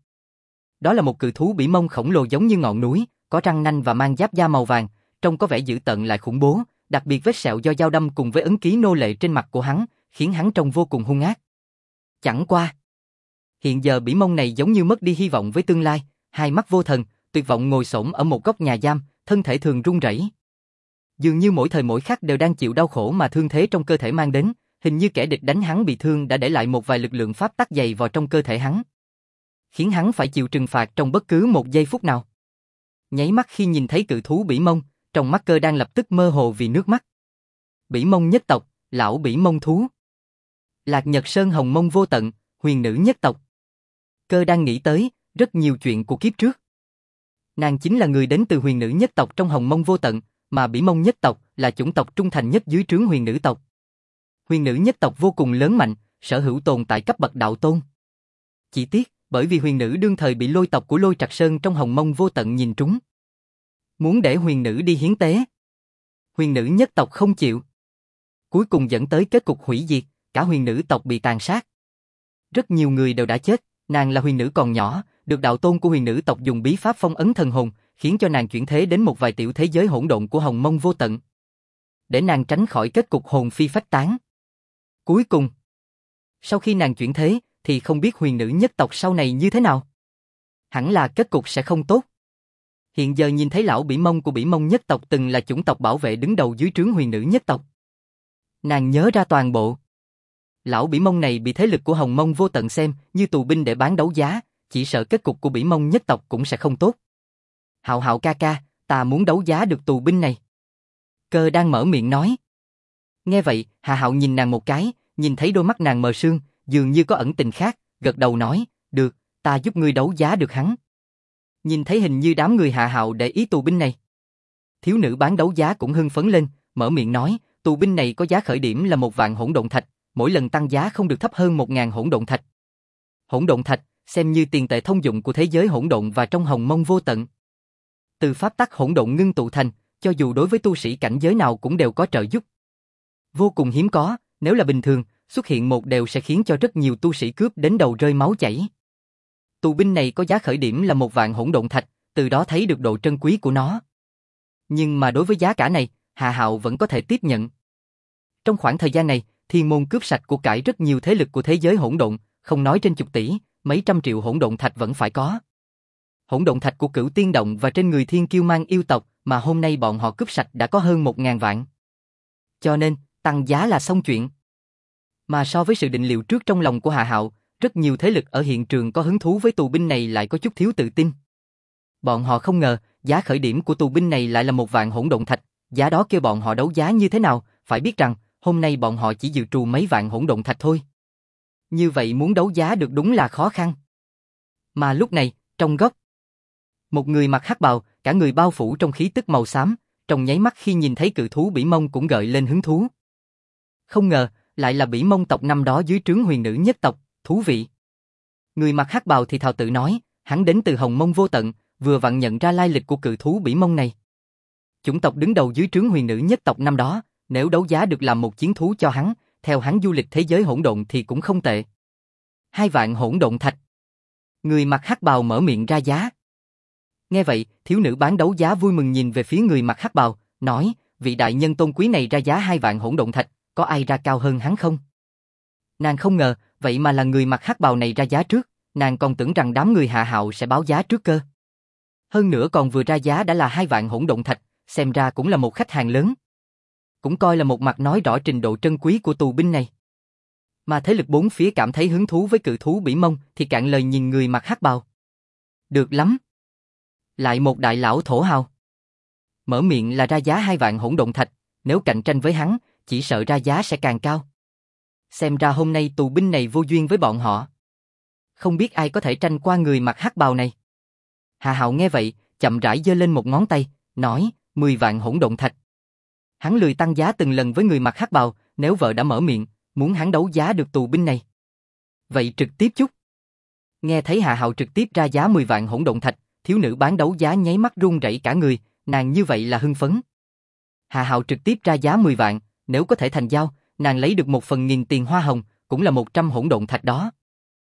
Đó là một cự thú bỉ mông khổng lồ giống như ngọn núi, có răng nanh và mang giáp da màu vàng, trông có vẻ dữ tợn lại khủng bố, đặc biệt vết sẹo do dao đâm cùng với ấn ký nô lệ trên mặt của hắn, khiến hắn trông vô cùng hung ác. Chẳng qua, hiện giờ bỉ mông này giống như mất đi hy vọng với tương lai, hai mắt vô thần, tuyệt vọng ngồi xổm ở một góc nhà giam, thân thể thường run rẩy. Dường như mỗi thời mỗi khắc đều đang chịu đau khổ mà thương thế trong cơ thể mang đến, hình như kẻ địch đánh hắn bị thương đã để lại một vài lực lượng pháp tắc dày vào trong cơ thể hắn, khiến hắn phải chịu trừng phạt trong bất cứ một giây phút nào. Nháy mắt khi nhìn thấy cự thú bỉ mông, trong mắt Cơ đang lập tức mơ hồ vì nước mắt. Bỉ mông nhất tộc, lão bỉ mông thú. Lạc Nhật Sơn Hồng Mông Vô Tận, huyền nữ nhất tộc. Cơ đang nghĩ tới rất nhiều chuyện của kiếp trước. Nàng chính là người đến từ huyền nữ nhất tộc trong Hồng Mông Vô Tận, mà bỉ mông nhất tộc là chủng tộc trung thành nhất dưới trướng huyền nữ tộc. Huyền nữ nhất tộc vô cùng lớn mạnh, sở hữu tồn tại cấp bậc đạo tôn. Chỉ tiếc, bởi vì huyền nữ đương thời bị lôi tộc của Lôi Trạc Sơn trong Hồng Mông Vô Tận nhìn trúng, muốn để huyền nữ đi hiến tế. Huyền nữ nhất tộc không chịu. Cuối cùng dẫn tới kết cục hủy diệt, cả huyền nữ tộc bị tàn sát. Rất nhiều người đều đã chết, nàng là huyền nữ còn nhỏ, được đạo tôn của huyền nữ tộc dùng bí pháp phong ấn thần hồn, khiến cho nàng chuyển thế đến một vài tiểu thế giới hỗn độn của Hồng Mông Vô Tận, để nàng tránh khỏi kết cục hồn phi phách tán. Cuối cùng, sau khi nàng chuyển thế, thì không biết huyền nữ nhất tộc sau này như thế nào. Hẳn là kết cục sẽ không tốt. Hiện giờ nhìn thấy lão bỉ mông của bỉ mông nhất tộc từng là chủng tộc bảo vệ đứng đầu dưới trướng huyền nữ nhất tộc, nàng nhớ ra toàn bộ. Lão bỉ mông này bị thế lực của Hồng Mông Vô Tận xem như tù binh để bán đấu giá, chỉ sợ kết cục của bỉ mông nhất tộc cũng sẽ không tốt. Hạo Hạo ca ca, ta muốn đấu giá được tù binh này. Cơ đang mở miệng nói. Nghe vậy, Hạ Hạo nhìn nàng một cái, nhìn thấy đôi mắt nàng mờ sương, dường như có ẩn tình khác, gật đầu nói, được, ta giúp ngươi đấu giá được hắn. Nhìn thấy hình như đám người Hạ Hạo để ý tù binh này, thiếu nữ bán đấu giá cũng hưng phấn lên, mở miệng nói, tù binh này có giá khởi điểm là 1.000 hỗn độn thạch, mỗi lần tăng giá không được thấp hơn 1.000 hỗn độn thạch. Hỗn độn thạch xem như tiền tệ thông dụng của thế giới hỗn độn và trong Hồng Mông Vô Tận. Từ pháp tắc hỗn độn ngưng tụ thành, cho dù đối với tu sĩ cảnh giới nào cũng đều có trợ giúp. Vô cùng hiếm có, nếu là bình thường, xuất hiện một đều sẽ khiến cho rất nhiều tu sĩ cướp đến đầu rơi máu chảy. Tù binh này có giá khởi điểm là 1.000 hỗn độn thạch, từ đó thấy được độ trân quý của nó. Nhưng mà đối với giá cả này, Hạ Hạo vẫn có thể tiếp nhận. Trong khoảng thời gian này, Thiên Môn cướp sạch của cải rất nhiều thế lực của thế giới hỗn độn, không nói trên chục tỷ, mấy trăm triệu hỗn độn thạch vẫn phải có. hỗn độn thạch của Cửu Tiên Động và trên người Thiên Kiêu Mang yêu tộc, mà hôm nay bọn họ cướp sạch đã có hơn 1.000 vạn. Cho nên, tăng giá là xong chuyện. Mà so với sự định liệu trước trong lòng của Hạ Hạo, rất nhiều thế lực ở hiện trường có hứng thú với tù binh này lại có chút thiếu tự tin. Bọn họ không ngờ, giá khởi điểm của tù binh này lại là 1 vạn hỗn độn thạch, giá đó kêu bọn họ đấu giá như thế nào, phải biết rằng, hôm nay bọn họ chỉ dự trù mấy vạn hỗn độn thạch thôi. Như vậy muốn đấu giá được đúng là khó khăn. Mà lúc này, trong góc, một người mặc hắc bào, cả người bao phủ trong khí tức màu xám, trong nháy mắt khi nhìn thấy cự thú Bỉ Mông cũng gợi lên hứng thú. Không ngờ, lại là Bỉ Mông tộc năm đó dưới trướng huyền nữ nhất tộc, thú vị. Người mặc hắc bào thì thào tự nói, hắn đến từ Hồng Mông Vô Tận, vừa vặn nhận ra lai lịch của cự thú Bỉ Mông này. Chủng tộc đứng đầu dưới trướng huyền nữ nhất tộc năm đó, nếu đấu giá được làm một chiến thú cho hắn, theo hắn du lịch thế giới hỗn độn thì cũng không tệ. 2 vạn hỗn độn thạch. Người mặc hắc bào mở miệng ra giá. Nghe vậy, thiếu nữ bán đấu giá vui mừng nhìn về phía người mặc hắc bào, nói, vị đại nhân tôn quý này ra giá 2 vạn hỗn độn thạch, có ai ra cao hơn hắn không? Nàng không ngờ, vậy mà là người mặc hắc bào này ra giá trước, nàng còn tưởng rằng đám người Hạ Hạo sẽ báo giá trước cơ. Hơn nữa còn vừa ra giá đã là 2 vạn hỗn độn thạch, xem ra cũng là một khách hàng lớn. Cũng coi là một mặt nói rõ trình độ trân quý của tù binh này. Mà thế lực bốn phía cảm thấy hứng thú với cự thú Bỉ Mông thì cạn lời nhìn người mặc hắc bào. Được lắm. Lại một đại lão thổ hào. Mở miệng là ra giá 2 vạn hỗn độn thạch, nếu cạnh tranh với hắn, chỉ sợ ra giá sẽ càng cao. Xem ra hôm nay tù binh này vô duyên với bọn họ. Không biết ai có thể tranh qua người mặc hắc bào này. Hạ Hạo nghe vậy, chậm rãi giơ lên một ngón tay, nói, 10 vạn hỗn độn thạch. Hắn lười tăng giá từng lần với người mặc hắc bào, nếu vợ đã mở miệng, muốn hắn đấu giá được tù binh này. Vậy trực tiếp chút. Nghe thấy Hạ Hạo trực tiếp ra giá 10 vạn hỗn độn thạch, thiếu nữ bán đấu giá nháy mắt run rẩy cả người, nàng như vậy là hưng phấn. Hạ Hạo trực tiếp ra giá 10 vạn, nếu có thể thành giao, nàng lấy được 1/1000 tiền hoa hồng, cũng là 100 hỗn độn thạch đó.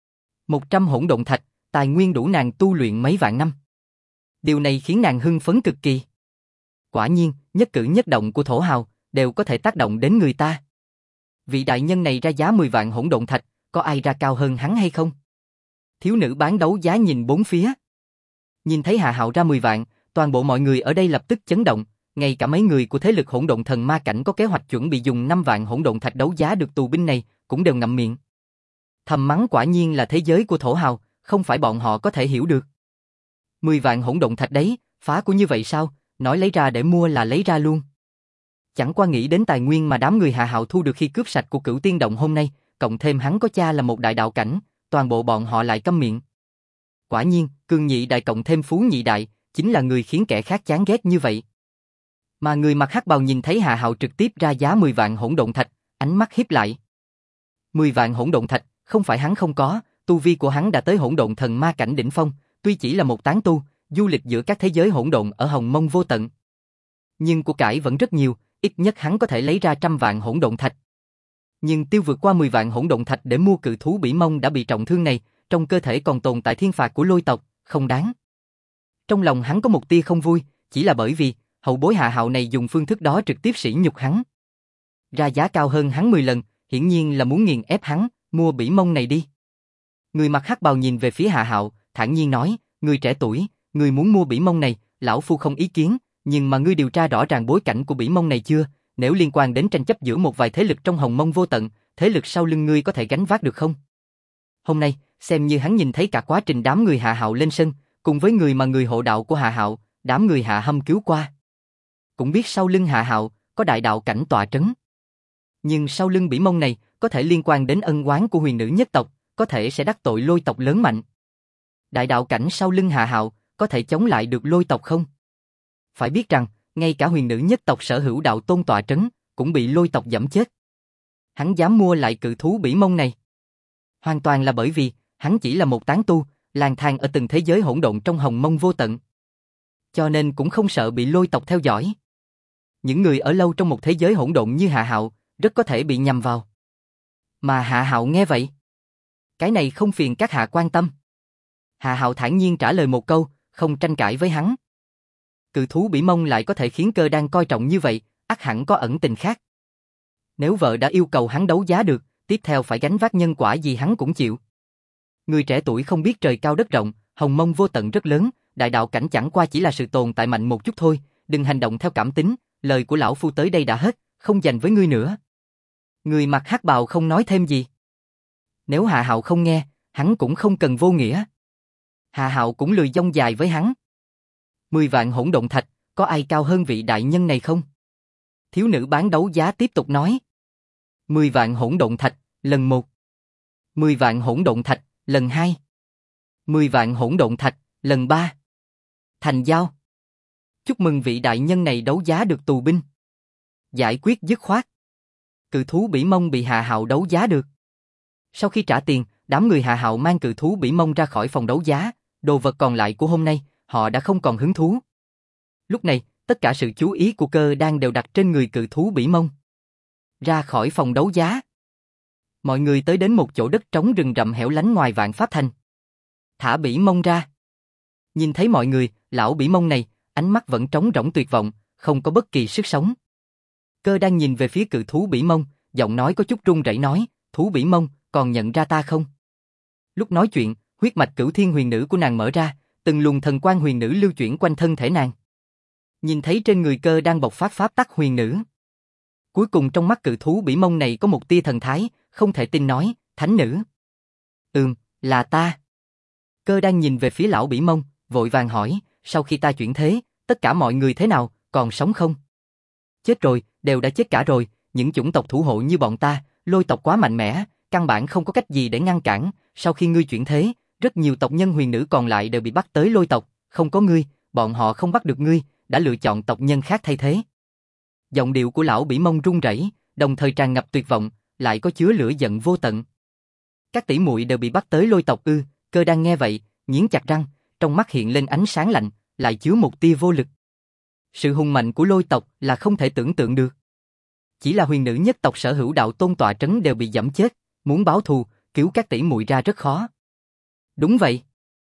100 hỗn độn thạch, tài nguyên đủ nàng tu luyện mấy vạn năm. Điều này khiến nàng hưng phấn cực kỳ. Quả nhiên, nhất cử nhất động của thổ hào đều có thể tác động đến người ta. Vị đại nhân này ra giá 10 vạn hỗn độn thạch, có ai ra cao hơn hắn hay không? Thiếu nữ bán đấu giá nhìn bốn phía. Nhìn thấy Hạ Hạo ra 10 vạn, toàn bộ mọi người ở đây lập tức chấn động, ngay cả mấy người của thế lực hỗn độn thần ma cảnh có kế hoạch chuẩn bị dùng 5 vạn hỗn độn thạch đấu giá được tù binh này, cũng đều ngậm miệng. Thầm mắng quả nhiên là thế giới của thổ hào, không phải bọn họ có thể hiểu được. 10 vạn hỗn độn thạch đấy, phá của như vậy sao, nói lấy ra để mua là lấy ra luôn. Chẳng qua nghĩ đến tài nguyên mà đám người Hạ Hạo thu được khi cướp sạch của Cửu Tiên Động hôm nay, cộng thêm hắn có cha là một đại đạo cảnh, toàn bộ bọn họ lại câm miệng. Quả nhiên, cường nhị đại cộng thêm phú nhị đại, chính là người khiến kẻ khác chán ghét như vậy. Mà người mặc hắc bào nhìn thấy Hạ Hạo trực tiếp ra giá 10 vạn hỗn độn thạch, ánh mắt híp lại. 10 vạn hỗn độn thạch, không phải hắn không có, tu vi của hắn đã tới hỗn độn thần ma cảnh đỉnh phong, tuy chỉ là một tán tu, du lịch giữa các thế giới hỗn độn ở Hồng Mông Vô Tận. Nhưng của cải vẫn rất nhiều, ít nhất hắn có thể lấy ra 100 vạn hỗn độn thạch. Nhưng tiêu vượt qua 10 vạn hỗn độn thạch để mua cự thú Bỉ Mông đã bị trọng thương này, trong cơ thể còn tồn tại thiên phạt của lôi tộc, không đáng. Trong lòng hắn có một tia không vui, chỉ là bởi vì hậu bối Hạ Hạo này dùng phương thức đó trực tiếp sỉ nhục hắn. Ra giá cao hơn hắn 10 lần, hiển nhiên là muốn nghiền ép hắn, mua Bỉ Mông này đi. Người mặc hắc bào nhìn về phía Hạ Hạo, thản nhiên nói, người trẻ tuổi, người muốn mua Bỉ Mông này, lão phu không ý kiến, nhưng mà ngươi điều tra rõ ràng bối cảnh của Bỉ Mông này chưa? Nếu liên quan đến tranh chấp giữa một vài thế lực trong Hồng Mông Vô Tận, thế lực sau lưng ngươi có thể gánh vác được không? Hôm nay, xem như hắn nhìn thấy cả quá trình đám người Hạ Hạo lên sân, cùng với người mà người hộ đạo của Hạ Hạo, đám người Hạ Hâm cứu qua. Cũng biết sau lưng Hạ Hạo có đại đạo cảnh tọa trấn. Nhưng sau lưng Bỉ Mông này có thể liên quan đến ân oán của huyền nữ nhất tộc, có thể sẽ đắc tội lôi tộc lớn mạnh. Đại đạo cảnh sau lưng Hạ Hạo có thể chống lại được lôi tộc không? Phải biết rằng, ngay cả huyền nữ nhất tộc sở hữu đạo tôn tọa trấn cũng bị lôi tộc giẫm chết. Hắn dám mua lại cự thú Bỉ Mông này, hoàn toàn là bởi vì hắn chỉ là một tán tu, lang thang ở từng thế giới hỗn độn trong Hồng Mông Vô Tận. Cho nên cũng không sợ bị lôi tộc theo dõi. Những người ở lâu trong một thế giới hỗn độn như Hạ Hạo, rất có thể bị nhầm vào. Mà Hạ Hạo nghe vậy, cái này không phiền các hạ quan tâm. Hạ Hạo thản nhiên trả lời một câu, không tranh cãi với hắn. Cự thú Bỉ Mông lại có thể khiến Cơ Đan coi trọng như vậy, ắt hẳn có ẩn tình khác. Nếu vợ đã yêu cầu hắn đấu giá được, tiếp theo phải gánh vác nhân quả gì hắn cũng chịu. Người trẻ tuổi không biết trời cao đất rộng, Hồng Mông Vô Tận rất lớn, đại đạo cảnh chẳng qua chỉ là sự tồn tại mạnh một chút thôi, đừng hành động theo cảm tính, lời của lão phu tới đây đã hết, không dành với ngươi nữa. Người mặc hắc bào không nói thêm gì. Nếu Hạ Hạo không nghe, hắn cũng không cần vô nghĩa. Hạ Hạo cũng lười dông dài với hắn. 10 vạn hỗn độn thạch, có ai cao hơn vị đại nhân này không? Thiếu nữ bán đấu giá tiếp tục nói. 10 vạn hỗn độn thạch, lần 1. 10 vạn hỗn độn thạch, lần 2. 10 vạn hỗn độn thạch, lần 3. Thành giao. Chúc mừng vị đại nhân này đấu giá được tù binh. Giải quyết dứt khoát. Cự thú bỉ mông bị Hạ Hạo đấu giá được. Sau khi trả tiền, đám người Hạ Hạo mang cự thú bỉ mông ra khỏi phòng đấu giá, đồ vật còn lại của hôm nay, họ đã không còn hứng thú. Lúc này, tất cả sự chú ý của Cơ Đan đều đặt trên người cự thú bỉ mông. Ra khỏi phòng đấu giá. Mọi người tới đến một chỗ đất trống rừng rậm hẻo lánh ngoài Vạn Pháp Thành. Thả bỉ mông ra. Nhìn thấy mọi người, lão bỉ mông này, ánh mắt vẫn trống rỗng tuyệt vọng, không có bất kỳ sức sống. Cơ Đan nhìn về phía cự thú bỉ mông, giọng nói có chút run rẩy nói, thú bỉ mông, còn nhận ra ta không? Lúc nói chuyện, huyết mạch cửu thiên huyền nữ của nàng mở ra, từng luồng thần quang huyền nữ lưu chuyển quanh thân thể nàng. Nhìn thấy trên người Cơ đang bộc phát pháp tắc huyền nữ. Cuối cùng trong mắt cự thú bỉ mông này có một tia thần thái, không thể tin nói, thánh nữ. Là ta. Cơ đang nhìn về phía lão bỉ mông, vội vàng hỏi, sau khi ta chuyển thế, tất cả mọi người thế nào, còn sống không? Chết rồi, đều đã chết cả rồi, những chủng tộc thủ hộ như bọn ta, Lôi tộc quá mạnh mẽ, căn bản không có cách gì để ngăn cản, sau khi ngươi chuyển thế, rất nhiều tộc nhân huyền nữ còn lại đều bị bắt tới Lôi tộc, không có ngươi, bọn họ không bắt được ngươi, đã lựa chọn tộc nhân khác thay thế. Giọng điệu của lão bỉ mông run rẩy, đồng thời tràn ngập tuyệt vọng, lại có chứa lửa giận vô tận. Các tỷ muội đều bị bắt tới Lôi tộc ư? Cơ đang nghe vậy, nghiến chặt răng, trong mắt hiện lên ánh sáng lạnh, lại chứa một tia vô lực. Sự hùng mạnh của Lôi tộc là không thể tưởng tượng được. Chỉ là huyền nữ nhất tộc sở hữu đạo tôn tọa trấn đều bị giẫm chết, muốn báo thù, cứu các tỷ muội ra rất khó. Đúng vậy.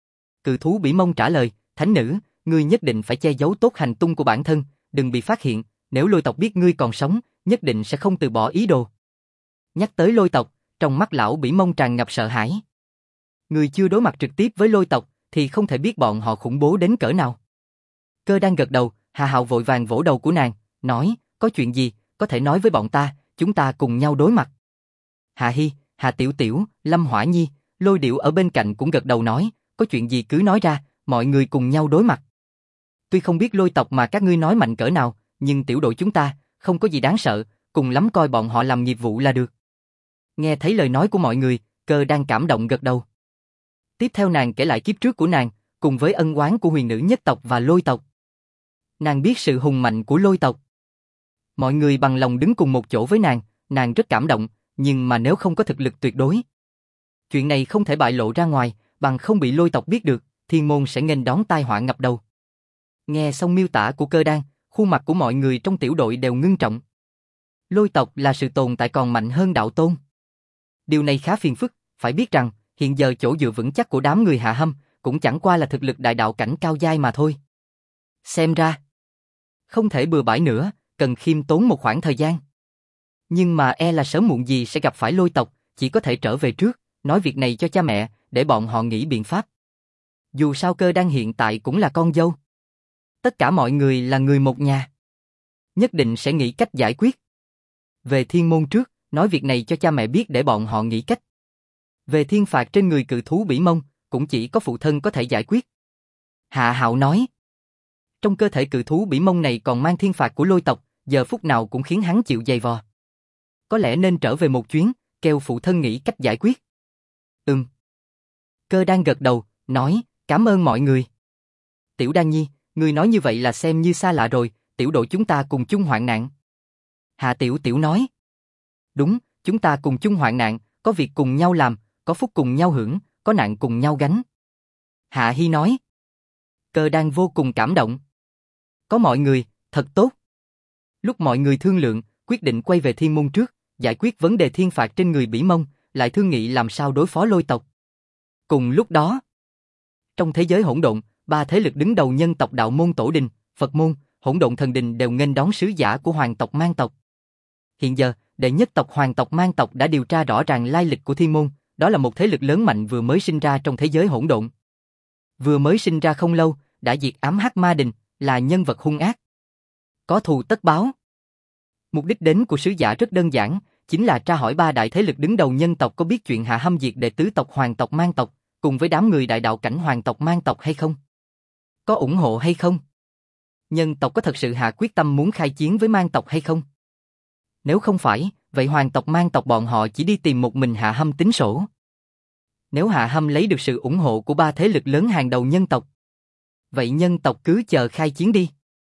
Cự thú bỉ mông trả lời, thánh nữ, ngươi nhất định phải che giấu tốt hành tung của bản thân, đừng bị phát hiện, nếu Lôi tộc biết ngươi còn sống, nhất định sẽ không từ bỏ ý đồ. Nhắc tới Lôi tộc, trong mắt lão bỉ mông tràn ngập sợ hãi. Người chưa đối mặt trực tiếp với Lôi tộc thì không thể biết bọn họ khủng bố đến cỡ nào. Cơ đang gật đầu, Hạ Hạo vội vàng vỗ đầu của nàng, nói, có chuyện gì, có thể nói với bọn ta, chúng ta cùng nhau đối mặt. Hạ Hi, Hạ Tiểu Tiểu, Lâm Hỏa Nhi, Lôi Điểu ở bên cạnh cũng gật đầu nói, có chuyện gì cứ nói ra, mọi người cùng nhau đối mặt. Tuy không biết Lôi tộc mà các ngươi nói mạnh cỡ nào, nhưng tiểu đội chúng ta, không có gì đáng sợ, cùng lắm coi bọn họ làm nghiệp vụ là được. Nghe thấy lời nói của mọi người, Cơ đang cảm động gật đầu. Tiếp theo nàng kể lại kiếp trước của nàng, cùng với ân oán của huyền nữ nhất tộc và Lôi tộc. Nàng biết sự hùng mạnh của Lôi tộc. Mọi người bằng lòng đứng cùng một chỗ với nàng rất cảm động, nhưng mà nếu không có thực lực tuyệt đối. Chuyện này không thể bại lộ ra ngoài, bằng không bị Lôi tộc biết được, thiên môn sẽ nghênh đón tai họa ngập đầu. Nghe xong miêu tả của Cơ Đan, khuôn mặt của mọi người trong tiểu đội đều ngưng trọng. Lôi tộc là sự tồn tại còn mạnh hơn đạo tôn. Điều này khá phiền phức, phải biết rằng, hiện giờ chỗ dựa vững chắc của đám người Hạ Hâm, cũng chẳng qua là thực lực đại đạo cảnh cao giai mà thôi. Xem ra, không thể bừa bãi nữa, cần khiêm tốn một khoảng thời gian. Nhưng mà e là sớm muộn gì sẽ gặp phải Lôi tộc, chỉ có thể trở về trước, nói việc này cho cha mẹ, để bọn họ nghĩ biện pháp. Dù sao Cơ Đan hiện tại cũng là con dâu. Tất cả mọi người là người một nhà. Nhất định sẽ nghĩ cách giải quyết. Về thiên môn trước, nói việc này cho cha mẹ biết để bọn họ nghĩ cách. Về thiên phạt trên người cự thú bỉ mông, cũng chỉ có phụ thân có thể giải quyết. Hạ Hạo nói. Trong cơ thể cự thú bỉ mông này còn mang thiên phạt của Lôi tộc, giờ phút nào cũng khiến hắn chịu dày vò. Có lẽ nên trở về một chuyến, kêu phụ thân nghĩ cách giải quyết. Cơ đang gật đầu, nói, cảm ơn mọi người. Tiểu Đan Nhi, người nói như vậy là xem như xa lạ rồi, tiểu đội chúng ta cùng chung hoạn nạn. Hạ Tiểu Tiểu nói. Đúng, chúng ta cùng chung hoạn nạn, có việc cùng nhau làm, có phúc cùng nhau hưởng, có nạn cùng nhau gánh. Hạ Hi nói. Cơ đang vô cùng cảm động. Có mọi người, thật tốt. Lúc mọi người thương lượng, quyết định quay về thiên môn trước, giải quyết vấn đề thiên phạt trên người bỉ mông, lại thương nghị làm sao đối phó Lôi tộc. Cùng lúc đó, trong thế giới hỗn độn, ba thế lực đứng đầu nhân tộc Đạo môn Tổ Đình, Phật môn, Hỗn độn thần đình đều nghênh đón sứ giả của hoàng tộc Mang tộc. Hiện giờ, đệ nhất tộc hoàng tộc Mang tộc đã điều tra rõ ràng lai lịch của thiên môn, đó là một thế lực lớn mạnh vừa mới sinh ra trong thế giới hỗn độn. Vừa mới sinh ra không lâu, đã diệt ám hắc ma đình, là nhân vật hung ác. Có thù tất báo. Mục đích đến của sứ giả rất đơn giản, chính là tra hỏi ba đại thế lực đứng đầu nhân tộc có biết chuyện Hạ Hâm diệt đệ tứ tộc Hoàng tộc Mang tộc, cùng với đám người đại đạo cảnh Hoàng tộc Mang tộc hay không? Có ủng hộ hay không? Nhân tộc có thật sự hạ quyết tâm muốn khai chiến với Mang tộc hay không? Nếu không phải, vậy Hoàng tộc Mang tộc bọn họ chỉ đi tìm một mình Hạ Hâm tính sổ. Nếu Hạ Hâm lấy được sự ủng hộ của ba thế lực lớn hàng đầu nhân tộc, vậy nhân tộc cứ chờ khai chiến đi.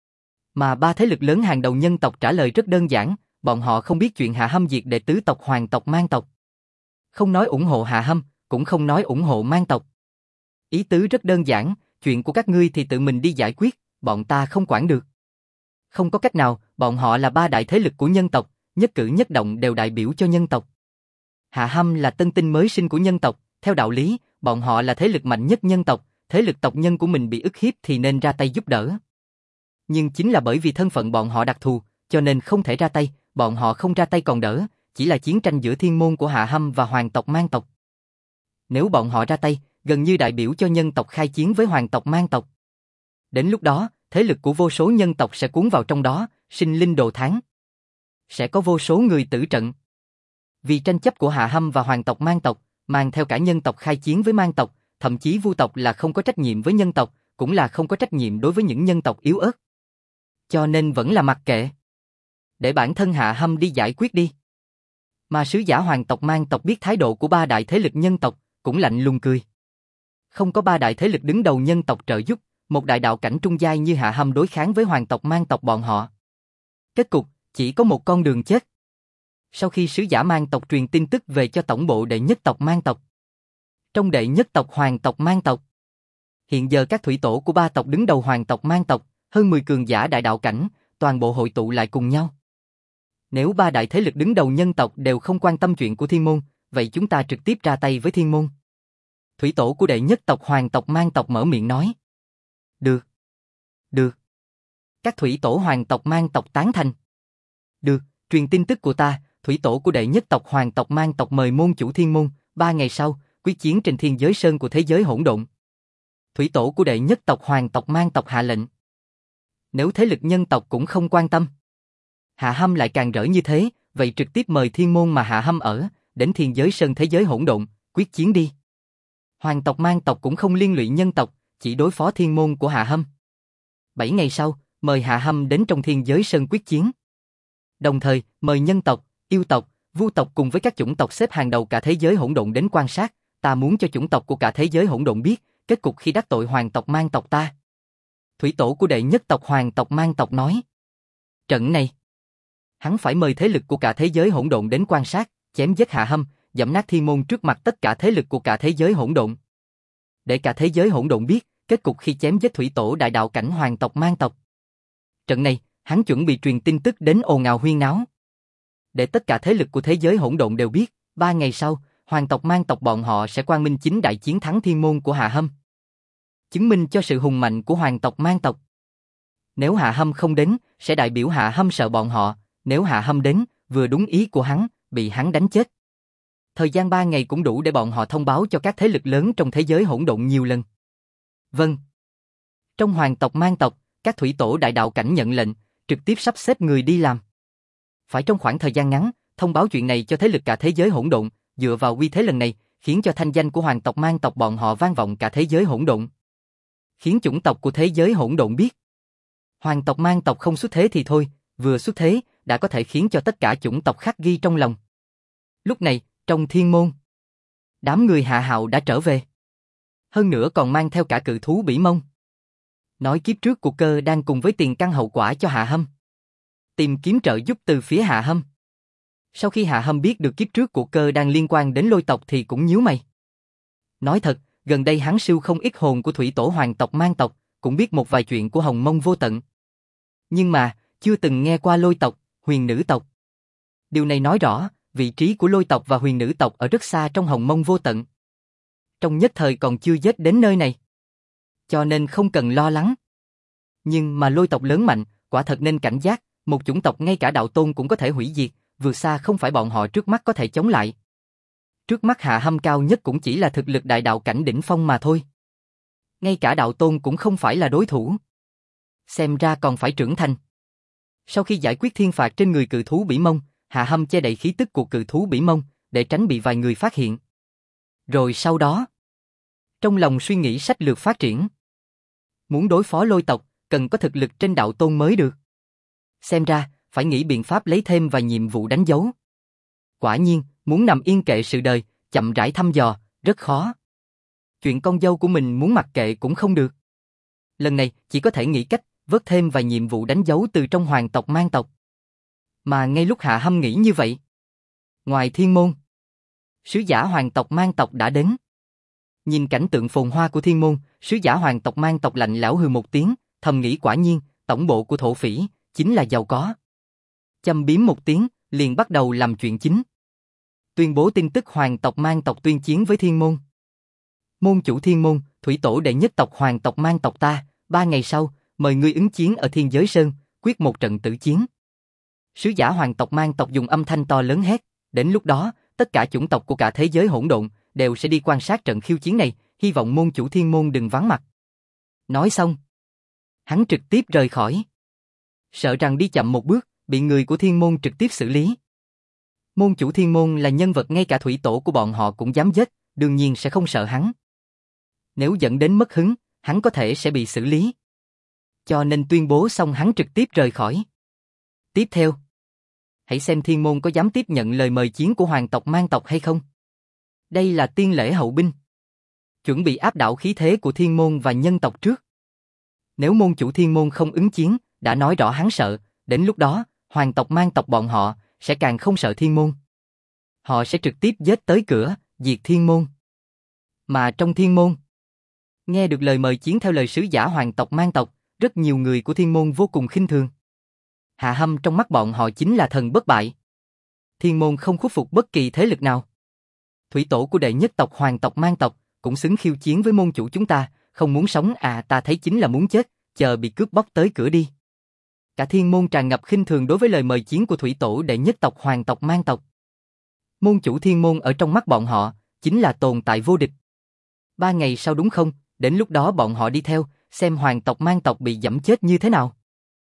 Mà ba thế lực lớn hàng đầu nhân tộc trả lời rất đơn giản, bọn họ không biết chuyện Hạ Hâm diệt đệ tứ tộc Hoàng tộc Mang tộc. Không nói ủng hộ Hạ Hâm, cũng không nói ủng hộ Mang tộc. Ý tứ rất đơn giản, chuyện của các ngươi thì tự mình đi giải quyết, bọn ta không quản được. Không có cách nào, bọn họ là ba đại thế lực của nhân tộc, nhất cử nhất động đều đại biểu cho nhân tộc. Hạ Hâm là tân tinh mới sinh của nhân tộc, theo đạo lý, bọn họ là thế lực mạnh nhất nhân tộc, thế lực tộc nhân của mình bị ức hiếp thì nên ra tay giúp đỡ. Nhưng chính là bởi vì thân phận bọn họ đặc thù, cho nên không thể ra tay, bọn họ không ra tay còn đỡ, chỉ là chiến tranh giữa thiên môn của Hạ Hâm và Hoàng tộc Mang tộc. Nếu bọn họ ra tay, gần như đại biểu cho nhân tộc khai chiến với Hoàng tộc Mang tộc. Đến lúc đó, thế lực của vô số nhân tộc sẽ cuốn vào trong đó, sinh linh đồ thán. Sẽ có vô số người tử trận. Vì tranh chấp của Hạ Hâm và Hoàng tộc Mang tộc, mang theo cả nhân tộc khai chiến với Mang tộc, thậm chí Vu tộc là không có trách nhiệm với nhân tộc, cũng là không có trách nhiệm đối với những nhân tộc yếu ớt. Cho nên vẫn là mặc kệ. Để bản thân Hạ Hâm đi giải quyết đi. Mà sứ giả Hoàng tộc Mang tộc biết thái độ của ba đại thế lực nhân tộc, cũng lạnh lùng cười. Không có ba đại thế lực đứng đầu nhân tộc trợ giúp, một đại đạo cảnh trung giai như Hạ Hâm đối kháng với Hoàng tộc Mang tộc bọn họ. Kết cục, chỉ có một con đường chết. Sau khi sứ giả Mang tộc truyền tin tức về cho tổng bộ đệ nhất tộc Mang tộc. Trong đệ nhất tộc Hoàng tộc Mang tộc. Hiện giờ các thủy tổ của ba tộc đứng đầu Hoàng tộc Mang tộc, hơn 10 cường giả đại đạo cảnh, toàn bộ hội tụ lại cùng nhau. Nếu ba đại thế lực đứng đầu nhân tộc đều không quan tâm chuyện của thiên môn, vậy chúng ta trực tiếp ra tay với thiên môn. Thủy tổ của đệ nhất tộc Hoàng tộc Mang tộc mở miệng nói. Được. Được. Các thủy tổ Hoàng tộc Mang tộc tán thành. Được, truyền tin tức của ta, thủy tổ của đệ nhất tộc Hoàng tộc Mang tộc mời môn chủ thiên môn, 3 ngày sau, quyết chiến trên thiên giới sơn của thế giới hỗn độn. Thủy tổ của đệ nhất tộc Hoàng tộc Mang tộc hạ lệnh. Nếu thế lực nhân tộc cũng không quan tâm, Hạ Hâm lại càng rỡ như thế, vậy trực tiếp mời thiên môn mà Hạ Hâm ở, đến thiên giới sơn thế giới hỗn độn, quyết chiến đi. Hoàng tộc Mang tộc cũng không liên lụy nhân tộc, chỉ đối phó thiên môn của Hạ Hâm. 7 ngày sau, mời Hạ Hâm đến trong thiên giới sơn quyết chiến. Đồng thời, mời nhân tộc, yêu tộc, vu tộc cùng với các chủng tộc xếp hàng đầu cả thế giới hỗn độn đến quan sát, ta muốn cho chủng tộc của cả thế giới hỗn độn biết, kết cục khi đắc tội Hoàng tộc Mang tộc ta. Thủy tổ của đệ nhất tộc Hoàng tộc Mang tộc nói. Trận này, hắn phải mời thế lực của cả thế giới hỗn độn đến quan sát, chém giết Hạ Hâm, dẫm nát thiên môn trước mặt tất cả thế lực của cả thế giới hỗn độn. Để cả thế giới hỗn độn biết, kết cục khi chém giết thủy tổ đại đạo cảnh Hoàng tộc Mang tộc. Trận này, hắn chuẩn bị truyền tin tức đến ồn ào huyên náo. Để tất cả thế lực của thế giới hỗn độn đều biết, 3 ngày sau, Hoàng tộc Mang tộc bọn họ sẽ quang minh chính đại chiến thắng thiên môn của Hạ Hâm. Chứng minh cho sự hùng mạnh của Hoàng tộc Mang tộc. Nếu Hạ Hâm không đến, sẽ đại biểu Hạ Hâm sợ bọn họ, nếu Hạ Hâm đến, vừa đúng ý của hắn, bị hắn đánh chết. Thời gian 3 ngày cũng đủ để bọn họ thông báo cho các thế lực lớn trong thế giới hỗn độn nhiều lần. Vâng. Trong Hoàng tộc Mang tộc, các thủy tổ đại đạo cảnh nhận lệnh, trực tiếp sắp xếp người đi làm. Phải trong khoảng thời gian ngắn, thông báo chuyện này cho thế lực cả thế giới hỗn độn, dựa vào uy thế lần này, khiến cho thanh danh của Hoàng tộc Mang tộc bọn họ vang vọng cả thế giới hỗn độn. Khiến chủng tộc của thế giới hỗn độn biết. Hoàng tộc Mang tộc không xuất thế thì thôi, vừa xuất thế, đã có thể khiến cho tất cả chủng tộc khắc ghi trong lòng. Lúc này, trong thiên môn, đám người Hạ Hạo đã trở về. Hơn nữa còn mang theo cả cự thú Bỉ Mông. Nói kiếp trước của cơ đang cùng với tiền căn hậu quả cho Hạ Hâm. Tìm kiếm trợ giúp từ phía Hạ Hâm. Sau khi Hạ Hâm biết được kiếp trước của cơ đang liên quan đến lôi tộc thì cũng nhíu mày. Nói thật, gần đây hắn sưu không ít hồn của thủy tổ Hoàng tộc Mang tộc, cũng biết một vài chuyện của Hồng Mông Vô Tận. Nhưng mà, chưa từng nghe qua lôi tộc, huyền nữ tộc. Điều này nói rõ, vị trí của lôi tộc và huyền nữ tộc ở rất xa trong Hồng Mông Vô Tận. Trong nhất thời còn chưa dết đến nơi này. Cho nên không cần lo lắng. Nhưng mà lôi tộc lớn mạnh, quả thật nên cảnh giác, một chủng tộc ngay cả đạo tôn cũng có thể hủy diệt, vượt xa không phải bọn họ trước mắt có thể chống lại. Trước mắt Hạ Hâm cao nhất cũng chỉ là thực lực đại đạo cảnh đỉnh phong mà thôi. Ngay cả đạo tôn cũng không phải là đối thủ. Xem ra còn phải trưởng thành. Sau khi giải quyết thiên phạt trên người cự thú bỉ mông, Hạ Hâm che đậy khí tức của cự thú bỉ mông, để tránh bị vài người phát hiện. Rồi sau đó, trong lòng suy nghĩ sách lược phát triển. Muốn đối phó lôi tộc, cần có thực lực trên đạo tôn mới được. Xem ra, phải nghĩ biện pháp lấy thêm vài nhiệm vụ đánh dấu. Quả nhiên, muốn nằm yên kệ sự đời, chậm rãi thăm dò, rất khó. Chuyện con dâu của mình muốn mặc kệ cũng không được. Lần này, chỉ có thể nghĩ cách, vớt thêm vài nhiệm vụ đánh dấu từ trong hoàng tộc mang tộc. Mà ngay lúc Hạ Hâm nghĩ như vậy, ngoài thiên môn, sứ giả hoàng tộc mang tộc đã đến. Nhìn cảnh tượng phồn hoa của thiên môn, sứ giả hoàng tộc mang tộc lạnh lẽo hừ một tiếng, thầm nghĩ quả nhiên, tổng bộ của thổ phỉ, chính là giàu có. Châm biếm một tiếng, liền bắt đầu làm chuyện chính. Tuyên bố tin tức hoàng tộc mang tộc tuyên chiến với thiên môn. Môn chủ thiên môn, thủy tổ đệ nhất tộc hoàng tộc mang tộc ta, 3 ngày sau, mời ngươi ứng chiến ở Thiên Giới Sơn, quyết một trận tử chiến. Sứ giả hoàng tộc mang tộc dùng âm thanh to lớn hét, đến lúc đó, tất cả chủng tộc của cả thế giới hỗn độn đều sẽ đi quan sát trận khiêu chiến này, hy vọng môn chủ thiên môn đừng vắng mặt. Nói xong, hắn trực tiếp rời khỏi. Sợ rằng đi chậm một bước, bị người của thiên môn trực tiếp xử lý. Môn chủ thiên môn là nhân vật ngay cả thủy tổ của bọn họ cũng dám giết, đương nhiên sẽ không sợ hắn. Nếu dẫn đến mất hứng, hắn có thể sẽ bị xử lý. Cho nên tuyên bố xong hắn trực tiếp rời khỏi. Tiếp theo, hãy xem thiên môn có dám tiếp nhận lời mời chiến của hoàng tộc mang tộc hay không. Đây là tiên lễ hậu binh. Chuẩn bị áp đảo khí thế của thiên môn và nhân tộc trước. Nếu môn chủ thiên môn không ứng chiến, đã nói rõ hắn sợ, đến lúc đó, hoàng tộc mang tộc bọn họ sẽ càng không sợ thiên môn. Họ sẽ trực tiếp giết tới cửa, diệt thiên môn. Mà trong thiên môn, nghe được lời mời chiến theo lời sứ giả hoàng tộc mang tộc, rất nhiều người của thiên môn vô cùng khinh thường. Hạ Hâm trong mắt bọn họ chính là thần bất bại. Thiên môn không khuất phục bất kỳ thế lực nào. Thủy tổ của đệ nhất tộc hoàng tộc mang tộc cũng xứng khiêu chiến với môn chủ chúng ta, không muốn sống à, ta thấy chính là muốn chết, chờ bị cướp bóc tới cửa đi. Cả thiên môn tràn ngập khinh thường đối với lời mời chiến của thủy tổ đệ nhất tộc hoàng tộc mang tộc. Môn chủ thiên môn ở trong mắt bọn họ chính là tồn tại vô địch. 3 ngày sau đúng không, đến lúc đó bọn họ đi theo, xem hoàng tộc mang tộc bị giẫm chết như thế nào.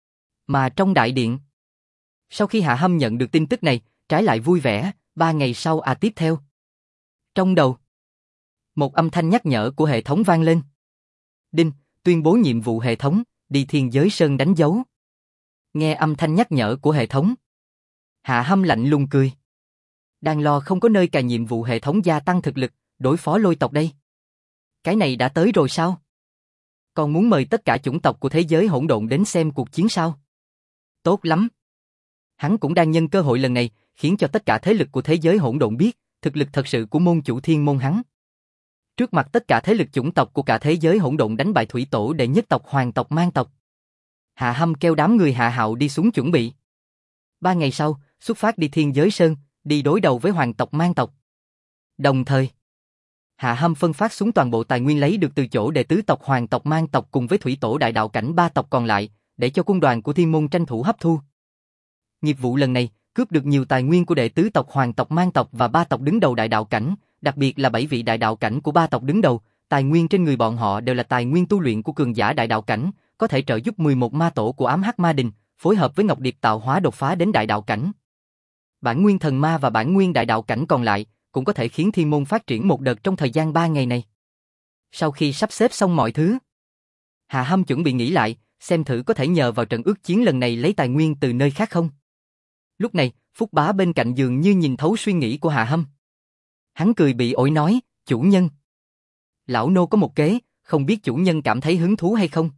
Mà trong đại điện, sau khi Hạ Hâm nhận được tin tức này, trái lại vui vẻ, 3 ngày sau tiếp theo. Trong đầu, một âm thanh nhắc nhở của hệ thống vang lên. Đinh, tuyên bố nhiệm vụ hệ thống, đi Thiên Giới Sơn đánh dấu. Nghe âm thanh nhắc nhở của hệ thống, Hạ Hâm lạnh lùng cười. Đang lo không có nơi cài nhiệm vụ hệ thống gia tăng thực lực, đối phó lôi tộc đây. Cái này đã tới rồi sao? Còn muốn mời tất cả chủng tộc của thế giới hỗn độn đến xem cuộc chiến sao? Tốt lắm. Hắn cũng đang nhân cơ hội lần này, khiến cho tất cả thế lực của thế giới hỗn độn biết, thực lực thật sự của môn chủ thiên môn hắn. Trước mặt tất cả thế lực chủng tộc của cả thế giới hỗn độn đánh bại thủy tổ đệ nhất tộc hoàng tộc mang tộc. Hạ Hâm kêu đám người Hạ Hạo đi xuống chuẩn bị. 3 ngày sau, xuất phát đi Thiên Giới Sơn, đi đối đầu với hoàng tộc mang tộc. Đồng thời, Hạ Hâm phân phát xuống toàn bộ tài nguyên lấy được từ chỗ đệ tứ tộc hoàng tộc mang tộc cùng với thủy tổ đại đạo cảnh 3 tộc còn lại, để cho quân đoàn của thiên môn tranh thủ hấp thu. Nghiệp vụ lần này, cướp được nhiều tài nguyên của đệ tứ tộc hoàng tộc mang tộc và 3 tộc đứng đầu đại đạo cảnh, đặc biệt là 7 vị đại đạo cảnh của 3 tộc đứng đầu, tài nguyên trên người bọn họ đều là tài nguyên tu luyện của cường giả đại đạo cảnh, có thể trợ giúp 11 ma tổ của ám hắc ma đình, phối hợp với Ngọc Điệp tạo hóa đột phá đến đại đạo cảnh. Bản nguyên thần ma và bản nguyên đại đạo cảnh còn lại, cũng có thể khiến thiên môn phát triển một đợt trong thời gian 3 ngày này. Sau khi sắp xếp xong mọi thứ, Hạ Hâm chuẩn bị nghĩ lại, xem thử có thể nhờ vào trận ước chiến lần này lấy tài nguyên từ nơi khác không. Lúc này, Phúc Bá bên cạnh dường như nhìn thấu suy nghĩ của Hạ Hâm. Hắn cười bị ổi nói, chủ nhân. Lão nô có một kế, không biết chủ nhân cảm thấy hứng thú hay không?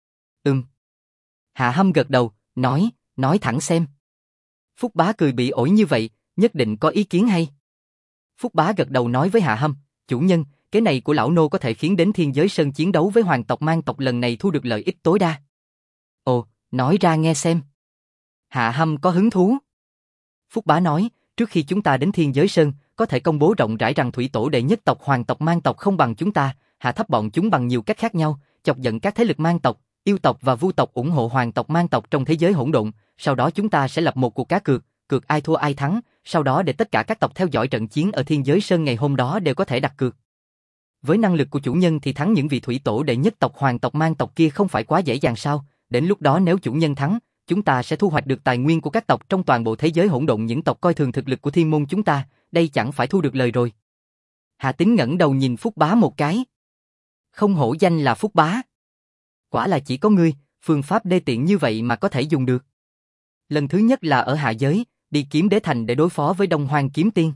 Hạ Hâm gật đầu, nói thẳng xem. Phúc Bá cười bị ổi như vậy, nhất định có ý kiến hay. Phúc Bá gật đầu nói với Hạ Hâm, chủ nhân, cái này của lão nô có thể khiến đến Thiên Giới Sơn chiến đấu với hoàng tộc mang tộc lần này thu được lợi ích tối đa. Ồ, nói ra nghe xem. Hạ Hâm có hứng thú. Phúc Bá nói, trước khi chúng ta đến Thiên Giới Sơn, có thể công bố rộng rãi rằng thủy tổ đệ nhất tộc hoàng tộc mang tộc không bằng chúng ta, hạ thấp bọn chúng bằng nhiều cách khác nhau, chọc giận các thế lực mang tộc, yêu tộc và vu tộc ủng hộ hoàng tộc mang tộc trong thế giới hỗn độn, sau đó chúng ta sẽ lập một cuộc cá cược, cược ai thua ai thắng, sau đó để tất cả các tộc theo dõi trận chiến ở Thiên Giới Sơn ngày hôm đó đều có thể đặt cược. với năng lực của chủ nhân thì thắng những vị thủy tổ đệ nhất tộc hoàng tộc mang tộc kia không phải quá dễ dàng sao? Đến lúc đó nếu chủ nhân thắng, chúng ta sẽ thu hoạch được tài nguyên của các tộc trong toàn bộ thế giới hỗn độn. Những tộc coi thường thực lực của thiên môn chúng ta, đây chẳng phải thu được lời rồi. Hạ Tín ngẩng đầu nhìn Phúc Bá một cái. Không hổ danh là Phúc Bá. Quả là chỉ có ngươi, phương pháp đê tiện như vậy mà có thể dùng được. Lần thứ nhất là ở hạ giới, đi kiếm đế thành để đối phó với Đông Hoang kiếm tiên.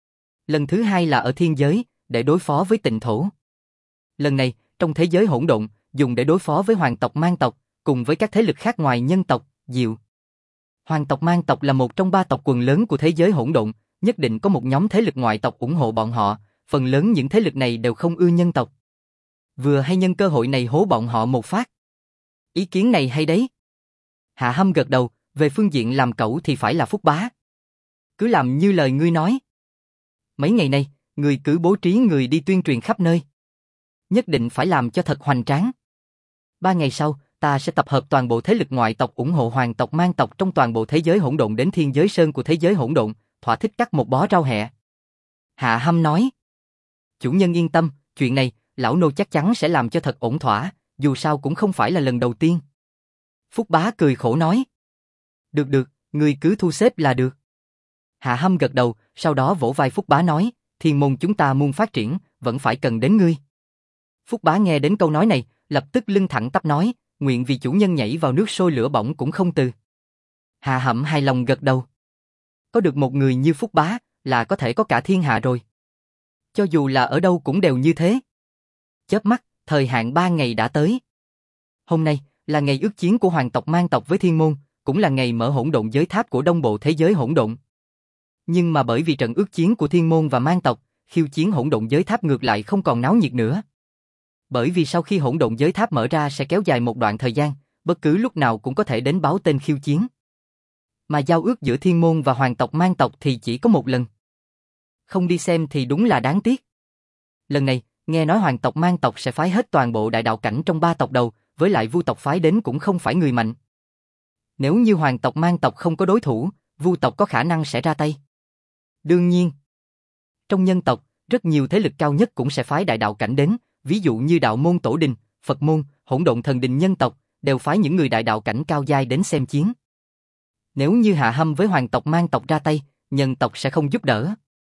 Lần thứ hai là ở thiên giới, để đối phó với Tịnh Thổ. Lần này, trong thế giới hỗn độn, dùng để đối phó với hoàng tộc mang tộc, cùng với các thế lực khác ngoài nhân tộc, Diệu. Hoàng tộc mang tộc là một trong 3 tộc quần lớn của thế giới hỗn độn, nhất định có một nhóm thế lực ngoại tộc ủng hộ bọn họ, phần lớn những thế lực này đều không ưa nhân tộc. Vừa hay nhân cơ hội này hố bọn họ một phát. Ý kiến này hay đấy. Hạ Hâm gật đầu, về phương diện làm cẩu thì phải là Phúc Bá. Cứ làm như lời ngươi nói. Mấy ngày nay, người cứ bố trí người đi tuyên truyền khắp nơi. Nhất định phải làm cho thật hoành tráng. 3 ngày sau, ta sẽ tập hợp toàn bộ thế lực ngoại tộc ủng hộ hoàng tộc mang tộc trong toàn bộ thế giới hỗn độn đến thiên giới sơn của thế giới hỗn độn, thỏa thích cắt một bó rau hẹ. Hạ Hâm nói. Chủ nhân yên tâm, chuyện này, lão nô chắc chắn sẽ làm cho thật ổn thỏa, dù sao cũng không phải là lần đầu tiên. Phúc Bá cười khổ nói. Được được, ngươi cứ thu xếp là được. Hạ Hâm gật đầu, sau đó vỗ vai Phúc Bá nói, thiên môn chúng ta muốn phát triển, vẫn phải cần đến ngươi. Phúc Bá nghe đến câu nói này, lập tức lưng thẳng tắp nói, nguyện vì chủ nhân nhảy vào nước sôi lửa bỏng cũng không từ. Hạ Hâm hài lòng gật đầu. Có được một người như Phúc Bá, là có thể có cả thiên hạ rồi. Cho dù là ở đâu cũng đều như thế. Chớp mắt, thời hạn 3 ngày đã tới. Hôm nay, là ngày ước chiến của hoàng tộc mang tộc với thiên môn, cũng là ngày mở hỗn độn giới tháp của đông bộ thế giới hỗn độn. Nhưng mà bởi vì trận ước chiến của thiên môn và mang tộc, khiêu chiến hỗn độn giới tháp ngược lại không còn náo nhiệt nữa. Bởi vì sau khi hỗn độn giới tháp mở ra sẽ kéo dài một đoạn thời gian, bất cứ lúc nào cũng có thể đến báo tên khiêu chiến. Mà giao ước giữa thiên môn và hoàng tộc mang tộc thì chỉ có một lần. Không đi xem thì đúng là đáng tiếc. Lần này, nghe nói hoàng tộc mang tộc sẽ phái hết toàn bộ đại đạo cảnh trong 3 tộc đầu, với lại Vu tộc phái đến cũng không phải người mạnh. Nếu như hoàng tộc mang tộc không có đối thủ, Vu tộc có khả năng sẽ ra tay. Đương nhiên, trong nhân tộc, rất nhiều thế lực cao nhất cũng sẽ phái đại đạo cảnh đến, ví dụ như đạo môn tổ đình, Phật môn, hỗn độn thần đình nhân tộc, đều phái những người đại đạo cảnh cao giai đến xem chiến. Nếu như Hạ Hâm với hoàng tộc mang tộc ra tay, nhân tộc sẽ không giúp đỡ.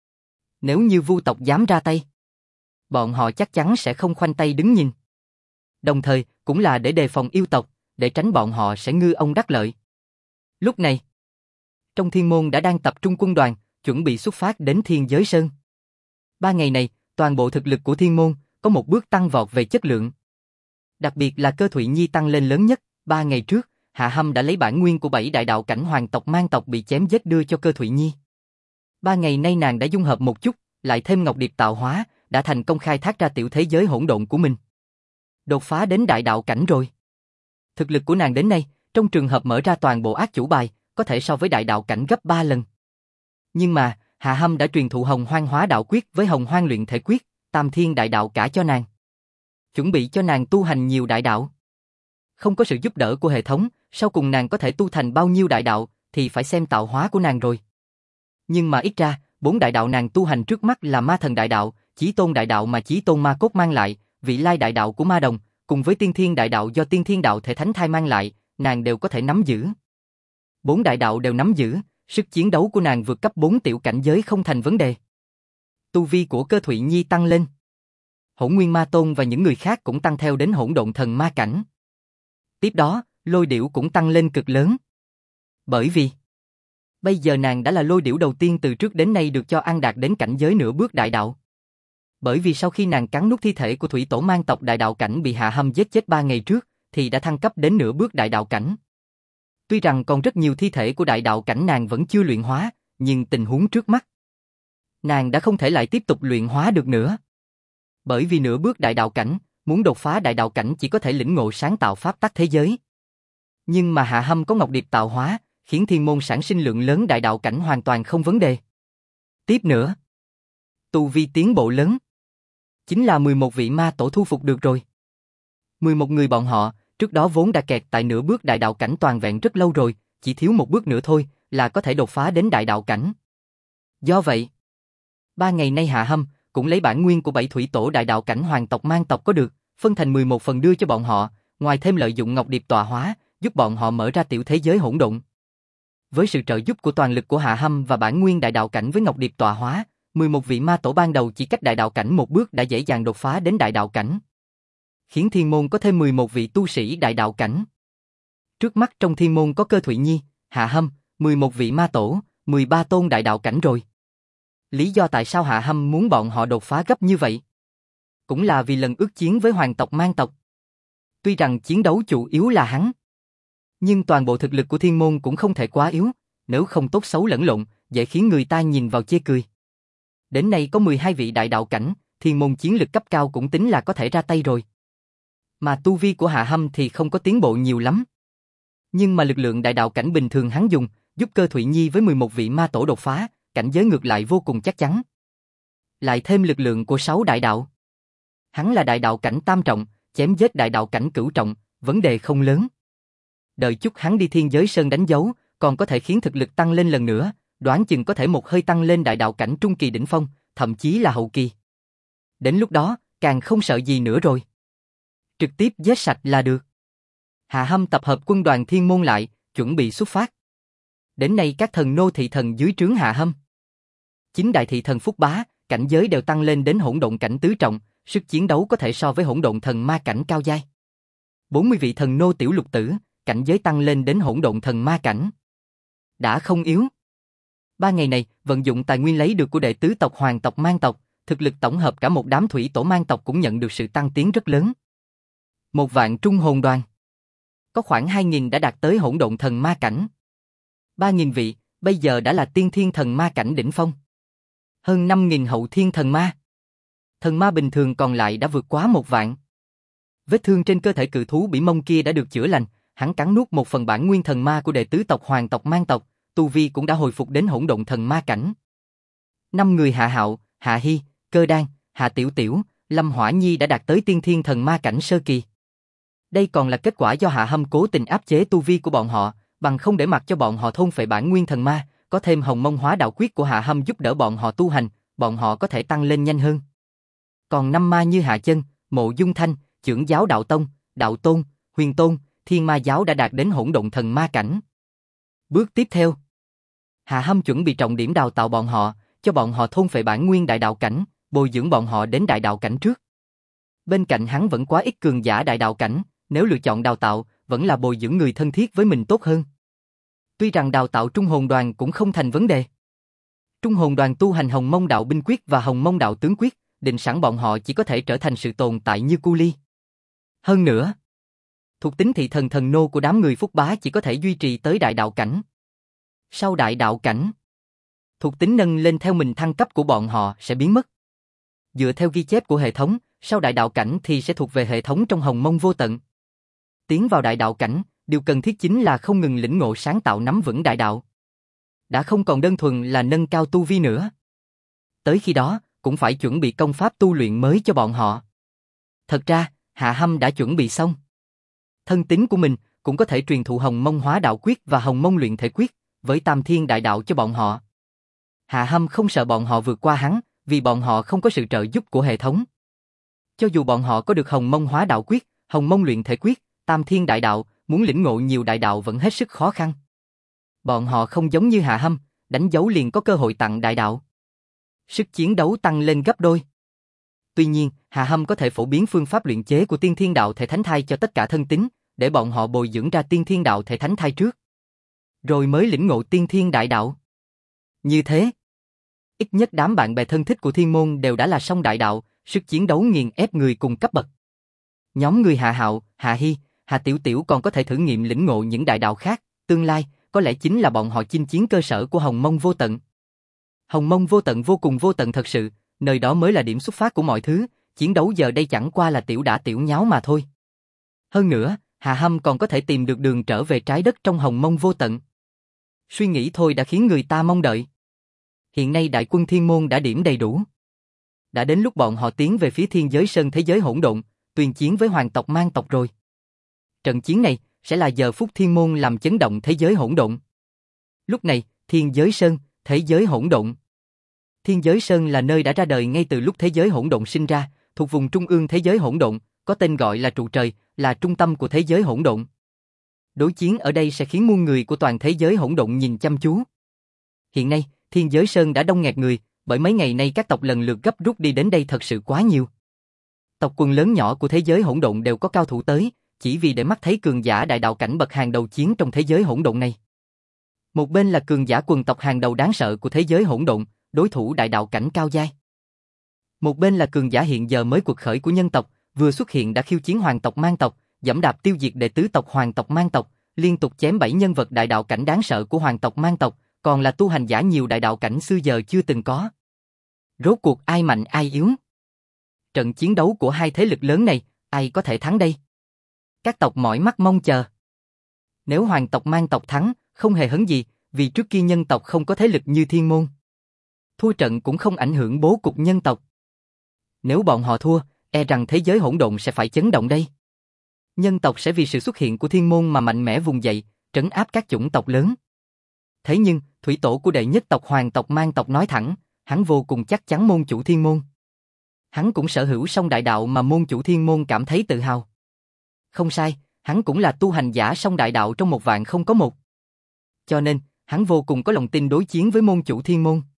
Nếu như Vu tộc dám ra tay, bọn họ chắc chắn sẽ không khoanh tay đứng nhìn. Đồng thời, cũng là để đề phòng yêu tộc, để tránh bọn họ sẽ ngư ông đắc lợi. Lúc này, trong thiên môn đã đang tập trung quân đoàn, chuẩn bị xuất phát đến thiên giới sơn. 3 ngày này, toàn bộ thực lực của thiên môn có một bước tăng vọt về chất lượng. Đặc biệt là Cơ Thụy Nhi tăng lên lớn nhất. 3 ngày trước, Hạ Hâm đã lấy bản nguyên của 7 đại đạo cảnh hoàng tộc mang tộc bị chém giết đưa cho Cơ Thụy Nhi. 3 ngày nay nàng đã dung hợp một chút, lại thêm ngọc điệp tạo hóa, đã thành công khai thác ra tiểu thế giới hỗn độn của mình. Đột phá đến đại đạo cảnh rồi. Thực lực của nàng đến nay, trong trường hợp mở ra toàn bộ ác chủ bài, có thể so với đại đạo cảnh gấp 3 lần. Nhưng mà, Hạ Hâm đã truyền thụ Hồng Hoang Hóa Đạo Quyết với Hồng Hoang Luyện Thể Quyết, Tam Thiên Đại Đạo cả cho nàng. Chuẩn bị cho nàng tu hành nhiều đại đạo. Không có sự giúp đỡ của hệ thống, sau cùng nàng có thể tu thành bao nhiêu đại đạo, thì phải xem tạo hóa của nàng rồi. Nhưng mà ít ra, 4 đại đạo nàng tu hành trước mắt là Ma Thần Đại Đạo, Chí Tôn Đại Đạo mà Chí Tôn Ma Cốt mang lại, Vị Lai Đại Đạo của Ma Đồng, cùng với Tiên Thiên Đại Đạo do Tiên Thiên Đạo Thể Thánh Thai mang lại, nàng đều có thể nắm giữ. 4 đại đạo đều nắm giữ, sức chiến đấu của nàng vượt cấp 4 tiểu cảnh giới không thành vấn đề. Tu vi của Cơ Thụy Nhi tăng lên. Hỗn Nguyên Ma Tôn và những người khác cũng tăng theo đến hỗn độn thần ma cảnh. Tiếp đó, Lôi Điểu cũng tăng lên cực lớn. Bởi vì, bây giờ nàng đã là Lôi Điểu đầu tiên từ trước đến nay được cho ăn đạt đến cảnh giới nửa bước đại đạo. Bởi vì sau khi nàng cắn nuốt thi thể của thủy tổ mang tộc đại đạo cảnh bị Hạ Hâm giết chết 3 ngày trước, thì đã thăng cấp đến nửa bước đại đạo cảnh. Tuy rằng còn rất nhiều thi thể của đại đạo cảnh nàng vẫn chưa luyện hóa, nhưng tình huống trước mắt, nàng đã không thể lại tiếp tục luyện hóa được nữa. Bởi vì nửa bước đại đạo cảnh, muốn đột phá đại đạo cảnh chỉ có thể lĩnh ngộ sáng tạo pháp tắc thế giới. Nhưng mà Hạ Hâm có ngọc điệp tạo hóa, khiến thiên môn sản sinh lượng lớn đại đạo cảnh hoàn toàn không vấn đề. Tiếp nữa, tu vi tiến bộ lớn, chính là 11 vị ma tổ thu phục được rồi. 11 người bọn họ, trước đó vốn đã kẹt tại nửa bước đại đạo cảnh toàn vẹn rất lâu rồi, chỉ thiếu một bước nữa thôi là có thể đột phá đến đại đạo cảnh. Do vậy, 3 ngày nay Hạ Hâm cũng lấy bản nguyên của 7 thủy tổ đại đạo cảnh hoàng tộc mang tộc có được, phân thành 11 phần đưa cho bọn họ, ngoài thêm lợi dụng Ngọc Điệp tọa hóa, giúp bọn họ mở ra tiểu thế giới hỗn độn. Với sự trợ giúp của toàn lực của Hạ Hâm và bản nguyên đại đạo cảnh với Ngọc Điệp tọa hóa, 11 vị ma tổ ban đầu chỉ cách đại đạo cảnh một bước đã dễ dàng đột phá đến đại đạo cảnh, khiến thiên môn có thêm 11 vị tu sĩ đại đạo cảnh. Trước mắt trong thiên môn có Cơ Thụy Nhi, Hạ Hâm, 11 vị ma tổ, 13 tôn đại đạo cảnh rồi. Lý do tại sao Hạ Hâm muốn bọn họ đột phá gấp như vậy? Cũng là vì lần ước chiến với hoàng tộc mang tộc. Tuy rằng chiến đấu chủ yếu là hắn, nhưng toàn bộ thực lực của thiên môn cũng không thể quá yếu, nếu không tốt xấu lẫn lộn, dễ khiến người ta nhìn vào chê cười. Đến nay có 12 vị đại đạo cảnh, thiên môn chiến lực cấp cao cũng tính là có thể ra tay rồi. Mà tu vi của Hạ Hâm thì không có tiến bộ nhiều lắm. Nhưng mà lực lượng đại đạo cảnh bình thường hắn dùng, giúp Cơ Thụy Nhi với 11 vị ma tổ đột phá, cảnh giới ngược lại vô cùng chắc chắn. Lại thêm lực lượng của 6 đại đạo. Hắn là đại đạo cảnh tam trọng, chém giết đại đạo cảnh cửu trọng, vấn đề không lớn. Đợi chút hắn đi Thiên Giới Sơn đánh dấu, còn có thể khiến thực lực tăng lên lần nữa, đoán chừng có thể một hơi tăng lên đại đạo cảnh trung kỳ đỉnh phong, thậm chí là hậu kỳ. Đến lúc đó, càng không sợ gì nữa rồi. Trực tiếp giết sạch là được. Hạ Hâm tập hợp quân đoàn thiên môn lại, chuẩn bị xuất phát. Đến nay các thần nô thị thần dưới trướng Hạ Hâm, 9 đại thị thần Phúc Bá, cảnh giới đều tăng lên đến hỗn độn cảnh tứ trọng, sức chiến đấu có thể so với hỗn độn thần ma cảnh cao giai. 40 vị thần nô tiểu lục tử, cảnh giới tăng lên đến hỗn độn thần ma cảnh. Đã không yếu. 3 ngày này, vận dụng tài nguyên lấy được của đệ tứ tộc hoàng tộc mang tộc, thực lực tổng hợp cả một đám thủy tổ mang tộc cũng nhận được sự tăng tiến rất lớn. 1 vạn trung hồn đoàn. Có khoảng 2.000 đã đạt tới hỗn độn thần ma cảnh. 3.000 vị, bây giờ đã là tiên thiên thần ma cảnh đỉnh phong. Hơn 5.000 hậu thiên thần ma. Thần ma bình thường còn lại đã vượt quá 1 vạn. Vết thương trên cơ thể cự thú bỉ mông kia đã được chữa lành, hắn cắn nuốt một phần bản nguyên thần ma của đệ tứ tộc hoàng tộc mang tộc, tu vi cũng đã hồi phục đến hỗn độn thần ma cảnh. 5 người Hạ Hạo, Hạ Hy, Cơ Đan, Hạ Tiểu Tiểu, Lâm Hỏa Nhi đã đạt tới tiên thiên thần ma cảnh sơ kỳ. Đây còn là kết quả do Hạ Hâm cố tình áp chế tu vi của bọn họ, bằng không để mặc cho bọn họ thôn phệ bản nguyên thần ma, có thêm Hồng Mông Hóa Đạo Quyết của Hạ Hâm giúp đỡ bọn họ tu hành, bọn họ có thể tăng lên nhanh hơn. Còn 5 ma như Hạ Chân, Mộ Dung Thanh, Chưởng Giáo Đạo Tông, Đạo Tôn, Huyền Tôn, Thiên Ma Giáo đã đạt đến hỗn độn thần ma cảnh. Bước tiếp theo, Hạ Hâm chuẩn bị trọng điểm đào tạo bọn họ, cho bọn họ thôn phệ bản nguyên đại đạo cảnh, bồi dưỡng bọn họ đến đại đạo cảnh trước. Bên cạnh hắn vẫn quá ít cường giả đại đạo cảnh, nếu lựa chọn đào tạo, vẫn là bồi dưỡng người thân thiết với mình tốt hơn. Tuy rằng đào tạo trung hồn đoàn cũng không thành vấn đề. Trung hồn đoàn tu hành Hồng Mông Đạo Binh Quyết và Hồng Mông Đạo Tướng Quyết, định sẵn bọn họ chỉ có thể trở thành sự tồn tại như cu ly. Hơn nữa, thuộc tính thị thần thần nô của đám người Phúc Bá chỉ có thể duy trì tới đại đạo cảnh. Sau đại đạo cảnh, thuộc tính nâng lên theo mình thăng cấp của bọn họ sẽ biến mất. Dựa theo ghi chép của hệ thống, sau đại đạo cảnh thì sẽ thuộc về hệ thống trong Hồng Mông Vô Tận. Tiến vào đại đạo cảnh, điều cần thiết chính là không ngừng lĩnh ngộ sáng tạo nắm vững đại đạo. Đã không còn đơn thuần là nâng cao tu vi nữa. Tới khi đó, cũng phải chuẩn bị công pháp tu luyện mới cho bọn họ. Thật ra, Hạ Hâm đã chuẩn bị xong. Thân tín của mình cũng có thể truyền thụ Hồng Mông Hóa Đạo Quyết và Hồng Mông Luyện Thể Quyết với Tam Thiên Đại Đạo cho bọn họ. Hạ Hâm không sợ bọn họ vượt qua hắn, vì bọn họ không có sự trợ giúp của hệ thống. Cho dù bọn họ có được Hồng Mông Hóa Đạo Quyết, Hồng Mông Luyện Thể Quyết, Tam Thiên Đại Đạo, muốn lĩnh ngộ nhiều đại đạo vẫn hết sức khó khăn. Bọn họ không giống như Hạ Hâm, đánh dấu liền có cơ hội tặng đại đạo. Sức chiến đấu tăng lên gấp đôi. Tuy nhiên, Hạ Hâm có thể phổ biến phương pháp luyện chế của Tiên Thiên Đạo Thể Thánh Thai cho tất cả thân tín, để bọn họ bồi dưỡng ra Tiên Thiên Đạo Thể Thánh Thai trước, rồi mới lĩnh ngộ Tiên Thiên Đại Đạo. Như thế, ít nhất đám bạn bè thân thích của Thiên Môn đều đã là song đại đạo, sức chiến đấu nghiền ép người cùng cấp bậc. Nhóm người Hạ Hạo, Hạ Hy, Hạ Tiểu Tiểu còn có thể thử nghiệm lĩnh ngộ những đại đạo khác, tương lai có lẽ chính là bọn họ chinh chiến cơ sở của Hồng Mông Vô Tận. Hồng Mông Vô Tận vô cùng vô tận thật sự, nơi đó mới là điểm xuất phát của mọi thứ, chiến đấu giờ đây chẳng qua là tiểu đả tiểu nháo mà thôi. Hơn nữa, Hạ Hâm còn có thể tìm được đường trở về trái đất trong Hồng Mông Vô Tận. Suy nghĩ thôi đã khiến người ta mong đợi. Hiện nay đại quân Thiên Môn đã điểm đầy đủ. Đã đến lúc bọn họ tiến về phía Thiên Giới Sơn thế giới hỗn độn, tuyên chiến với hoàng tộc mang tộc rồi. Trận chiến này sẽ là giờ phút Thiên Môn làm chấn động thế giới hỗn độn. Lúc này, Thiên Giới Sơn, thế giới hỗn độn. Thiên Giới Sơn là nơi đã ra đời ngay từ lúc thế giới hỗn độn sinh ra, thuộc vùng trung ương thế giới hỗn độn, có tên gọi là trụ trời, là trung tâm của thế giới hỗn độn. Đối chiến ở đây sẽ khiến muôn người của toàn thế giới hỗn độn nhìn chăm chú. Hiện nay, Thiên Giới Sơn đã đông nghẹt người, bởi mấy ngày nay các tộc lần lượt gấp rút đi đến đây thật sự quá nhiều. Tộc quần lớn nhỏ của thế giới hỗn độn đều có cao thủ tới, chỉ vì để mắt thấy cường giả đại đạo cảnh bậc hàng đầu chiến trong thế giới hỗn độn này. Một bên là cường giả quần tộc hàng đầu đáng sợ của thế giới hỗn độn, đối thủ đại đạo cảnh cao giai. Một bên là cường giả hiện giờ mới cuộc khởi của nhân tộc, vừa xuất hiện đã khiêu chiến hoàng tộc mang tộc, giẫm đạp tiêu diệt đệ tứ tộc hoàng tộc mang tộc, liên tục chém 7 nhân vật đại đạo cảnh đáng sợ của hoàng tộc mang tộc, còn là tu hành giả nhiều đại đạo cảnh xưa giờ chưa từng có. Rốt cuộc ai mạnh ai yếu? Trận chiến đấu của hai thế lực lớn này, ai có thể thắng đây? Các tộc mỏi mắt mong chờ. Nếu hoàng tộc mang tộc thắng, không hề hấn gì, vì trước kia nhân tộc không có thế lực như thiên môn. Thua trận cũng không ảnh hưởng bố cục nhân tộc. Nếu bọn họ thua, e rằng thế giới hỗn độn sẽ phải chấn động đây. Nhân tộc sẽ vì sự xuất hiện của thiên môn mà mạnh mẽ vùng dậy, trấn áp các chủng tộc lớn. Thế nhưng, thủy tổ của đệ nhất tộc hoàng tộc mang tộc nói thẳng, hắn vô cùng chắc chắn môn chủ thiên môn. Hắn cũng sở hữu song đại đạo mà môn chủ thiên môn cảm thấy tự hào. Không sai, hắn cũng là tu hành giả song đại đạo trong 1 vạn không có 1. Cho nên, hắn vô cùng có lòng tin đối chiến với môn chủ thiên môn.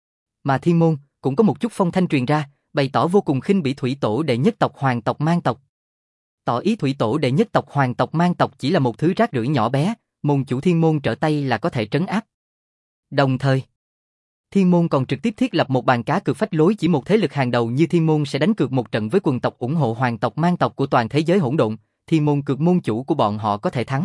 Mà thiên môn cũng có một chút phong thanh truyền ra, bày tỏ vô cùng khinh bỉ thủy tổ đệ nhất tộc hoàng tộc mang tộc. Tỏ ý thủy tổ đệ nhất tộc hoàng tộc mang tộc chỉ là một thứ rác rưởi nhỏ bé, môn chủ thiên môn trở tay là có thể trấn áp. Đồng thời, thiên môn còn trực tiếp thiết lập một bàn cá cược phách lối, chỉ một thế lực hàng đầu như thiên môn sẽ đánh cược một trận với quần tộc ủng hộ hoàng tộc mang tộc của toàn thế giới hỗn độn, thiên môn cược môn chủ của bọn họ có thể thắng.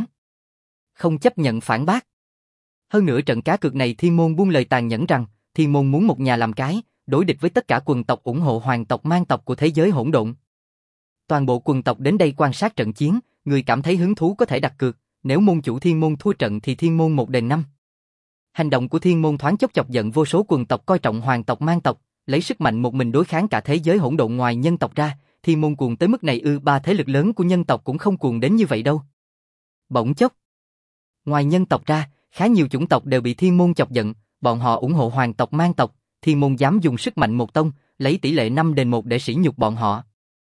Không chấp nhận phản bác. Hơn nữa trận cá cược này thiên môn buông lời tàn nhẫn rằng, thiên môn muốn một nhà làm cái, đối địch với tất cả quần tộc ủng hộ hoàng tộc mang tộc của thế giới hỗn độn. Toàn bộ quần tộc đến đây quan sát trận chiến, người cảm thấy hứng thú có thể đặt cược, nếu môn chủ thiên môn thua trận thì thiên môn 1-5. Hành động của thiên môn thoáng chốc chọc giận vô số quần tộc coi trọng hoàng tộc mang tộc, lấy sức mạnh một mình đối kháng cả thế giới hỗn độn ngoài nhân tộc ra, thiên môn cuồng tới mức này ba thế lực lớn của nhân tộc cũng không cuồng đến như vậy đâu. Bỗng chốc, ngoài nhân tộc ra, khá nhiều chủng tộc đều bị thiên môn chọc giận, bọn họ ủng hộ hoàng tộc mang tộc, thiên môn dám dùng sức mạnh một tông, lấy tỷ lệ 5-1 để sỉ nhục bọn họ.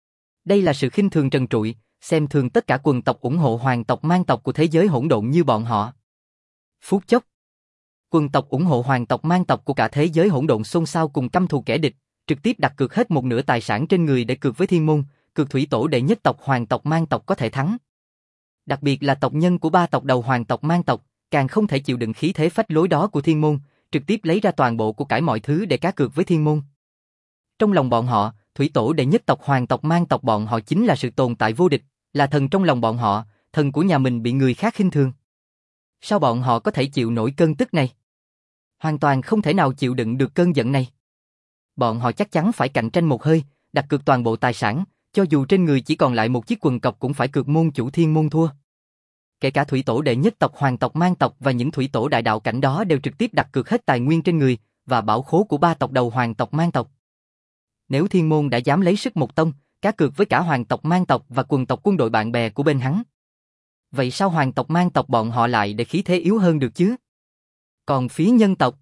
Đây là sự khinh thường trần trụi, xem thường tất cả quần tộc ủng hộ hoàng tộc mang tộc của thế giới hỗn độn như bọn họ. Phút chốc, quần tộc ủng hộ hoàng tộc mang tộc của cả thế giới hỗn độn xôn xao cùng căm thù kẻ địch, trực tiếp đặt cược hết một nửa tài sản trên người để cược với thiên môn, cược thủy tổ đệ nhất tộc hoàng tộc mang tộc có thể thắng. Đặc biệt là tộc nhân của 3 tộc đầu hoàng tộc mang tộc, càng không thể chịu đựng khí thế phách lối đó của thiên môn, trực tiếp lấy ra toàn bộ của cải mọi thứ để cá cược với thiên môn. Trong lòng bọn họ, thủy tổ đệ nhất tộc hoàng tộc mang tộc bọn họ chính là sự tồn tại vô địch, là thần trong lòng bọn họ, thần của nhà mình bị người khác khinh thường. Sao bọn họ có thể chịu nổi cơn tức này? Hoàn toàn không thể nào chịu đựng được cơn giận này. Bọn họ chắc chắn phải cạnh tranh một hơi, đặt cược toàn bộ tài sản, cho dù trên người chỉ còn lại một chiếc quần cộc cũng phải cược môn chủ thiên môn thua. Kể cả thủy tổ đệ nhất tộc hoàng tộc mang tộc và những thủy tổ đại đạo cảnh đó đều trực tiếp đặt cược hết tài nguyên trên người và bảo khố của 3 tộc đầu hoàng tộc mang tộc. Nếu thiên môn đã dám lấy sức một tông, cá cược với cả hoàng tộc mang tộc và quần tộc quân đội bạn bè của bên hắn, vậy sao hoàng tộc mang tộc bọn họ lại để khí thế yếu hơn được chứ? Còn phía nhân tộc,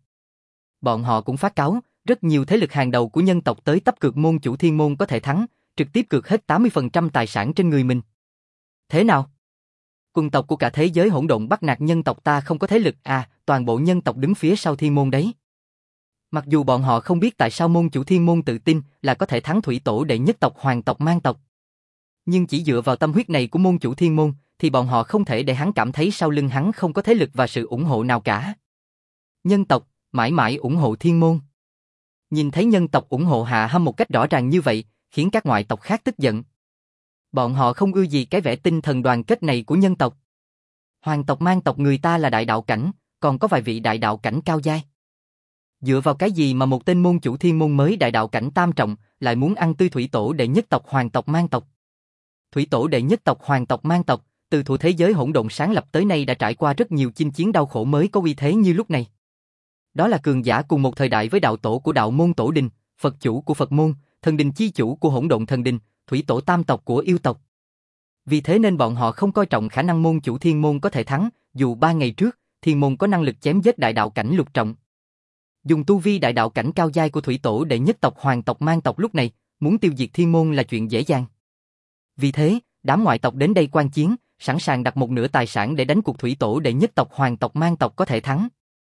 bọn họ cũng phát cáo, rất nhiều thế lực hàng đầu của nhân tộc tới tấp cược môn chủ thiên môn có thể thắng, trực tiếp cược hết 80% tài sản trên người mình. Thế nào? Quần tộc của cả thế giới hỗn độn bắt nạt nhân tộc ta không có thế lực toàn bộ nhân tộc đứng phía sau thiên môn đấy. Mặc dù bọn họ không biết tại sao môn chủ thiên môn tự tin là có thể thắng thủy tổ đệ nhất tộc hoàng tộc mang tộc. Nhưng chỉ dựa vào tâm huyết này của môn chủ thiên môn, thì bọn họ không thể để hắn cảm thấy sau lưng hắn không có thế lực và sự ủng hộ nào cả. Nhân tộc, mãi mãi ủng hộ thiên môn. Nhìn thấy nhân tộc ủng hộ Hạ Hâm một cách rõ ràng như vậy, khiến các ngoại tộc khác tức giận. Bọn họ không ưa gì cái vẻ tinh thần đoàn kết này của nhân tộc. Hoàng tộc mang tộc người ta là đại đạo cảnh, còn có vài vị đại đạo cảnh cao giai. Dựa vào cái gì mà một tên môn chủ thiên môn mới đại đạo cảnh tam trọng lại muốn ăn tươi thủy tổ đệ nhất tộc hoàng tộc mang tộc? Thủy tổ đệ nhất tộc hoàng tộc mang tộc, từ thuở thế giới hỗn độn sáng lập tới nay đã trải qua rất nhiều chinh chiến đau khổ mới có uy thế như lúc này. Đó là cường giả cùng một thời đại với đạo tổ của đạo môn Tổ Đình, Phật chủ của Phật môn, thần đình chi chủ của hỗn độn thần đình, thủy tổ tam tộc của yêu tộc. Vì thế nên bọn họ không coi trọng khả năng môn chủ thiên môn có thể thắng, dù 3 ngày trước, thiên môn có năng lực chém giết đại đạo cảnh lục trọng. Dùng tu vi đại đạo cảnh cao giai của thủy tổ đệ nhất tộc hoàng tộc mang tộc lúc này, muốn tiêu diệt thiên môn là chuyện dễ dàng. Vì thế, đám ngoại tộc đến đây quan chiến, sẵn sàng đặt một nửa tài sản để đánh cuộc thủy tổ đệ nhất tộc hoàng tộc mang tộc có thể thắng.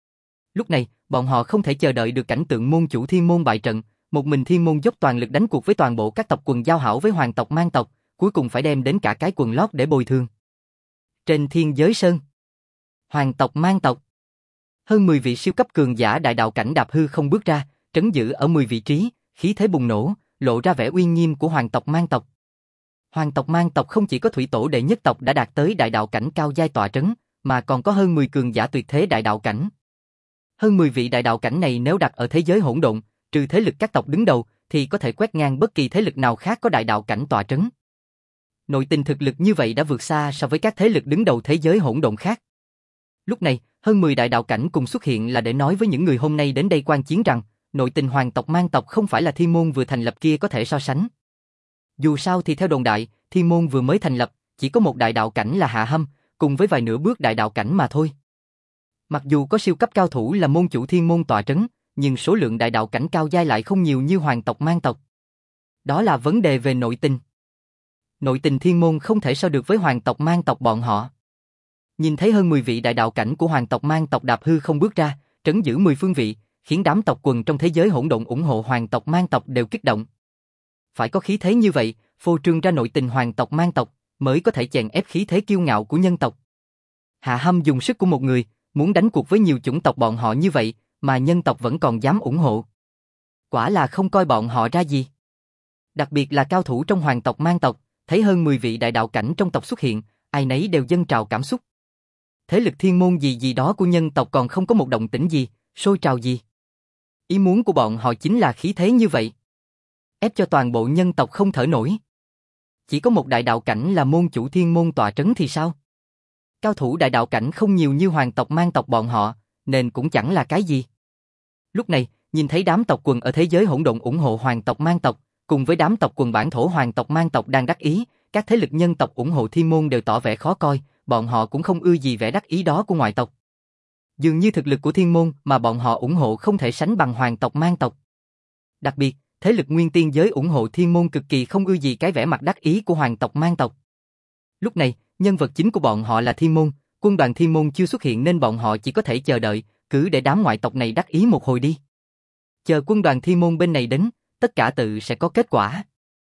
Lúc này, bọn họ không thể chờ đợi được cảnh tượng môn chủ thiên môn bại trận, một mình thiên môn dốc toàn lực đánh cuộc với toàn bộ các tộc quần giao hảo với hoàng tộc mang tộc, cuối cùng phải đem đến cả cái quần lót để bồi thường. Trên thiên giới sơn, hoàng tộc mang tộc, hơn 10 vị siêu cấp cường giả đại đạo cảnh đạp hư không bước ra, trấn giữ ở 10 vị trí, khí thế bùng nổ, lộ ra vẻ uy nghiêm của hoàng tộc mang tộc. Hoàng tộc mang tộc không chỉ có thủy tổ đệ nhất tộc đã đạt tới đại đạo cảnh cao giai tọa trấn, mà còn có hơn 10 cường giả tuyệt thế đại đạo cảnh. Hơn 10 vị đại đạo cảnh này nếu đặt ở thế giới hỗn độn, trừ thế lực các tộc đứng đầu, thì có thể quét ngang bất kỳ thế lực nào khác có đại đạo cảnh tọa trấn. Nội tình thực lực như vậy đã vượt xa so với các thế lực đứng đầu thế giới hỗn độn khác. Lúc này, hơn 10 đại đạo cảnh cùng xuất hiện là để nói với những người hôm nay đến đây quan chiến rằng, nội tình hoàng tộc mang tộc không phải là thiên môn vừa thành lập kia có thể so sánh. Dù sao thì theo đồn đại, thiên môn vừa mới thành lập, chỉ có một đại đạo cảnh là Hạ Hâm, cùng với vài nửa bước đại đạo cảnh mà thôi. Mặc dù có siêu cấp cao thủ là môn chủ thiên môn tọa trấn, nhưng số lượng đại đạo cảnh cao giai lại không nhiều như hoàng tộc mang tộc. Đó là vấn đề về nội tình. Nội tình thiên môn không thể so được với hoàng tộc mang tộc bọn họ. Nhìn thấy hơn 10 vị đại đạo cảnh của hoàng tộc mang tộc đạp hư không bước ra, trấn giữ 10 phương vị, khiến đám tộc quần trong thế giới hỗn độn ủng hộ hoàng tộc mang tộc đều kích động. Phải có khí thế như vậy, phô trương ra nội tình hoàng tộc mang tộc, mới có thể chèn ép khí thế kiêu ngạo của nhân tộc. Hạ Hâm dùng sức của một người, muốn đánh cuộc với nhiều chủng tộc bọn họ như vậy, mà nhân tộc vẫn còn dám ủng hộ. Quả là không coi bọn họ ra gì. Đặc biệt là cao thủ trong hoàng tộc mang tộc, thấy hơn 10 vị đại đạo cảnh trong tộc xuất hiện, ai nấy đều dâng trào cảm xúc. Thế lực thiên môn gì đó của nhân tộc còn không có một động tĩnh gì, sôi trào gì. Ý muốn của bọn họ chính là khí thế như vậy. Ép cho toàn bộ nhân tộc không thở nổi. Chỉ có một đại đạo cảnh là môn chủ thiên môn tọa trấn thì sao? Cao thủ đại đạo cảnh không nhiều như hoàng tộc mang tộc bọn họ, nên cũng chẳng là cái gì. Lúc này, nhìn thấy đám tộc quần ở thế giới hỗn độn ủng hộ hoàng tộc mang tộc, cùng với đám tộc quần bản thổ hoàng tộc mang tộc đang đắc ý, các thế lực nhân tộc ủng hộ thiên môn đều tỏ vẻ khó coi, bọn họ cũng không ưa gì vẻ đắc ý đó của ngoại tộc. Dường như thực lực của thiên môn mà bọn họ ủng hộ không thể sánh bằng hoàng tộc mang tộc. Đặc biệt, thế lực nguyên tiên giới ủng hộ thiên môn cực kỳ không ưa gì cái vẻ mặt đắc ý của hoàng tộc mang tộc. Lúc này, nhân vật chính của bọn họ là thiên môn, quân đoàn thiên môn chưa xuất hiện nên bọn họ chỉ có thể chờ đợi, cứ để đám ngoại tộc này đắc ý một hồi đi. Chờ quân đoàn thiên môn bên này đến, tất cả tự sẽ có kết quả.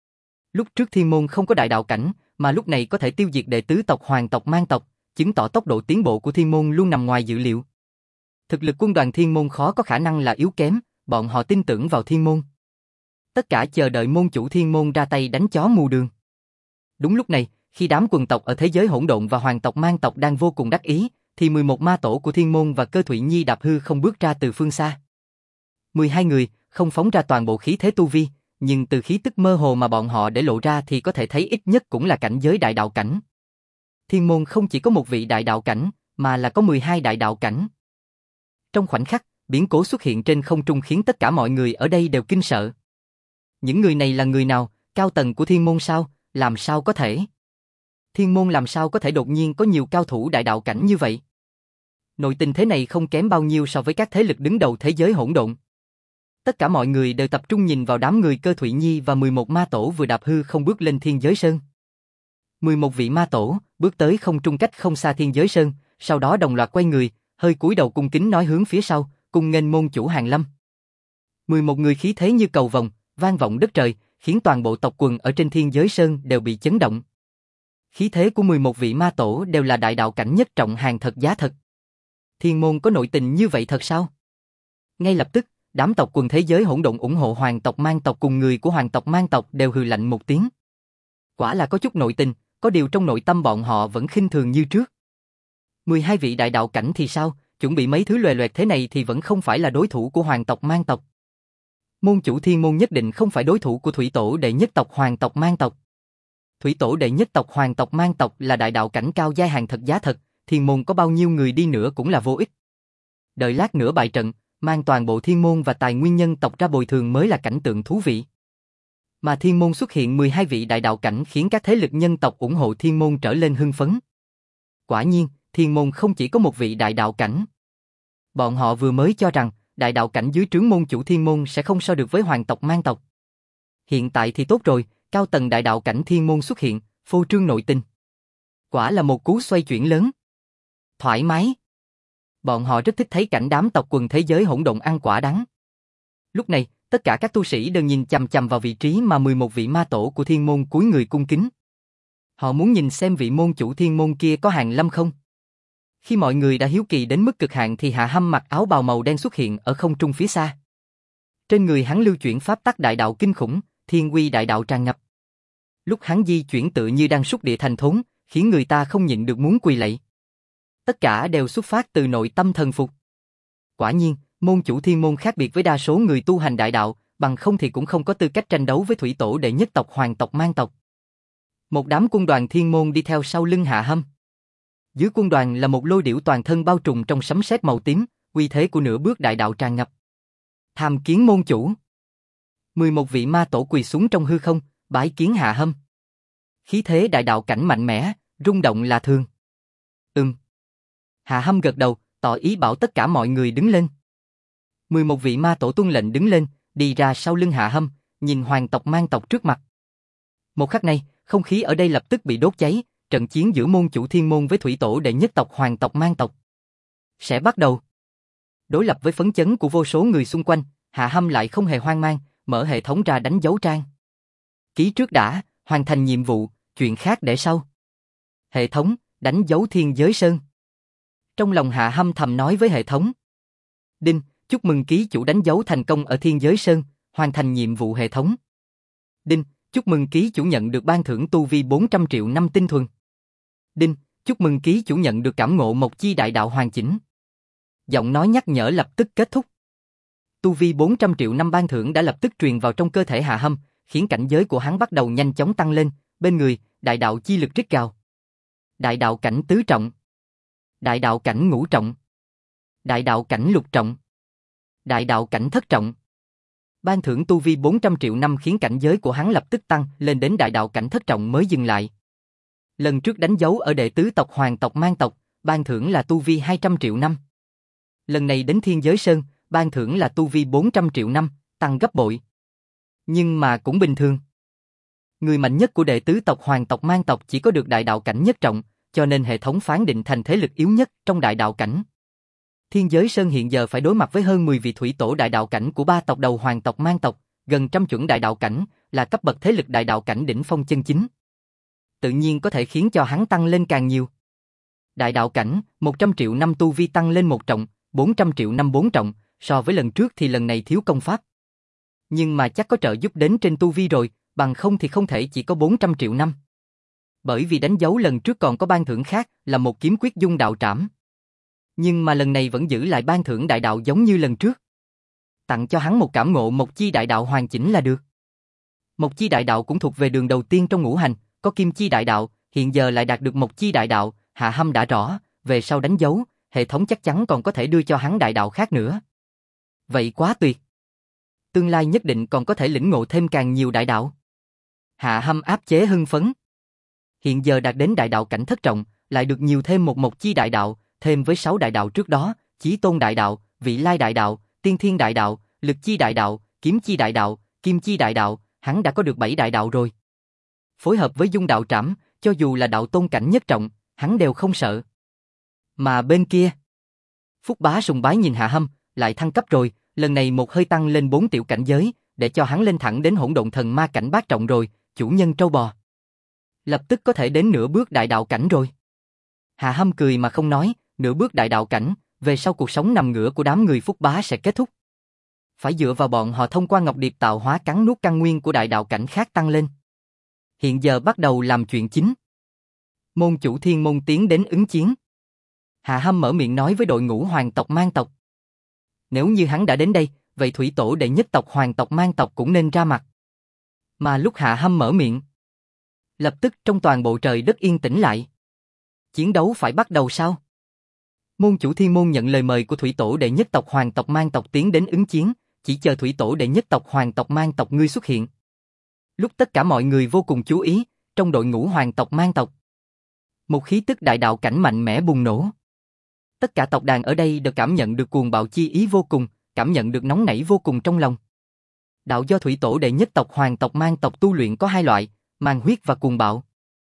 Lúc trước thiên môn không có đại đạo cảnh, mà lúc này có thể tiêu diệt đệ tứ tộc hoàng tộc mang tộc, chứng tỏ tốc độ tiến bộ của thiên môn luôn nằm ngoài dự liệu. Thực lực quân đoàn thiên môn khó có khả năng là yếu kém, bọn họ tin tưởng vào thiên môn. Tất cả chờ đợi môn chủ thiên môn ra tay đánh chó mù đường. Đúng lúc này, khi đám quần tộc ở thế giới hỗn độn và hoàng tộc mang tộc đang vô cùng đắc ý, thì 11 ma tổ của thiên môn và Cơ Thụy Nhi đạp hư không bước ra từ phương xa. 12 người, không phóng ra toàn bộ khí thế tu vi, nhưng từ khí tức mơ hồ mà bọn họ để lộ ra thì có thể thấy ít nhất cũng là cảnh giới đại đạo cảnh. Thiên môn không chỉ có một vị đại đạo cảnh, mà là có 12 đại đạo cảnh. Trong khoảnh khắc, biến cố xuất hiện trên không trung khiến tất cả mọi người ở đây đều kinh sợ. Những người này là người nào, cao tầng của thiên môn sao, làm sao có thể? Thiên môn làm sao có thể đột nhiên có nhiều cao thủ đại đạo cảnh như vậy? Nội tình thế này không kém bao nhiêu so với các thế lực đứng đầu thế giới hỗn độn. Tất cả mọi người đều tập trung nhìn vào đám người Cơ Thụy Nhi và 11 ma tổ vừa đạp hư không bước lên thiên giới sơn. 11 vị ma tổ bước tới không trung cách không xa thiên giới sơn, sau đó đồng loạt quay người, hơi cúi đầu cung kính nói hướng phía sau, cung nghênh môn chủ hàng lâm. 11 người khí thế như cầu vồng, vang vọng đất trời, khiến toàn bộ tộc quần ở trên thiên giới sơn đều bị chấn động. Khí thế của 11 vị ma tổ đều là đại đạo cảnh nhất trọng hàng thật giá thật. Thiên môn có nội tình như vậy thật sao? Ngay lập tức, đám tộc quần thế giới hỗn độn ủng hộ hoàng tộc mang tộc cùng người của hoàng tộc mang tộc đều hừ lạnh một tiếng. Quả là có chút nội tình, có điều trong nội tâm bọn họ vẫn khinh thường như trước. 12 vị đại đạo cảnh thì sao, chuẩn bị mấy thứ loè loẹt thế này thì vẫn không phải là đối thủ của hoàng tộc mang tộc. Môn chủ thiên môn nhất định không phải đối thủ của thủy tổ đệ nhất tộc hoàng tộc mang tộc. Thủy tổ đệ nhất tộc hoàng tộc mang tộc là đại đạo cảnh cao giai hàng thật giá thật, thiên môn có bao nhiêu người đi nữa cũng là vô ích. Đợi lát nữa bại trận, mang toàn bộ thiên môn và tài nguyên nhân tộc ra bồi thường mới là cảnh tượng thú vị. Mà thiên môn xuất hiện 12 vị đại đạo cảnh khiến các thế lực nhân tộc ủng hộ thiên môn trở lên hưng phấn. Quả nhiên, thiên môn không chỉ có một vị đại đạo cảnh. Bọn họ vừa mới cho rằng, đại đạo cảnh dưới trướng môn chủ thiên môn sẽ không so được với hoàng tộc mang tộc. Hiện tại thì tốt rồi, cao tầng đại đạo cảnh thiên môn xuất hiện, phô trương nội tình. Quả là một cú xoay chuyển lớn. Thoải mái. Bọn họ rất thích thấy cảnh đám tộc quần thế giới hỗn độn ăn quả đắng. Lúc này, tất cả các tu sĩ đều nhìn chằm chằm vào vị trí mà 11 vị ma tổ của thiên môn cúi người cung kính. Họ muốn nhìn xem vị môn chủ thiên môn kia có hàng lâm không. Khi mọi người đã hiếu kỳ đến mức cực hạn thì Hạ Hâm mặc áo bào màu đen xuất hiện ở không trung phía xa. Trên người hắn lưu chuyển pháp tắc đại đạo kinh khủng, thiên uy đại đạo tràn ngập. Lúc hắn di chuyển tự như đang xúc địa thành thốn, khiến người ta không nhịn được muốn quỳ lạy. Tất cả đều xuất phát từ nội tâm thần phục. Quả nhiên, môn chủ thiên môn khác biệt với đa số người tu hành đại đạo, bằng không thì cũng không có tư cách tranh đấu với thủy tổ đệ nhất tộc hoàng tộc mang tộc. Một đám quân đoàn thiên môn đi theo sau lưng Hạ Hâm. Dưới quân đoàn là một lôi điểu toàn thân bao trùm trong sấm sét màu tím, uy thế của nửa bước đại đạo tràn ngập. Tham kiến môn chủ. 11 vị ma tổ quỳ xuống trong hư không, bái kiến Hạ Hâm. Khí thế đại đạo cảnh mạnh mẽ, rung động là thường. Hạ Hâm gật đầu, tỏ ý bảo tất cả mọi người đứng lên. 11 vị ma tổ tuân lệnh đứng lên, đi ra sau lưng Hạ Hâm, nhìn hoàng tộc mang tộc trước mặt. Một khắc này, không khí ở đây lập tức bị đốt cháy, trận chiến giữa môn chủ thiên môn với thủy tổ đệ nhất tộc hoàng tộc mang tộc sẽ bắt đầu. Đối lập với phấn chấn của vô số người xung quanh, Hạ Hâm lại không hề hoang mang, mở hệ thống ra đánh dấu trang. Ký trước đã, hoàn thành nhiệm vụ, chuyện khác để sau. Hệ thống, đánh dấu Thiên Giới Sơn. Trong lòng Hạ Hâm thầm nói với hệ thống. Đinh, chúc mừng ký chủ đánh dấu thành công ở Thiên Giới Sơn, hoàn thành nhiệm vụ hệ thống. Đinh, chúc mừng ký chủ nhận được ban thưởng tu vi 400 triệu năm tinh thuần. Đinh, chúc mừng ký chủ nhận được cảm ngộ một chi đại đạo hoàn chỉnh. Giọng nói nhắc nhở lập tức kết thúc. Tu vi 400 triệu năm ban thưởng đã lập tức truyền vào trong cơ thể Hạ Hâm, khiến cảnh giới của hắn bắt đầu nhanh chóng tăng lên, bên người, đại đạo chi lực rít gào. Đại đạo cảnh tứ trọng. Đại đạo cảnh ngũ trọng. Đại đạo cảnh lục trọng. Đại đạo cảnh thất trọng. Ban thưởng tu vi 400 triệu năm khiến cảnh giới của hắn lập tức tăng lên đến đại đạo cảnh thất trọng mới dừng lại. Lần trước đánh dấu ở đệ tứ tộc hoàng tộc mang tộc, ban thưởng là tu vi 200 triệu năm. Lần này đến Thiên Giới Sơn, ban thưởng là tu vi 400 triệu năm, tăng gấp bội. Nhưng mà cũng bình thường. Người mạnh nhất của đệ tứ tộc hoàng tộc mang tộc chỉ có được đại đạo cảnh nhất trọng, cho nên hệ thống phán định thành thế lực yếu nhất trong đại đạo cảnh. Thiên Giới Sơn hiện giờ phải đối mặt với hơn 10 vị thủy tổ đại đạo cảnh của 3 tộc đầu hoàng tộc mang tộc, gần trăm chuẩn đại đạo cảnh, là cấp bậc thế lực đại đạo cảnh đỉnh phong chân chính. Tự nhiên có thể khiến cho hắn tăng lên càng nhiều. Đại đạo cảnh, 100 triệu năm tu vi tăng lên 1 trọng, 400 triệu năm 4 trọng, so với lần trước thì lần này thiếu công pháp. Nhưng mà chắc có trợ giúp đến trên tu vi rồi, bằng không thì không thể chỉ có 400 triệu năm. Bởi vì đánh dấu lần trước còn có ban thưởng khác là một kiếm quyết dung đạo trảm. Nhưng mà lần này vẫn giữ lại ban thưởng đại đạo giống như lần trước. Tặng cho hắn một cảm ngộ một chi đại đạo hoàn chỉnh là được. Một chi đại đạo cũng thuộc về đường đầu tiên trong ngũ hành, có kim chi đại đạo, hiện giờ lại đạt được một chi đại đạo, Hạ Hâm đã rõ, về sau đánh dấu, hệ thống chắc chắn còn có thể đưa cho hắn đại đạo khác nữa. Vậy quá tuyệt. Tương lai nhất định còn có thể lĩnh ngộ thêm càng nhiều đại đạo. Hạ Hâm áp chế hưng phấn. Hiện giờ đạt đến đại đạo cảnh thất trọng, lại được nhiều thêm một chi đại đạo, thêm với 6 đại đạo trước đó, Chí Tôn đại đạo, Vị Lai đại đạo, Tiên Thiên đại đạo, Lực chi đại đạo, Kiếm chi đại đạo, Kim chi đại đạo, hắn đã có được 7 đại đạo rồi. Phối hợp với dung đạo trảm, cho dù là đạo tôn cảnh nhất trọng, hắn đều không sợ. Mà bên kia, Phúc Bá sùng bái nhìn Hạ Hâm, lại thăng cấp rồi, lần này một hơi tăng lên 4 tiểu cảnh giới, để cho hắn lên thẳng đến hỗn độn thần ma cảnh bát trọng rồi, chủ nhân trâu bò. Lập tức có thể đến nửa bước đại đạo cảnh rồi. Hạ Hâm cười mà không nói, nửa bước đại đạo cảnh, về sau cuộc sống nằm ngửa của đám người Phúc Bá sẽ kết thúc. Phải dựa vào bọn họ thông qua Ngọc Điệp tạo hóa cắn nuốt căn nguyên của đại đạo cảnh khác tăng lên. Hiện giờ bắt đầu làm chuyện chính. Môn chủ thiên môn tiến đến ứng chiến. Hạ Hâm mở miệng nói với đội ngũ hoàng tộc mang tộc. Nếu như hắn đã đến đây, vậy thủy tổ đệ nhất tộc hoàng tộc mang tộc cũng nên ra mặt. Mà lúc Hạ Hâm mở miệng, lập tức trong toàn bộ trời đất yên tĩnh lại. Chiến đấu phải bắt đầu sao? Môn chủ thiên môn nhận lời mời của thủy tổ đệ nhất tộc hoàng tộc mang tộc tiến đến ứng chiến, chỉ chờ thủy tổ đệ nhất tộc hoàng tộc mang tộc ngươi xuất hiện. Lúc tất cả mọi người vô cùng chú ý, trong đội ngũ hoàng tộc mang tộc, một khí tức đại đạo cảnh mạnh mẽ bùng nổ. Tất cả tộc đàn ở đây đều cảm nhận được cuồng bạo chi ý vô cùng, cảm nhận được nóng nảy vô cùng trong lòng. Đạo do thủy tổ đệ nhất tộc hoàng tộc mang tộc tu luyện có hai loại, mang huyết và cuồng bạo.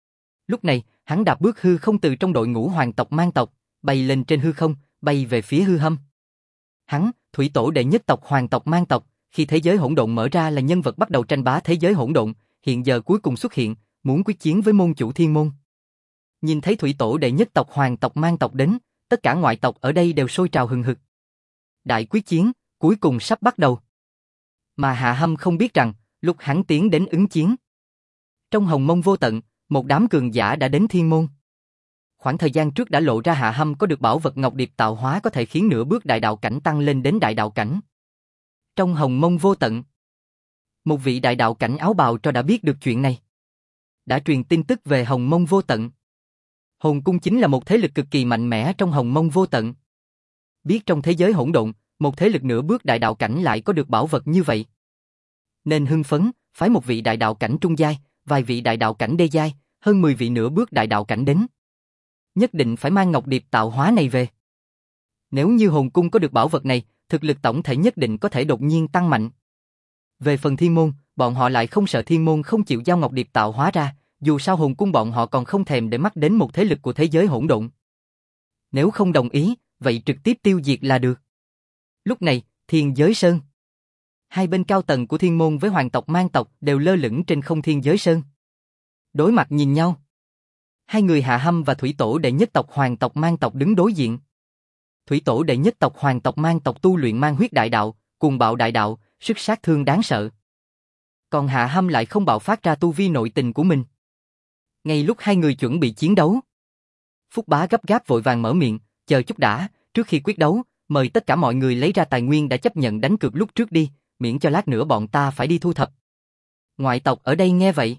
Lúc này, hắn đạp bước hư không từ trong đội ngũ hoàng tộc mang tộc, bay lên trên hư không, bay về phía hư hâm. Hắn, thủy tổ đệ nhất tộc hoàng tộc mang tộc, khi thế giới hỗn độn mở ra là nhân vật bắt đầu tranh bá thế giới hỗn độn, hiện giờ cuối cùng xuất hiện, muốn quyết chiến với môn chủ thiên môn. Nhìn thấy thủy tổ đệ nhất tộc hoàng tộc mang tộc đến, tất cả ngoại tộc ở đây đều sôi trào hừng hực. Đại quyết chiến, cuối cùng sắp bắt đầu. Mà Hạ Hâm không biết rằng, lúc hắn tiến đến ứng chiến. Trong hồng mông vô tận, một đám cường giả đã đến thiên môn. Khoảng thời gian trước đã lộ ra Hạ Hâm có được bảo vật Ngọc Điệp tạo hóa có thể khiến nửa bước đại đạo cảnh tăng lên đến đại đạo cảnh. Trong hồng mông vô tận, một vị đại đạo cảnh áo bào cho đã biết được chuyện này. Đã truyền tin tức về hồng mông vô tận. Hồn cung chính là một thế lực cực kỳ mạnh mẽ trong hồng mông vô tận. Biết trong thế giới hỗn độn, một thế lực nửa bước đại đạo cảnh lại có được bảo vật như vậy. Nên hưng phấn, phái một vị đại đạo cảnh trung giai, vài vị đại đạo cảnh đê giai, hơn 10 vị nửa bước đại đạo cảnh đến. Nhất định phải mang Ngọc Điệp tạo hóa này về. Nếu như hồn cung có được bảo vật này, thực lực tổng thể nhất định có thể đột nhiên tăng mạnh. Về phần thiên môn, bọn họ lại không sợ thiên môn không chịu giao Ngọc Điệp tạo hóa ra, dù sao hồn cung bọn họ còn không thèm để mắt đến một thế lực của thế giới hỗn độn. Nếu không đồng ý, vậy trực tiếp tiêu diệt là được. Lúc này, Thiên Giới Sơn. Hai bên cao tầng của thiên môn với hoàng tộc mang tộc đều lơ lửng trên không Thiên Giới Sơn. Đối mặt nhìn nhau. Hai người Hạ Hâm và thủy tổ đệ nhất tộc hoàng tộc mang tộc đứng đối diện. Thủy tổ đệ nhất tộc hoàng tộc mang tộc tu luyện mang huyết đại đạo, cuồng bạo đại đạo, sức sát thương đáng sợ. Còn Hạ Hâm lại không bạo phát ra tu vi nội tình của mình. Ngay lúc hai người chuẩn bị chiến đấu, Phúc Bá gấp gáp vội vàng mở miệng, chờ chút đã, trước khi quyết đấu, mời tất cả mọi người lấy ra tài nguyên đã chấp nhận đánh cược lúc trước đi, miễn cho lát nữa bọn ta phải đi thu thập. Ngoại tộc ở đây nghe vậy,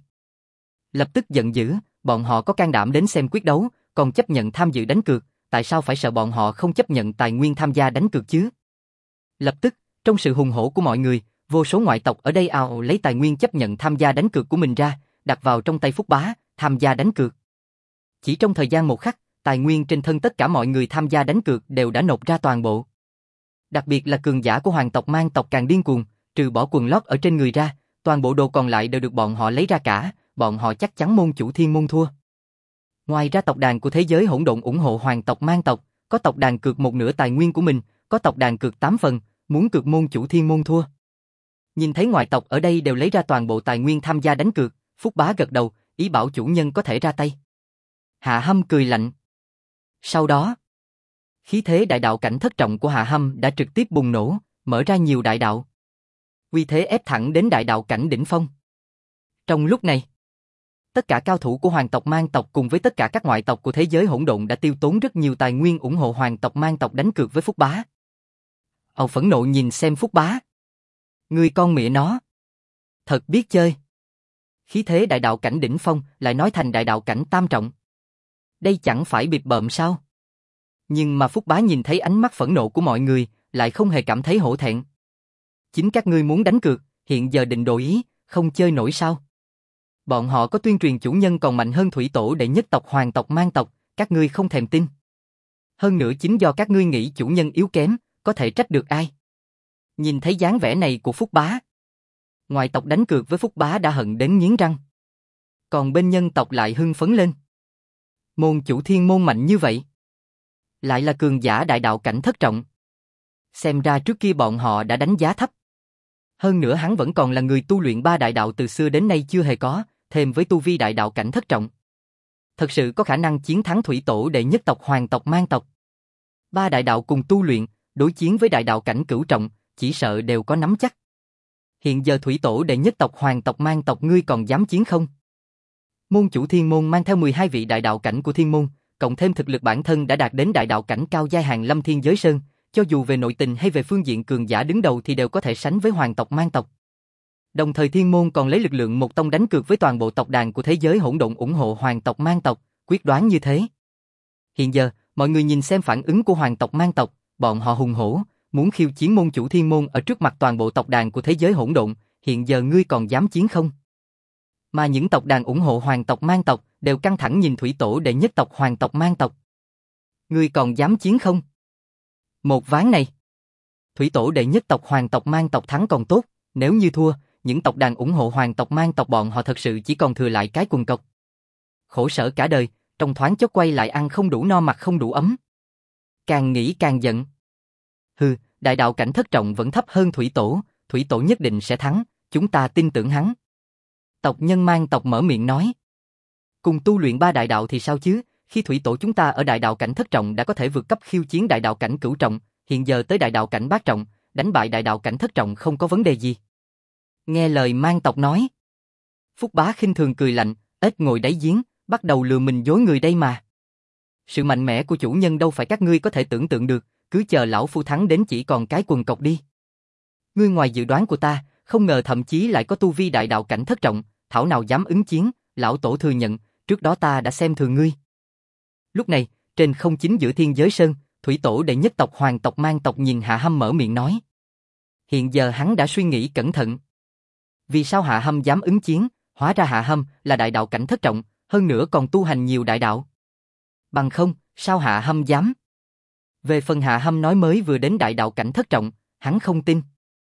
lập tức giận dữ, bọn họ có can đảm đến xem quyết đấu, còn chấp nhận tham dự đánh cược, tại sao phải sợ bọn họ không chấp nhận tài nguyên tham gia đánh cược chứ? Lập tức, trong sự hùng hổ của mọi người, vô số ngoại tộc ở đây ào ào lấy tài nguyên chấp nhận tham gia đánh cược của mình ra, đặt vào trong tay Phúc Bá, tham gia đánh cược. Chỉ trong thời gian một khắc, tài nguyên trên thân tất cả mọi người tham gia đánh cược đều đã nộp ra toàn bộ. Đặc biệt là cường giả của hoàng tộc mang tộc càng điên cuồng, trừ bỏ quần lót ở trên người ra, toàn bộ đồ còn lại đều được bọn họ lấy ra cả, bọn họ chắc chắn môn chủ thiên môn thua. Ngoài ra tộc đàn của thế giới hỗn độn ủng hộ hoàng tộc mang tộc, có tộc đàn cược một nửa tài nguyên của mình, có tộc đàn cược 8 phần, muốn cược môn chủ thiên môn thua. Nhìn thấy ngoại tộc ở đây đều lấy ra toàn bộ tài nguyên tham gia đánh cược, Phúc Bá gật đầu, ý bảo chủ nhân có thể ra tay. Hạ Hâm cười lạnh. Sau đó, khí thế đại đạo cảnh thất trọng của Hạ Hâm đã trực tiếp bùng nổ, mở ra nhiều đại đạo. Uy thế ép thẳng đến đại đạo cảnh đỉnh phong. Trong lúc này, tất cả cao thủ của hoàng tộc mang tộc cùng với tất cả các ngoại tộc của thế giới hỗn độn đã tiêu tốn rất nhiều tài nguyên ủng hộ hoàng tộc mang tộc đánh cược với Phúc Bá. Âu phẫn nộ nhìn xem Phúc Bá. Ngươi con mẹ nó. Thật biết chơi. Khí thế đại đạo cảnh đỉnh phong lại nói thành đại đạo cảnh tam trọng. Đây chẳng phải bịp bợm sao? Nhưng mà Phúc Bá nhìn thấy ánh mắt phẫn nộ của mọi người, lại không hề cảm thấy hổ thẹn. Chính các ngươi muốn đánh cược, hiện giờ định đổi ý, không chơi nổi sao? Bọn họ có tuyên truyền chủ nhân còn mạnh hơn thủy tổ đệ nhất tộc hoàng tộc mang tộc, các ngươi không thèm tin. Hơn nữa chính do các ngươi nghĩ chủ nhân yếu kém, có thể trách được ai? Nhìn thấy dáng vẻ này của Phúc Bá, ngoại tộc đánh cược với Phúc Bá đã hận đến nghiến răng. Còn bên nhân tộc lại hưng phấn lên. Môn chủ thiên môn mạnh như vậy, lại là cường giả đại đạo cảnh thất trọng. Xem ra trước kia bọn họ đã đánh giá thấp. Hơn nữa hắn vẫn còn là người tu luyện 3 đại đạo từ xưa đến nay chưa hề có, thêm với tu vi đại đạo cảnh thất trọng. Thật sự có khả năng chiến thắng thủy tổ đệ nhất tộc hoàng tộc mang tộc. 3 đại đạo cùng tu luyện, đối chiến với đại đạo cảnh cửu trọng, chỉ sợ đều có nắm chắc. Hiện giờ thủy tổ đệ nhất tộc hoàng tộc mang tộc ngươi còn dám chiến không? Môn chủ thiên môn mang theo 12 vị đại đạo cảnh của thiên môn, cộng thêm thực lực bản thân đã đạt đến đại đạo cảnh cao giai hàng lâm thiên giới sơn, cho dù về nội tình hay về phương diện cường giả đứng đầu thì đều có thể sánh với hoàng tộc mang tộc. Đồng thời thiên môn còn lấy lực lượng một tông đánh cược với toàn bộ tộc đàn của thế giới hỗn độn ủng hộ hoàng tộc mang tộc, quyết đoán như thế. Hiện giờ, mọi người nhìn xem phản ứng của hoàng tộc mang tộc, bọn họ hùng hổ, muốn khiêu chiến môn chủ thiên môn ở trước mặt toàn bộ tộc đàn của thế giới hỗn độn, hiện giờ ngươi còn dám chiến không? Mà những tộc đàn ủng hộ hoàng tộc mang tộc đều căng thẳng nhìn thủy tổ đệ nhất tộc hoàng tộc mang tộc. Ngươi còn dám chiến không? Một ván này, Thủy tổ đệ nhất tộc Hoàng tộc Mang tộc thắng còn tốt, nếu như thua, những tộc đàn ủng hộ Hoàng tộc Mang tộc bọn họ thật sự chỉ còn thừa lại cái quần cộc. Khổ sở cả đời, trong thoáng chốc quay lại ăn không đủ no mặc không đủ ấm. Càng nghĩ càng giận. Hừ, đại đạo cảnh thất trọng vẫn thấp hơn Thủy tổ nhất định sẽ thắng, chúng ta tin tưởng hắn. Tộc nhân Mang tộc mở miệng nói. Cùng tu luyện 3 đại đạo thì sao chứ, khi thủy tổ chúng ta ở đại đạo cảnh thất trọng đã có thể vượt cấp khiêu chiến đại đạo cảnh cửu trọng, hiện giờ tới đại đạo cảnh bát trọng, đánh bại đại đạo cảnh thất trọng không có vấn đề gì. Nghe lời Mang tộc nói. Phúc Bá khinh thường cười lạnh, ếch ngồi đáy giếng, bắt đầu lừa mình dối người đây mà. Sự mạnh mẽ của chủ nhân đâu phải các ngươi có thể tưởng tượng được, cứ chờ lão phu thắng đến chỉ còn cái quần cộc đi. Ngươi ngoài dự đoán của ta, không ngờ thậm chí lại có tu vi đại đạo cảnh thất trọng, thảo nào dám ứng chiến, lão tổ thừa nhận, trước đó ta đã xem thường ngươi. Lúc này, trên không chính giữa thiên giới sơn, thủy tổ đệ nhất tộc Hoàng tộc Mang tộc nhìn Hạ Hâm mở miệng nói. Hiện giờ hắn đã suy nghĩ cẩn thận. Vì sao Hạ Hâm dám ứng chiến, hóa ra Hạ Hâm là đại đạo cảnh thất trọng, hơn nữa còn tu hành nhiều đại đạo. Bằng không, sao Hạ Hâm dám? Về phần Hạ Hâm nói mới vừa đến đại đạo cảnh thất trọng, hắn không tin.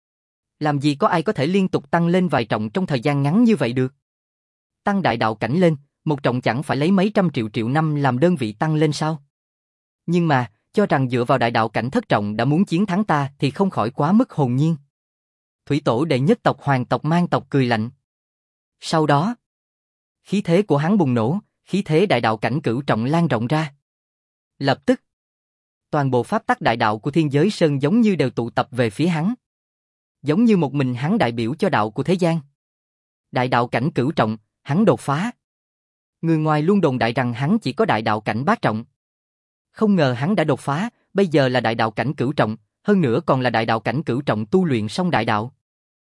Làm gì có ai có thể liên tục tăng lên vài trọng trong thời gian ngắn như vậy được? Tăng đại đạo cảnh lên, một trọng chẳng phải lấy mấy trăm triệu năm làm đơn vị tăng lên sao? Nhưng mà, cho rằng dựa vào đại đạo cảnh thất trọng đã muốn chiến thắng ta thì không khỏi quá mức hồn nhiên. Thủy tổ đệ nhất tộc Hoàng tộc Mang tộc cười lạnh. Sau đó, khí thế của hắn bùng nổ, khí thế đại đạo cảnh cửu trọng lan rộng ra. Lập tức, toàn bộ pháp tắc đại đạo của thiên giới sơn giống như đều tụ tập về phía hắn. Giống như một mình hắn đại biểu cho đạo của thế gian. Đại đạo cảnh cửu trọng, hắn đột phá. Người ngoài luôn đồn đại rằng hắn chỉ có đại đạo cảnh bát trọng. Không ngờ hắn đã đột phá, bây giờ là đại đạo cảnh cửu trọng, hơn nữa còn là đại đạo cảnh cửu trọng tu luyện xong đại đạo.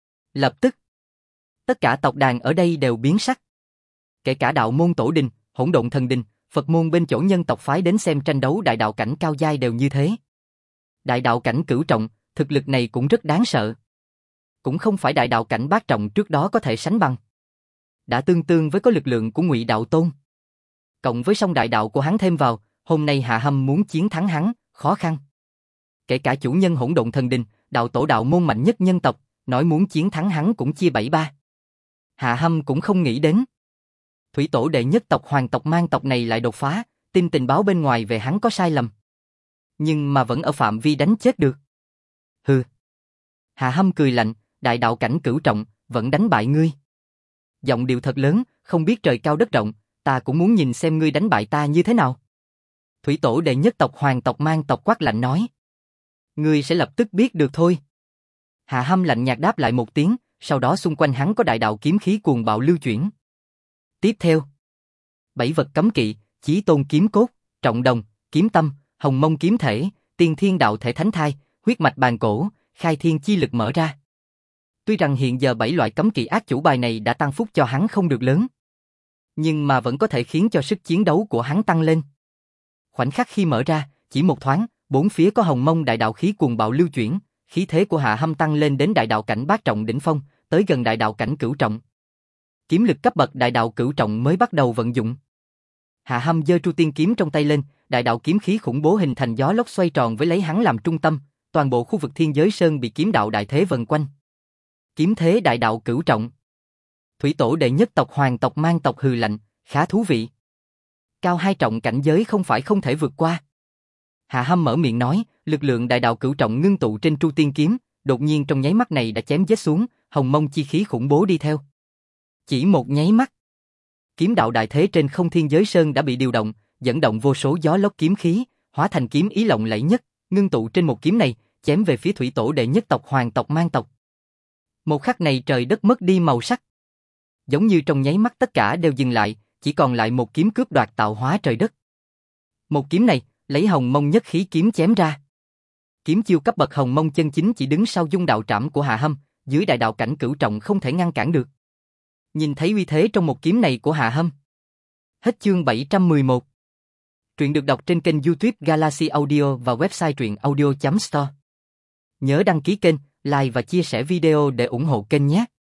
Lập tức, tất cả tộc đàn ở đây đều biến sắc. Kể cả đạo môn tổ đình, hỗn độn thần đình, Phật môn bên chỗ nhân tộc phái đến xem tranh đấu đại đạo cảnh cao giai đều như thế. Đại đạo cảnh cửu trọng, thực lực này cũng rất đáng sợ. Cũng không phải đại đạo cảnh bát trọng trước đó có thể sánh bằng. Đã tương tương với có lực lượng của Ngụy Đạo Tôn. Cộng với song đại đạo của hắn thêm vào, hôm nay Hạ Hâm muốn chiến thắng hắn, khó khăn. Kể cả chủ nhân hỗn độn thần đình, đạo tổ đạo môn mạnh nhất nhân tộc, nói muốn chiến thắng hắn cũng chia 7-3. Hạ Hâm cũng không nghĩ đến. Thủy tổ đệ nhất tộc Hoàng tộc Mang tộc này lại đột phá, tin tình báo bên ngoài về hắn có sai lầm. Nhưng mà vẫn ở phạm vi đánh chết được. Hừ. Hạ Hâm cười lạnh, đại đạo cảnh cửu trọng, vẫn đánh bại ngươi. Giọng điệu thật lớn, không biết trời cao đất rộng, ta cũng muốn nhìn xem ngươi đánh bại ta như thế nào. Thủy tổ đệ nhất tộc Hoàng tộc Mang tộc quát lạnh nói. Ngươi sẽ lập tức biết được thôi. Hạ Hâm lạnh nhạt đáp lại một tiếng, sau đó xung quanh hắn có đại đạo kiếm khí cuồng bạo lưu chuyển. Tiếp theo, 7 vật cấm kỵ, Chí Tôn kiếm cốt, Trọng Đồng, Kiếm Tâm, Hồng Mông kiếm thể, Tiên Thiên đạo thể thánh thai, huyết mạch bàn cổ, khai thiên chi lực mở ra. Tuy rằng hiện giờ 7 loại cấm kỵ ác chủ bài này đã tăng phúc cho hắn không được lớn, nhưng mà vẫn có thể khiến cho sức chiến đấu của hắn tăng lên. Khoảnh khắc khi mở ra, chỉ một thoáng, bốn phía có hồng mông đại đạo khí cuồng bạo lưu chuyển, khí thế của Hạ Hâm tăng lên đến đại đạo cảnh bát trọng đỉnh phong, tới gần đại đạo cảnh cửu trọng. Kiếm lực cấp bậc đại đạo cửu trọng mới bắt đầu vận dụng. Hạ Hâm giơ Tru Tiên kiếm trong tay lên, đại đạo kiếm khí khủng bố hình thành gió lốc xoay tròn với lấy hắn làm trung tâm, toàn bộ khu vực thiên giới sơn bị kiếm đạo đại thế vần quanh. Kiếm thế đại đạo cửu trọng. Thủy tổ đệ nhất tộc Hoàng tộc Mang tộc hừ lạnh, khá thú vị. Cao 2 trọng cảnh giới không phải không thể vượt qua. Hạ Hâm mở miệng nói, lực lượng đại đạo cửu trọng ngưng tụ trên Tru Tiên kiếm, đột nhiên trong nháy mắt này đã chém giết xuống, hồng mông chi khí khủng bố đi theo. Chỉ một nháy mắt, kiếm đạo đại thế trên không thiên giới sơn đã bị điều động, dẫn động vô số gió lốc kiếm khí, hóa thành kiếm ý lộng lẫy nhất, ngưng tụ trên một kiếm này, chém về phía thủy tổ đệ nhất tộc Hoàng tộc Mang tộc. Một khắc này trời đất mất đi màu sắc. Giống như trong nháy mắt tất cả đều dừng lại, chỉ còn lại một kiếm cướp đoạt tạo hóa trời đất. Một kiếm này, lấy hồng mông nhất khí kiếm chém ra. Kiếm chiêu cấp bậc hồng mông chân chính chỉ đứng sau dung đạo trảm của Hạ Hâm, dưới đại đạo cảnh cửu trọng không thể ngăn cản được. Nhìn thấy uy thế trong một kiếm này của Hạ Hâm. Hết chương 711. Truyện được đọc trên kênh YouTube Galaxy Audio và website truyệnaudio.store. Nhớ đăng ký kênh, like và chia sẻ video để ủng hộ kênh nhé.